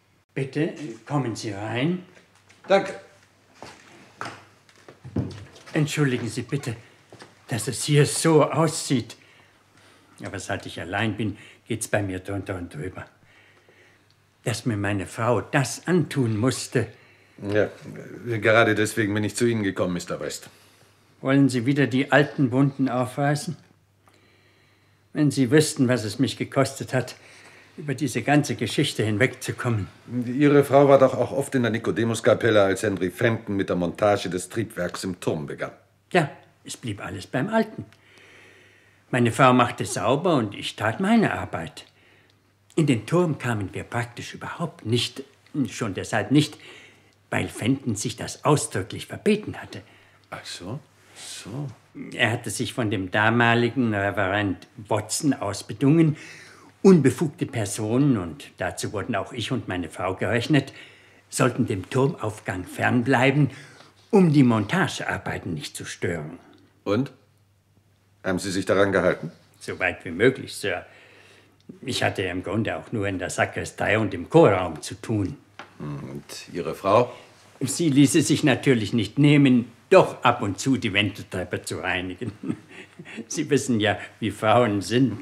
Bitte, kommen Sie rein. Danke. Entschuldigen Sie bitte, dass es hier so aussieht. Aber seit ich allein bin, geht's bei mir drunter und drüber. Dass mir meine Frau das antun musste. Ja, gerade deswegen bin ich zu Ihnen gekommen, Mr. West. Wollen Sie wieder die alten Wunden aufreißen? Wenn Sie wüssten, was es mich gekostet hat, über diese ganze Geschichte hinwegzukommen. Ihre Frau war doch auch oft in der Nikodemuskapelle, als Henry Fenton mit der Montage des Triebwerks im Turm begann. Ja, es blieb alles beim Alten. Meine Frau machte sauber und ich tat meine Arbeit. In den Turm kamen wir praktisch überhaupt nicht, schon deshalb nicht, weil Fenton sich das ausdrücklich verbeten hatte. Ach so, so. Er hatte sich von dem damaligen Reverend Watson ausbedungen, unbefugte Personen, und dazu wurden auch ich und meine Frau gerechnet, sollten dem Turmaufgang fernbleiben, um die Montagearbeiten nicht zu stören. Und? Haben Sie sich daran gehalten? So weit wie möglich, Sir. Ich hatte im Grunde auch nur in der Sakristei und im Chorraum zu tun. Und Ihre Frau? Sie ließ es sich natürlich nicht nehmen, doch ab und zu die Wendeltreppe zu reinigen. Sie wissen ja, wie Frauen sind.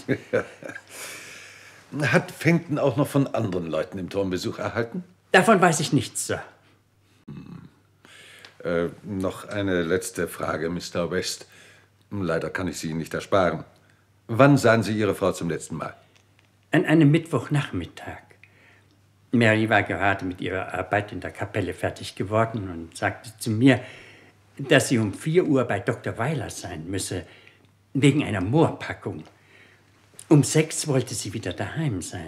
Hat Fenton auch noch von anderen Leuten im Turm Besuch erhalten? Davon weiß ich nichts, Sir. Noch eine letzte Frage, Mr. West. Leider kann ich sie Ihnen nicht ersparen. Wann sahen Sie Ihre Frau zum letzten Mal? An einem Mittwochnachmittag. Mary war gerade mit ihrer Arbeit in der Kapelle fertig geworden und sagte zu mir, dass sie um 4 Uhr bei Dr. Weiler sein müsse, wegen einer Moorpackung. Um 6 wollte sie wieder daheim sein.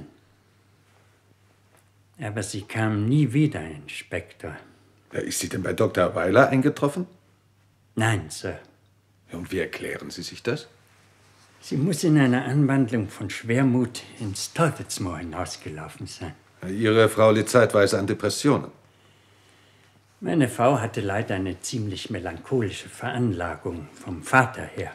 Aber sie kam nie wieder, Inspektor. Ist sie denn bei Dr. Weiler eingetroffen? Nein, Sir. Und wie erklären Sie sich das? Sie muss in einer Anwandlung von Schwermut ins Teufelsmoor hinausgelaufen sein. Ihre Frau litt zeitweise an Depressionen. Meine Frau hatte leider eine ziemlich melancholische Veranlagung vom Vater her.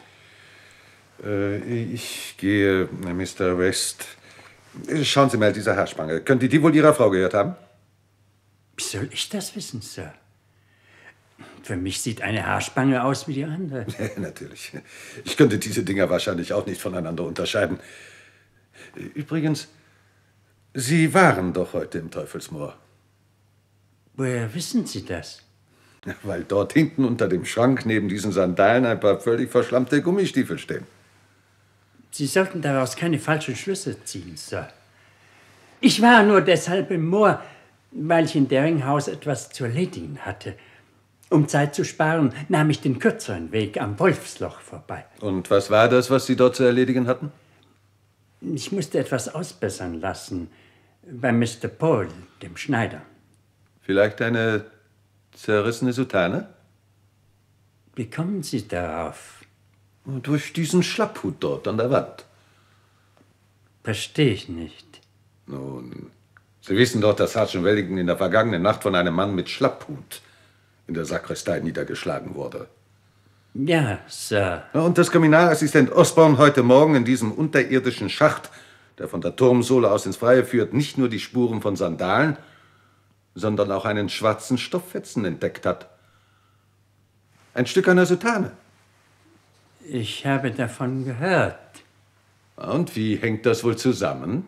Ich gehe, Mr. West. Schauen Sie mal, diese Haarspange. Könnte die wohl Ihrer Frau gehört haben? Wie soll ich das wissen, Sir? Für mich sieht eine Haarspange aus wie die andere. Natürlich. Ich könnte diese Dinger wahrscheinlich auch nicht voneinander unterscheiden. Übrigens, Sie waren doch heute im Teufelsmoor. Woher wissen Sie das? Weil dort hinten unter dem Schrank neben diesen Sandalen ein paar völlig verschlammte Gummistiefel stehen. Sie sollten daraus keine falschen Schlüsse ziehen, Sir. Ich war nur deshalb im Moor, weil ich in Deringhouse etwas zu erledigen hatte. Um Zeit zu sparen, nahm ich den kürzeren Weg am Wolfsloch vorbei. Und was war das, was Sie dort zu erledigen hatten? Ich musste etwas ausbessern lassen bei Mr. Paul, dem Schneider. Vielleicht eine zerrissene Soutane? Wie kommen Sie darauf? Durch diesen Schlapphut dort an der Wand. Verstehe ich nicht. Nun, Sie wissen doch, dass Sergeant Wellington in der vergangenen Nacht von einem Mann mit Schlapphut in der Sakristei niedergeschlagen wurde. Ja, Sir. Und dass Kriminalassistent Osborne heute Morgen in diesem unterirdischen Schacht, der von der Turmsohle aus ins Freie führt, nicht nur die Spuren von Sandalen, sondern auch einen schwarzen Stofffetzen entdeckt hat. Ein Stück einer Soutane. Ich habe davon gehört. Und wie hängt das wohl zusammen?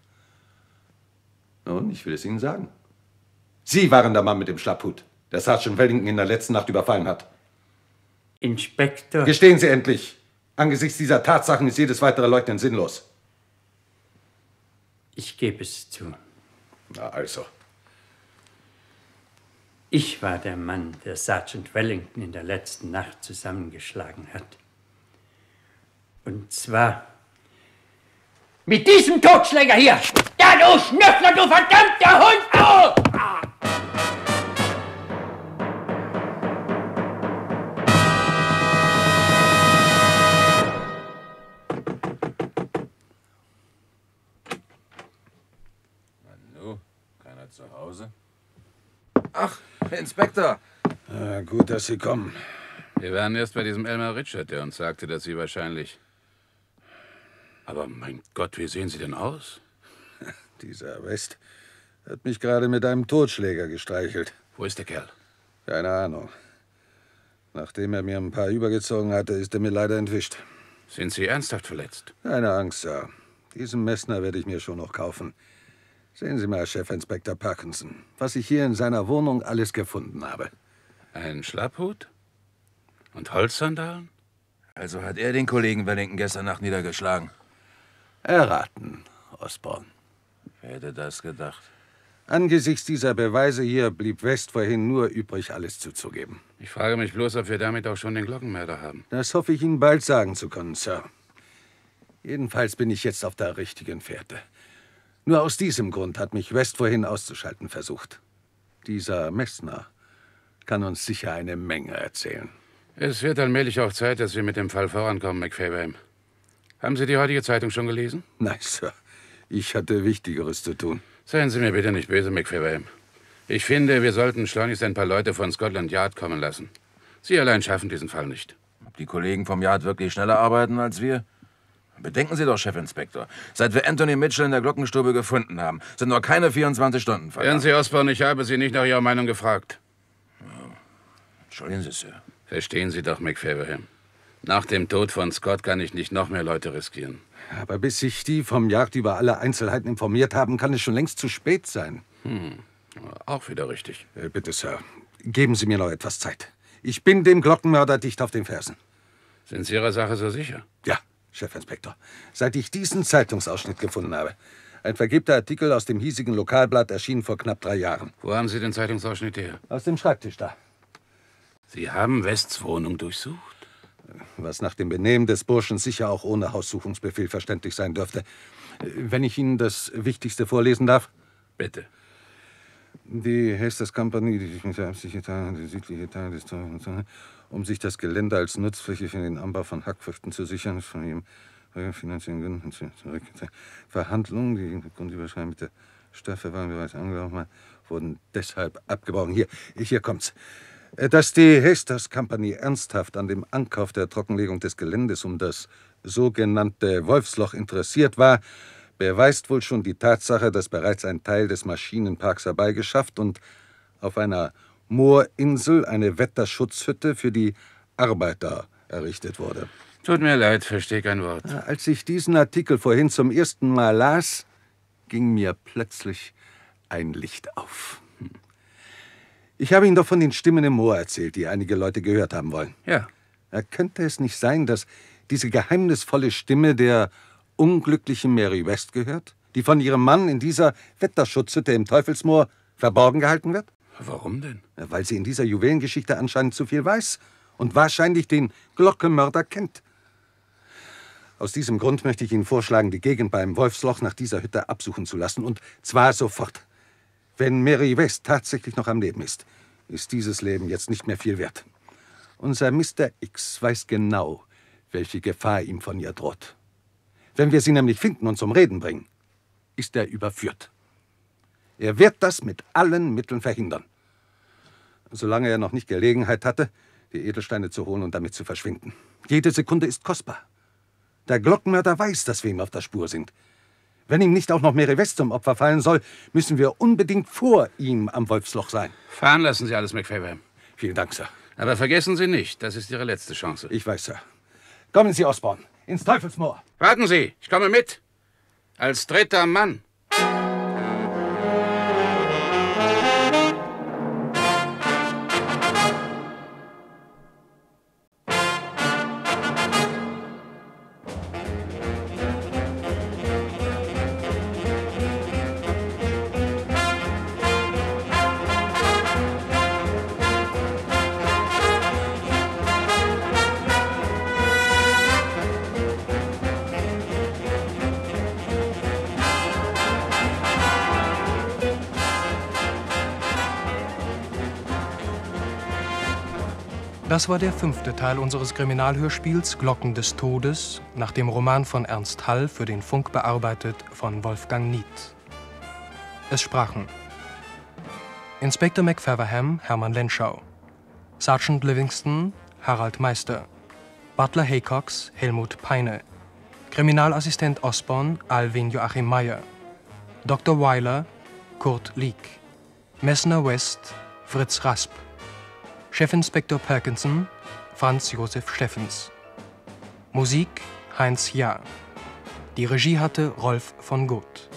Nun, ich will es Ihnen sagen. Sie waren der Mann mit dem Schlapphut, der Sergeant Wellington in der letzten Nacht überfallen hat. Inspektor... Gestehen Sie endlich! Angesichts dieser Tatsachen ist jedes weitere Leugnen sinnlos. Ich gebe es zu. Na also. Ich war der Mann, der Sergeant Wellington in der letzten Nacht zusammengeschlagen hat. Und zwar mit diesem Totschläger hier! Da, du Schnüffler, du verdammter Hund! Au! Nanu, keiner zu Hause? Ach, Herr Inspektor. Gut, dass Sie kommen. Wir waren erst bei diesem Elmer Richard, der uns sagte, dass Sie wahrscheinlich... Aber mein Gott, wie sehen Sie denn aus? Dieser West hat mich gerade mit einem Totschläger gestreichelt. Wo ist der Kerl? Keine Ahnung. Nachdem er mir ein paar übergezogen hatte, ist er mir leider entwischt. Sind Sie ernsthaft verletzt? Keine Angst, Sir. Diesen Messner werde ich mir schon noch kaufen. Sehen Sie mal, Chefinspektor Parkinson, was ich hier in seiner Wohnung alles gefunden habe. Ein Schlapphut? Und Holzsandalen? Also hat er den Kollegen Wellington gestern Nacht niedergeschlagen? Erraten, Osborn. Wer hätte das gedacht? Angesichts dieser Beweise hier blieb West vorhin nur übrig, alles zuzugeben. Ich frage mich bloß, ob wir damit auch schon den Glockenmörder haben. Das hoffe ich Ihnen bald sagen zu können, Sir. Jedenfalls bin ich jetzt auf der richtigen Fährte. Nur aus diesem Grund hat mich West vorhin auszuschalten versucht. Dieser Messner kann uns sicher eine Menge erzählen. Es wird allmählich auch Zeit, dass wir mit dem Fall vorankommen, McFaverham. Haben Sie die heutige Zeitung schon gelesen? Nein, Sir. Ich hatte Wichtigeres zu tun. Seien Sie mir bitte nicht böse, McFaverham. Ich finde, wir sollten schleunigst ein paar Leute von Scotland Yard kommen lassen. Sie allein schaffen diesen Fall nicht. Ob die Kollegen vom Yard wirklich schneller arbeiten als wir? Bedenken Sie doch, Chefinspektor. Seit wir Anthony Mitchell in der Glockenstube gefunden haben, sind noch keine 24 Stunden vergangen. Hören Sie, Osborn, ich habe Sie nicht nach Ihrer Meinung gefragt. Ja. Entschuldigen Sie, Sir. Verstehen Sie doch, McFaverham. Nach dem Tod von Scott kann ich nicht noch mehr Leute riskieren. Aber bis sich die vom Jagd über alle Einzelheiten informiert haben, kann es schon längst zu spät sein. Auch wieder richtig. Bitte, Sir, geben Sie mir noch etwas Zeit. Ich bin dem Glockenmörder dicht auf den Fersen. Sind Sie Ihrer Sache so sicher? Ja, Chefinspektor. Seit ich diesen Zeitungsausschnitt gefunden habe. Ein vergibter Artikel aus dem hiesigen Lokalblatt erschien vor knapp 3 Jahren. Wo haben Sie den Zeitungsausschnitt her? Aus dem Schreibtisch da. Sie haben Wests Wohnung durchsucht? Was nach dem Benehmen des Burschen sicher auch ohne Haussuchungsbefehl verständlich sein dürfte. Wenn ich Ihnen das Wichtigste vorlesen darf? Bitte. Die Hastings Company, die südliche Teil des um sich das Gelände als Nutzfläche für den Anbau von Hackfrüchten zu sichern, von ihrem finanziellen Gründen zurück. Verhandlungen, die im Grundüberschreitung mit der Stadtverwaltung bereits angelaufen waren, wurden deshalb abgebrochen. Hier kommt's. Dass die Hastings Company ernsthaft an dem Ankauf der Trockenlegung des Geländes um das sogenannte Wolfsloch interessiert war, beweist wohl schon die Tatsache, dass bereits ein Teil des Maschinenparks herbeigeschafft und auf einer Moorinsel eine Wetterschutzhütte für die Arbeiter errichtet wurde. Tut mir leid, verstehe kein Wort. Als ich diesen Artikel vorhin zum ersten Mal las, ging mir plötzlich ein Licht auf. Ich habe Ihnen doch von den Stimmen im Moor erzählt, die einige Leute gehört haben wollen. Ja. Könnte es nicht sein, dass diese geheimnisvolle Stimme der unglücklichen Mary West gehört, die von ihrem Mann in dieser Wetterschutzhütte im Teufelsmoor verborgen gehalten wird? Warum denn? Weil sie in dieser Juwelengeschichte anscheinend zu viel weiß und wahrscheinlich den Glockenmörder kennt. Aus diesem Grund möchte ich Ihnen vorschlagen, die Gegend beim Wolfsloch nach dieser Hütte absuchen zu lassen, und zwar sofort. Wenn Mary West tatsächlich noch am Leben ist dieses Leben jetzt nicht mehr viel wert. Unser Mr. X weiß genau, welche Gefahr ihm von ihr droht. Wenn wir sie nämlich finden und zum Reden bringen, ist er überführt. Er wird das mit allen Mitteln verhindern. Solange er noch nicht Gelegenheit hatte, die Edelsteine zu holen und damit zu verschwinden. Jede Sekunde ist kostbar. Der Glockenmörder weiß, dass wir ihm auf der Spur sind. Wenn ihm nicht auch noch Mary West zum Opfer fallen soll, müssen wir unbedingt vor ihm am Wolfsloch sein. Fahren lassen Sie alles, McFaverham. Vielen Dank, Sir. Aber vergessen Sie nicht, das ist Ihre letzte Chance. Ich weiß, Sir. Kommen Sie, Osborn, ins Teufelsmoor. Warten Sie, ich komme mit. Als dritter Mann. Das war der 5. Teil unseres Kriminalhörspiels Glocken des Todes, nach dem Roman von Ernst Hall, für den Funk bearbeitet von Wolfgang Nied. Es sprachen Inspektor McFaverham, Hermann Lenschau, Sergeant Livingston, Harald Meister, Butler Haycox, Helmut Peine, Kriminalassistent Osborn, Alwin Joachim Meyer, Dr. Weiler, Kurt Lieck, Messner West, Fritz Rasp, Chefinspektor Parkinson, Franz Josef Steffens. Musik Heinz Jahr. Die Regie hatte Rolf von Guth.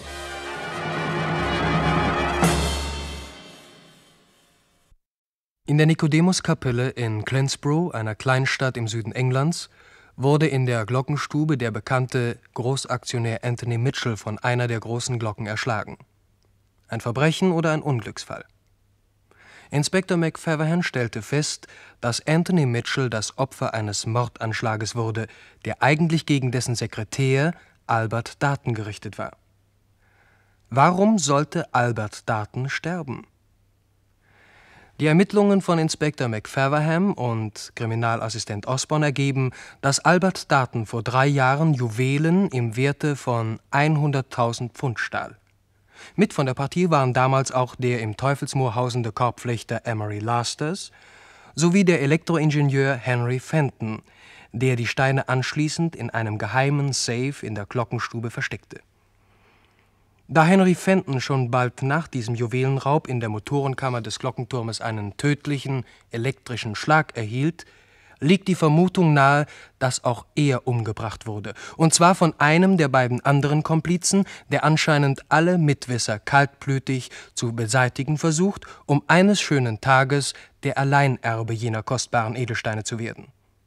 In der Nikodemuskapelle in Clinsborough, einer Kleinstadt im Süden Englands, wurde in der Glockenstube der bekannte Großaktionär Anthony Mitchell von einer der großen Glocken erschlagen. Ein Verbrechen oder ein Unglücksfall? Inspektor McFeverhan stellte fest, dass Anthony Mitchell das Opfer eines Mordanschlages wurde, der eigentlich gegen dessen Sekretär Albert Darton gerichtet war. Warum sollte Albert Darton sterben? Die Ermittlungen von Inspektor McFeverham und Kriminalassistent Osborne ergeben, dass Albert Darton vor 3 Jahren Juwelen im Werte von 100.000 Pfund stahl. Mit von der Partie waren damals auch der im Teufelsmoor hausende Korbflechter Emery Lasters sowie der Elektroingenieur Henry Fenton, der die Steine anschließend in einem geheimen Safe in der Glockenstube versteckte. Da Henry Fenton schon bald nach diesem Juwelenraub in der Motorenkammer des Glockenturmes einen tödlichen elektrischen Schlag erhielt, liegt die Vermutung nahe, dass auch er umgebracht wurde, und zwar von einem der beiden anderen Komplizen, der anscheinend alle Mitwisser kaltblütig zu beseitigen versucht, um eines schönen Tages der Alleinerbe jener kostbaren Edelsteine zu werden.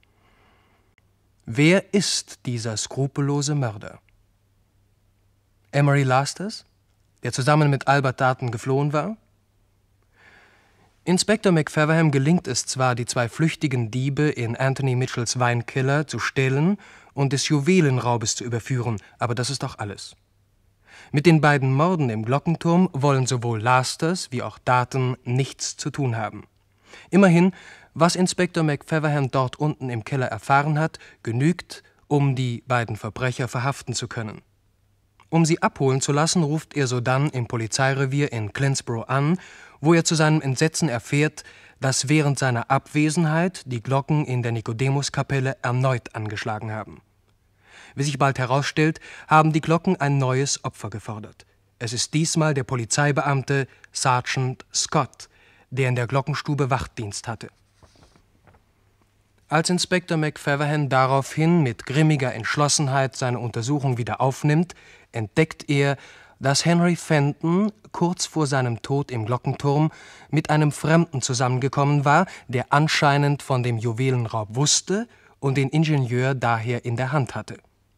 Wer ist dieser skrupellose Mörder? Emery Lasters, der zusammen mit Albert Darton geflohen war? Inspektor McFeverham gelingt es zwar, die 2 flüchtigen Diebe in Anthony Mitchells Weinkeller zu stehlen und des Juwelenraubes zu überführen, aber das ist auch alles. Mit den beiden Morden im Glockenturm wollen sowohl Lasters wie auch Darton nichts zu tun haben. Immerhin, was Inspektor McFeverham dort unten im Keller erfahren hat, genügt, um die beiden Verbrecher verhaften zu können. Um sie abholen zu lassen, ruft er sodann im Polizeirevier in Clinsborough an, wo er zu seinem Entsetzen erfährt, dass während seiner Abwesenheit die Glocken in der Nikodemuskapelle erneut angeschlagen haben. Wie sich bald herausstellt, haben die Glocken ein neues Opfer gefordert. Es ist diesmal der Polizeibeamte Sergeant Scott, der in der Glockenstube Wachdienst hatte. Als Inspektor McFeverhan daraufhin mit grimmiger Entschlossenheit seine Untersuchung wieder aufnimmt, entdeckt er, dass Henry Fenton kurz vor seinem Tod im Glockenturm mit einem Fremden zusammengekommen war, der anscheinend von dem Juwelenraub wusste und den Ingenieur daher in der Hand hatte.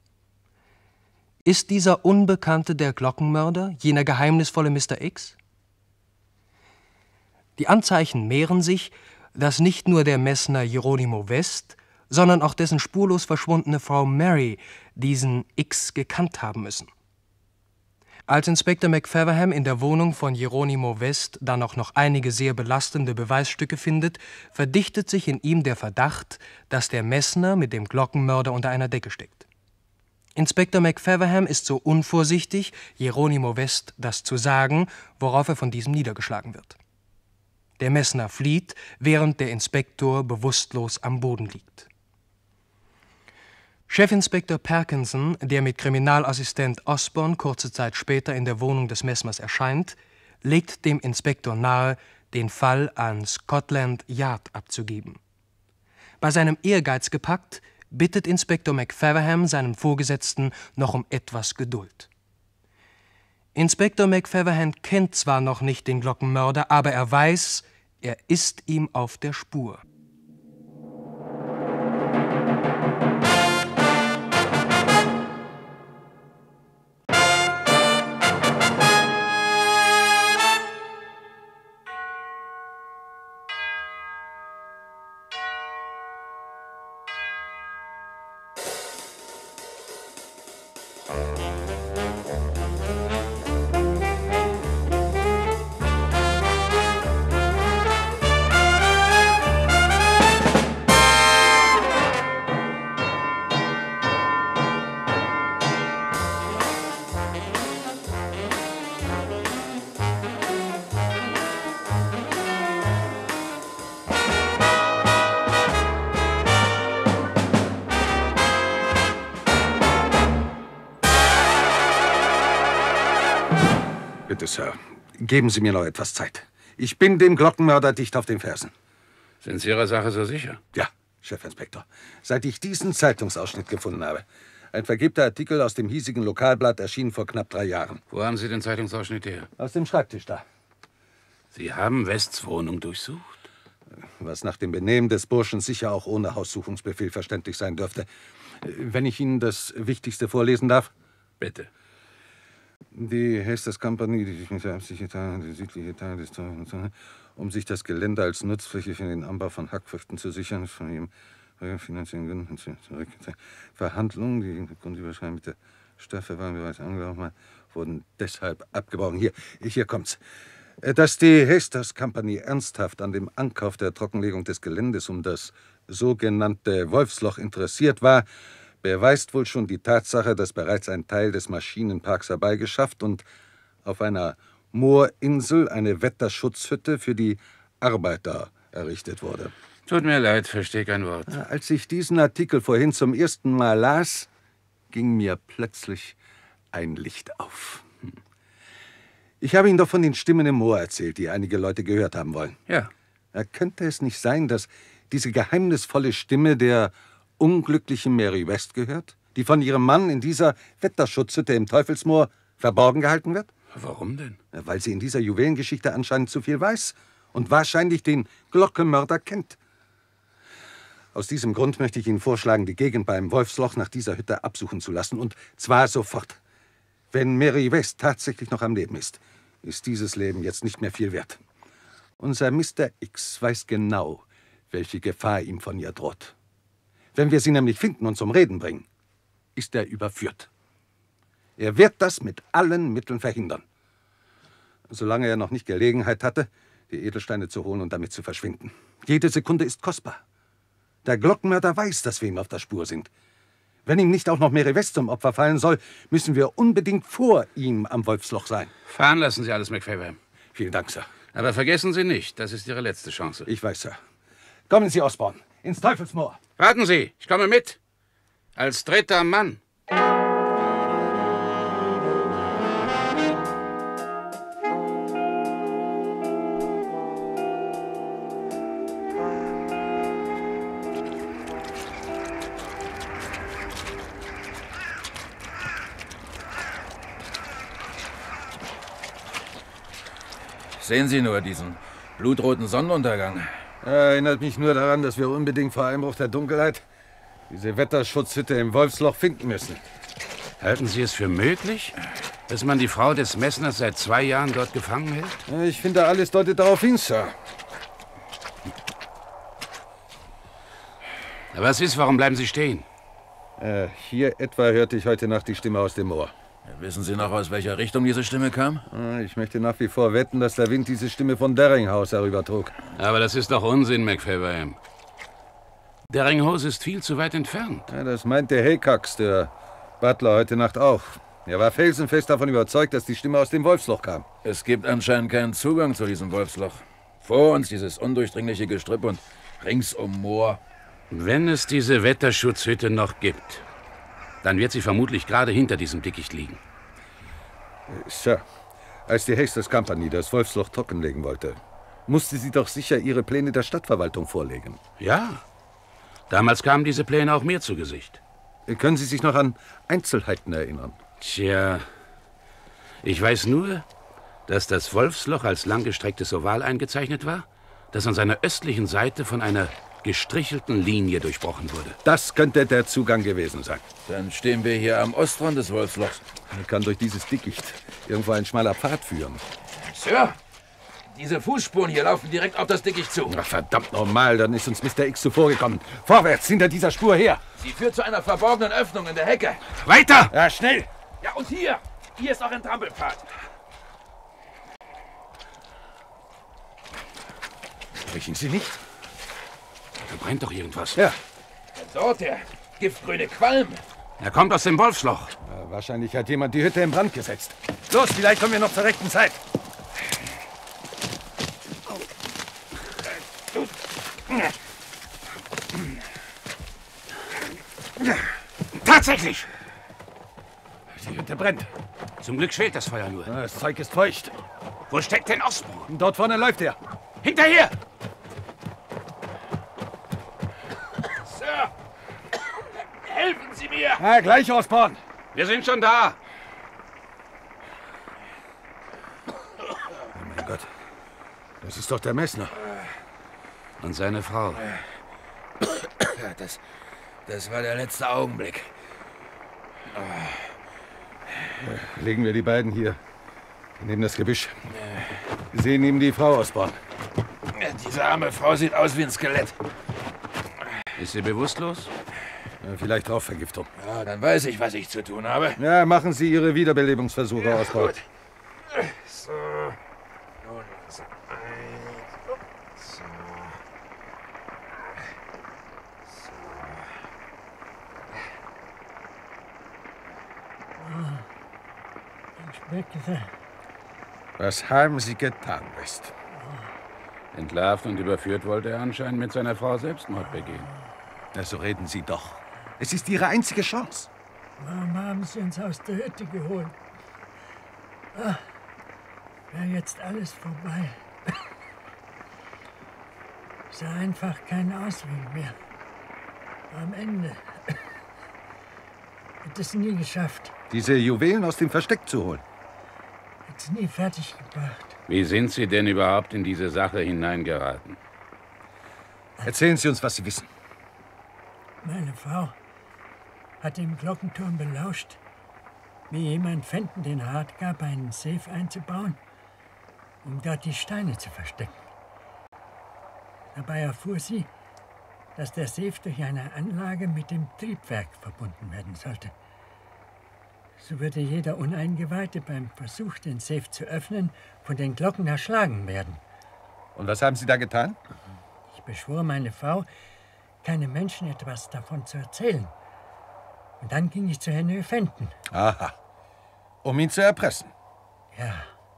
Ist dieser Unbekannte der Glockenmörder, jener geheimnisvolle Mr. X? Die Anzeichen mehren sich, dass nicht nur der Messner Jeronimo West, sondern auch dessen spurlos verschwundene Frau Mary diesen X gekannt haben müssen. Als Inspektor McFeverham in der Wohnung von Jeronimo West dann auch noch einige sehr belastende Beweisstücke findet, verdichtet sich in ihm der Verdacht, dass der Messner mit dem Glockenmörder unter einer Decke steckt. Inspektor McFeverham ist so unvorsichtig, Jeronimo West das zu sagen, worauf er von diesem niedergeschlagen wird. Der Messner flieht, während der Inspektor bewusstlos am Boden liegt. Chefinspektor Parkinson, der mit Kriminalassistent Osborne kurze Zeit später in der Wohnung des Messners erscheint, legt dem Inspektor nahe, den Fall an Scotland Yard abzugeben. Bei seinem Ehrgeiz gepackt, bittet Inspektor McFeverham seinem Vorgesetzten noch um etwas Geduld. Inspektor McFeverham kennt zwar noch nicht den Glockenmörder, aber er weiß, er ist ihm auf der Spur. Bitte, Sir, geben Sie mir noch etwas Zeit. Ich bin dem Glockenmörder dicht auf den Fersen. Sind Sie Ihrer Sache so sicher? Ja, Chefinspektor. Seit ich diesen Zeitungsausschnitt gefunden habe. Ein vergibter Artikel aus dem hiesigen Lokalblatt erschien vor knapp 3 Jahren. Wo haben Sie den Zeitungsausschnitt her? Aus dem Schreibtisch da. Sie haben Wests Wohnung durchsucht? Was nach dem Benehmen des Burschen sicher auch ohne Haussuchungsbefehl verständlich sein dürfte. Wenn ich Ihnen das Wichtigste vorlesen darf? Bitte. Die Hastings Company, die sich mit der östlichen Teil, die südliche Teil des Tores, um sich das Gelände als Nutzfläche für den Anbau von Hackfrüchten zu sichern, von ihm finanziellen Gründen zurück. Verhandlungen, die den Grundüberschreitung mit der Stadtverwaltung bereits angelaufen waren, wurden deshalb abgebrochen. Hier kommt's. Dass die Hastings Company ernsthaft an dem Ankauf der Trockenlegung des Geländes um das sogenannte Wolfsloch interessiert war, beweist wohl schon die Tatsache, dass bereits ein Teil des Maschinenparks herbeigeschafft und auf einer Moorinsel eine Wetterschutzhütte für die Arbeiter errichtet wurde. Tut mir leid, verstehe kein Wort. Als ich diesen Artikel vorhin zum ersten Mal las, ging mir plötzlich ein Licht auf. Ich habe Ihnen doch von den Stimmen im Moor erzählt, die einige Leute gehört haben wollen. Ja. Könnte es nicht sein, dass diese geheimnisvolle Stimme der unglücklichen Mary West gehört, die von ihrem Mann in dieser Wetterschutzhütte im Teufelsmoor verborgen gehalten wird? Warum denn? Weil sie in dieser Juwelengeschichte anscheinend zu viel weiß und wahrscheinlich den Glockenmörder kennt. Aus diesem Grund möchte ich Ihnen vorschlagen, die Gegend beim Wolfsloch nach dieser Hütte absuchen zu lassen, und zwar sofort. Wenn Mary West tatsächlich noch am Leben ist dieses Leben jetzt nicht mehr viel wert. Unser Mr. X weiß genau, welche Gefahr ihm von ihr droht. Wenn wir sie nämlich finden und zum Reden bringen, ist er überführt. Er wird das mit allen Mitteln verhindern. Solange er noch nicht Gelegenheit hatte, die Edelsteine zu holen und damit zu verschwinden. Jede Sekunde ist kostbar. Der Glockenmörder weiß, dass wir ihm auf der Spur sind. Wenn ihm nicht auch noch Mary West zum Opfer fallen soll, müssen wir unbedingt vor ihm am Wolfsloch sein. Fahren lassen Sie alles, McFaver. Vielen Dank, Sir. Aber vergessen Sie nicht, das ist Ihre letzte Chance. Ich weiß, Sir. Kommen Sie, Osborn, ins Teufelsmoor. Warten Sie, ich komme mit. Als dritter Mann. Sehen Sie nur diesen blutroten Sonnenuntergang. Erinnert mich nur daran, dass wir unbedingt vor Einbruch der Dunkelheit diese Wetterschutzhütte im Wolfsloch finden müssen. Halten Sie es für möglich, dass man die Frau des Messners seit 2 Jahren dort gefangen hält? Ich finde, alles deutet darauf hin, Sir. Was ist, warum bleiben Sie stehen? Hier etwa hörte ich heute Nacht die Stimme aus dem Moor. Wissen Sie noch, aus welcher Richtung diese Stimme kam? Ich möchte nach wie vor wetten, dass der Wind diese Stimme von Derringhouse herübertrug. Aber das ist doch Unsinn, McFaver. Derringhouse ist viel zu weit entfernt. Ja, das meint der Haycox, der Butler, heute Nacht auch. Er war felsenfest davon überzeugt, dass die Stimme aus dem Wolfsloch kam. Es gibt anscheinend keinen Zugang zu diesem Wolfsloch. Vor uns dieses undurchdringliche Gestrüpp und ringsum Moor. Wenn es diese Wetterschutzhütte noch gibt, dann wird sie vermutlich gerade hinter diesem Dickicht liegen. Sir, als die Hastings Company das Wolfsloch trockenlegen wollte, musste sie doch sicher ihre Pläne der Stadtverwaltung vorlegen. Ja, damals kamen diese Pläne auch mir zu Gesicht. Können Sie sich noch an Einzelheiten erinnern? Tja, ich weiß nur, dass das Wolfsloch als langgestrecktes Oval eingezeichnet war, das an seiner östlichen Seite von einer gestrichelten Linie durchbrochen wurde. Das könnte der Zugang gewesen sein. Dann stehen wir hier am Ostrand des Wolfslochs. Kann durch dieses Dickicht irgendwo ein schmaler Pfad führen. Sir, diese Fußspuren hier laufen direkt auf das Dickicht zu. Ach, verdammt nochmal, dann ist uns Mr. X zuvorgekommen. Vorwärts, hinter dieser Spur her. Sie führt zu einer verborgenen Öffnung in der Hecke. Weiter! Ja, schnell! Ja, und hier. Hier ist auch ein Trampelpfad. Riechen Sie nicht? Da brennt doch irgendwas. Ja. Dort der giftgrüne Qualm. Er kommt aus dem Wolfsloch. Ja, wahrscheinlich hat jemand die Hütte in Brand gesetzt. Los, vielleicht kommen wir noch zur rechten Zeit. Tatsächlich! Die Hütte brennt. Zum Glück schwelt das Feuer nur. Das Zeug ist feucht. Wo steckt denn Osborn? Dort vorne läuft er. Hinterher! mir! Ja, gleich, Osborn. Wir sind schon da. Oh mein Gott. Das ist doch der Messner. Und seine Frau. Das war der letzte Augenblick. Legen wir die beiden hier neben das Gebüsch. Wir sehen ihm die Frau Osborn. Diese arme Frau sieht aus wie ein Skelett. Ist sie bewusstlos? Ja, vielleicht Rauchvergiftung. Ja, dann weiß ich, was ich zu tun habe. Ja, machen Sie Ihre Wiederbelebungsversuche, Ja, Osborn. gut. So. Nun so. So. Inspektor. Was haben Sie getan, West? Entlarvt und überführt wollte er anscheinend mit seiner Frau Selbstmord begehen. Na, so reden Sie doch. Es ist Ihre einzige Chance. Warum haben Sie uns aus der Hütte geholt? Wäre jetzt alles vorbei. Sah einfach kein Ausweg mehr. Am Ende. Hätte es nie geschafft. Diese Juwelen aus dem Versteck zu holen. Hätte es nie fertig gebracht. Wie sind Sie denn überhaupt in diese Sache hineingeraten? Erzählen Sie uns, was Sie wissen. Meine Frau hat im Glockenturm belauscht, wie jemand Fenton den Rat gab, einen Safe einzubauen, um dort die Steine zu verstecken. Dabei erfuhr sie, dass der Safe durch eine Anlage mit dem Triebwerk verbunden werden sollte. So würde jeder Uneingeweihte beim Versuch, den Safe zu öffnen, von den Glocken erschlagen werden. Und was haben Sie da getan? Ich beschwor meine Frau, keinem Menschen etwas davon zu erzählen. Und dann ging ich zu Henry Fenton. Aha. Um ihn zu erpressen? Ja.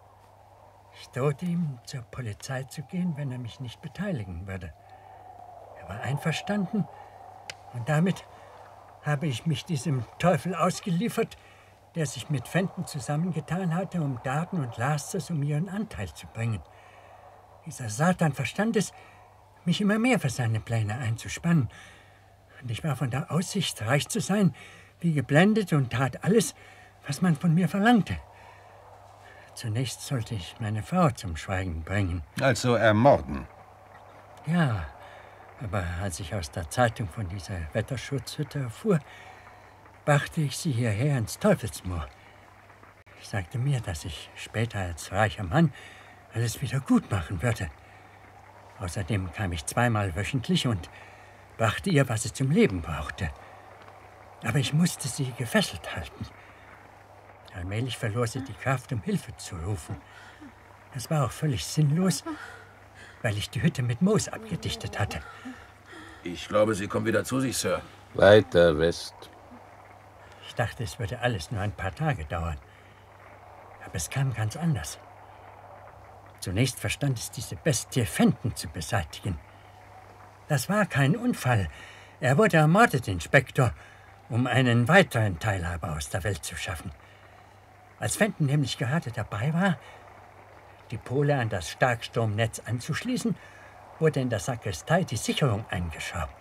Ich drohte ihm, zur Polizei zu gehen, wenn er mich nicht beteiligen würde. Er war einverstanden und damit habe ich mich diesem Teufel ausgeliefert, der sich mit Fenton zusammengetan hatte, um Darden und Lasters um ihren Anteil zu bringen. Dieser Satan verstand es, mich immer mehr für seine Pläne einzuspannen. Und ich war von der Aussicht, reich zu sein, wie geblendet und tat alles, was man von mir verlangte. Zunächst sollte ich meine Frau zum Schweigen bringen. Also ermorden? Ja, aber als ich aus der Zeitung von dieser Wetterschutzhütte erfuhr, brachte ich sie hierher ins Teufelsmoor. Ich sagte mir, dass ich später als reicher Mann alles wieder gut machen würde. Außerdem kam ich zweimal wöchentlich und brachte ihr, was sie zum Leben brauchte. Aber ich musste sie gefesselt halten. Allmählich verlor sie die Kraft, um Hilfe zu rufen. Das war auch völlig sinnlos, weil ich die Hütte mit Moos abgedichtet hatte. Ich glaube, sie kommt wieder zu sich, Sir. Weiter, West. Ich dachte, es würde alles nur ein paar Tage dauern. Aber es kam ganz anders. Zunächst verstand es diese Bestie, Fenton zu beseitigen. Das war kein Unfall. Er wurde ermordet, Inspektor, um einen weiteren Teilhaber aus der Welt zu schaffen. Als Fenton nämlich gerade dabei war, die Pole an das Starkstromnetz anzuschließen, wurde in der Sakristei die Sicherung eingeschraubt.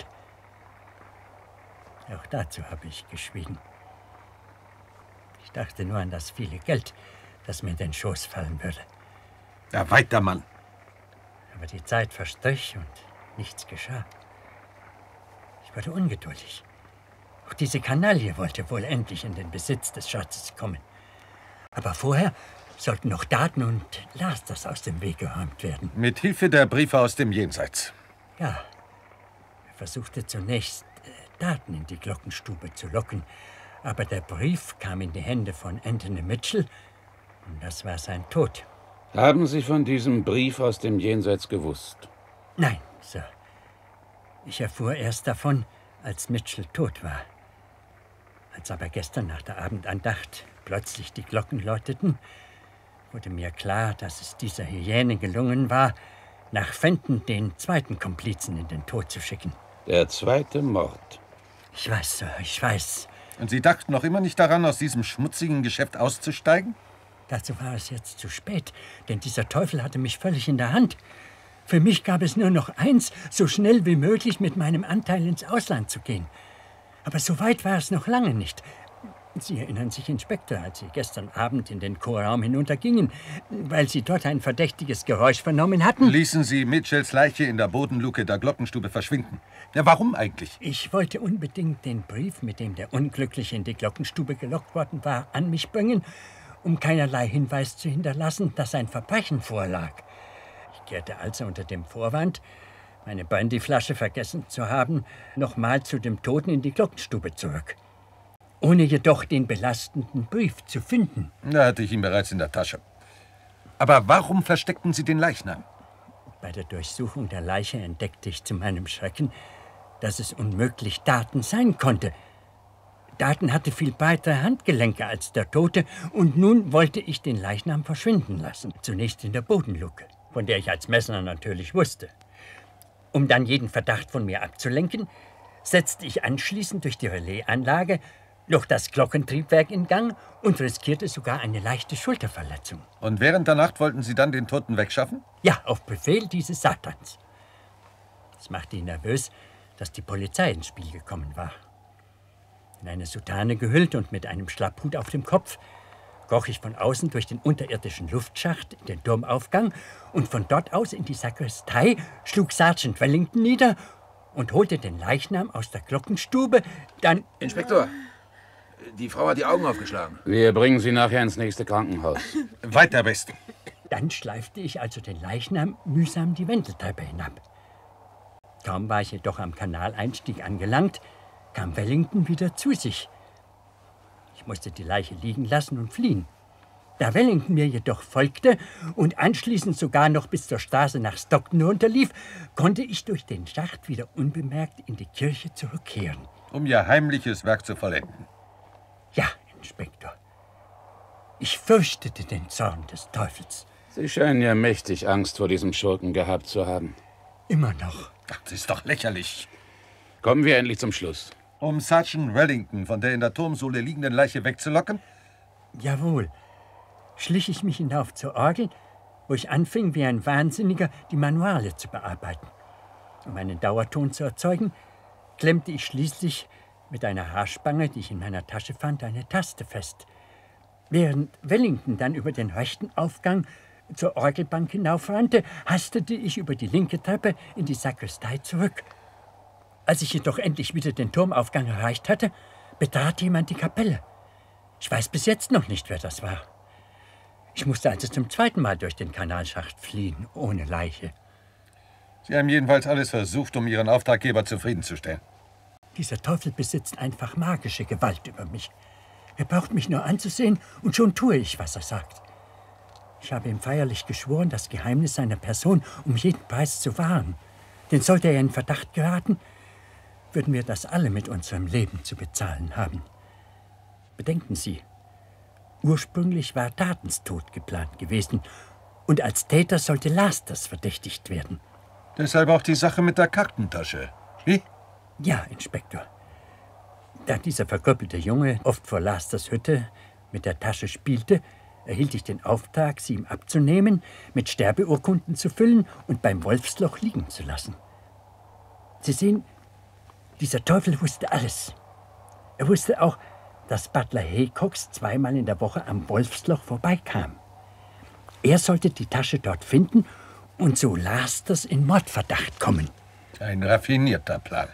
Auch dazu habe ich geschwiegen. Ich dachte nur an das viele Geld, das mir in den Schoß fallen würde. Ja, weiter, Mann. Aber die Zeit verstrich und nichts geschah. Ich wurde ungeduldig. Auch diese Kanaille wollte wohl endlich in den Besitz des Schatzes kommen. Aber vorher sollten noch Daten und Lasters aus dem Weg geräumt werden. Mit Hilfe der Briefe aus dem Jenseits. Ja. Er versuchte zunächst, Daten in die Glockenstube zu locken. Aber der Brief kam in die Hände von Anthony Mitchell und das war sein Tod. Haben Sie von diesem Brief aus dem Jenseits gewusst? Nein, Sir. Ich erfuhr erst davon, als Mitchell tot war. Als aber gestern nach der Abendandacht plötzlich die Glocken läuteten, wurde mir klar, dass es dieser Hyäne gelungen war, nach Fenton den zweiten Komplizen in den Tod zu schicken. Der zweite Mord. Ich weiß, Sir, ich weiß. Und Sie dachten noch immer nicht daran, aus diesem schmutzigen Geschäft auszusteigen? Dazu war es jetzt zu spät, denn dieser Teufel hatte mich völlig in der Hand. Für mich gab es nur noch eins, so schnell wie möglich mit meinem Anteil ins Ausland zu gehen. Aber so weit war es noch lange nicht. Sie erinnern sich, Inspektor, als Sie gestern Abend in den Chorraum hinuntergingen, weil Sie dort ein verdächtiges Geräusch vernommen hatten? Ließen Sie Mitchells Leiche in der Bodenluke der Glockenstube verschwinden. Ja, warum eigentlich? Ich wollte unbedingt den Brief, mit dem der Unglückliche in die Glockenstube gelockt worden war, an mich bringen, um keinerlei Hinweis zu hinterlassen, dass ein Verbrechen vorlag. Ich kehrte also unter dem Vorwand, meine Brandyflasche vergessen zu haben, nochmal zu dem Toten in die Glockenstube zurück. Ohne jedoch den belastenden Brief zu finden. Da hatte ich ihn bereits in der Tasche. Aber warum versteckten Sie den Leichnam? Bei der Durchsuchung der Leiche entdeckte ich zu meinem Schrecken, dass es unmöglich Daten sein konnte. Daten hatte viel breitere Handgelenke als der Tote und nun wollte ich den Leichnam verschwinden lassen. Zunächst in der Bodenluke, von der ich als Messner natürlich wusste. Um dann jeden Verdacht von mir abzulenken, setzte ich anschließend durch die Relaisanlage noch das Glockentriebwerk in Gang und riskierte sogar eine leichte Schulterverletzung. Und während der Nacht wollten Sie dann den Toten wegschaffen? Ja, auf Befehl dieses Satans. Es machte ihn nervös, dass die Polizei ins Spiel gekommen war. In eine Soutane gehüllt und mit einem Schlapphut auf dem Kopf kroch ich von außen durch den unterirdischen Luftschacht in den Turmaufgang und von dort aus in die Sakristei, schlug Sergeant Wellington nieder und holte den Leichnam aus der Glockenstube, dann... Inspektor, die Frau hat die Augen aufgeschlagen. Wir bringen sie nachher ins nächste Krankenhaus. Weiter, Besten. Dann schleifte ich also den Leichnam mühsam die Wendeltreppe hinab. Kaum war ich jedoch am Kanaleinstieg angelangt, kam Wellington wieder zu sich. Ich musste die Leiche liegen lassen und fliehen. Da Wellington mir jedoch folgte und anschließend sogar noch bis zur Straße nach Stockton runterlief, konnte ich durch den Schacht wieder unbemerkt in die Kirche zurückkehren. Um Ihr heimliches Werk zu vollenden. Ja, Inspektor. Ich fürchtete den Zorn des Teufels. Sie scheinen ja mächtig Angst vor diesem Schurken gehabt zu haben. Immer noch. Ach, das ist doch lächerlich. Kommen wir endlich zum Schluss. Um Sergeant Wellington von der in der Turmsohle liegenden Leiche wegzulocken? Jawohl. Schlich ich mich hinauf zur Orgel, wo ich anfing, wie ein Wahnsinniger die Manuale zu bearbeiten. Um einen Dauerton zu erzeugen, klemmte ich schließlich mit einer Haarspange, die ich in meiner Tasche fand, eine Taste fest. Während Wellington dann über den rechten Aufgang zur Orgelbank hinaufrannte, hastete ich über die linke Treppe in die Sakristei zurück. Als ich jedoch endlich wieder den Turmaufgang erreicht hatte, betrat jemand die Kapelle. Ich weiß bis jetzt noch nicht, wer das war. Ich musste also zum zweiten Mal durch den Kanalschacht fliehen, ohne Leiche. Sie haben jedenfalls alles versucht, um Ihren Auftraggeber zufriedenzustellen. Dieser Teufel besitzt einfach magische Gewalt über mich. Er braucht mich nur anzusehen und schon tue ich, was er sagt. Ich habe ihm feierlich geschworen, das Geheimnis seiner Person um jeden Preis zu wahren. Denn sollte er in Verdacht geraten, würden wir das alle mit unserem Leben zu bezahlen haben. Bedenken Sie, ursprünglich war Datens Tod geplant gewesen und als Täter sollte Lasters verdächtigt werden. Deshalb auch die Sache mit der Kartentasche. Wie? Ja, Inspektor. Da dieser verkrüppelte Junge oft vor Lasters Hütte mit der Tasche spielte, erhielt ich den Auftrag, sie ihm abzunehmen, mit Sterbeurkunden zu füllen und beim Wolfsloch liegen zu lassen. Sie sehen, dieser Teufel wusste alles. Er wusste auch, dass Butler Haycox zweimal in der Woche am Wolfsloch vorbeikam. Er sollte die Tasche dort finden und so Lasters in Mordverdacht kommen. Ein raffinierter Plan.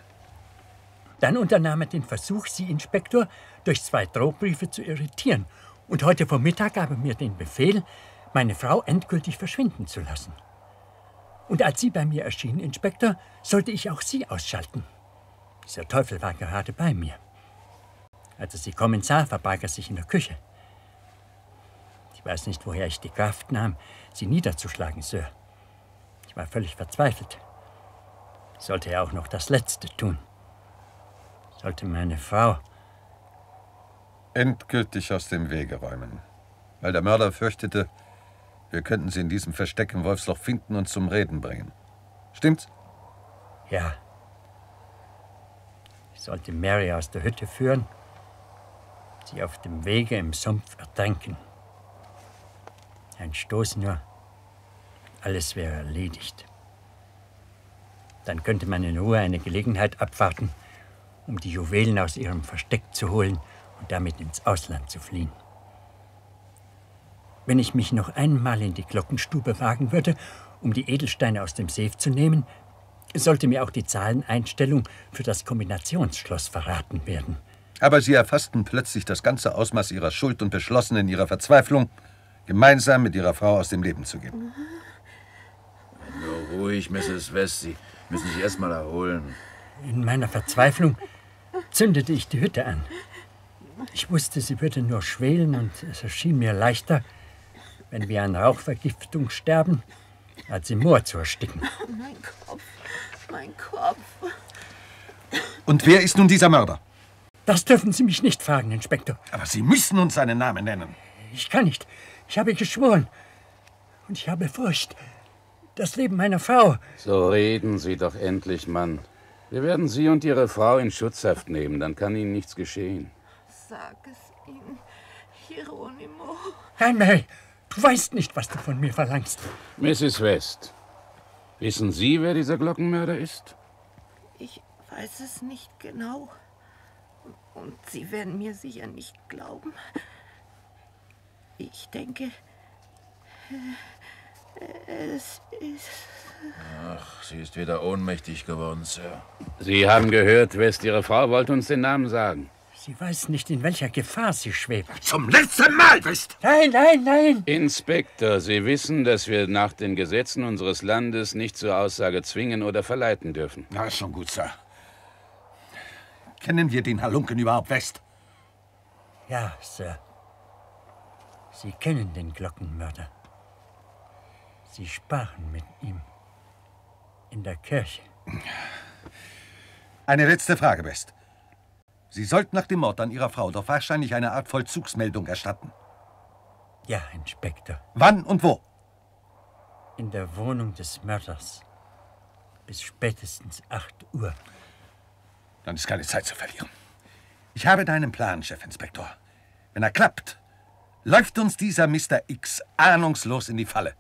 Dann unternahm er den Versuch, Sie, Inspektor, durch 2 Drohbriefe zu irritieren. Und heute vor Mittag gab er mir den Befehl, meine Frau endgültig verschwinden zu lassen. Und als Sie bei mir erschienen, Inspektor, sollte ich auch Sie ausschalten. Dieser Teufel war gerade bei mir. Als er Sie kommen sah, verbarg er sich in der Küche. Ich weiß nicht, woher ich die Kraft nahm, Sie niederzuschlagen, Sir. Ich war völlig verzweifelt. Sollte er auch noch das Letzte tun. Sollte meine Frau endgültig aus dem Wege räumen. Weil der Mörder fürchtete, wir könnten sie in diesem Versteck im Wolfsloch finden und zum Reden bringen. Stimmt's? Ja. Ich sollte Mary aus der Hütte führen, sie auf dem Wege im Sumpf ertränken. Ein Stoß nur, alles wäre erledigt. Dann könnte man in Ruhe eine Gelegenheit abwarten, um die Juwelen aus ihrem Versteck zu holen und damit ins Ausland zu fliehen. Wenn ich mich noch einmal in die Glockenstube wagen würde, um die Edelsteine aus dem Safe zu nehmen, sollte mir auch die Zahleneinstellung für das Kombinationsschloss verraten werden. Aber Sie erfassten plötzlich das ganze Ausmaß Ihrer Schuld und beschlossen in Ihrer Verzweiflung, gemeinsam mit Ihrer Frau aus dem Leben zu gehen. Nur ruhig, Mrs. West. Sie müssen sich erst mal erholen. In meiner Verzweiflung zündete ich die Hütte an. Ich wusste, sie würde nur schwelen und es erschien mir leichter, wenn wir an Rauchvergiftung sterben, als im Moor zu ersticken. Mein Kopf, mein Kopf. Und wer ist nun dieser Mörder? Das dürfen Sie mich nicht fragen, Inspektor. Aber Sie müssen uns seinen Namen nennen. Ich kann nicht. Ich habe geschworen. Und ich habe Furcht. Das Leben meiner Frau. So reden Sie doch endlich, Mann. Wir werden Sie und Ihre Frau in Schutzhaft nehmen, dann kann Ihnen nichts geschehen. Sag es ihm, Hieronymo. Nein, Mary, du weißt nicht, was du von mir verlangst. Mrs. West, wissen Sie, wer dieser Glockenmörder ist? Ich weiß es nicht genau. Und Sie werden mir sicher nicht glauben. Ich denke, es ist... Ach, sie ist wieder ohnmächtig geworden, Sir. Sie haben gehört, West, Ihre Frau wollte uns den Namen sagen. Sie weiß nicht, in welcher Gefahr sie schwebt. Zum letzten Mal, West! Nein, nein, nein! Inspektor, Sie wissen, dass wir nach den Gesetzen unseres Landes nicht zur Aussage zwingen oder verleiten dürfen. Na, ist schon gut, Sir. Kennen wir den Halunken überhaupt, West? Ja, Sir. Sie kennen den Glockenmörder. Sie sprachen mit ihm. In der Kirche. Eine letzte Frage, West. Sie sollten nach dem Mord an Ihrer Frau doch wahrscheinlich eine Art Vollzugsmeldung erstatten. Ja, Inspektor. Wann und wo? In der Wohnung des Mörders. Bis spätestens 8 Uhr. Dann ist keine Zeit zu verlieren. Ich habe deinen Plan, Chefinspektor. Wenn er klappt, läuft uns dieser Mr. X ahnungslos in die Falle.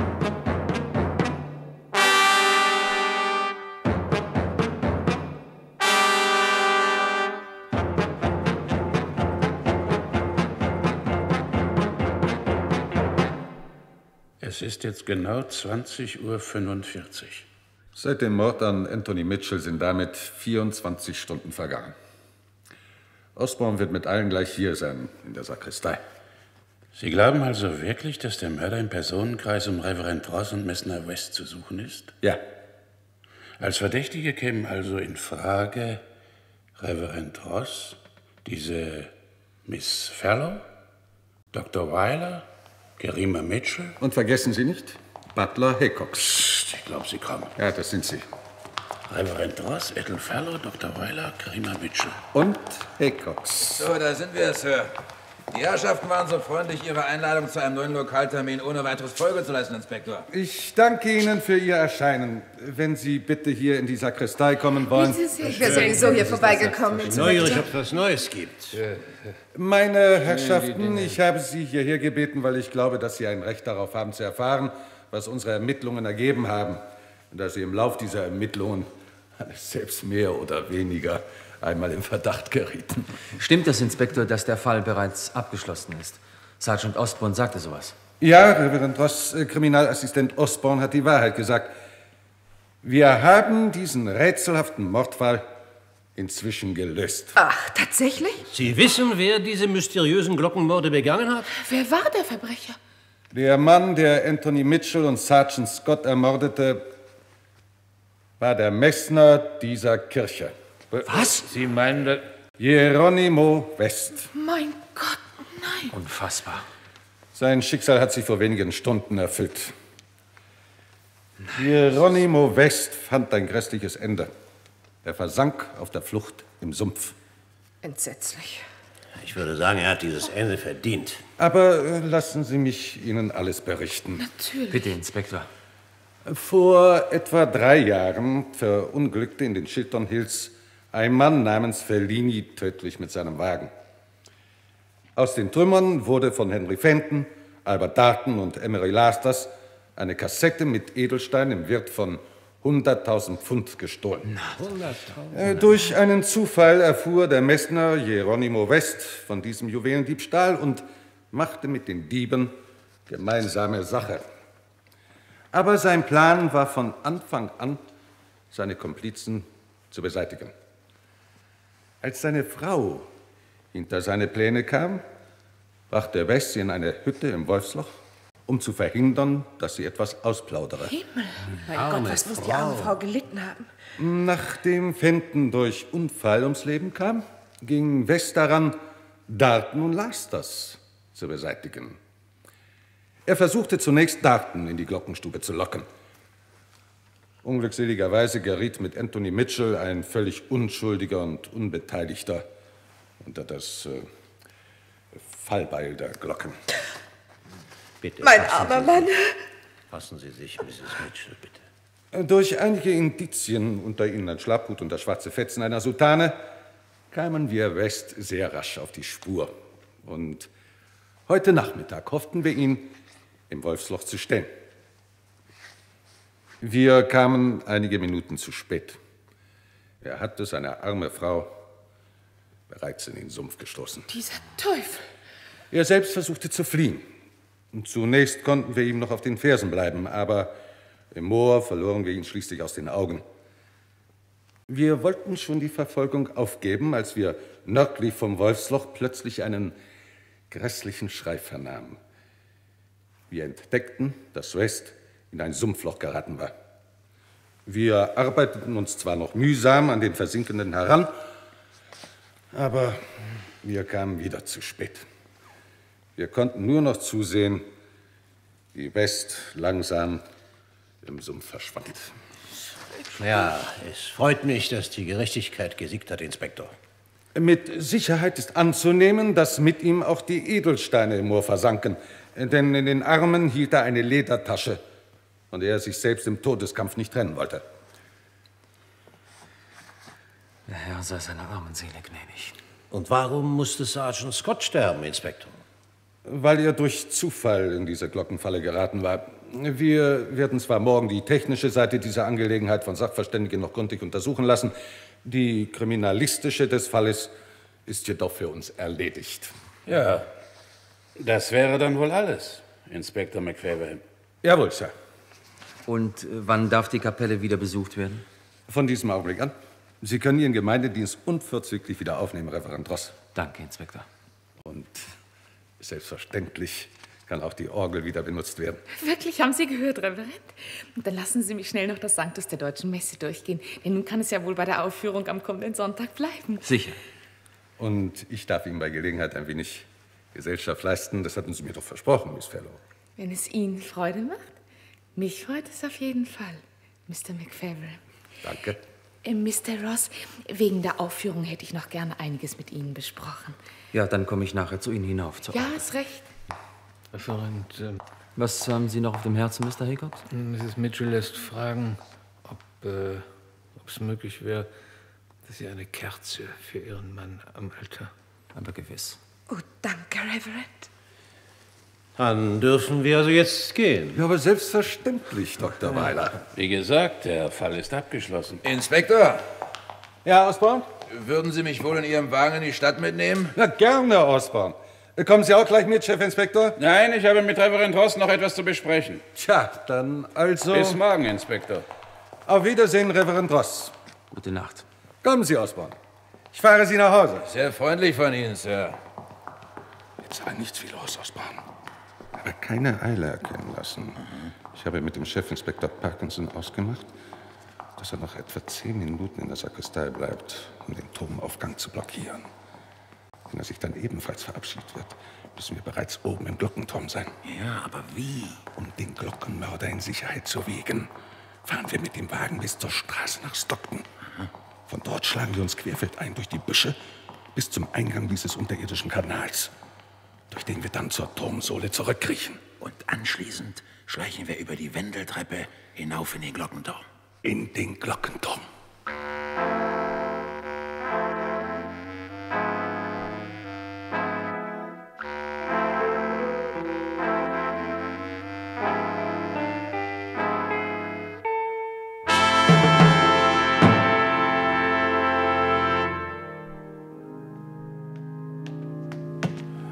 Es ist jetzt genau 20:45 Uhr. Seit dem Mord an Anthony Mitchell sind damit 24 Stunden vergangen. Osborne wird mit allen gleich hier sein, in der Sakristei. Sie glauben also wirklich, dass der Mörder im Personenkreis um Reverend Ross und Messner West zu suchen ist? Ja. Als Verdächtige kämen also in Frage Reverend Ross, diese Miss Farlow, Dr. Weiler, Kerima Mitchell. Und vergessen Sie nicht, Butler Haycox. Psst, ich glaube, Sie kommen. Ja, das sind Sie. Reverend Ross, Ethel Farlow, Dr. Weiler, Kerima Mitchell. Und Haycox. So, da sind wir, Sir. Die Herrschaften waren so freundlich, Ihre Einladung zu einem neuen Lokaltermin ohne weiteres Folge zu leisten, Inspektor. Ich danke Ihnen für Ihr Erscheinen. Wenn Sie bitte hier in die Sakristei kommen wollen. Ich wäre sowieso hier vorbeigekommen. Ich bin neugierig, ob es was Neues gibt. Meine Herrschaften, ich habe Sie hierher gebeten, weil ich glaube, dass Sie ein Recht darauf haben zu erfahren, was unsere Ermittlungen ergeben haben. Und dass Sie im Lauf dieser Ermittlungen alles selbst mehr oder weniger einmal in Verdacht gerieten. Stimmt es, Inspektor, dass der Fall bereits abgeschlossen ist? Sergeant Osborne sagte sowas. Ja, Reverend Ross, Kriminalassistent Osborne hat die Wahrheit gesagt. Wir haben diesen rätselhaften Mordfall inzwischen gelöst. Ach, tatsächlich? Sie wissen, wer diese mysteriösen Glockenmorde begangen hat? Wer war der Verbrecher? Der Mann, der Anthony Mitchell und Sergeant Scott ermordete, war der Messner dieser Kirche. Was? Sie meinen, dass... Hieronymo West. Mein Gott, nein. Unfassbar. Sein Schicksal hat sich vor wenigen Stunden erfüllt. Hieronymo West fand ein grässliches Ende. Er versank auf der Flucht im Sumpf. Entsetzlich. Ich würde sagen, er hat dieses Ende verdient. Aber lassen Sie mich Ihnen alles berichten. Natürlich. Bitte, Inspektor. Vor etwa 3 Jahren verunglückte in den Chiltern Hills ein Mann namens Fellini tödlich mit seinem Wagen. Aus den Trümmern wurde von Henry Fenton, Albert Darton und Emery Lasters eine Kassette mit Edelstein im Wert von 100.000 Pfund gestohlen. 100.000? Durch einen Zufall erfuhr der Messner Jeronimo West von diesem Juwelendiebstahl und machte mit den Dieben gemeinsame Sache. Aber sein Plan war von Anfang an, seine Komplizen zu beseitigen. Als seine Frau hinter seine Pläne kam, brachte West sie in eine Hütte im Wolfsloch, um zu verhindern, dass sie etwas ausplaudere. Himmel, mein Gott, was muss die arme Frau gelitten haben? Nachdem Fenton durch Unfall ums Leben kam, ging West daran, Darton und Lasters zu beseitigen. Er versuchte zunächst, Darton in die Glockenstube zu locken. Unglückseligerweise geriet mit Anthony Mitchell ein völlig Unschuldiger und Unbeteiligter unter das Fallbeil der Glocken. Bitte, Mein armer Mann. Fassen Sie sich, Mrs. Mitchell, bitte. Durch einige Indizien, unter ihnen ein Schlapphut und das schwarze Fetzen einer Soutane, kamen wir West sehr rasch auf die Spur. Und heute Nachmittag hofften wir, ihn im Wolfsloch zu stellen. Wir kamen einige Minuten zu spät. Er hatte seine arme Frau bereits in den Sumpf gestoßen. Dieser Teufel! Er selbst versuchte zu fliehen. Und zunächst konnten wir ihm noch auf den Fersen bleiben, aber im Moor verloren wir ihn schließlich aus den Augen. Wir wollten schon die Verfolgung aufgeben, als wir nördlich vom Wolfsloch plötzlich einen grässlichen Schrei vernahmen. Wir entdeckten, dass West in ein Sumpfloch geraten war. Wir arbeiteten uns zwar noch mühsam an den Versinkenden heran, aber wir kamen wieder zu spät. Wir konnten nur noch zusehen, wie West langsam im Sumpf verschwand. Ja, es freut mich, dass die Gerechtigkeit gesiegt hat, Inspektor. Mit Sicherheit ist anzunehmen, dass mit ihm auch die Edelsteine im Moor versanken. Denn in den Armen hielt er eine Ledertasche, von der er sich selbst im Todeskampf nicht trennen wollte. Der Herr sei seiner armen Seele gnädig. Und warum musste Sergeant Scott sterben, Inspektor? Weil er durch Zufall in diese Glockenfalle geraten war. Wir werden zwar morgen die technische Seite dieser Angelegenheit von Sachverständigen noch gründlich untersuchen lassen. Die kriminalistische des Falles ist jedoch für uns erledigt. Ja, das wäre dann wohl alles, Inspektor McFaverham. Jawohl, Sir. Und wann darf die Kapelle wieder besucht werden? Von diesem Augenblick an. Sie können Ihren Gemeindedienst unverzüglich wieder aufnehmen, Reverend Ross. Danke, Inspektor. Und selbstverständlich kann auch die Orgel wieder benutzt werden. Wirklich, haben Sie gehört, Reverend? Und dann lassen Sie mich schnell noch das Sanctus der Deutschen Messe durchgehen. Denn nun kann es ja wohl bei der Aufführung am kommenden Sonntag bleiben. Sicher. Und ich darf Ihnen bei Gelegenheit ein wenig Gesellschaft leisten. Das hatten Sie mir doch versprochen, Miss Fellow. Wenn es Ihnen Freude macht? Mich freut es auf jeden Fall, Mr. McFaverham. Danke. Mr. Ross, wegen der Aufführung hätte ich noch gerne einiges mit Ihnen besprochen. Ja, dann komme ich nachher zu Ihnen hinauf. Ja, ist recht. Referent, Was haben Sie noch auf dem Herzen, Mr. Hickox? Mrs. Mitchell lässt fragen, ob es möglich wäre, dass Sie eine Kerze für Ihren Mann am Altar. Aber gewiss. Oh, danke, Reverend. Dann dürfen wir also jetzt gehen. Ja, aber selbstverständlich, Dr. Weiler. Wie gesagt, der Fall ist abgeschlossen. Inspektor, Ja, Osborne? würden Sie mich wohl in Ihrem Wagen in die Stadt mitnehmen? Na, gerne, Osborne. Kommen Sie auch gleich mit, Chefinspektor? Nein, ich habe mit Reverend Ross noch etwas zu besprechen. Tja, dann also... Bis morgen, Inspektor. Auf Wiedersehen, Reverend Ross. Gute Nacht. Kommen Sie, Osborne. Ich fahre Sie nach Hause. Sehr freundlich von Ihnen, Sir. Jetzt aber nichts viel los, Osborne. Aber keine Eile erkennen lassen. Ich habe mit dem Chefinspektor Parkinson ausgemacht, dass er noch etwa 10 Minuten in der Sakristei bleibt, um den Turmaufgang zu blockieren. Wenn er sich dann ebenfalls verabschiedet wird, müssen wir bereits oben im Glockenturm sein. Ja, aber wie? Um den Glockenmörder in Sicherheit zu wiegen, fahren wir mit dem Wagen bis zur Straße nach Stockton. Von dort schlagen wir uns querfeldein durch die Büsche bis zum Eingang dieses unterirdischen Kanals, durch den wir dann zur Turmsohle zurückkriechen. Und anschließend schleichen wir über die Wendeltreppe hinauf in den Glockenturm. In den Glockenturm.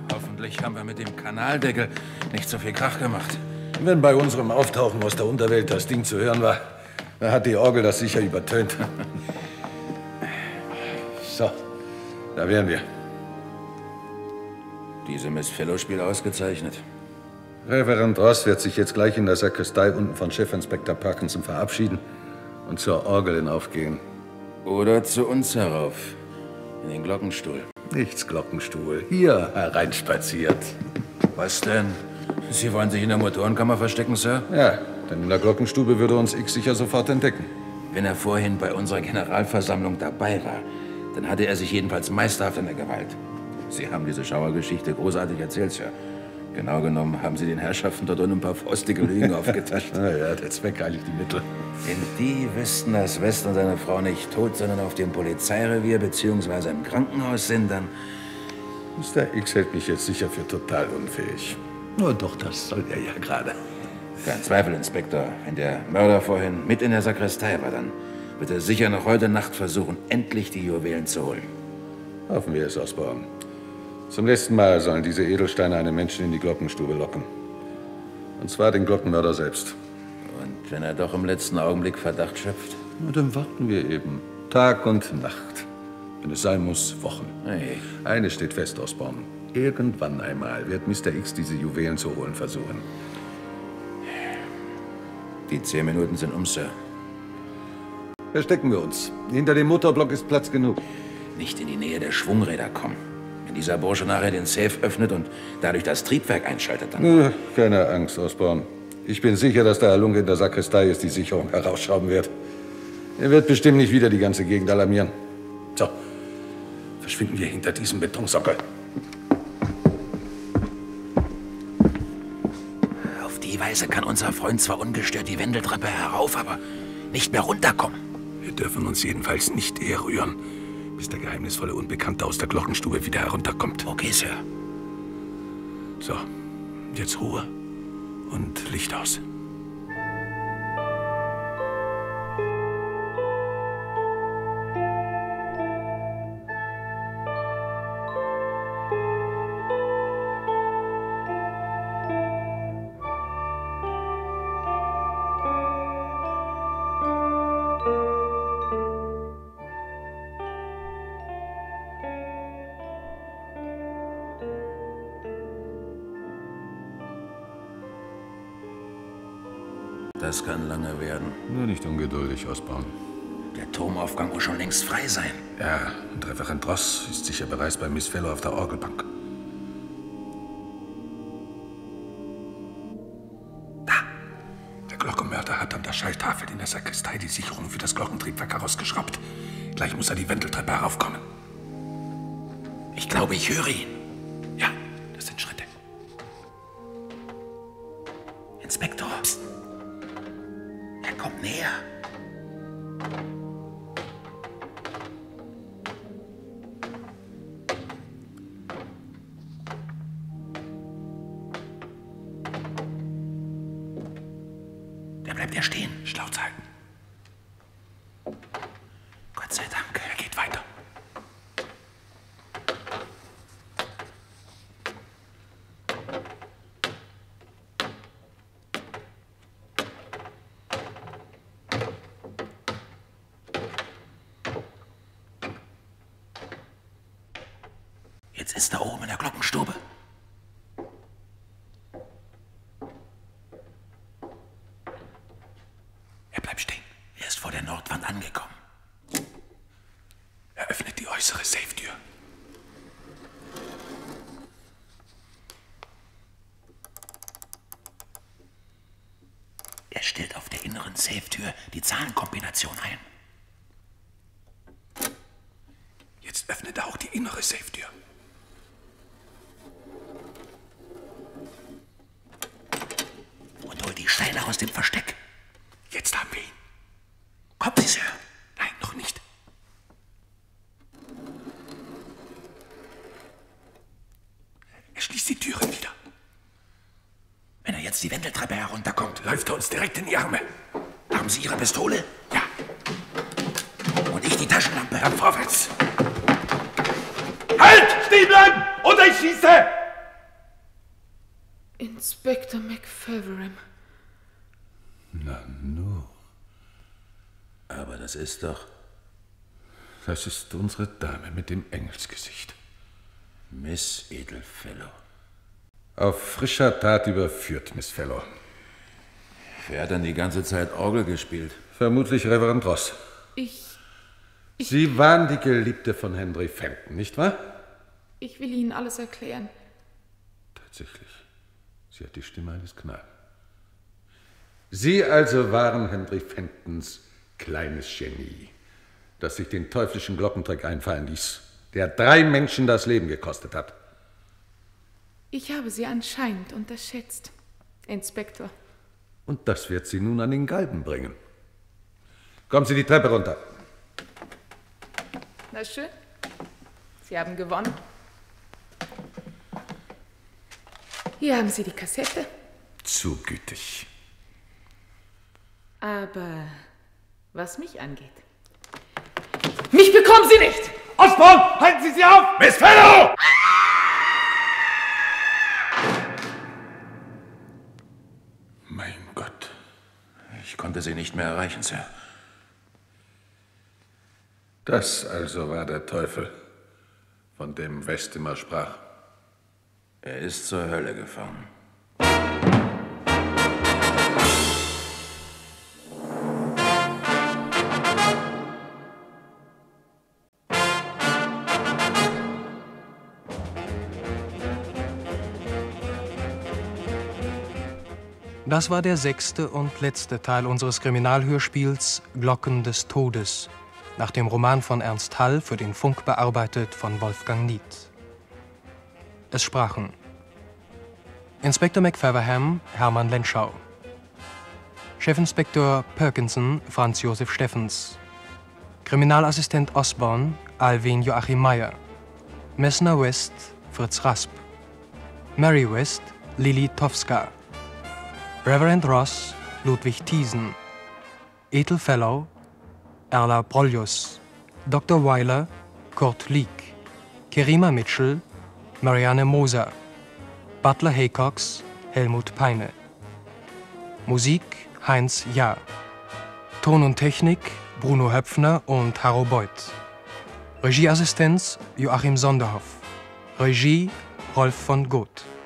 Hoffentlich haben wir mit dem Kanaldeckel nicht so viel Krach gemacht. Wenn bei unserem Auftauchen aus der Unterwelt das Ding zu hören war, dann hat die Orgel das sicher übertönt. So, da wären wir. Diese Miss Fellow spielt ausgezeichnet. Reverend Ross wird sich jetzt gleich in der Sakristei unten von Chefinspektor Parkinson verabschieden und zur Orgel hinaufgehen. Oder zu uns herauf, in den Glockenstuhl. Nichts Glockenstuhl, hier hereinspaziert. Was denn? Sie wollen sich in der Motorenkammer verstecken, Sir? Ja, denn in der Glockenstube würde uns X sicher sofort entdecken. Wenn er vorhin bei unserer Generalversammlung dabei war, dann hatte er sich jedenfalls meisterhaft in der Gewalt. Sie haben diese Schauergeschichte großartig erzählt, Sir. Genau genommen haben Sie den Herrschaften dort unten ein paar frostige Lügen aufgetascht. Ja, der Zweck heiligt die Mittel. Denn die wüssten, dass West und seine Frau nicht tot, sondern auf dem Polizeirevier bzw. im Krankenhaus sind, dann... Mr. X hält mich jetzt sicher für total unfähig. Nur doch, das soll er ja gerade. Kein Zweifel, Inspektor. Wenn der Mörder vorhin mit in der Sakristei war, dann wird er sicher noch heute Nacht versuchen, endlich die Juwelen zu holen. Hoffen wir es, Osborn. Zum letzten Mal sollen diese Edelsteine einen Menschen in die Glockenstube locken. Und zwar den Glockenmörder selbst. Und wenn er doch im letzten Augenblick Verdacht schöpft? Na, dann warten wir eben. Tag und Nacht. Wenn es sein muss, Wochen. Hey. Eines steht fest, Osborn. Irgendwann einmal wird Mr. X diese Juwelen zu holen versuchen. Die 10 Minuten sind um, Sir. Verstecken wir uns. Hinter dem Motorblock ist Platz genug. Nicht in die Nähe der Schwungräder kommen. Wenn dieser Bursche nachher den Safe öffnet und dadurch das Triebwerk einschaltet, dann... Keine Angst, Osborn. Ich bin sicher, dass der Halunke in der Sakristei ist, die Sicherung herausschrauben wird. Er wird bestimmt nicht wieder die ganze Gegend alarmieren. So, verschwinden wir hinter diesem Betonsockel. Auf die Weise kann unser Freund zwar ungestört die Wendeltreppe herauf, aber nicht mehr runterkommen. Wir dürfen uns jedenfalls nicht eher rühren, bis der geheimnisvolle Unbekannte aus der Glockenstube wieder herunterkommt. Okay, Sir. So, jetzt Ruhe und Licht aus. Das kann lange werden. Nur nicht ungeduldig, Osborn. Der Turmaufgang muss schon längst frei sein. Ja, und Reverend Ross ist sicher bereits bei Miss Fellow auf der Orgelbank. Da! Der Glockenmörder hat an der Schalltafel in der Sakristei die Sicherung für das Glockentriebwerk herausgeschraubt. Gleich muss er die Wendeltreppe heraufkommen. Ich glaube, ich höre ihn. Ja, das sind Schritte. Inspektor. Psst. Er kommt näher. Der bleibt ja stehen. Schnauze halten. Gott sei Dank. Er geht weiter. Jetzt ist er oben in der Glockenstube. Er bleibt stehen. Er ist vor der Nordwand angekommen. Er öffnet die äußere Safe-Tür. Er stellt auf der inneren Safe-Tür die Zahlenkombination ein. Jetzt öffnet er auch die innere Safe-Tür. Und holt die Steine aus dem Versteck. Jetzt haben wir ihn. Kommen Sie, Sir. Nein, noch nicht. Er schließt die Türen wieder. Wenn er jetzt die Wendeltreppe herunterkommt, läuft er uns direkt in die Arme. Haben Sie Ihre Pistole? Ja. Und ich die Taschenlampe. Dann vorwärts. Halt! Stehen bleiben! Oder ich schieße! Inspektor McFeverham. Na nu. Aber das ist doch... Das ist unsere Dame mit dem Engelsgesicht. Miss Edelfellow. Auf frischer Tat überführt, Miss Fellow. Wer hat denn die ganze Zeit Orgel gespielt? Vermutlich Reverend Ross. Sie waren die Geliebte von Henry Fenton, nicht wahr? Ich will Ihnen alles erklären. Tatsächlich. Sie hat die Stimme eines Knaben. Sie also waren Henry Fentons kleines Genie, das sich den teuflischen Glockentrick einfallen ließ, der 3 Menschen das Leben gekostet hat. Ich habe Sie anscheinend unterschätzt, Inspektor. Und das wird Sie nun an den Galgen bringen. Kommen Sie die Treppe runter. Na schön. Sie haben gewonnen. Hier haben Sie die Kassette. Zu gütig. Aber was mich angeht, mich bekommen Sie nicht! Osborne, halten Sie sie auf! Miss Fellow! Mein Gott. Ich konnte Sie nicht mehr erreichen, Sir. Das also war der Teufel, von dem West immer sprach. Er ist zur Hölle gefahren. Das war der 6. und letzte Teil unseres Kriminalhörspiels Glocken des Todes, nach dem Roman von Ernst Hall, für den Funk bearbeitet von Wolfgang Nied. Es sprachen Inspektor McFeverham, Hermann Lenschau, Chefinspektor Perkinson, Franz Josef Steffens, Kriminalassistent Osborne, Alwin Joachim Meyer, Messner West, Fritz Rasp, Mary West, Lili Towska, Reverend Ross, Ludwig Thiesen, Ethel Fellow, Erla Broljus, Dr. Weiler, Kurt Lieck, Kerima Mitchell, Marianne Moser, Butler Haycox, Helmut Peine. Musik Heinz Jahr. Ton und Technik Bruno Höpfner und Harro Beuth. Regieassistenz Joachim Sonderhoff. Regie Rolf von Goth.